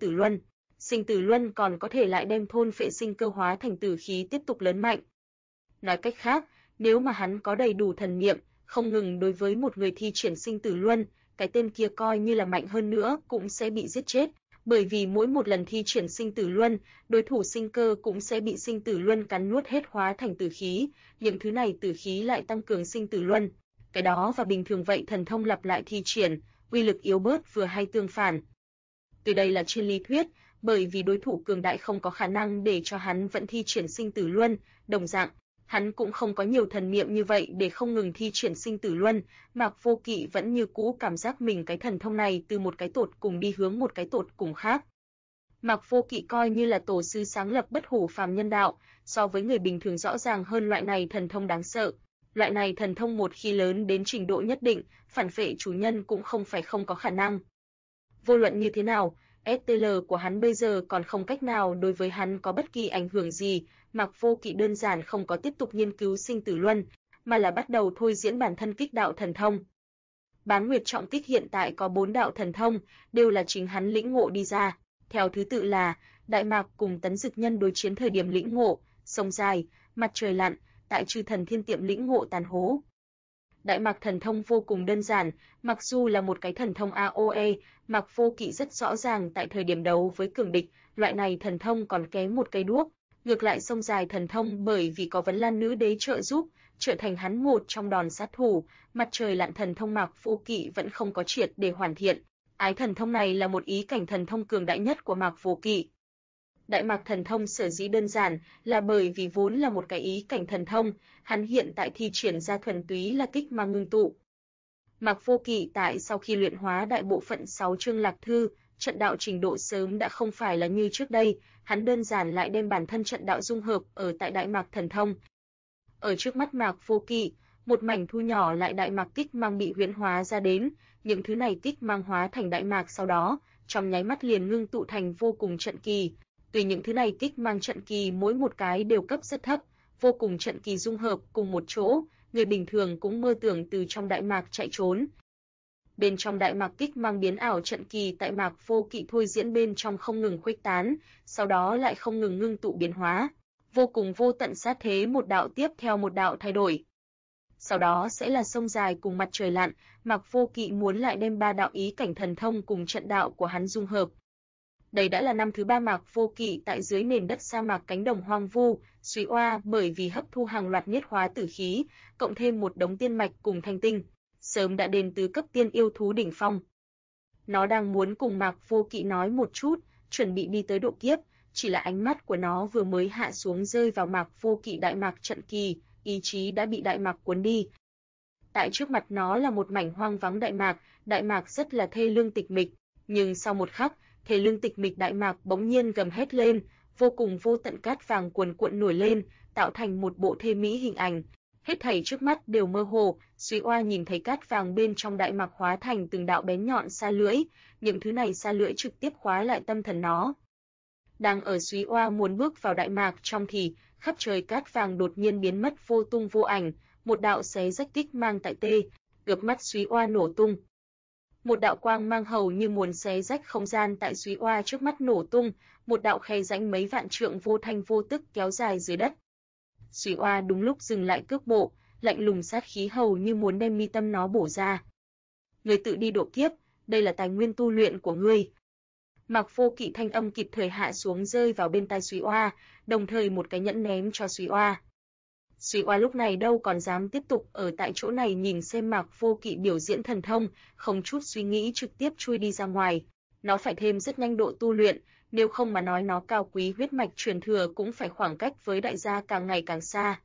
tử luân còn có thể lại đem thôn phệ sinh cơ hóa thành tử khí tiếp tục lớn mạnh. Nói cách khác, nếu mà hắn có đầy đủ thần niệm, không ngừng đối với một người thi triển sinh tử luân, cái tên kia coi như là mạnh hơn nữa cũng sẽ bị giết chết, bởi vì mỗi một lần thi triển sinh tử luân, đối thủ sinh cơ cũng sẽ bị sinh tử luân cắn nuốt hết hóa thành tử khí, những thứ này tử khí lại tăng cường sinh tử luân. Cái đó và bình thường vậy thần thông lặp lại thi triển, uy lực yếu bớt vừa hay tương phản. Từ đây là trên lý thuyết, bởi vì đối thủ cường đại không có khả năng để cho hắn vẫn thi triển sinh tử luân, đồng dạng, hắn cũng không có nhiều thần niệm như vậy để không ngừng thi triển sinh tử luân, Mạc Vô Kỵ vẫn như cũ cảm giác mình cái thần thông này từ một cái tột cùng đi hướng một cái tột cùng khác. Mạc Vô Kỵ coi như là tổ sư sáng lập bất hủ phàm nhân đạo, so với người bình thường rõ ràng hơn loại này thần thông đáng sợ. Loại này thần thông một khi lớn đến trình độ nhất định, phản phệ chủ nhân cũng không phải không có khả năng. Vô luận như thế nào, STL của hắn bây giờ còn không cách nào đối với hắn có bất kỳ ảnh hưởng gì, Mạc Vô Kỵ đơn giản không có tiếp tục nghiên cứu sinh tử luân, mà là bắt đầu thôi diễn bản thân kích đạo thần thông. Bán Nguyệt Trọng Kích hiện tại có 4 đạo thần thông, đều là chính hắn lĩnh ngộ đi ra, theo thứ tự là Đại Mạc cùng Tấn Dực Nhân đối chiến thời điểm lĩnh ngộ, Sông Dài, Mặt Trời Lặn, tại Chư Thần Thiên Tiệm lĩnh ngộ Tàn Hố. Đại Mạc thần thông vô cùng đơn giản, mặc dù là một cái thần thông AOE, Mạc Vô Kỵ rất rõ ràng tại thời điểm đấu với cường địch, loại này thần thông còn kém một cây đuốc. Ngược lại Sông Dài thần thông bởi vì có Vấn Lan Nữ Đế trợ giúp, trở thành hắn một trong đòn sát thủ, Mặt Trời Lặn thần thông Mạc Vô Kỵ vẫn không có triệt để hoàn thiện. Ái thần thông này là một ý cảnh thần thông cường đại nhất của Mạc Vô Kỵ. Đại Mạc thần thông sở dĩ đơn giản là bởi vì vốn là một cái ý cảnh thần thông, hắn hiện tại thi triển ra thuần túy là kích mang ngưng tụ. Mạc Vô Kỵ tại sau khi luyện hóa đại bộ phận 6 chương lạc thư, trận đạo trình độ sớm đã không phải là như trước đây, hắn đơn giản lại đem bản thân trận đạo dung hợp ở tại Đại Mạc thần thông. Ở trước mắt Mạc Vô Kỵ, một mảnh thu nhỏ lại Đại Mạc kích mang bị huyễn hóa ra đến, những thứ này kích mang hóa thành Đại Mạc sau đó, trong nháy mắt liền ngưng tụ thành vô cùng trận kỳ. Tùy những thứ này kích mang trận kỳ mỗi một cái đều cấp rất thấp, vô cùng trận kỳ dung hợp cùng một chỗ, người bình thường cũng mơ tưởng từ trong Đại Mạc chạy trốn. Bên trong Đại Mạc kích mang biến ảo trận kỳ tại Mạc Vô Kỵ thôi diễn bên trong không ngừng khuếch tán, sau đó lại không ngừng ngưng tụ biến hóa, vô cùng vô tận sát thế một đạo tiếp theo một đạo thay đổi. Sau đó sẽ là Sông Dài cùng Mặt Trời Lặn, Mạc Vô Kỵ muốn lại đem 3 đạo ý cảnh thần thông cùng trận đạo của hắn dung hợp. Đây đã là năm thứ 3 Mạc Vô Kỵ tại dưới nền đất sa mạc cánh đồng hoang vu, suy oa bởi vì hấp thu hàng loạt niết hóa tử khí, cộng thêm một đống tiên mạch cùng thanh tinh, sớm đã đến tứ cấp tiên yêu thú đỉnh phong. Nó đang muốn cùng Mạc Vô Kỵ nói một chút, chuẩn bị đi tới độ kiếp, chỉ là ánh mắt của nó vừa mới hạ xuống rơi vào Mạc Vô Kỵ Đại Mạc trận kỳ, ý chí đã bị Đại Mạc cuốn đi. Tại trước mặt nó là một mảnh hoang vắng Đại Mạc rất là thê lương tịch mịch, nhưng sau một khắc, thê lương tịch mịch Đại Mạc bỗng nhiên gầm hét lên, vô cùng vô tận cát vàng cuồn cuộn nổi lên, tạo thành một bộ thê mỹ hình ảnh. Hết thảy trước mắt đều mơ hồ, Súy Oa nhìn thấy cát vàng bên trong đại mạc hóa thành từng đạo bén nhọn sa lưỡi, những thứ này sa lưỡi trực tiếp khóa lại tâm thần nó. Đang ở Súy Oa muốn bước vào đại mạc trong thì, khắp trời cát vàng đột nhiên biến mất vô tung vô ảnh, một đạo xé rách kích mang tại tê, gợp mắt Súy Oa nổ tung. Một đạo quang mang hầu như muốn xé rách không gian tại Súy Oa trước mắt nổ tung, một đạo khe rãnh mấy vạn trượng vô thanh vô tức kéo dài dưới đất. Súy Oa đúng lúc dừng lại cước bộ, lạnh lùng sát khí hầu như muốn đem mi tâm nó bổ ra. Ngươi tự đi độ kiếp, đây là tài nguyên tu luyện của ngươi. Mạc Vô Kỵ thanh âm kịp thời hạ xuống rơi vào bên tai Súy Oa, đồng thời một cái nhẫn ném cho Súy Oa. Súy Oa lúc này đâu còn dám tiếp tục ở tại chỗ này nhìn xem Mạc Vô Kỵ biểu diễn thần thông, không chút suy nghĩ trực tiếp chui đi ra ngoài. Nó phải thêm rất nhanh độ tu luyện, nếu không mà nói nó cao quý huyết mạch truyền thừa cũng phải khoảng cách với đại gia càng ngày càng xa.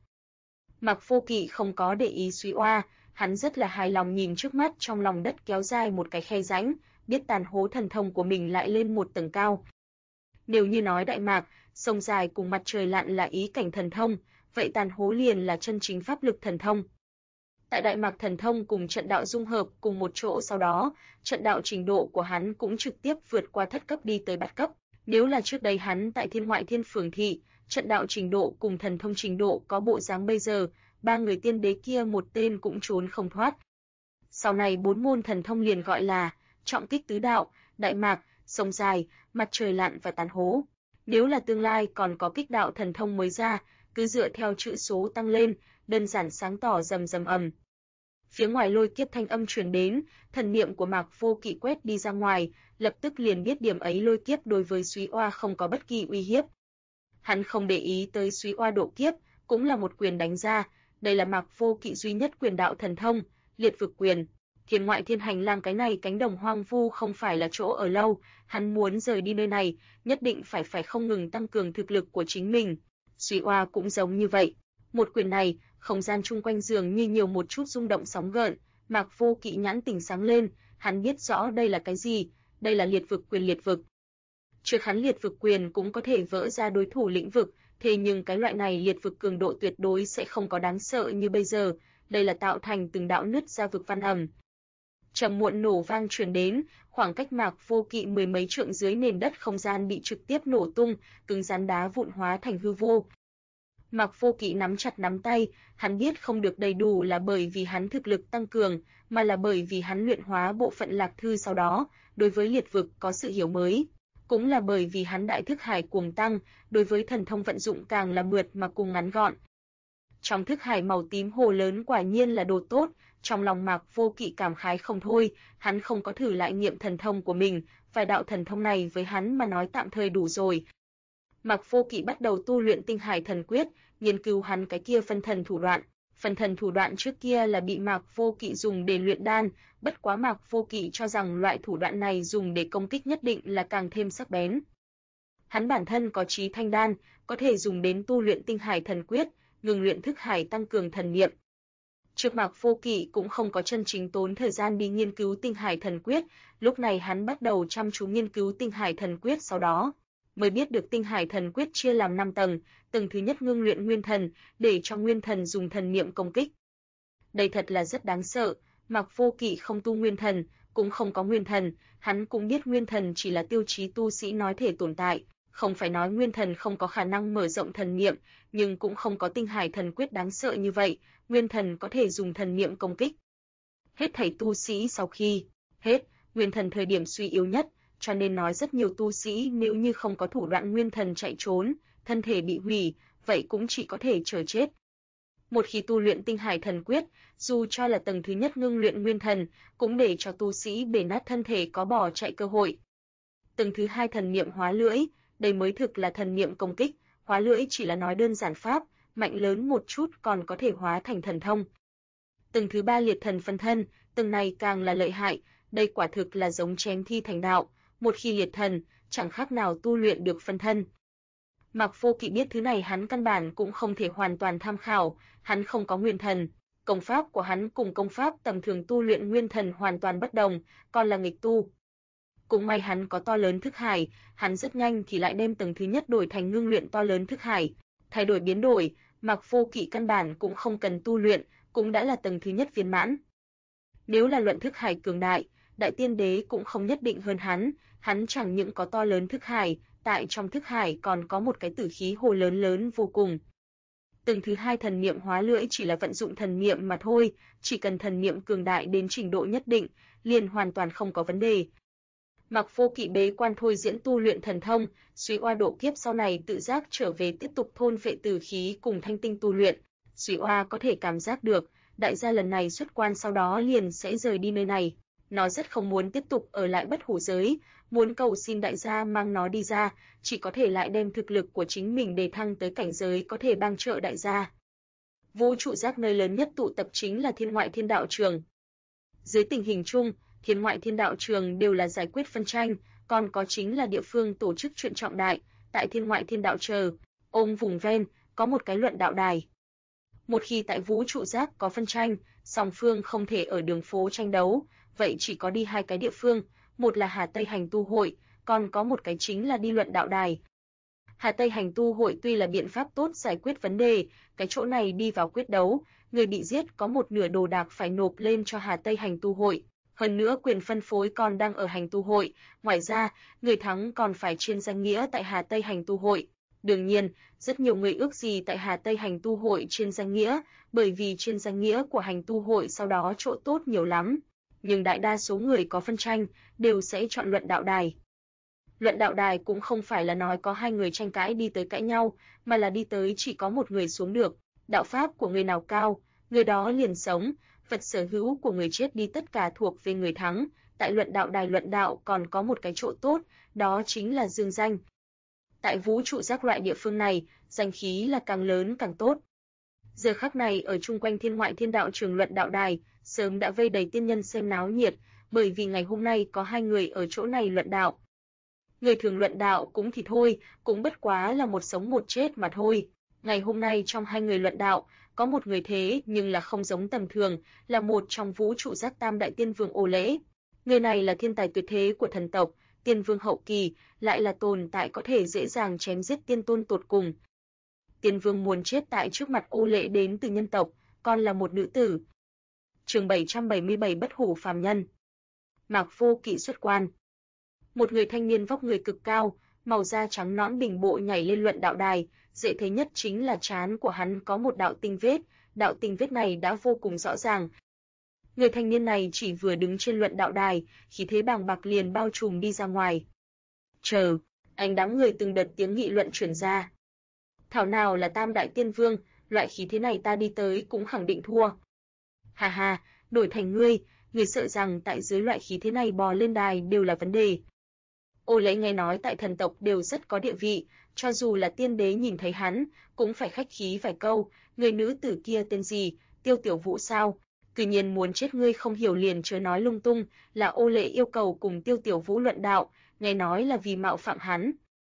Mạc Vô Kỵ không có để ý Súy Oa, hắn rất là hài lòng nhìn trước mắt trong lòng đất kéo dài một cái khe rãnh, biết tàn hố thần thông của mình lại lên một tầng cao. Nếu như nói đại mạc, sông dài cùng mặt trời lặn là ý cảnh thần thông, vậy tàn hố liền là chân chính pháp lực thần thông. Tại đại mạc thần thông cùng trận đạo dung hợp cùng một chỗ sau đó, trận đạo trình độ của hắn cũng trực tiếp vượt qua thất cấp đi tới bát cấp. Nếu là trước đây hắn tại Thiên Ngoại Thiên Phường thị, trận đạo trình độ cùng thần thông trình độ có bộ dáng bây giờ, ba người tiên đế kia một tên cũng trốn không thoát. Sau này bốn môn thần thông liền gọi là trọng kích tứ đạo, đại mạc, sông dài, mặt trời lặn và tàn hố. Nếu là tương lai còn có kích đạo thần thông mới ra, cứ dựa theo chữ số tăng lên, đơn giản sáng tỏ rầm rầm ầm. Phía ngoài lôi kiếp thanh âm truyền đến, thần niệm của Mạc Vô Kỵ quét đi ra ngoài, lập tức liền biết điểm ấy lôi kiếp đối với Súy Oa không có bất kỳ uy hiếp. Hắn không để ý tới Súy Oa độ kiếp, cũng là một quyền đánh ra, đây là Mạc Vô Kỵ duy nhất quyền đạo thần thông, liệt vực quyền. Thiên Ngoại Thiên Hành Lang cái này cánh đồng hoang vu không phải là chỗ ở lâu, hắn muốn rời đi nơi này, nhất định phải không ngừng tăng cường thực lực của chính mình. Súy Oa cũng giống như vậy. Một quyền này, không gian chung quanh dường như nhiều một chút rung động sóng gợn, Mạc Vô Kỵ nhãn tỉnh sáng lên, hắn biết rõ đây là cái gì, đây là liệt vực quyền liệt vực. Trước hắn liệt vực quyền cũng có thể vỡ ra đối thủ lĩnh vực, thế nhưng cái loại này liệt vực cường độ tuyệt đối sẽ không có đáng sợ như bây giờ, đây là tạo thành từng đạo nứt ra vực văn ầm. Trầm muộn nổ vang truyền đến, khoảng cách Mạc Vô Kỵ mười mấy trượng dưới nền đất không gian bị trực tiếp nổ tung, cứng rắn đá vụn hóa thành hư vô. Mạc Vô Kỵ nắm chặt nắm tay, hắn biết không được đầy đủ là bởi vì hắn thực lực tăng cường, mà là bởi vì hắn luyện hóa bộ phận lạc thư sau đó, đối với liệt vực có sự hiểu mới. Cũng là bởi vì hắn đại thức hải cuồng tăng, đối với thần thông vận dụng càng là mượt mà cùng ngắn gọn. Trong thức hải màu tím hồ lớn quả nhiên là đồ tốt, trong lòng Mạc Vô Kỵ cảm khái không thôi, hắn không có thử lại nghiệm thần thông của mình, vài đạo thần thông này với hắn mà nói tạm thời đủ rồi. Mạc Vô Kỵ bắt đầu tu luyện Tinh Hải Thần Quyết, nghiên cứu hắn cái kia phân thần thủ đoạn. Phân thần thủ đoạn trước kia là bị Mạc Vô Kỵ dùng để luyện đan, bất quá Mạc Vô Kỵ cho rằng loại thủ đoạn này dùng để công kích nhất định là càng thêm sắc bén. Hắn bản thân có trí thanh đan, có thể dùng đến tu luyện Tinh Hải Thần Quyết, ngừng luyện thức hải tăng cường thần niệm. Trước Mạc Vô Kỵ cũng không có chân chính tốn thời gian đi nghiên cứu Tinh Hải Thần Quyết, lúc này hắn bắt đầu chăm chú nghiên cứu Tinh Hải Thần Quyết sau đó mới biết được Tinh Hải Thần Quyết chia làm 5 tầng, tầng thứ nhất ngưng luyện nguyên thần, để cho nguyên thần dùng thần niệm công kích. Đây thật là rất đáng sợ, Mạc Vô Kỵ không tu nguyên thần, cũng không có nguyên thần, hắn cũng biết nguyên thần chỉ là tiêu chí tu sĩ nói thể tồn tại, không phải nói nguyên thần không có khả năng mở rộng thần niệm, nhưng cũng không có Tinh Hải Thần Quyết đáng sợ như vậy, nguyên thần có thể dùng thần niệm công kích. Hết thảy tu sĩ sau khi hết nguyên thần thời điểm suy yếu nhất, cho nên nói rất nhiều tu sĩ nếu như không có thủ đoạn nguyên thần chạy trốn, thân thể bị hủy, vậy cũng chỉ có thể chờ chết. Một khi tu luyện Tinh Hải Thần Quyết, dù cho là tầng thứ nhất ngưng luyện nguyên thần, cũng để cho tu sĩ bể nát thân thể có bỏ chạy cơ hội. Tầng thứ hai thần niệm hóa lưỡi, đây mới thực là thần niệm công kích, hóa lưỡi chỉ là nói đơn giản pháp, mạnh lớn một chút còn có thể hóa thành thần thông. Tầng thứ ba liệt thần phân thân, tầng này càng là lợi hại, đây quả thực là giống chém thi thành đạo, một khi liệt thần, chẳng khác nào tu luyện được phân thân. Mạc Vô Kỵ biết thứ này hắn căn bản cũng không thể hoàn toàn tham khảo, hắn không có nguyên thần, công pháp của hắn cùng công pháp tầm thường tu luyện nguyên thần hoàn toàn bất đồng, còn là nghịch tu. Cũng may hắn có to lớn thức hải, hắn rất nhanh thì lại đem tầng thứ nhất đổi thành ngưng luyện to lớn thức hải, thay đổi biến đổi, Mạc Vô Kỵ căn bản cũng không cần tu luyện, cũng đã là tầng thứ nhất viên mãn. Nếu là luận thức hải cường đại, Đại Tiên Đế cũng không nhất định hơn hắn chẳng những có to lớn thức hải, tại trong thức hải còn có một cái tử khí hồ lớn lớn vô cùng. Tầng thứ hai thần niệm hóa lưỡi chỉ là vận dụng thần niệm mà thôi, chỉ cần thần niệm cường đại đến trình độ nhất định, liền hoàn toàn không có vấn đề. Mạc Vô Kỵ bế quan thôi diễn tu luyện thần thông, suy oa độ kiếp sau này tự giác trở về tiếp tục thôn phệ tử khí cùng thanh tinh tu luyện. Suy oa có thể cảm giác được, đại gia lần này xuất quan sau đó liền sẽ rời đi nơi này. Nó rất không muốn tiếp tục ở lại Bất Hủ giới, muốn cầu xin đại gia mang nó đi ra, chỉ có thể lại đem thực lực của chính mình đề thăng tới cảnh giới có thể bang trợ đại gia. Vũ trụ giác nơi lớn nhất tụ tập chính là Thiên Ngoại Thiên Đạo Trường. Dưới tình hình chung, Thiên Ngoại Thiên Đạo Trường đều là giải quyết phân tranh, còn có chính là địa phương tổ chức chuyện trọng đại, tại Thiên Ngoại Thiên Đạo Chờ, ôm vùng ven, có một cái luận đạo đài. Một khi tại vũ trụ giác có phân tranh, song phương không thể ở đường phố tranh đấu, vậy chỉ có đi hai cái địa phương, một là Hà Tây Hành Tu Hội, còn có một cái chính là đi luận đạo đài. Hà Tây Hành Tu Hội tuy là biện pháp tốt giải quyết vấn đề, cái chỗ này đi vào quyết đấu, người bị giết có một nửa đồ đạc phải nộp lên cho Hà Tây Hành Tu Hội. Hơn nữa quyền phân phối còn đang ở Hành Tu Hội, ngoài ra, người thắng còn phải trên danh nghĩa tại Hà Tây Hành Tu Hội. Đương nhiên, rất nhiều người ước gì tại Hà Tây Hành Tu Hội trên danh nghĩa, bởi vì trên danh nghĩa của Hành Tu Hội sau đó chỗ tốt nhiều lắm. Nhưng đại đa số người có phân tranh, đều sẽ chọn luận đạo đài. Luận đạo đài cũng không phải là nói có hai người tranh cãi đi tới cãi nhau, mà là đi tới chỉ có một người xuống được. Đạo pháp của người nào cao, người đó liền sống, vật sở hữu của người chết đi tất cả thuộc về người thắng. Tại luận đạo đài luận đạo còn có một cái chỗ tốt, đó chính là dương danh. Tại vũ trụ giác loại địa phương này, danh khí là càng lớn càng tốt. Giờ khắc này ở chung quanh Thiên Ngoại Thiên Đạo Trường luận đạo đài, sớm đã vây đầy tiên nhân xem náo nhiệt, bởi vì ngày hôm nay có hai người ở chỗ này luận đạo. Người thường luận đạo cũng thì thôi, cũng bất quá là một sống một chết mà thôi. Ngày hôm nay trong hai người luận đạo, có một người thế nhưng là không giống tầm thường, là một trong vũ trụ giác tam đại tiên vương Ô Lễ. Người này là thiên tài tuyệt thế của thần tộc, tiên vương hậu kỳ, lại là tồn tại có thể dễ dàng chém giết tiên tôn tột cùng. Tiên vương muốn chết tại trước mặt Ô Lễ đến từ nhân tộc, còn là một nữ tử. Chương 777 Bất Hủ phàm nhân. Mạc Vô Kỵ xuất quan. Một người thanh niên vóc người cực cao, màu da trắng nõn bình bộ nhảy lên luận đạo đài, dễ thấy nhất chính là trán của hắn có một đạo tinh vết này đã vô cùng rõ ràng. Người thanh niên này chỉ vừa đứng trên luận đạo đài, khí thế bàng bạc liền bao trùm đi ra ngoài. Chờ, anh đám người từng đợt tiếng nghị luận truyền ra. Thảo nào là tam đại tiên vương, loại khí thế này ta đi tới cũng khẳng định thua. Hà hà, đổi thành ngươi sợ rằng tại dưới loại khí thế này bò lên đài đều là vấn đề. Ô Lễ nghe nói tại thần tộc đều rất có địa vị, cho dù là tiên đế nhìn thấy hắn, cũng phải khách khí vài câu, người nữ tử kia tên gì, Tiêu Tiểu Vũ sao? Cự nhiên muốn chết ngươi không hiểu liền chớ nói lung tung, là Ô Lễ yêu cầu cùng Tiêu Tiểu Vũ luận đạo, nghe nói là vì mạo phạm hắn.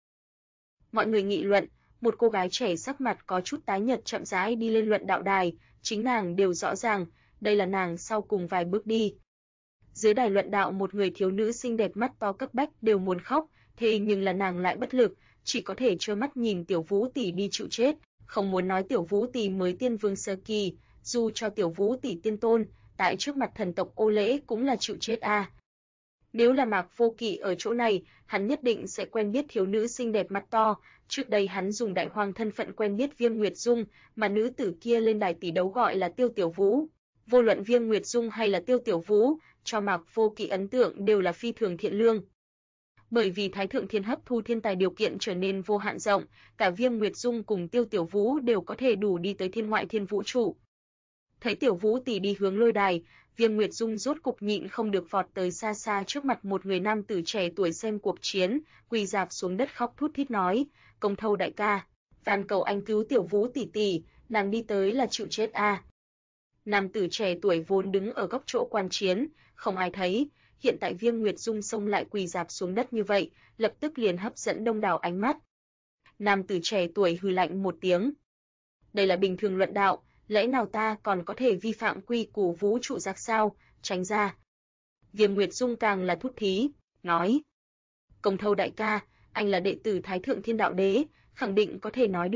Mọi người nghị luận, một cô gái trẻ sắc mặt có chút tái nhợt chậm rãi đi lên luận đạo đài, chính nàng đều rõ ràng, đây là nàng sau cùng vài bước đi. Dưới đài luận đạo một người thiếu nữ xinh đẹp mắt to cấp bách đều muốn khóc, thế nhưng là nàng lại bất lực, chỉ có thể trơ mắt nhìn Tiểu Vũ tỷ đi chịu chết, không muốn nói Tiểu Vũ tỷ mới tiên vương sơ kỳ, dù cho Tiểu Vũ tỷ tiên tôn, tại trước mặt thần tộc Ô Lễ cũng là chịu chết a. Nếu là Mạc Vô Kỵ ở chỗ này, hắn nhất định sẽ quen biết thiếu nữ xinh đẹp mắt to, trước đây hắn dùng đại hoàng thân phận quen biết Viêm Nguyệt Dung, mà nữ tử kia lên đài tỷ đấu gọi là Tiêu Tiểu Vũ. Vô luận Viêm Nguyệt Dung hay là Tiêu Tiểu Vũ, cho Mạc Vô Kỵ ấn tượng đều là phi thường thiện lương. Bởi vì Thái Thượng Thiên hấp thu thiên tài điều kiện trở nên vô hạn rộng, cả Viêm Nguyệt Dung cùng Tiêu Tiểu Vũ đều có thể đủ đi tới thiên ngoại thiên vũ trụ. Thấy Tiểu Vũ tỷ đi hướng lôi đài, Viêm Nguyệt Dung rốt cục nhịn không được vọt tới xa xa trước mặt một người nam tử trẻ tuổi xem cuộc chiến, quỳ rạp xuống đất khóc thút thít nói: "Công Thâu đại ca, van cầu anh cứu Tiểu Vũ tỷ tỷ, nàng đi tới là chịu chết a." Nam tử trẻ tuổi vốn đứng ở góc chỗ quan chiến, không ai thấy, hiện tại Viêm Nguyệt Dung xông lại quỳ rạp xuống đất như vậy, lập tức liền hấp dẫn đông đảo ánh mắt. Nam tử trẻ tuổi hừ lạnh một tiếng. Đây là bình thường luận đạo, lẽ nào ta còn có thể vi phạm quy củ vũ trụ giác sao, tránh ra. Viêm Nguyệt Dung càng là thút thí, nói: "Công Thâu đại ca, anh là đệ tử Thái Thượng Thiên Đạo Đế, khẳng định có thể nói được,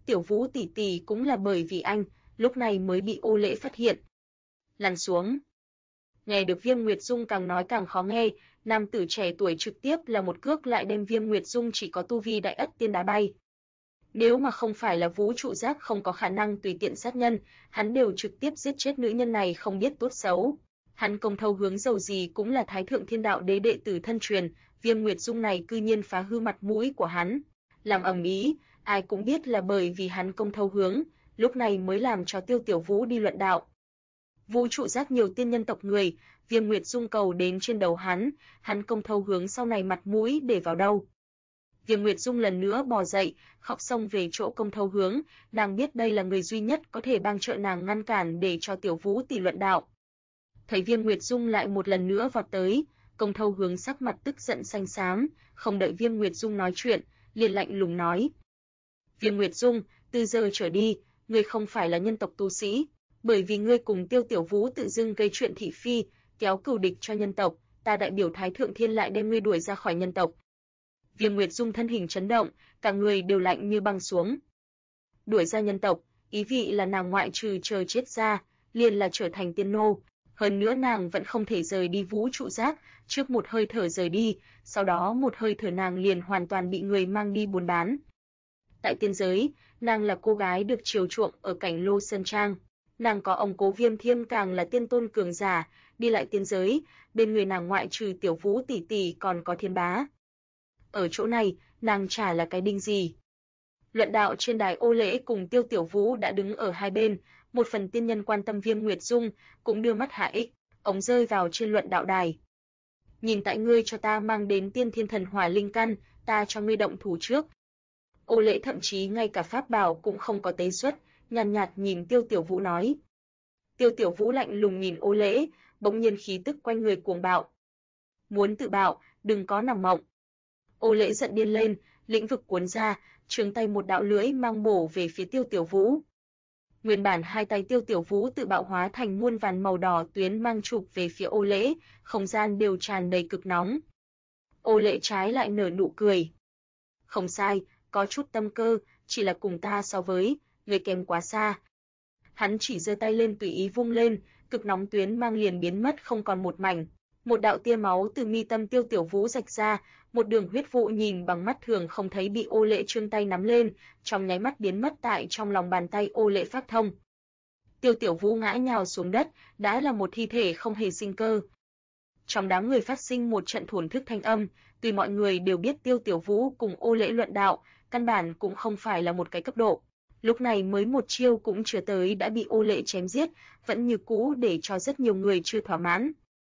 Tiểu Vũ tỷ tỷ cũng là bởi vì anh, lúc này mới bị Ô Lễ phát hiện. Lăn xuống. Nghe được Viêm Nguyệt Dung càng nói càng khó nghe, nam tử trẻ tuổi trực tiếp là một cước lại đem Viêm Nguyệt Dung chỉ có tu vi Đại Ất Tiên đá bay. Nếu mà không phải là vũ trụ giác không có khả năng tùy tiện sát nhân, hắn đều trực tiếp giết chết nữ nhân này không biết tốt xấu. Hắn công thâu hướng dầu gì cũng là Thái Thượng Thiên Đạo Đế đệ tử thân truyền, Viêm Nguyệt Dung này cư nhiên phá hư mặt mũi của hắn, làm ầm ĩ, ai cũng biết là bởi vì hắn công thâu hướng, lúc này mới làm cho Tiêu Tiểu Vũ đi luận đạo. Vũ trụ giác nhiều tiên nhân tộc người, Viêm Nguyệt Dung cầu đến trên đầu hắn công thâu hướng sau này mặt mũi để vào đâu? Viêm Nguyệt Dung lần nữa bò dậy, khóc xông về chỗ công thâu hướng, nàng biết đây là người duy nhất có thể bang trợ nàng ngăn cản để cho Tiểu Vũ tỷ luận đạo. Thấy Viêm Nguyệt Dung lại một lần nữa vọt tới, công thâu hướng sắc mặt tức giận xanh xám, không đợi Viêm Nguyệt Dung nói chuyện, liền lạnh lùng nói: Viêm Nguyệt Dung, từ giờ trở đi, ngươi không phải là nhân tộc tu sĩ, bởi vì ngươi cùng Tiêu Tiểu Vũ tự dưng gây chuyện thị phi, kéo cừu địch cho nhân tộc, ta đại biểu Thái Thượng Thiên lại đem ngươi đuổi ra khỏi nhân tộc. Viêm Nguyệt Dung thân hình chấn động, cả người đều lạnh như băng xuống. Đuổi ra nhân tộc, ý vị là nàng ngoại trừ chờ chết ra, liền là trở thành tiên nô, hơn nữa nàng vẫn không thể rời đi vũ trụ giác, trước một hơi thở rời đi, sau đó một hơi thở nàng liền hoàn toàn bị người mang đi buôn bán. Tại tiên giới, nàng là cô gái được chiều chuộng ở cảnh Lô Sơn Trang, nàng có ông cố Viêm Thiêm càng là tiên tôn cường giả, đi lại tiên giới, bên người nàng ngoại trừ Tiểu Vũ tỷ tỷ còn có Thiên Bá. Ở chỗ này, nàng chả là cái đinh gì. Luận đạo trên đài Ô Lễ cùng Tiêu Tiểu Vũ đã đứng ở hai bên, một phần tiên nhân quan tâm Viêm Nguyệt Dung, cũng đưa mắt hạ ích, ống rơi vào trên luận đạo đài. Nhìn tại ngươi cho ta mang đến Tiên Thiên Thần Hỏa linh căn, ta cho ngươi động thủ trước. Ô Lễ thậm chí ngay cả pháp bảo cũng không có tế xuất, nhàn nhạt nhìn Tiêu Tiểu Vũ nói. Tiêu Tiểu Vũ lạnh lùng nhìn Ô Lễ, bỗng nhiên khí tức quanh người cuồng bạo. Muốn tự bạo, đừng có nằm mộng. Ô Lễ giận điên lên, lĩnh vực cuốn ra, trường tay một đạo lưỡi mang bổ về phía Tiêu Tiểu Vũ. Nguyên bản hai tay Tiêu Tiểu Vũ tự bạo hóa thành muôn vàn màu đỏ tuyến mang chụp về phía Ô Lễ, không gian đều tràn đầy cực nóng. Ô Lễ trái lại nở nụ cười. Không sai, có chút tâm cơ, chỉ là cùng ta so với, người kém quá xa. Hắn chỉ giơ tay lên tùy ý vung lên, cực nóng tuyến mang liền biến mất không còn một mảnh. Một đạo tia máu từ mi tâm Tiêu Tiểu Vũ rạch ra, một đường huyết vụ nhìn bằng mắt thường không thấy bị Ô Lễ trương tay nắm lên, trong nháy mắt biến mất tại trong lòng bàn tay Ô Lễ phát thông. Tiêu Tiểu Vũ ngã nhào xuống đất, đã là một thi thể không hề sinh cơ. Trong đám người phát sinh một trận thổn thức thanh âm, tuy mọi người đều biết Tiêu Tiểu Vũ cùng Ô Lễ luận đạo, căn bản cũng không phải là một cái cấp độ. Lúc này mới một chiêu cũng chưa tới đã bị Ô Lễ chém giết, vẫn như cũ để cho rất nhiều người chưa thỏa mãn.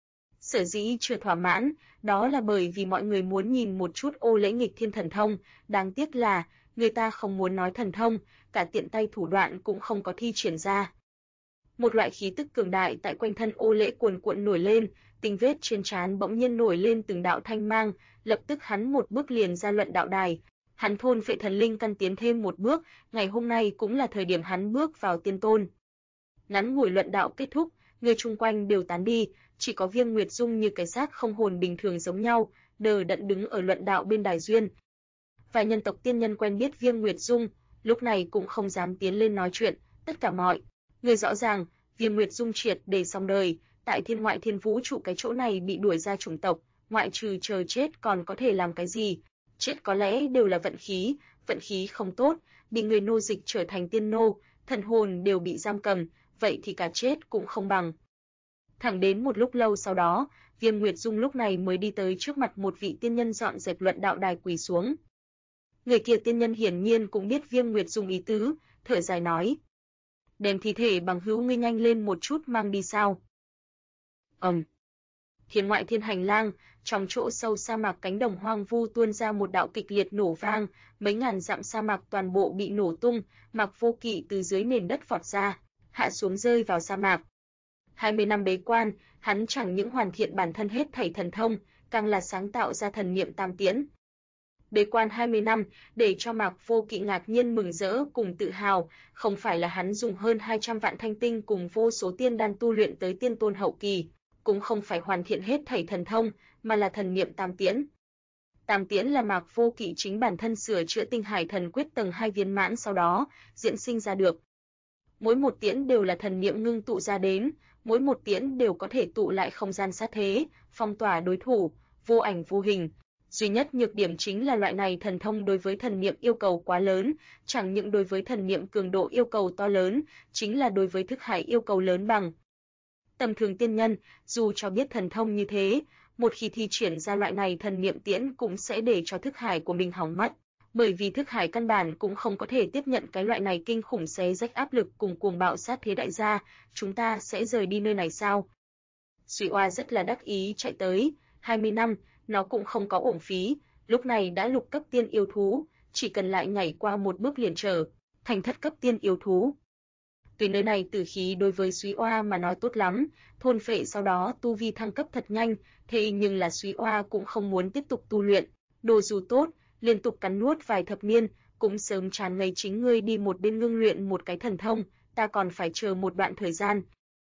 Sở dĩ chưa thỏa mãn, đó là bởi vì mọi người muốn nhìn một chút Ô Lễ nghịch thiên thần thông, đáng tiếc là, người ta không muốn nói thần thông, cả tiện tay thủ đoạn cũng không có thi triển ra. Một loại khí tức cường đại tại quanh thân Ô Lễ cuồn cuộn nổi lên, tinh vết trên trán bỗng nhiên nổi lên từng đạo thanh mang, lập tức hắn một bước liền ra luận đạo đài. Hắn thôn phệ thần linh căn tiến thêm một bước, ngày hôm nay cũng là thời điểm hắn bước vào tiên tôn. Ngắn ngủi luận đạo kết thúc, người chung quanh đều tán đi, chỉ có Viêm Nguyệt Dung như cái xác không hồn bình thường giống nhau, đờ đẫn đứng ở luận đạo bên đài duyên. Vài nhân tộc tiên nhân quen biết Viêm Nguyệt Dung, lúc này cũng không dám tiến lên nói chuyện, tất cả mọi người rõ ràng, Viêm Nguyệt Dung triệt để xong đời, tại thiên ngoại thiên vũ trụ cái chỗ này bị đuổi ra chủng tộc, ngoại trừ chờ chết còn có thể làm cái gì? Chết có lẽ đều là vận khí không tốt, bị người nô dịch trở thành tiên nô, thần hồn đều bị giam cầm, vậy thì cả chết cũng không bằng. Thẳng đến một lúc lâu sau đó, Viêm Nguyệt Dung lúc này mới đi tới trước mặt một vị tiên nhân dọn dẹp luận đạo đài quỳ xuống. Người kia tiên nhân hiển nhiên cũng biết Viêm Nguyệt Dung ý tứ, thở dài nói: "Đem thi thể bằng hữu ngươi nhanh lên một chút mang đi sao?" Thiên ngoại thiên hành lang, trong chỗ sâu sa mạc cánh đồng hoang vu tuôn ra một đạo kịch liệt nổ vang, mấy ngàn dặm sa mạc toàn bộ bị nổ tung, Mạc Vô Kỵ từ dưới nền đất vọt ra, hạ xuống rơi vào sa mạc. 20 năm bế quan, hắn chẳng những hoàn thiện bản thân hết thảy thần thông, càng là sáng tạo ra thần niệm tam tiễn. Bế quan 20 năm, để cho Mạc Vô Kỵ ngạc nhiên mừng rỡ cùng tự hào, không phải là hắn dùng hơn 200 vạn thanh tinh cùng vô số tiên đan tu luyện tới tiên tôn hậu kỳ, cũng không phải hoàn thiện hết thảy thần thông, mà là thần niệm tam tiễn. Tam Tiễn là Mạc Vô Kỵ chính bản thân sửa chữa Tinh Hải Thần Quyết tầng 2 viên mãn sau đó diễn sinh ra được. Mỗi một tiễn đều là thần niệm ngưng tụ ra đến, mỗi một tiễn đều có thể tụ lại không gian sát thế, phong tỏa đối thủ, vô ảnh vô hình. Duy nhất nhược điểm chính là loại này thần thông đối với thần niệm yêu cầu quá lớn, chẳng những đối với thần niệm cường độ yêu cầu to lớn, chính là đối với thức hải yêu cầu lớn bằng. Tầm thường tiên nhân, dù cho biết thần thông như thế, một khi thi triển ra loại này thần niệm tiễn cũng sẽ để cho thức hải của mình hỏng mất, bởi vì thức hải căn bản cũng không có thể tiếp nhận cái loại này kinh khủng xé rách áp lực cùng cuồng bạo sát thế. Đại gia, chúng ta sẽ rời đi nơi này sao? Duy Oa rất là đắc ý chạy tới, 20 năm, nó cũng không có uổng phí, lúc này đã lục cấp tiên yêu thú, chỉ cần lại nhảy qua một bước liền trở thành thất cấp tiên yêu thú. Tuy nơi này tử khí đối với Duy Oa mà nói tốt lắm, thôn phệ sau đó tu vi thăng cấp thật nhanh, thế nhưng là Duy Oa cũng không muốn tiếp tục tu luyện, đồ dù tốt, liên tục cắn nuốt vài thập niên, cũng sớm chán ngấy. Chính ngươi đi một bên ngưng luyện một cái thần thông, ta còn phải chờ một đoạn thời gian.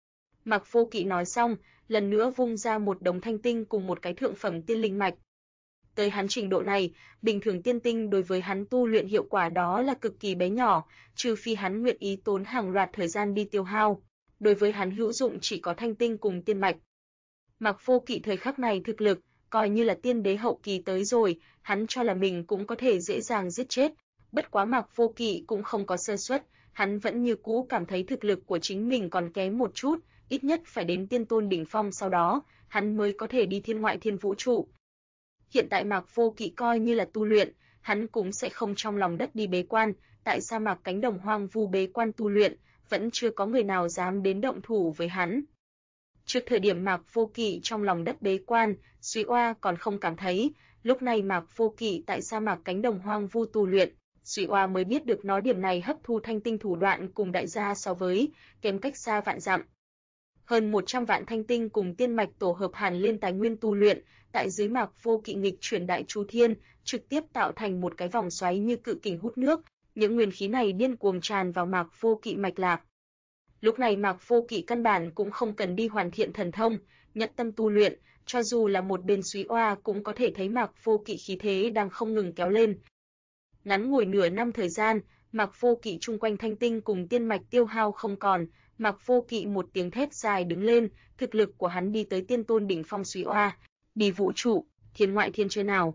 Mạc Vô Kỵ nói xong, lần nữa vung ra một đống thanh tinh cùng một cái thượng phẩm tiên linh mạch. Tới hắn trình độ này, bình thường tiên tinh đối với hắn tu luyện hiệu quả đó là cực kỳ bé nhỏ, trừ phi hắn nguyện ý tốn hàng loạt thời gian đi tiêu hao. Đối với hắn hữu dụng chỉ có thanh tinh cùng tiên mạch. Mạc Vô Kỵ thời khắc này thực lực, coi như là tiên đế hậu kỳ tới rồi, hắn cho là mình cũng có thể dễ dàng giết chết. Bất quá Mạc Vô Kỵ cũng không có sơ suất, hắn vẫn như cũ cảm thấy thực lực của chính mình còn kém một chút, ít nhất phải đến tiên tôn đỉnh phong sau đó, hắn mới có thể đi thiên ngoại thiên vũ trụ. Hiện tại Mạc Vô Kỵ coi như là tu luyện, hắn cũng sẽ không trong lòng đất đi bế quan, tại sa mạc cánh đồng hoang vu bế quan tu luyện, vẫn chưa có người nào dám đến động thủ với hắn. Trước thời điểm Mạc Vô Kỵ trong lòng đất bế quan, Duy Oa còn không cảm thấy, lúc này Mạc Vô Kỵ tại sa mạc cánh đồng hoang vu tu luyện, Duy Oa mới biết được nó điểm này hấp thu thanh tinh thủ đoạn cùng đại gia so với kém cách xa vạn dặm. Hơn 100 vạn thanh tinh cùng tiên mạch tổ hợp hàn liên tài nguyên tu luyện, tại dưới Mạc Vô Kỵ nghịch chuyển đại chu thiên, trực tiếp tạo thành một cái vòng xoáy như cự kình hút nước, những nguyên khí này điên cuồng tràn vào Mạc Vô Kỵ mạch lạc. Lúc này Mạc Vô Kỵ căn bản cũng không cần đi hoàn thiện thần thông, nhận tâm tu luyện, cho dù là một bên Duy Oa cũng có thể thấy Mạc Vô Kỵ khí thế đang không ngừng kéo lên. Ngắn ngủi nửa năm thời gian, Mạc Vô Kỵ chung quanh thanh tinh cùng tiên mạch tiêu hao không còn, Mạc Vô Kỵ một tiếng thét dài đứng lên, thực lực của hắn đi tới tiên tôn đỉnh phong. Duy Oa, đi vũ trụ, thiên ngoại thiên chơi nào?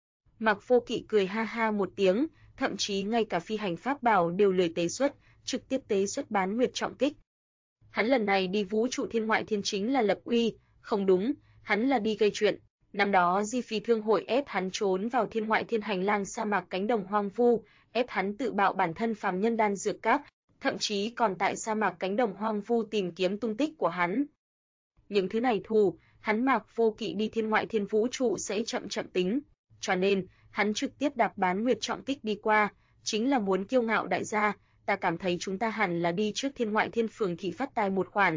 Mạc Vô Kỵ cười ha ha một tiếng, thậm chí ngay cả phi hành pháp bảo đều lười tế xuất, trực tiếp tế xuất bán nguyệt trọng kích. Hắn lần này đi vũ trụ thiên ngoại thiên chính là lập uy, không đúng, hắn là đi gây chuyện. Năm đó Di Phi Thương hội ép hắn trốn vào thiên ngoại thiên hành lang sa mạc cánh đồng hoang vu, ép hắn tự bạo bản thân phàm nhân đan dược các, thậm chí còn tại sa mạc cánh đồng hoang vu tìm kiếm tung tích của hắn. Những thứ này thù, hắn Mạc Vô Kỵ đi thiên ngoại thiên vũ trụ sẽ chậm chậm tính, cho nên hắn trực tiếp đạp bán nguyệt trọng kích đi qua, chính là muốn kiêu ngạo. Đại gia, ta cảm thấy chúng ta hẳn là đi trước thiên ngoại thiên phường thị phát tài một khoản.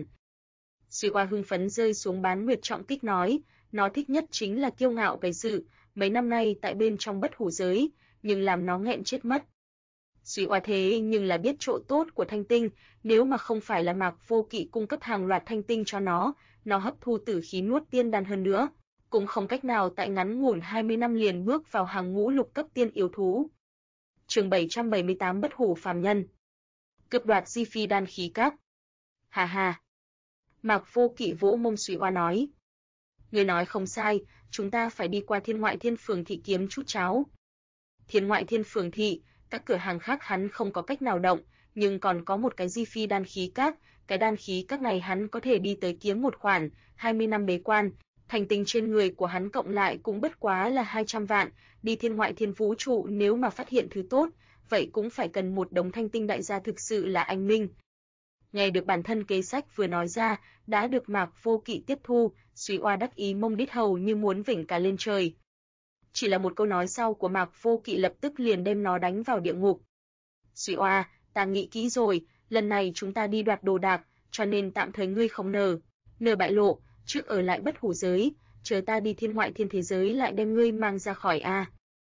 Duy Oa hưng phấn rơi xuống bán nguyệt trọng kích nói, nó thích nhất chính là kiêu ngạo cái sự, mấy năm nay tại bên trong bất hủ giới, nhưng làm nó nghẹn chết mất. Duy Oa thế nhưng là biết chỗ tốt của thanh tinh, nếu mà không phải là Mạc Vô Kỵ cung cấp hàng loạt thanh tinh cho nó hấp thu tử khí nuốt tiên đan hơn nữa, cũng không cách nào tại ngắn ngủn 20 năm liền bước vào hàng ngũ lục cấp tiên yêu thú. Chương 778 Bất hủ phàm nhân. Cướp đoạt Di Phi đan khí các. Hà hà. Mạc Vô Kỵ vỗ mông Duy Oa nói. Ngươi nói không sai, chúng ta phải đi qua thiên ngoại thiên phường thị kiếm chút cháo. Thiên ngoại thiên phường thị, các cửa hàng khác hắn không có cách nào động, nhưng còn có một cái Di Phi đan khí các, cái đan khí các này hắn có thể đi tới kiếm một khoản, 20 năm bế quan, thành tinh trên người của hắn cộng lại cũng bất quá là 200 vạn, đi thiên ngoại thiên vũ trụ nếu mà phát hiện thứ tốt, vậy cũng phải cần một đống thanh tinh. Đại gia thực sự là anh minh. Nghe được bản thân kế sách vừa nói ra, đã được Mạc Vô Kỵ tiếp thu, Duy Oa đắc ý mông đít hầu như muốn vểnh cả lên trời. Chỉ là một câu nói sau của Mạc Vô Kỵ lập tức liền đem nó đánh vào địa ngục. Duy Oa, ta nghĩ kỹ rồi, lần này chúng ta đi đoạt đồ đạc, cho nên tạm thời ngươi không nờ bại lộ, trước ở lại bất hủ giới, chờ ta đi thiên ngoại thiên thế giới lại đem ngươi mang ra khỏi a.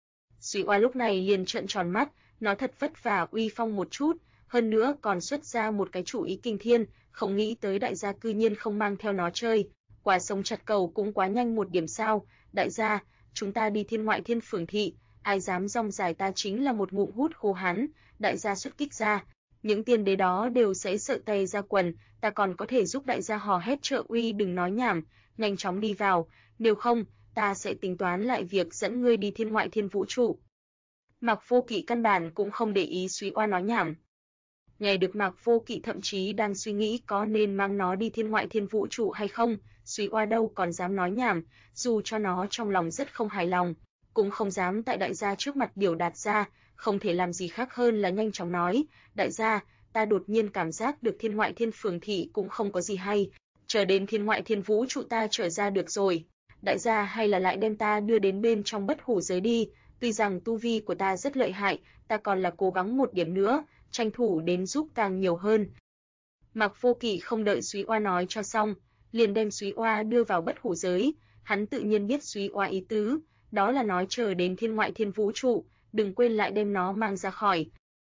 Duy Oa lúc này liền trợn tròn mắt, nó thật vất vả uy phong một chút, hơn nữa còn xuất ra một cái chủ ý kinh thiên, không nghĩ tới đại gia cư nhiên không mang theo nó chơi, quả sống chặt cầu cũng quá nhanh một điểm sao. Đại gia, chúng ta đi thiên ngoại thiên phường thị, ai dám rong dài ta chính là một ngụm hút khô hắn, đại gia xuất kích ra. Những tiên đế đó đều sẽ sợ tè ra quần, ta còn có thể giúp đại gia hò hét trợ uy, đừng nói nhảm, nhanh chóng đi vào, nếu không, ta sẽ tính toán lại việc dẫn ngươi đi thiên ngoại thiên vũ trụ. Mạc Vô Kỵ căn bản cũng không để ý Súy Oa nói nhảm. Nghe được Mạc Vô Kỵ thậm chí đang suy nghĩ có nên mang nó đi thiên ngoại thiên vũ trụ hay không, Súy Oa đâu còn dám nói nhảm, dù cho nó trong lòng rất không hài lòng, cũng không dám tại đại gia trước mặt biểu đạt ra, không thể làm gì khác hơn là nhanh chóng nói, đại gia, ta đột nhiên cảm giác được thiên ngoại thiên phường thị cũng không có gì hay, chờ đến thiên ngoại thiên vũ trụ ta trở ra được rồi, đại gia hay là lại đem ta đưa đến bên trong bất hủ giới đi, tuy rằng tu vi của ta rất lợi hại, ta còn là cố gắng một điểm nữa, tranh thủ đến giúp càng nhiều hơn. Mạc Vô Kỵ không đợi Súy Oa nói cho xong, liền đem Súy Oa đưa vào bất hủ giới, hắn tự nhiên biết Súy Oa ý tứ, đó là nói chờ đến thiên ngoại thiên vũ trụ, đừng quên lại đem nó mang ra khỏi.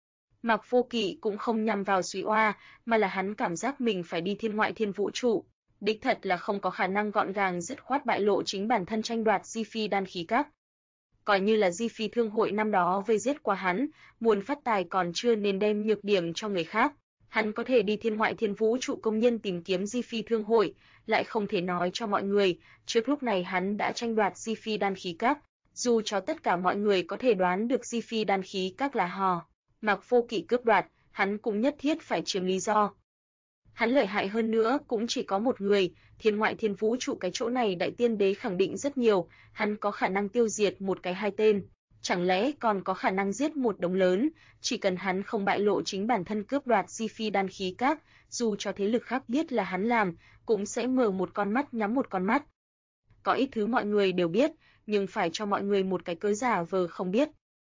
Mạc Vô Kỵ cũng không nhằm vào Súy Oa, mà là hắn cảm giác mình phải đi thiên ngoại thiên vũ trụ, đích thật là không có khả năng gọn gàng dứt khoát bại lộ chính bản thân tranh đoạt Di Phi đan khí các. Coi như là Di Phi thương hội năm đó vây giết qua hắn, muốn phát tài còn chưa nên đem nhược điểm cho người khác. Hắn có thể đi thiên ngoại thiên vũ trụ công nhân tìm kiếm Di Phi thương hội, lại không thể nói cho mọi người, trước lúc này hắn đã tranh đoạt Di Phi đan khí các, dù cho tất cả mọi người có thể đoán được Di Phi đan khí các là hò Mạc Vô Kỵ cướp đoạt, hắn cũng nhất thiết phải chiếm lý do. Hắn lợi hại hơn nữa cũng chỉ có một người, thiên ngoại thiên vũ trụ cái chỗ này đại tiên đế khẳng định rất nhiều, hắn có khả năng tiêu diệt một cái hai tên, chẳng lẽ còn có khả năng giết một đống lớn, chỉ cần hắn không bại lộ chính bản thân cướp đoạt Di Phi đan khí các, dù cho thế lực khác biết là hắn làm, cũng sẽ mở một con mắt nhắm một con mắt. Có ít thứ mọi người đều biết, nhưng phải cho mọi người một cái cớ giả vờ không biết.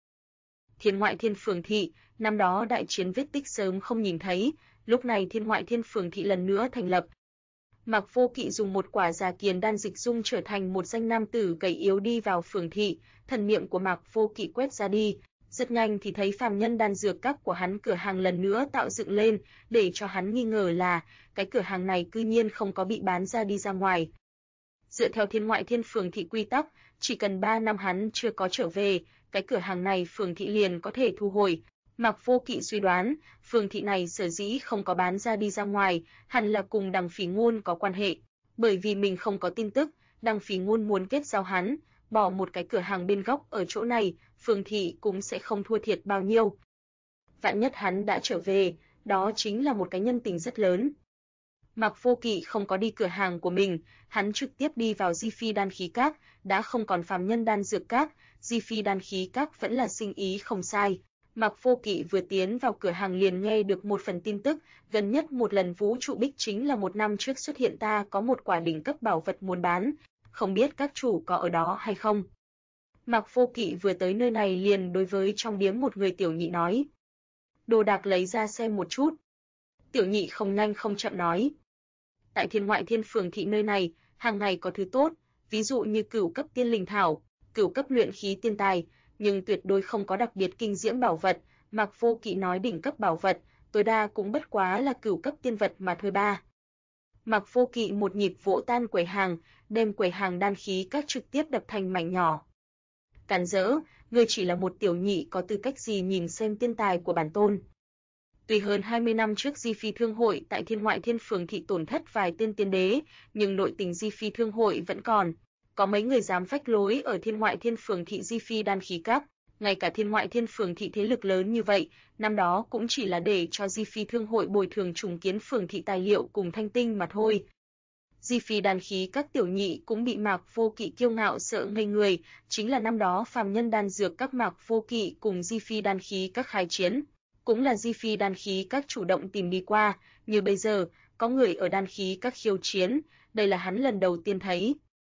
Thiên ngoại thiên phường thị, năm đó đại chiến vết tích sớm không nhìn thấy, lúc này thiên ngoại thiên phường thị lần nữa thành lập. Mạc Vô Kỵ dùng một quả già kiền đan dịch dung trở thành một danh nam tử gầy yếu đi vào phường thị, thần niệm của Mạc Vô Kỵ quét ra đi, rất nhanh thì thấy phàm nhân đan dược các của hắn cửa hàng lần nữa tạo dựng lên, để cho hắn nghi ngờ là cái cửa hàng này cư nhiên không có bị bán ra đi ra ngoài. Dựa theo thiên ngoại thiên phường thị quy tắc, chỉ cần 3 năm hắn chưa có trở về, cái cửa hàng này phường thị liền có thể thu hồi. Mạc Vô Kỵ suy đoán, phường thị này sở dĩ không có bán ra đi ra ngoài, hẳn là cùng Đằng Phỉ Ngôn có quan hệ, bởi vì mình không có tin tức, Đằng Phỉ Ngôn muốn kết giao hắn, bỏ một cái cửa hàng bên góc ở chỗ này, phường thị cũng sẽ không thua thiệt bao nhiêu. Vạn nhất hắn đã trở về, đó chính là một cái nhân tình rất lớn. Mạc Vô Kỵ không có đi cửa hàng của mình, hắn trực tiếp đi vào Di Phi đan khí các, đã không còn phàm nhân đan dược các, Di Phi đan khí các vẫn là sinh ý không sai. Mạc Vô Kỵ vừa tiến vào cửa hàng liền nghe được một phần tin tức, gần nhất một lần vũ trụ bích chính là 1 năm trước xuất hiện, ta có một quả đỉnh cấp bảo vật muốn bán, không biết các chủ có ở đó hay không. Mạc Vô Kỵ vừa tới nơi này liền đối với trong điếm một người tiểu nhị nói. Đồ đạc lấy ra xem một chút. Tiểu nhị không nhanh không chậm nói. Tại thiên ngoại thiên phường thị nơi này, hàng ngày có thứ tốt, ví dụ như cửu cấp tiên linh thảo, cửu cấp luyện khí tiên tài, nhưng tuyệt đối không có đặc biệt kinh diễm bảo vật. Mạc Vô Kỵ nói đỉnh cấp bảo vật, tối đa cũng bất quá là cửu cấp tiên vật mà thôi ba. Mạc Vô Kỵ một nhịp vỗ tan quầy hàng, đem quầy hàng đan khí các trực tiếp đập thành mảnh nhỏ. Càn rỡ, ngươi chỉ là một tiểu nhị có tư cách gì nhìn xem tiên tài của bản tôn. Tuy hơn 20 năm trước Di Phi Thương hội tại thiên ngoại thiên phường thị tổn thất vài tên tiên đế, nhưng nội tình Di Phi Thương hội vẫn còn. Có mấy người dám phách lối ở thiên ngoại thiên phường thị Di Phi đan khí các, ngay cả thiên ngoại thiên phường thị thế lực lớn như vậy, năm đó cũng chỉ là để cho Di Phi Thương hội bồi thường trùng kiến phường thị tài liệu cùng thanh tinh mà thôi. Di Phi đan khí các tiểu nhị cũng bị Mạc Vô Kỵ kiêu ngạo sợ ngây người, chính là năm đó phàm nhân đan dược các Mạc Vô Kỵ cùng Di Phi đan khí các khai chiến, cũng là Di Phi đan khí các chủ động tìm đi qua, như bây giờ, có người ở đan khí các khiêu chiến, đây là hắn lần đầu tiên thấy.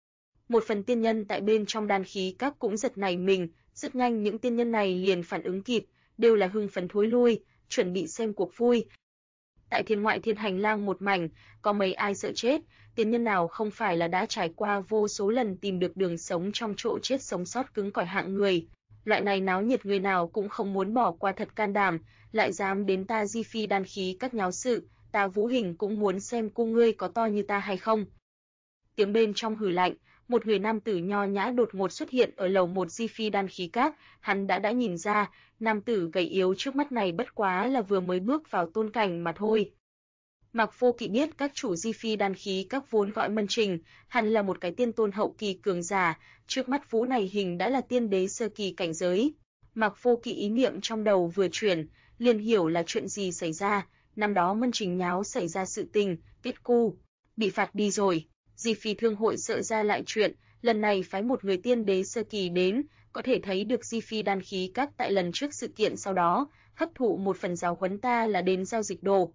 Một phần tiên nhân tại bên trong đan khí các cũng giật nảy mình, rất nhanh những tiên nhân này liền phản ứng kịp, đều là hưng phấn thối lui, chuẩn bị xem cuộc vui. Tại thiên ngoại thiên hành lang một mảnh, có mấy ai sợ chết, tiên nhân nào không phải là đã trải qua vô số lần tìm được đường sống trong chỗ chết sống sót cứng cỏi hạng người. Loại này náo nhiệt người nào cũng không muốn bỏ qua, thật can đảm, lại dám đến ta Di Phi đan khí các nháo sự, ta Vũ Hình cũng muốn xem cô ngươi có to như ta hay không. Tiếng bên trong hừ lạnh, một người nam tử nho nhã đột ngột xuất hiện ở lầu 1 Di Phi Đan Khí Các, hắn đã nhìn ra, nam tử gầy yếu trước mắt này bất quá là vừa mới bước vào tôn cảnh mà thôi. Mạc Vô Kỵ biết các chủ Di Phi Đan Khí Các vốn gọi Mân Trình, hắn là một cái tiên tôn hậu kỳ cường giả, trước mắt Vũ này hình đã là tiên đế sơ kỳ cảnh giới. Mạc Vô Kỵ ý niệm trong đầu vừa chuyển, liền hiểu là chuyện gì xảy ra, năm đó Mân Trình nháo xảy ra sự tình, kết cu, bị phạt đi rồi. Di Phi Thương hội sợ ra lại chuyện, lần này phái một người tiên đế sơ kỳ đến, có thể thấy được Di Phi Đan Khí Các tại lần trước sự kiện sau đó, hấp thụ một phần giáo huấn ta là đến giao dịch đồ.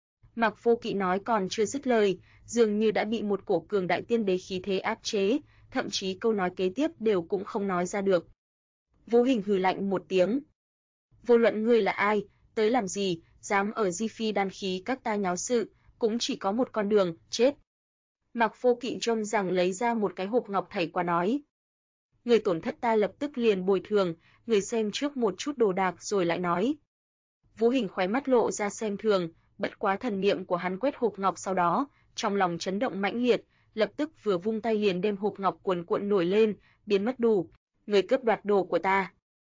Mạc Vô Kỵ nói còn chưa dứt lời, dường như đã bị một cổ cường đại tiên đế khí thế áp chế, thậm chí câu nói kế tiếp đều cũng không nói ra được. Vũ Hình hừ lạnh một tiếng. Vô luận ngươi là ai, tới làm gì, dám ở Di Phi Đan Khí Các ta nháo sự, cũng chỉ có một con đường, chết. Mạc Vô Kỵ trông rằng lấy ra một cái hộp ngọc thảy qua nói. Người tổn thất ta lập tức liền bồi thường, người xem trước một chút đồ đạc rồi lại nói. Vũ Hình khóe mắt lộ ra xem thường, bất quá thần niệm của hắn quét hộp ngọc sau đó, trong lòng chấn động mãnh liệt, lập tức vừa vung tay liền đem hộp ngọc cuồn cuộn nổi lên, biến mất đủ. Người cướp đoạt đồ của ta.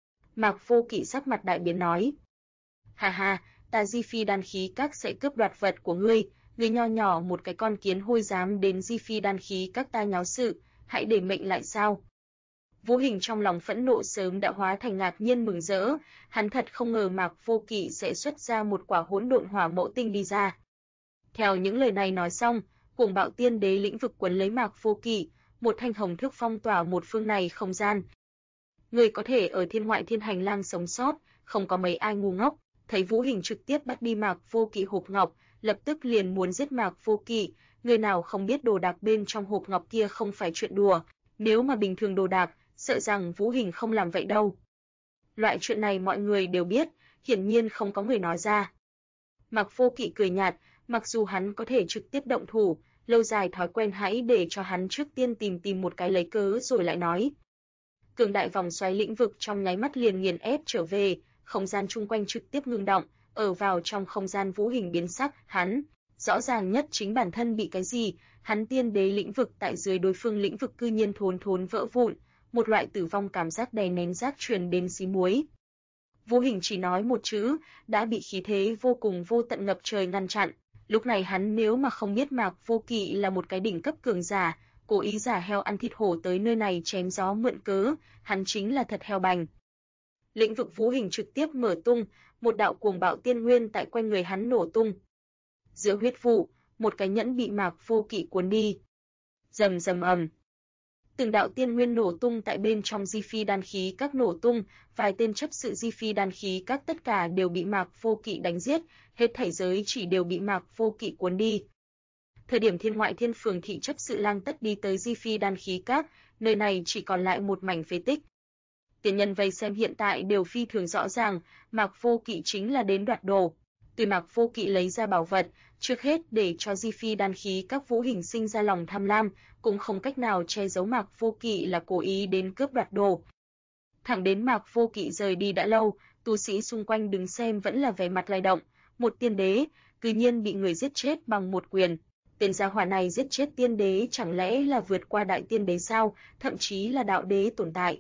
Mạc Vô Kỵ sắc mặt đại biến nói. Ha ha, ta Di Phi Đan Khí Các sẽ cướp đoạt vật của ngươi nho nhỏ một cái con kiến hôi dám đến Di Phi Đan Khí Các ta nháo sự, hãy để mệnh lại sao? Vũ Hình trong lòng phẫn nộ sớm đã hóa thành ngạc nhiên mừng rỡ, hắn thật không ngờ Mạc Vô Kỵ sẽ xuất ra một quả hỗn độn hỏa mẫu tinh đi ra. Theo những lời này nói xong, cuồng bạo tiên đế lĩnh vực quấn lấy Mạc Vô Kỵ, một thanh hồng thước phong tỏa một phương này không gian. Người có thể ở thiên ngoại thiên hành lang sống sót, không có mấy ai ngu ngốc, thấy Vũ Hình trực tiếp bắt đi Mạc Vô Kỵ hộp ngọc, lập tức liền muốn giết Mạc Vô Kỵ, người nào không biết đồ đạc bên trong hộp ngọc kia không phải chuyện đùa, nếu mà bình thường đồ đạc, sợ rằng Vũ Hình không làm vậy đâu. Loại chuyện này mọi người đều biết, hiển nhiên không có người nói ra. Mạc Vô Kỵ cười nhạt, mặc dù hắn có thể trực tiếp động thủ, lâu dài thói quen hãy để cho hắn trước tiên tìm một cái lấy cớ rồi lại nói. Cường đại vòng xoáy lĩnh vực trong nháy mắt liền nghiền ép trở về, không gian chung quanh trực tiếp ngưng động, ở vào trong không gian Vũ Hình biến sắc, hắn rõ ràng nhất chính bản thân bị cái gì, hắn tiên đế lĩnh vực tại dưới đối phương lĩnh vực cư nhiên thốn vỡ vụn, một loại tử vong cảm giác đè nén rác truyền đến xí muối. Vũ Hình chỉ nói một chữ, đã bị khí thế vô cùng vô tận ngập trời ngăn chặn. Lúc này hắn nếu mà không biết Mạc Vô Kỵ là một cái đỉnh cấp cường giả, cố ý giả heo ăn thịt hổ tới nơi này chém gió mượn cớ, hắn chính là thật heo bành. Lĩnh vực Vũ Hình trực tiếp mở tung, một đạo cuồng bạo tiên nguyên tại quanh người hắn nổ tung. Giữa huyết vụ, một cái nhẫn bị Mạc Vô Kỵ cuốn đi. Rầm rầm ầm. Từng đạo tiên nguyên nổ tung tại bên trong Di Phi Đan Khí Các nổ tung, vài tên chấp sự Di Phi Đan Khí Các tất cả đều bị Mạc Vô Kỵ đánh giết, hết thảy giới chỉ đều bị Mạc Vô Kỵ cuốn đi. Thời điểm thiên ngoại thiên phường thị chấp sự lang tất đi tới Di Phi Đan Khí Các, nơi này chỉ còn lại một mảnh phế tích. Tiền nhân vây xem hiện tại đều phi thường rõ ràng, Mạc Vô Kỵ chính là đến đoạt đồ. Tuy Mạc Vô Kỵ lấy ra bảo vật, trước hết để cho Di Phi Đan Khí Các Vũ Hình sinh ra lòng tham lam, cũng không cách nào che giấu Mạc Vô Kỵ là cố ý đến cướp đoạt đồ. Thẳng đến Mạc Vô Kỵ rời đi đã lâu, tu sĩ xung quanh đứng xem vẫn là vẻ mặt lay động, một tiên đế, cư nhiên bị người giết chết bằng một quyền. Tên gia hỏa này giết chết tiên đế chẳng lẽ là vượt qua đại tiên đế sao, thậm chí là đạo đế tồn tại.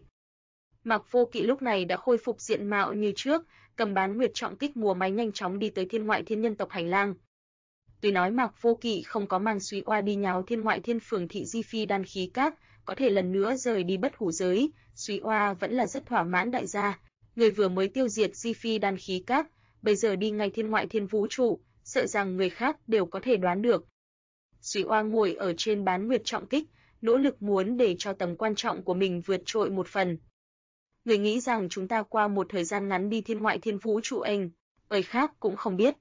Mạc Vô Kỵ lúc này đã khôi phục diện mạo như trước, cầm bán nguyệt trọng kích múa máy nhanh chóng đi tới thiên ngoại thiên nhân tộc hành lang. Tuy nói Mạc Vô Kỵ không có mang Súy Oa đi nháo thiên ngoại thiên phường thị Di Phi Đan Khí Các, có thể lần nữa rời đi bất hủ giới, Súy Oa vẫn là rất thỏa mãn đại gia. Người vừa mới tiêu diệt Di Phi Đan Khí Các, bây giờ đi ngay thiên ngoại thiên vũ trụ, sợ rằng người khác đều có thể đoán được. Súy Oa ngồi ở trên bán nguyệt trọng kích, nỗ lực muốn để cho tầm quan trọng của mình vượt trội một phần. Người nghĩ rằng chúng ta qua một thời gian ngắn đi thiên ngoại thiên vũ trụ khác cũng không biết.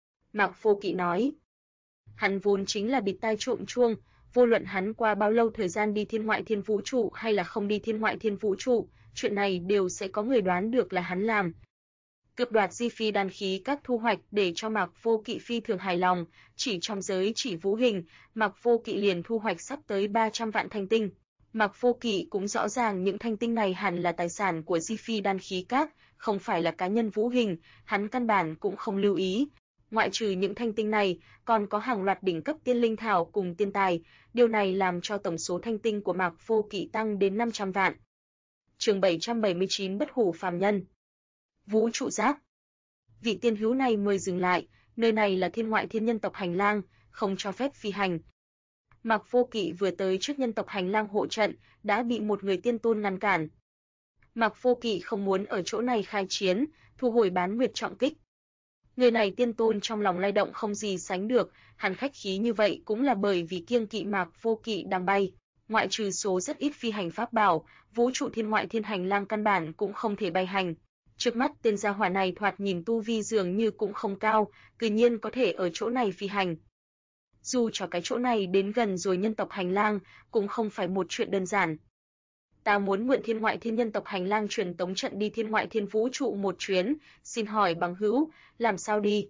Mạc Vô Kỵ nói. Hắn vốn chính là bịt tai trộm chuông, vô luận hắn qua bao lâu thời gian đi thiên ngoại thiên vũ trụ hay là không đi thiên ngoại thiên vũ trụ, chuyện này đều sẽ có người đoán được là hắn làm. Cướp đoạt Di Phi Đan Khí Các thu hoạch để cho Mạc Vô Kỵ phi thường hài lòng, chỉ trong giới chỉ Vũ Hình, Mạc Vô Kỵ liền thu hoạch sắp tới 300 vạn thanh tinh. Mạc Vô Kỵ cũng rõ ràng những thanh tinh này hẳn là tài sản của Di Phi Đan Khí Các, không phải là cá nhân Vũ Hình, hắn căn bản cũng không lưu ý. Ngoại trừ những thanh tinh này, còn có hàng loạt đỉnh cấp tiên linh thảo cùng tiên tài, điều này làm cho tổng số thanh tinh của Mạc Vô Kỵ tăng đến 500 vạn. Chương 779 Bất hủ phàm nhân. Vũ trụ giác. Vị tiên hữu này mời dừng lại, nơi này là thiên ngoại thiên nhân tộc hành lang, không cho phép phi hành. Mạc Vô Kỵ vừa tới trước nhân tộc hành lang hộ trận, đã bị một người tiên tôn ngăn cản. Mạc Vô Kỵ không muốn ở chỗ này khai chiến, thu hồi Bán Nguyệt trọng kích. Người này tiên tôn trong lòng lay động không gì sánh được, hắn khách khí như vậy cũng là bởi vì kiêng kỵ Mạc Vô Kỵ đang bay. Ngoại trừ số rất ít phi hành pháp bảo, vũ trụ thiên ngoại thiên hành lang căn bản cũng không thể bay hành. Trước mắt tên gia hỏa này thoạt nhìn tu vi dường như cũng không cao, tự nhiên có thể ở chỗ này phi hành. Dù cho cái chỗ này đến gần rồi nhân tộc hành lang, cũng không phải một chuyện đơn giản. Ta muốn mượn thiên ngoại thiên nhân tộc hành lang truyền tống trận đi thiên ngoại thiên vũ trụ một chuyến, xin hỏi bằng hữu, làm sao đi?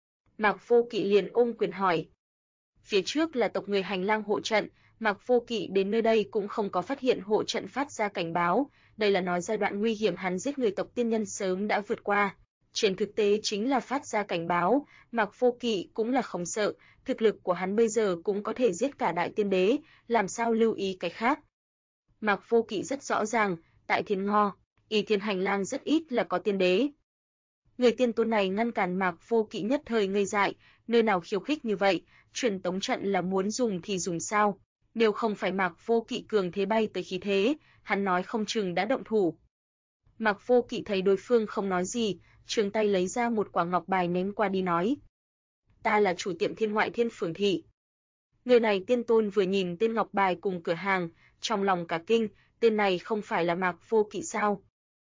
Mạc Vô Kỵ liền ôm quyền hỏi. Phía trước là tộc người hành lang hộ trận, Mạc Vô Kỵ đến nơi đây cũng không có phát hiện hộ trận phát ra cảnh báo, đây là nói giai đoạn nguy hiểm hắn giết người tộc tiên nhân sớm đã vượt qua. Trên thực tế chính là phát ra cảnh báo, Mạc Vô Kỵ cũng là không sợ, thực lực của hắn bây giờ cũng có thể giết cả đại tiên đế, làm sao lưu ý cái khác. Mạc Vô Kỵ rất rõ ràng, tại Thiên Ngo, Y Thiên hành lang rất ít là có tiên đế. Người tiên tôn này ngăn cản Mạc Vô Kỵ nhất thời ngây dại, nơi nào khiêu khích như vậy, truyền tống trận là muốn dùng thì dùng sao? Nếu không phải Mạc Vô Kỵ cường thế bay tới khí thế, hắn nói không chừng đã động thủ. Mạc Vô Kỵ thấy đối phương không nói gì, trường tay lấy ra một quả ngọc bài ném qua đi nói. Ta là chủ tiệm thiên ngoại thiên phường thị. Người này tiên tôn vừa nhìn tên ngọc bài cùng cửa hàng, trong lòng cả kinh, tên này không phải là Mạc Vô Kỵ sao?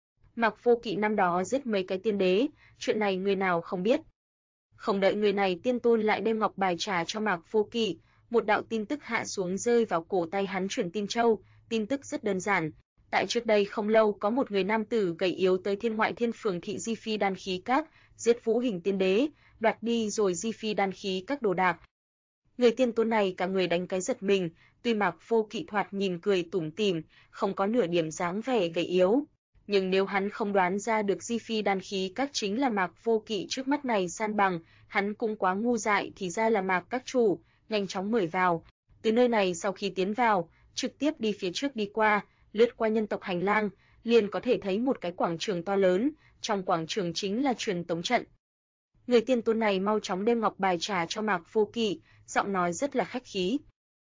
Mạc Vô Kỵ năm đó giết mấy cái tiên đế, chuyện này người nào không biết. Không đợi người này tiên tôn lại đem ngọc bài trả cho Mạc Vô Kỵ, một đạo tin tức hạ xuống rơi vào cổ tay hắn truyền tin châu, tin tức rất đơn giản. Tại trước đây không lâu có một người nam tử gầy yếu tới thiên ngoại thiên phường thị Di Phi đan khí các, giết vũ hình tiên đế, đoạt đi rồi Di Phi đan khí các đồ đạc. Người tiên tôn này cả người đánh cái giật mình, tuy Mạc Vô Kỵ thoạt nhìn cười tủm tỉm, không có nửa điểm dáng vẻ gầy yếu, nhưng nếu hắn không đoán ra được Di Phi đan khí các chính là Mạc Vô Kỵ trước mắt này san bằng, hắn cũng quá ngu dại thì ra là Mạc các chủ, nhanh chóng mời vào. Từ nơi này sau khi tiến vào, trực tiếp đi phía trước đi qua, lướt qua nhân tộc hành lang, liền có thể thấy một cái quảng trường to lớn, trong quảng trường chính là truyền tống trận. Người tiên tôn này mau chóng đem ngọc bài trả cho Mạc Vô Kỵ, giọng nói rất là khách khí.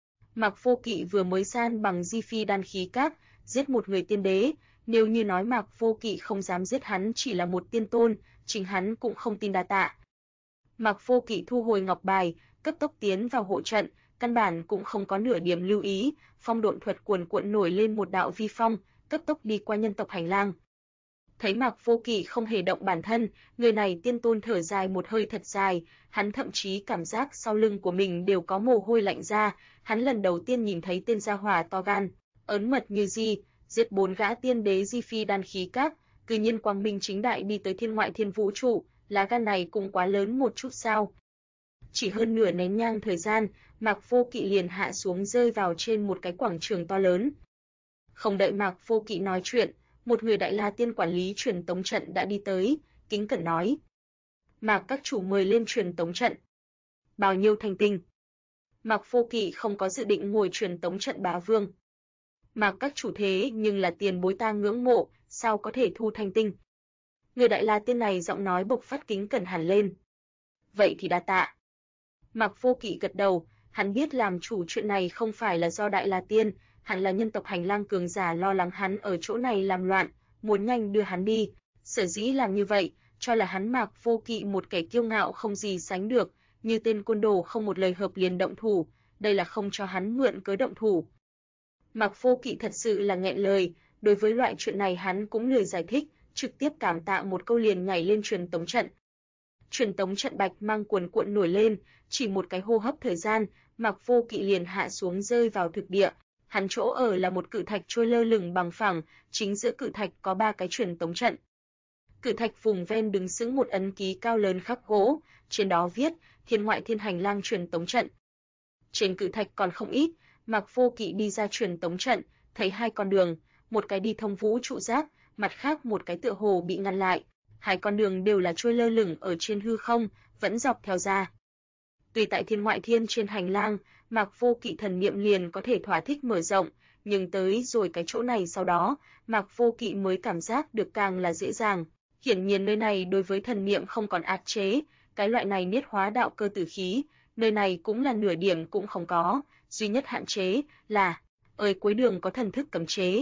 Mạc Vô Kỵ vừa mới san bằng Di Phi đan khí các, giết một người tiên đế, nếu như nói Mạc Vô Kỵ không dám giết hắn chỉ là một tiên tôn, chính hắn cũng không tin đa tạ. Mạc Vô Kỵ thu hồi ngọc bài, cấp tốc tiến vào hộ trận, căn bản cũng không có nửa điểm lưu ý, phong độn thuật cuồn cuộn nổi lên một đạo vi phong, cấp tốc đi qua nhân tộc hành lang. Thấy Mạc Vô Kỵ không hề động bản thân, người này tiên tôn thở dài một hơi thật dài, hắn thậm chí cảm giác sau lưng của mình đều có mồ hôi lạnh ra, hắn lần đầu tiên nhìn thấy tên gia hỏa to gan, ớn mật như gì, giết 4 gã tiên đế Di Phi đan khí các, cư nhiên quang minh chính đại đi tới thiên ngoại thiên vũ trụ, lá gan này cũng quá lớn một chút sao. Chỉ hơn nửa nén nhang thời gian, Mạc Vô Kỵ liền hạ xuống rơi vào trên một cái quảng trường to lớn. Không đợi Mạc Vô Kỵ nói chuyện, một người đại la tiên quản lý truyền tống trận đã đi tới, kính cẩn nói. Mạc các chủ mời lên truyền tống trận. Bao nhiêu thành tinh? Mạc Vô Kỵ không có dự định ngồi truyền tống trận bá vương. Mạc các chủ thế nhưng là tiền bối ta ngưỡng mộ, sao có thể thu thành tinh? Người đại la tiên này giọng nói bộc phát kính cẩn hẳn lên. Vậy thì đa tạ. Mạc Vô Kỵ gật đầu, hắn biết làm chủ chuyện này không phải là do đại la tiên, hẳn là nhân tộc hành lang cường giả lo lắng hắn ở chỗ này làm loạn, muốn nhanh đưa hắn đi. Sở dĩ làm như vậy, cho là hắn Mạc Vô Kỵ một kẻ kiêu ngạo không gì sánh được, như tên côn đồ không một lời hợp liền động thủ, đây là không cho hắn mượn cớ động thủ. Mạc Vô Kỵ thật sự là nghẹn lời, đối với loại chuyện này hắn cũng lười giải thích, trực tiếp cảm tạ một câu liền nhảy lên truyền tống trận. Truyền tống trận bạch mang cuồn cuộn nổi lên, chỉ một cái hô hấp thời gian, Mạc Vô Kỵ liền hạ xuống rơi vào thực địa. Hắn chỗ ở là một cự thạch trôi lơ lửng bằng phẳng, chính giữa cự thạch có 3 cái truyền tống trận. Cự thạch vùng ven đứng sững một ấn ký cao lớn khắc gỗ, trên đó viết Thiên ngoại thiên hành lang truyền tống trận. Trên cự thạch còn không ít, Mạc Vô Kỵ đi ra truyền tống trận, thấy 2 con đường, một cái đi thông vũ trụ giác, mặt khác một cái tựa hồ bị ngăn lại. 2 con đường đều là trôi lơ lửng ở trên hư không, vẫn dọc theo ra. Tuy tại thiên ngoại thiên trên hành lang, Mạc Vô Kỵ thần niệm liền có thể thỏa thích mở rộng, nhưng tới rồi cái chỗ này sau đó, Mạc Vô Kỵ mới cảm giác được càng là dễ dàng. Hiển nhiên nơi này đối với thần niệm không còn áp chế, cái loại này niết hóa đạo cơ tử khí, nơi này cũng là nửa điểm cũng không có, duy nhất hạn chế là ở cuối đường có thần thức cấm chế.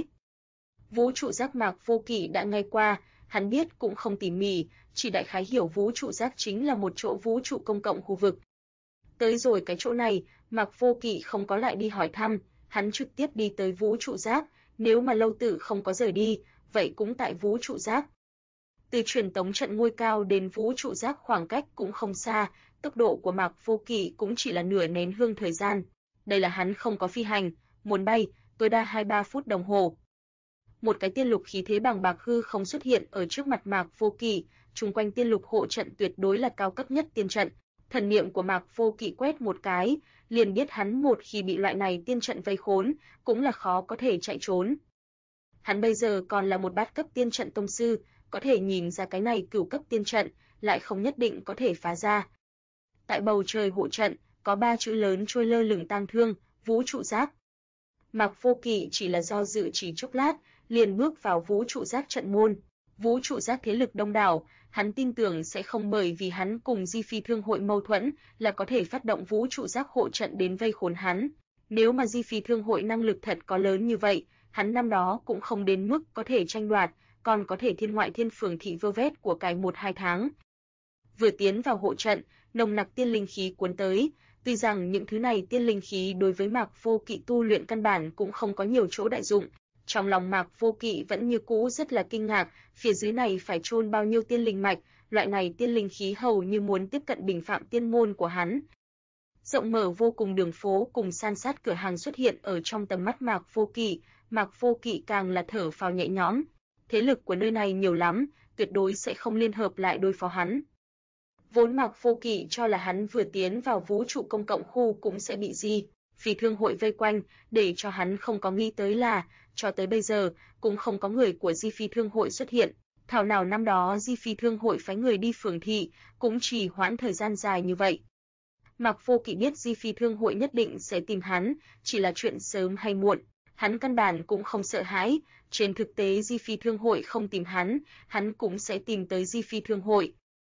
Vũ trụ giác Mạc Vô Kỵ đã nghe qua, hắn biết cũng không tỉ mỉ, chỉ đại khái hiểu vũ trụ giác chính là một chỗ vũ trụ công cộng khu vực. Tới rồi cái chỗ này, Mạc Vô Kỵ không có lại đi hỏi thăm, hắn trực tiếp đi tới vũ trụ giác, nếu mà lâu tử không có rời đi, vậy cũng tại vũ trụ giác. Từ truyền tống trận ngôi cao đến vũ trụ giác khoảng cách cũng không xa, tốc độ của Mạc Vô Kỵ cũng chỉ là nửa nén hương thời gian. Đây là hắn không có phi hành, muốn bay, tối đa 2-3 phút đồng hồ. Một cái tiên lục khí thế bằng bạc hư không xuất hiện ở trước mặt Mạc Vô Kỵ, chung quanh tiên lục hộ trận tuyệt đối là cao cấp nhất tiên trận. Thần niệm của Mạc Vô Kỵ quét một cái, liền biết hắn một khi bị loại này tiên trận vây khốn, cũng là khó có thể chạy trốn. Hắn bây giờ còn là một bát cấp tiên trận tông sư, có thể nhìn ra cái này cửu cấp tiên trận, lại không nhất định có thể phá ra. Tại bầu trời hộ trận, có 3 chữ lớn trôi lơ lửng tang thương, vũ trụ giác. Mạc Vô Kỵ chỉ là do dự chỉ chốc lát, liền bước vào vũ trụ giác trận môn. Vũ trụ giác thế lực đông đảo, hắn tin tưởng sẽ không bởi vì hắn cùng Di Phi Thương hội mâu thuẫn là có thể phát động vũ trụ giác hộ trận đến vây khốn hắn. Nếu mà Di Phi Thương hội năng lực thật có lớn như vậy, hắn năm đó cũng không đến mức có thể tranh đoạt, còn có thể thiên ngoại thiên phường thị vơ vét của cải 1-2 tháng. Vừa tiến vào hộ trận, nồng nặc tiên linh khí cuốn tới, tuy rằng những thứ này tiên linh khí đối với Mạc Vô Kỵ tu luyện căn bản cũng không có nhiều chỗ đại dụng. Trong lòng Mạc Vô Kỵ vẫn như cũ rất là kinh ngạc, phía dưới này phải chôn bao nhiêu tiên linh mạch, loại này tiên linh khí hầu như muốn tiếp cận bình phạm tiên môn của hắn. Rộng mở vô cùng đường phố cùng san sát cửa hàng xuất hiện ở trong tầm mắt Mạc Vô Kỵ càng là thở phào nhẹ nhõm. Thế lực của nơi này nhiều lắm, tuyệt đối sẽ không liên hợp lại đối phó hắn. Vốn Mạc Vô Kỵ cho là hắn vừa tiến vào vũ trụ công cộng khu cũng sẽ bị Di Phi Thương hội vây quanh, để cho hắn không có nghĩ tới là, cho tới bây giờ, cũng không có người của Di Phi Thương hội xuất hiện. Thảo nào năm đó Di Phi Thương hội phái người đi phường thị, cũng chỉ hoãn thời gian dài như vậy. Mạc Vô Kỵ biết Di Phi Thương hội nhất định sẽ tìm hắn, chỉ là chuyện sớm hay muộn. Hắn căn bản cũng không sợ hãi, trên thực tế Di Phi Thương hội không tìm hắn cũng sẽ tìm tới Di Phi Thương hội.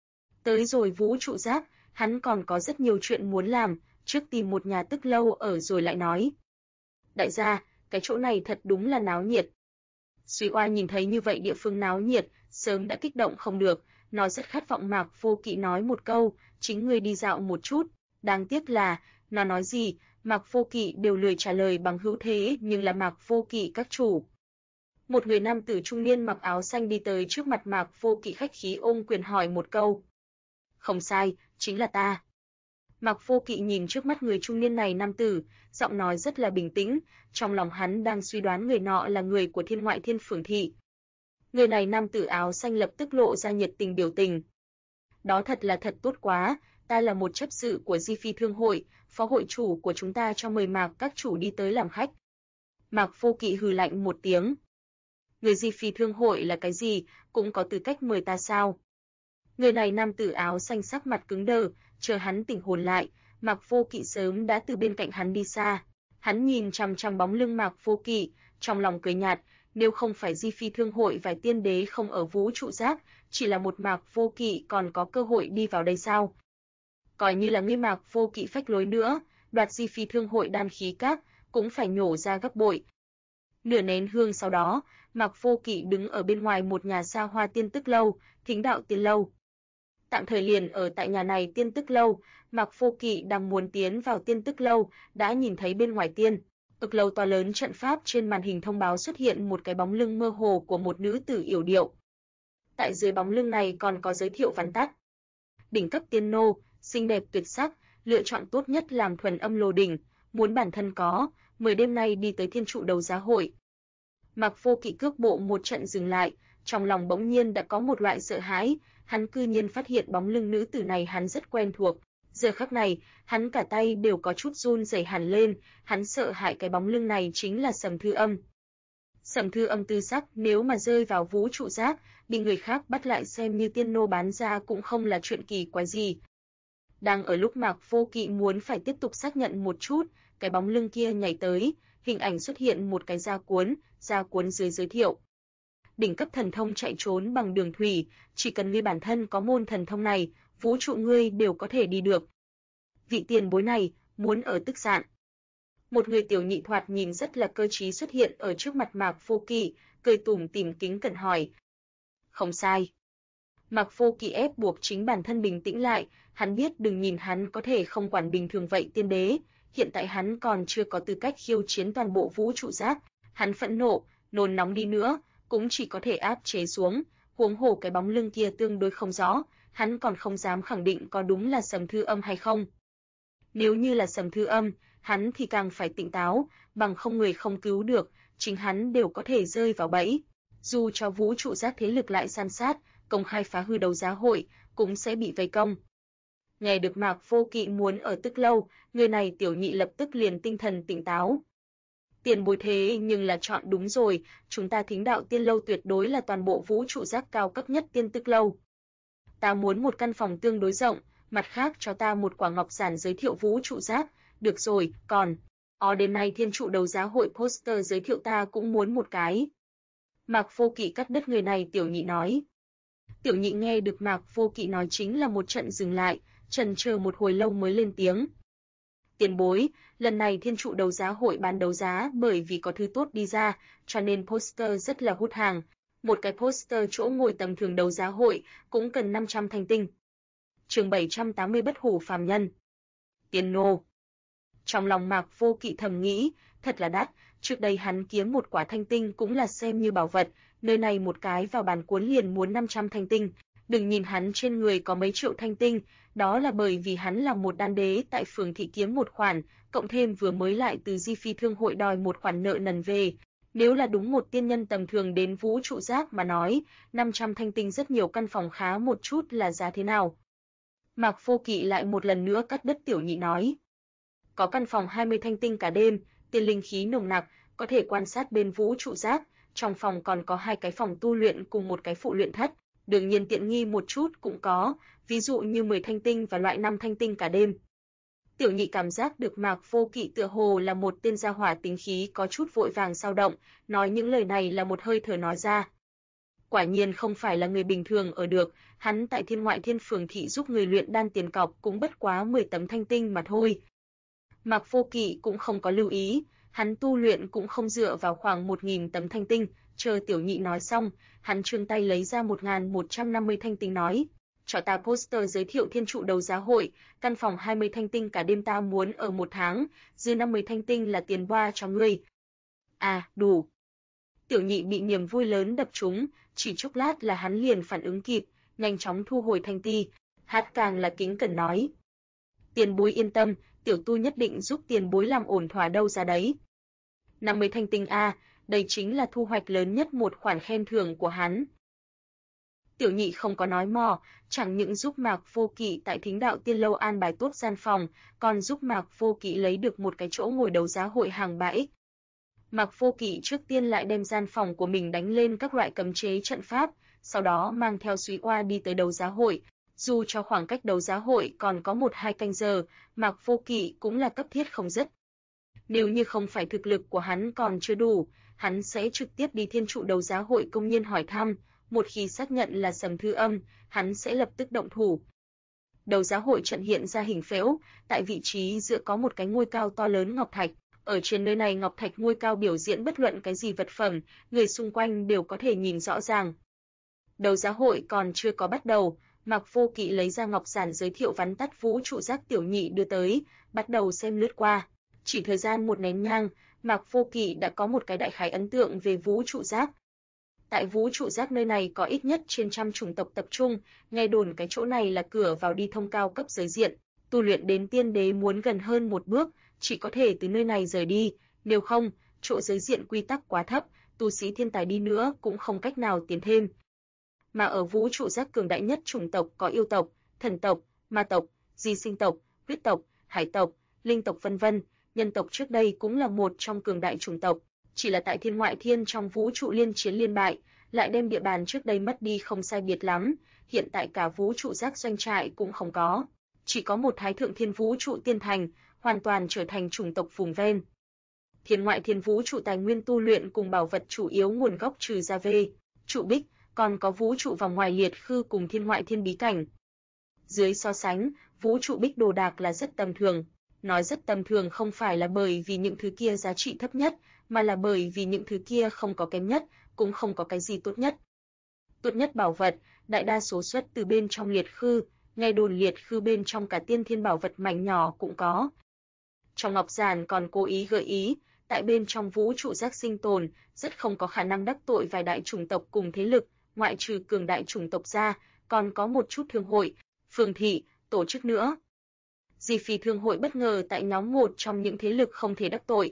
Tới rồi vũ trụ giác, hắn còn có rất nhiều chuyện muốn làm, trước tìm một nhà tức lâu ở rồi lại nói. Đại gia, cái chỗ này thật đúng là náo nhiệt. Suy Oa nhìn thấy như vậy địa phương náo nhiệt, sớm đã kích động không được, nó rất khát vọng Mạc Vô Kỵ nói một câu, chính ngươi đi dạo một chút. Đáng tiếc là, nó nói gì, Mạc Vô Kỵ đều lười trả lời bằng hữu thế nhưng là Mạc Vô Kỵ các chủ. Một người nam tử trung niên mặc áo xanh đi tới trước mặt Mạc Vô Kỵ khách khí ôm quyền hỏi một câu. Không sai, chính là ta. Mạc Vô Kỵ nhìn trước mắt người trung niên này nam tử, giọng nói rất là bình tĩnh, trong lòng hắn đang suy đoán người nọ là người của thiên ngoại thiên phường thị. Người này nam tử áo xanh lập tức lộ ra nhiệt tình biểu tình. Đó thật là thật tốt quá, ta là một chấp sự của Di Phi Thương hội, phó hội chủ của chúng ta cho mời Mạc các chủ đi tới làm khách. Mạc Vô Kỵ hừ lạnh một tiếng. Người Di Phi Thương hội là cái gì, cũng có tư cách mời ta sao? Người này nam tử áo xanh sắc mặt cứng đờ, chờ hắn tỉnh hồn lại, Mạc Vô Kỵ sớm đã từ bên cạnh hắn đi xa. Hắn nhìn chằm chằm bóng lưng Mạc Vô Kỵ, trong lòng cười nhạt, nếu không phải Di Phi Thương hội vài tiên đế không ở vũ trụ giác, chỉ là một Mạc Vô Kỵ còn có cơ hội đi vào đây sao? Coi như là ngươi Mạc Vô Kỵ phách lối nữa, đoạt Di Phi Thương hội đan khí các, cũng phải nhổ ra gấp bội. Nửa nén hương sau đó, Mạc Vô Kỵ đứng ở bên ngoài một nhà xa hoa tiên tức lâu, Thính Đạo Tiên lâu. Tạm thời liền ở tại nhà này tiên tức lâu, Mạc Vô Kỵ đang muốn tiến vào tiên tức lâu, đã nhìn thấy bên ngoài tiên ực lâu to lớn trận pháp trên màn hình thông báo xuất hiện một cái bóng lưng mơ hồ của một nữ tử yểu điệu. Tại dưới bóng lưng này còn có giới thiệu vắn tắt. Đỉnh cấp tiên nô, xinh đẹp tuyệt sắc, lựa chọn tốt nhất làm thuần âm lô đỉnh, muốn bản thân có, mời đêm nay đi tới thiên trụ đấu giá hội. Mạc Vô Kỵ cước bộ một trận dừng lại, trong lòng bỗng nhiên đã có một loại sợ hãi, hắn cư nhiên phát hiện bóng lưng nữ tử này hắn rất quen thuộc. Giờ khắc này, hắn cả tay đều có chút run rẩy hẳn lên, hắn sợ hãi cái bóng lưng này chính là Sầm Thư Âm. Sầm Thư Âm tư sắc nếu mà rơi vào vũ trụ giác, bị người khác bắt lại xem như tiên nô bán ra cũng không là chuyện kỳ quái gì. Đang ở lúc Mạc Vô Kỵ muốn phải tiếp tục xác nhận một chút, cái bóng lưng kia nhảy tới, hình ảnh xuất hiện một cái da cuốn dưới giới thiệu. Đỉnh cấp thần thông chạy trốn bằng đường thủy, chỉ cần ngươi bản thân có môn thần thông này, vũ trụ ngươi đều có thể đi được. Vị tiền bối này, muốn ở tức giận. Một người tiểu nhị thoạt nhìn rất là cơ trí xuất hiện ở trước mặt Mạc Vô Kỵ, cười tủm tỉm kính cẩn hỏi. Không sai. Mạc Vô Kỵ ép buộc chính bản thân bình tĩnh lại, hắn biết đừng nhìn hắn có thể không quản bình thường vậy tiên đế, hiện tại hắn còn chưa có tư cách khiêu chiến toàn bộ vũ trụ giác, hắn phẫn nộ, nôn nóng đi nữa, cũng chỉ có thể áp chế xuống, huống hồ cái bóng lưng kia tương đối không rõ, hắn còn không dám khẳng định có đúng là Sầm Thư Âm hay không. Nếu như là Sầm Thư Âm, hắn thì càng phải tỉnh táo, bằng không người không cứu được, chính hắn đều có thể rơi vào bẫy. Dù cho vũ trụ giác thế lực lại san sát, công khai phá hư đấu giá hội, cũng sẽ bị vây công. Nghe được Mạc Vô Kỵ muốn ở tức lâu, người này tiểu nhị lập tức liền tinh thần tỉnh táo. Tiền bối thế nhưng là chọn đúng rồi, chúng ta Thính Đạo Tiên Lâu tuyệt đối là toàn bộ vũ trụ giác cao cấp nhất tiên tức lâu. Ta muốn một căn phòng tương đối rộng, mặt khác cho ta một quả ngọc giản giới thiệu vũ trụ giác, được rồi, còn đêm nay thiên trụ đấu giá hội poster giới thiệu ta cũng muốn một cái. Mạc Vô Kỵ cắt đứt người này tiểu nhị nói. Tiểu nhị nghe được Mạc Vô Kỵ nói chính là một trận dừng lại, chần chờ một hồi lâu mới lên tiếng. Tiền bối, lần này thiên trụ đấu giá hội bán đấu giá bởi vì có thứ tốt đi ra, cho nên poster rất là hút hàng. Một cái poster chỗ ngồi tầm thường đấu giá hội cũng cần 500 thanh tinh. Chương 780 bất hủ phàm nhân. Tiền nô. Trong lòng Mạc Vô Kỵ thầm nghĩ, thật là đắt, trước đây hắn kiếm một quả thanh tinh cũng là xem như bảo vật, nơi này một cái vào bàn cuốn liền muốn 500 thanh tinh. Đừng nhìn hắn trên người có mấy triệu thanh tinh, đó là bởi vì hắn là một đan đế tại phường thị kiếm một khoản, cộng thêm vừa mới lại từ Di Phi Thương hội đòi một khoản nợ nần về. Nếu là đúng một tiên nhân tầm thường đến vũ trụ giác mà nói, 500 thanh tinh rất nhiều căn phòng khá một chút là giá thế nào? Mạc Vô Kỵ lại một lần nữa cắt đứt tiểu nhị nói. Có căn phòng 20 thanh tinh cả đêm, tiên linh khí nồng nặc, có thể quan sát bên vũ trụ giác, trong phòng còn có 2 cái phòng tu luyện cùng một cái phụ luyện thất, đương nhiên tiện nghi một chút cũng có, ví dụ như 10 thanh tinh và loại 5 thanh tinh cả đêm. Tiểu nhị cảm giác được Mạc Vô Kỵ tựa hồ là một tên gia hỏa tính khí có chút vội vàng dao động, nói những lời này là một hơi thở nói ra. Quả nhiên không phải là người bình thường ở được, hắn tại Thiên Ngoại Thiên phường thị giúp người luyện đan tiền cọc cũng bất quá 10 tấm thanh tinh mà thôi. Mạc Vô Kỵ cũng không có lưu ý, hắn tu luyện cũng không dựa vào khoảng 1000 tấm thanh tinh, chờ tiểu nhị nói xong, hắn trương tay lấy ra 1150 thanh tinh nói, cho ta poster giới thiệu thiên trụ đấu giá hội, căn phòng 20 thanh tinh cả đêm ta muốn ở 1 tháng, dư 50 thanh tinh là tiền boa cho ngươi. À, đủ. Tiểu nhị bị niềm vui lớn đập trúng, chỉ chốc lát là hắn liền phản ứng kịp, nhanh chóng thu hồi thanh ti, hát càng là kính cẩn nói. Tiền bối yên tâm, tiểu tu nhất định giúp tiền bối làm ổn thỏa đâu ra đấy. 50 thanh tinh a, đây chính là thu hoạch lớn nhất một khoản khen thưởng của hắn. Tiểu nhị không có nói mò, chẳng những giúp Mạc Vô Kỵ tại Thính Đạo Tiên Lâu an bài tốt gian phòng, còn giúp Mạc Vô Kỵ lấy được một cái chỗ ngồi đấu giá hội hàng bãi. Mạc Vô Kỵ trước tiên lại đem gian phòng của mình đánh lên các loại cấm chế trận pháp, sau đó mang theo Súy Oa đi tới đấu giá hội. Dù cho khoảng cách đấu giá hội còn có 1-2 canh giờ, Mạc Vô Kỵ cũng là cấp thiết không dứt. Nếu như không phải thực lực của hắn còn chưa đủ, hắn sẽ trực tiếp đi thiên trụ đấu giá hội công nhiên hỏi thăm, một khi xác nhận là Sầm Thư Âm, hắn sẽ lập tức động thủ. Đấu giá hội trận hiện ra hình phễu, tại vị trí giữa có một cái ngôi cao to lớn ngọc thạch, ở trên nơi này ngọc thạch ngôi cao biểu diễn bất luận cái gì vật phẩm, người xung quanh đều có thể nhìn rõ ràng. Đấu giá hội còn chưa có bắt đầu, Mạc Vô Kỵ lấy ra ngọc giản giới thiệu vắn tắt vũ trụ giác tiểu nhị đưa tới, bắt đầu xem lướt qua. Chỉ thời gian một nén nhang, Mạc Vô Kỵ đã có một cái đại khái ấn tượng về vũ trụ giác. Tại vũ trụ giác nơi này có ít nhất trên 100 chủng tộc tập trung, nghe đồn cái chỗ này là cửa vào đi thông cao cấp giới diện, tu luyện đến tiên đế muốn gần hơn một bước, chỉ có thể từ nơi này rời đi, nếu không, chỗ giới diện quy tắc quá thấp, tu sĩ thiên tài đi nữa cũng không cách nào tiến thêm. Mà ở vũ trụ giác cường đại nhất chủng tộc có yêu tộc, thần tộc, ma tộc, di sinh tộc, huyết tộc, hải tộc, linh tộc vân vân, nhân tộc trước đây cũng là một trong cường đại chủng tộc, chỉ là tại Thiên Ngoại Thiên trong vũ trụ liên chiến liên bại, lại đem địa bàn trước đây mất đi không sai biệt lắm, hiện tại cả vũ trụ giác doanh trại cũng không có. chỉ có một Thái thượng thiên vũ trụ tiên thành, hoàn toàn trở thành chủng tộc vùng ven. Thiên ngoại thiên vũ trụ tài nguyên tu luyện cùng bảo vật chủ yếu nguồn gốc trừ ra về trụ bích, còn có vũ trụ vòng ngoài liệt khư cùng thiên ngoại thiên bí cảnh. Dưới so sánh, vũ trụ bích đồ đạc là rất tầm thường. Nói rất tầm thường không phải là bởi vì những thứ kia giá trị thấp nhất, mà là bởi vì những thứ kia không có kém nhất, cũng không có cái gì tốt nhất. Tốt nhất bảo vật, đại đa số xuất từ bên trong liệt khư, ngay đồn liệt khư bên trong cả tiên thiên bảo vật mảnh nhỏ cũng có. Trong ngọc giản còn cố ý gợi ý, tại bên trong vũ trụ giác sinh tồn, rất không có khả năng đắc tội vài đại chủng tộc cùng thế lực, ngoại trừ cường đại chủng tộc ra, còn có một chút thương hội, phường thị, tổ chức nữa. Di Phi thương hội bất ngờ tại nhóm một trong những thế lực không thể đắc tội.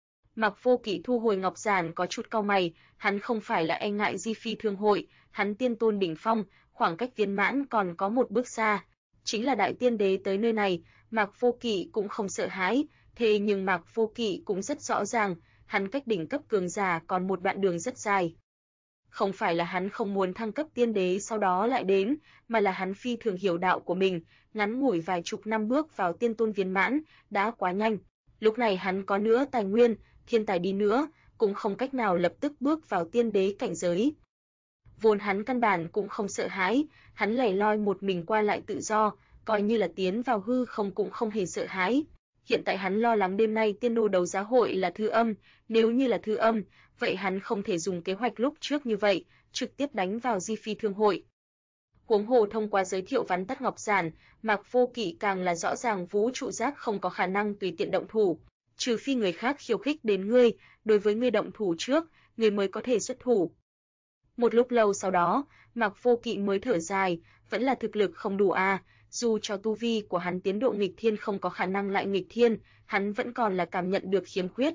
Mạc Vô Kỵ thu hồi ngọc giản có chút cau mày, hắn không phải là e ngại Di Phi thương hội, hắn tiên tôn đỉnh phong, khoảng cách viên mãn còn có một bước xa. Chính là đại tiên đế tới nơi này, Mạc Vô Kỵ cũng không sợ hãi, thế nhưng Mạc Vô Kỵ cũng rất rõ ràng, hắn cách đỉnh cấp cường giả còn một đoạn đường rất dài. Không phải là hắn không muốn thăng cấp tiên đế sau đó lại đến, mà là hắn phi thường hiểu đạo của mình, ngắn ngủi vài chục năm bước vào tiên tôn viên mãn, đã quá nhanh. Lúc này hắn có nữa tài nguyên, thiên tài đi nữa, cũng không cách nào lập tức bước vào tiên đế cảnh giới. Vốn hắn căn bản cũng không sợ hãi, hắn lẻ loi một mình qua lại tự do, coi như là tiến vào hư không cũng không hề sợ hãi. Hiện tại hắn lo lắng đêm nay tiên đô đấu giá hội là thư âm, nếu như là thư âm, vậy hắn không thể dùng kế hoạch lúc trước như vậy, trực tiếp đánh vào Di Phi thương hội. Huống hồ thông qua giới thiệu vắn tắt ngọc giản, Mạc Vô Kỵ càng là rõ ràng vũ trụ giác không có khả năng tùy tiện động thủ, trừ phi người khác khiêu khích đến ngươi, đối với ngươi động thủ trước, ngươi mới có thể xuất thủ. Một lúc lâu sau đó, Mạc Vô Kỵ mới thở dài, vẫn là thực lực không đủ à, dù cho tu vi của hắn tiến độ nghịch thiên không có khả năng lại nghịch thiên, hắn vẫn còn là cảm nhận được khiếm khuyết.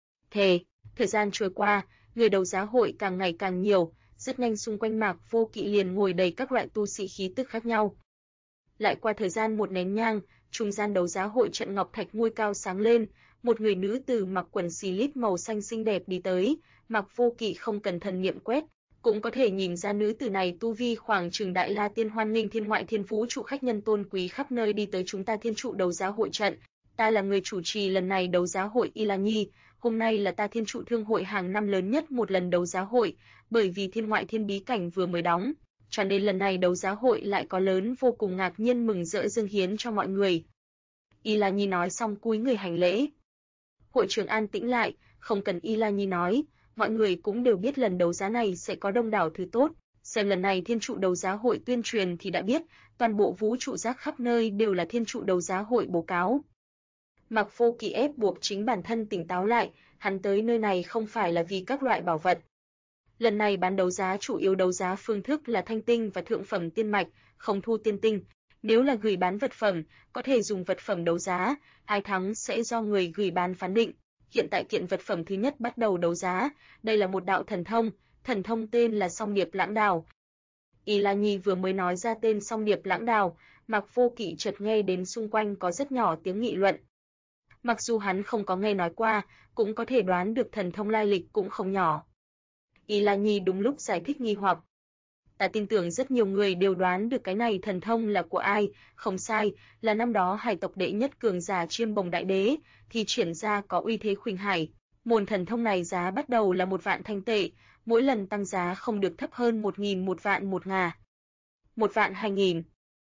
Thời gian trôi qua, người đấu giá hội càng ngày càng nhiều, rất nhanh xung quanh Mạc Vô Kỵ liền ngồi đầy các loại tu sĩ khí tức khác nhau. Lại qua thời gian một nén nhang, trung gian đấu giá hội trận ngọc thạch ngôi cao sáng lên, một người nữ tử mặc quần slip màu xanh xinh đẹp đi tới, Mạc Vô Kỵ không cần thần niệm quét, cũng có thể nhìn ra nữ tử này tu vi khoảng chừng đại la tiên, hoan nghênh thiên ngoại thiên vũ trụ khách nhân tôn quý khắp nơi đi tới chúng ta thiên trụ đấu giá hội trận. Ta là người chủ trì lần này đấu giá hội Y La Nhi, hôm nay là ta thiên trụ thương hội hàng năm lớn nhất một lần đấu giá hội, bởi vì thiên ngoại thiên bí cảnh vừa mới đóng, cho nên lần này đấu giá hội lại có lớn vô cùng ngạc nhiên mừng rỡ dâng hiến cho mọi người. Y La Nhi nói xong cúi người hành lễ. Hội trường an tĩnh lại, không cần Y La Nhi nói, mọi người cũng đều biết lần đấu giá này sẽ có đông đảo thứ tốt. Xem lần này thiên trụ đấu giá hội tuyên truyền thì đã biết, toàn bộ vũ trụ giác khắp nơi đều là thiên trụ đấu giá hội bố cáo. Mạc Vô Kỵ ép buộc chính bản thân tỉnh táo lại, hắn tới nơi này không phải là vì các loại bảo vật. Lần này bán đấu giá chủ yếu đấu giá phương thức là thanh tinh và thượng phẩm tiên mạch, không thu tiên tinh. Nếu là gửi bán vật phẩm, có thể dùng vật phẩm đấu giá, ai thắng sẽ do người gửi bán phán định. Hiện tại kiện vật phẩm thứ nhất bắt đầu đấu giá, đây là một đạo thần thông tên là Song Điệp Lãng Đào. Y La Nhi vừa mới nói ra tên Song Điệp Lãng Đào, Mạc Vô Kỵ chợt nghe đến xung quanh có rất nhỏ tiếng nghị luận. Mặc dù hắn không có nghe nói qua, cũng có thể đoán được thần thông lai lịch cũng không nhỏ. Y La Nhi đúng lúc giải thích nghi hoặc. Ta tin tưởng rất nhiều người đều đoán được cái này thần thông là của ai, không sai, là năm đó hải tộc đệ nhất cường giả Chiêm Bồng Đại Đế, thì triển ra có uy thế khuynh hải. Môn thần thông này giá bắt đầu là 1 vạn thanh tệ, mỗi lần tăng giá không được thấp hơn 1.000 1 vạn 1 ngà. 1 vạn 2.000.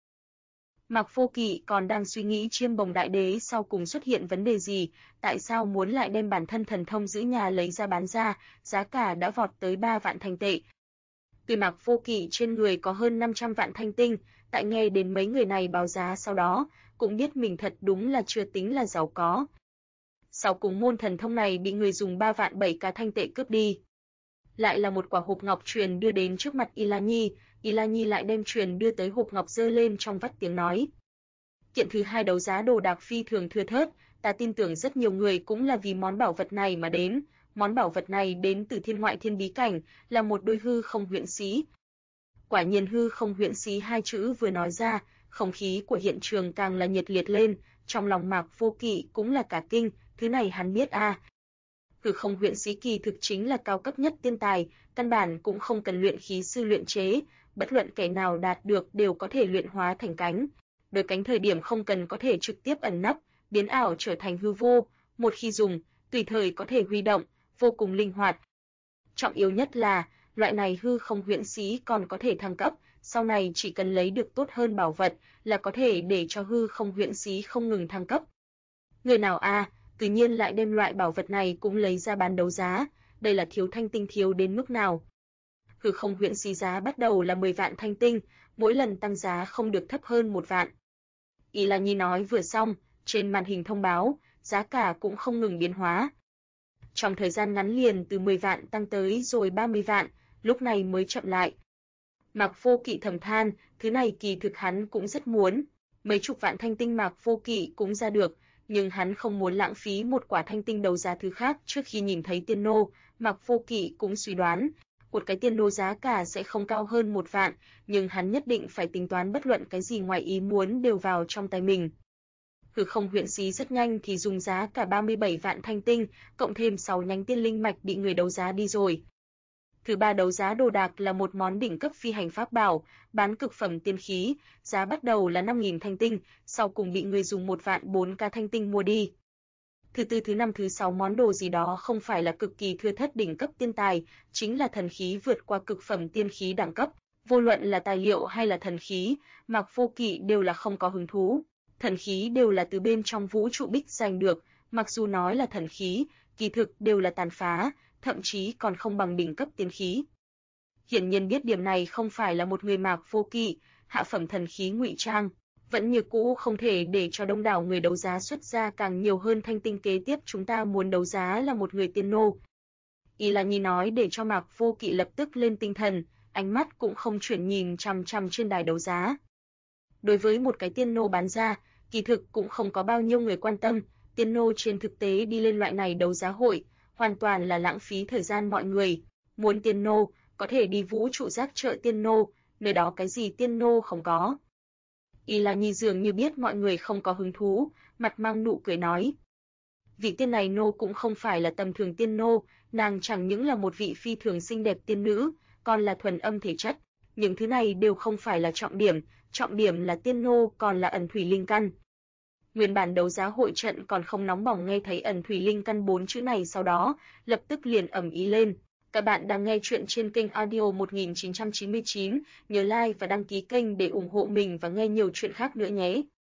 Mạc Vô Kỵ còn đang suy nghĩ Chiêm Bồng Đại Đế sau cùng xuất hiện vấn đề gì, tại sao muốn lại đem bản thân thần thông giữ nhà lấy ra bán ra, giá cả đã vọt tới 3 vạn thanh tệ. Tuy Mạc Vô Kỵ trên người có hơn 500 vạn thanh tinh, tại nghe đến mấy người này báo giá sau đó, cũng biết mình thật đúng là chưa tính là giàu có. Sau cùng môn thần thông này bị người dùng 3 vạn 7 cá thanh tệ cướp đi. Lại là một quả hộp ngọc truyền đưa đến trước mặt Y La Nhi lại đem truyền đưa tới hộp ngọc giơ lên trong vắt tiếng nói. Kiện thứ hai đấu giá đồ đạc phi thường thưa thớt, ta tin tưởng rất nhiều người cũng là vì món bảo vật này mà đến. Món bảo vật này đến từ thiên ngoại thiên bí cảnh, là một đôi hư không huyễn xí. Quả nhiên hư không huyễn xí hai chữ vừa nói ra, không khí của hiện trường càng là nhiệt liệt lên, trong lòng Mạc Vô Kỵ cũng là cả kinh, thứ này hắn biết à. Hư không huyễn xí kỳ thực chính là cao cấp nhất tiên tài, căn bản cũng không cần luyện khí sư luyện chế, bất luận kẻ nào đạt được đều có thể luyện hóa thành cánh. đôi cánh thời điểm không cần có thể trực tiếp ẩn nấp, biến ảo trở thành hư vô, một khi dùng, tùy thời có thể huy động, vô cùng linh hoạt. Trọng yếu nhất là, loại này hư không huyễn sĩ còn có thể thăng cấp, sau này chỉ cần lấy được tốt hơn bảo vật là có thể để cho hư không huyễn sĩ không ngừng thăng cấp. Người nào tự nhiên lại đem loại bảo vật này cũng lấy ra bán đấu giá, đây là thiếu thanh tinh thiếu đến mức nào. Hư không huyễn sĩ giá bắt đầu là 10 vạn thanh tinh, mỗi lần tăng giá không được thấp hơn 1 vạn. Y là Nhi nói vừa xong, trên màn hình thông báo, giá cả cũng không ngừng biến hóa. Trong thời gian ngắn liền từ 10 vạn tăng tới rồi 30 vạn, lúc này mới chậm lại. Mạc Vô Kỵ thầm than, thứ này kỳ thực hắn cũng rất muốn, mấy chục vạn thanh tinh Mạc Vô Kỵ cũng ra được, nhưng hắn không muốn lãng phí một quả thanh tinh đấu giá thứ khác. Trước khi nhìn thấy tiên nô, Mạc Vô Kỵ cũng suy đoán, một cái tiên nô giá cả sẽ không cao hơn 1 vạn, nhưng hắn nhất định phải tính toán bất luận cái gì ngoài ý muốn đều vào trong tay mình. Hư không huyễn sĩ rất nhanh thì dùng giá cả 37 vạn thanh tinh, cộng thêm 6 nhánh tiên linh mạch bị người đấu giá đi rồi. Thứ ba đấu giá đồ đạc là một món đỉnh cấp phi hành pháp bảo, bán cực phẩm tiên khí, giá bắt đầu là 5.000 thanh tinh, sau cùng bị người dùng 1 vạn 4k thanh tinh mua đi. Thứ tư, thứ năm, thứ sáu món đồ gì đó không phải là cực kỳ thưa thất đỉnh cấp tiên tài, chính là thần khí vượt qua cực phẩm tiên khí đẳng cấp, vô luận là tài liệu hay là thần khí, Mạc Vô Kỵ đều là không có hứng thú. Thần khí đều là từ bên trong vũ trụ bích giành được, mặc dù nói là thần khí, kỳ thực đều là tàn phá, thậm chí còn không bằng đỉnh cấp tiên khí. Hiển nhiên biết điểm này không phải là một người Mạc Vô Kỵ, hạ phẩm thần khí ngụy trang, vẫn như cũ không thể để cho đông đảo người đấu giá xuất ra càng nhiều hơn thanh tinh. Kế tiếp chúng ta muốn đấu giá là một người tiên nô. Y là Nhi nói để cho Mạc Vô Kỵ lập tức lên tinh thần, ánh mắt cũng không chuyển nhìn chằm chằm trên đài đấu giá. Đối với một cái tiên nô bán ra, kỳ thực cũng không có bao nhiêu người quan tâm, tiên nô trên thực tế đi lên loại này đấu giá hội, hoàn toàn là lãng phí thời gian mọi người. Muốn tiên nô, có thể đi vũ trụ giác chợ tiên nô, nơi đó cái gì tiên nô không có. Y là Nhi dường như biết mọi người không có hứng thú, mặt mang nụ cười nói. Vị tiên này nô cũng không phải là tầm thường tiên nô, nàng chẳng những là một vị phi thường xinh đẹp tiên nữ, còn là thuần âm thể chất. Những thứ này đều không phải là trọng điểm là tiên nô còn là ẩn thủy linh căn. Nguyên bản đấu giá hội trận còn không nóng bỏng, nghe thấy ẩn thủy linh căn 4 chữ này sau đó, lập tức liền ầm ĩ lên. Các bạn đang nghe chuyện trên kênh audio 1999, nhớ like và đăng ký kênh để ủng hộ mình và nghe nhiều chuyện khác nữa nhé.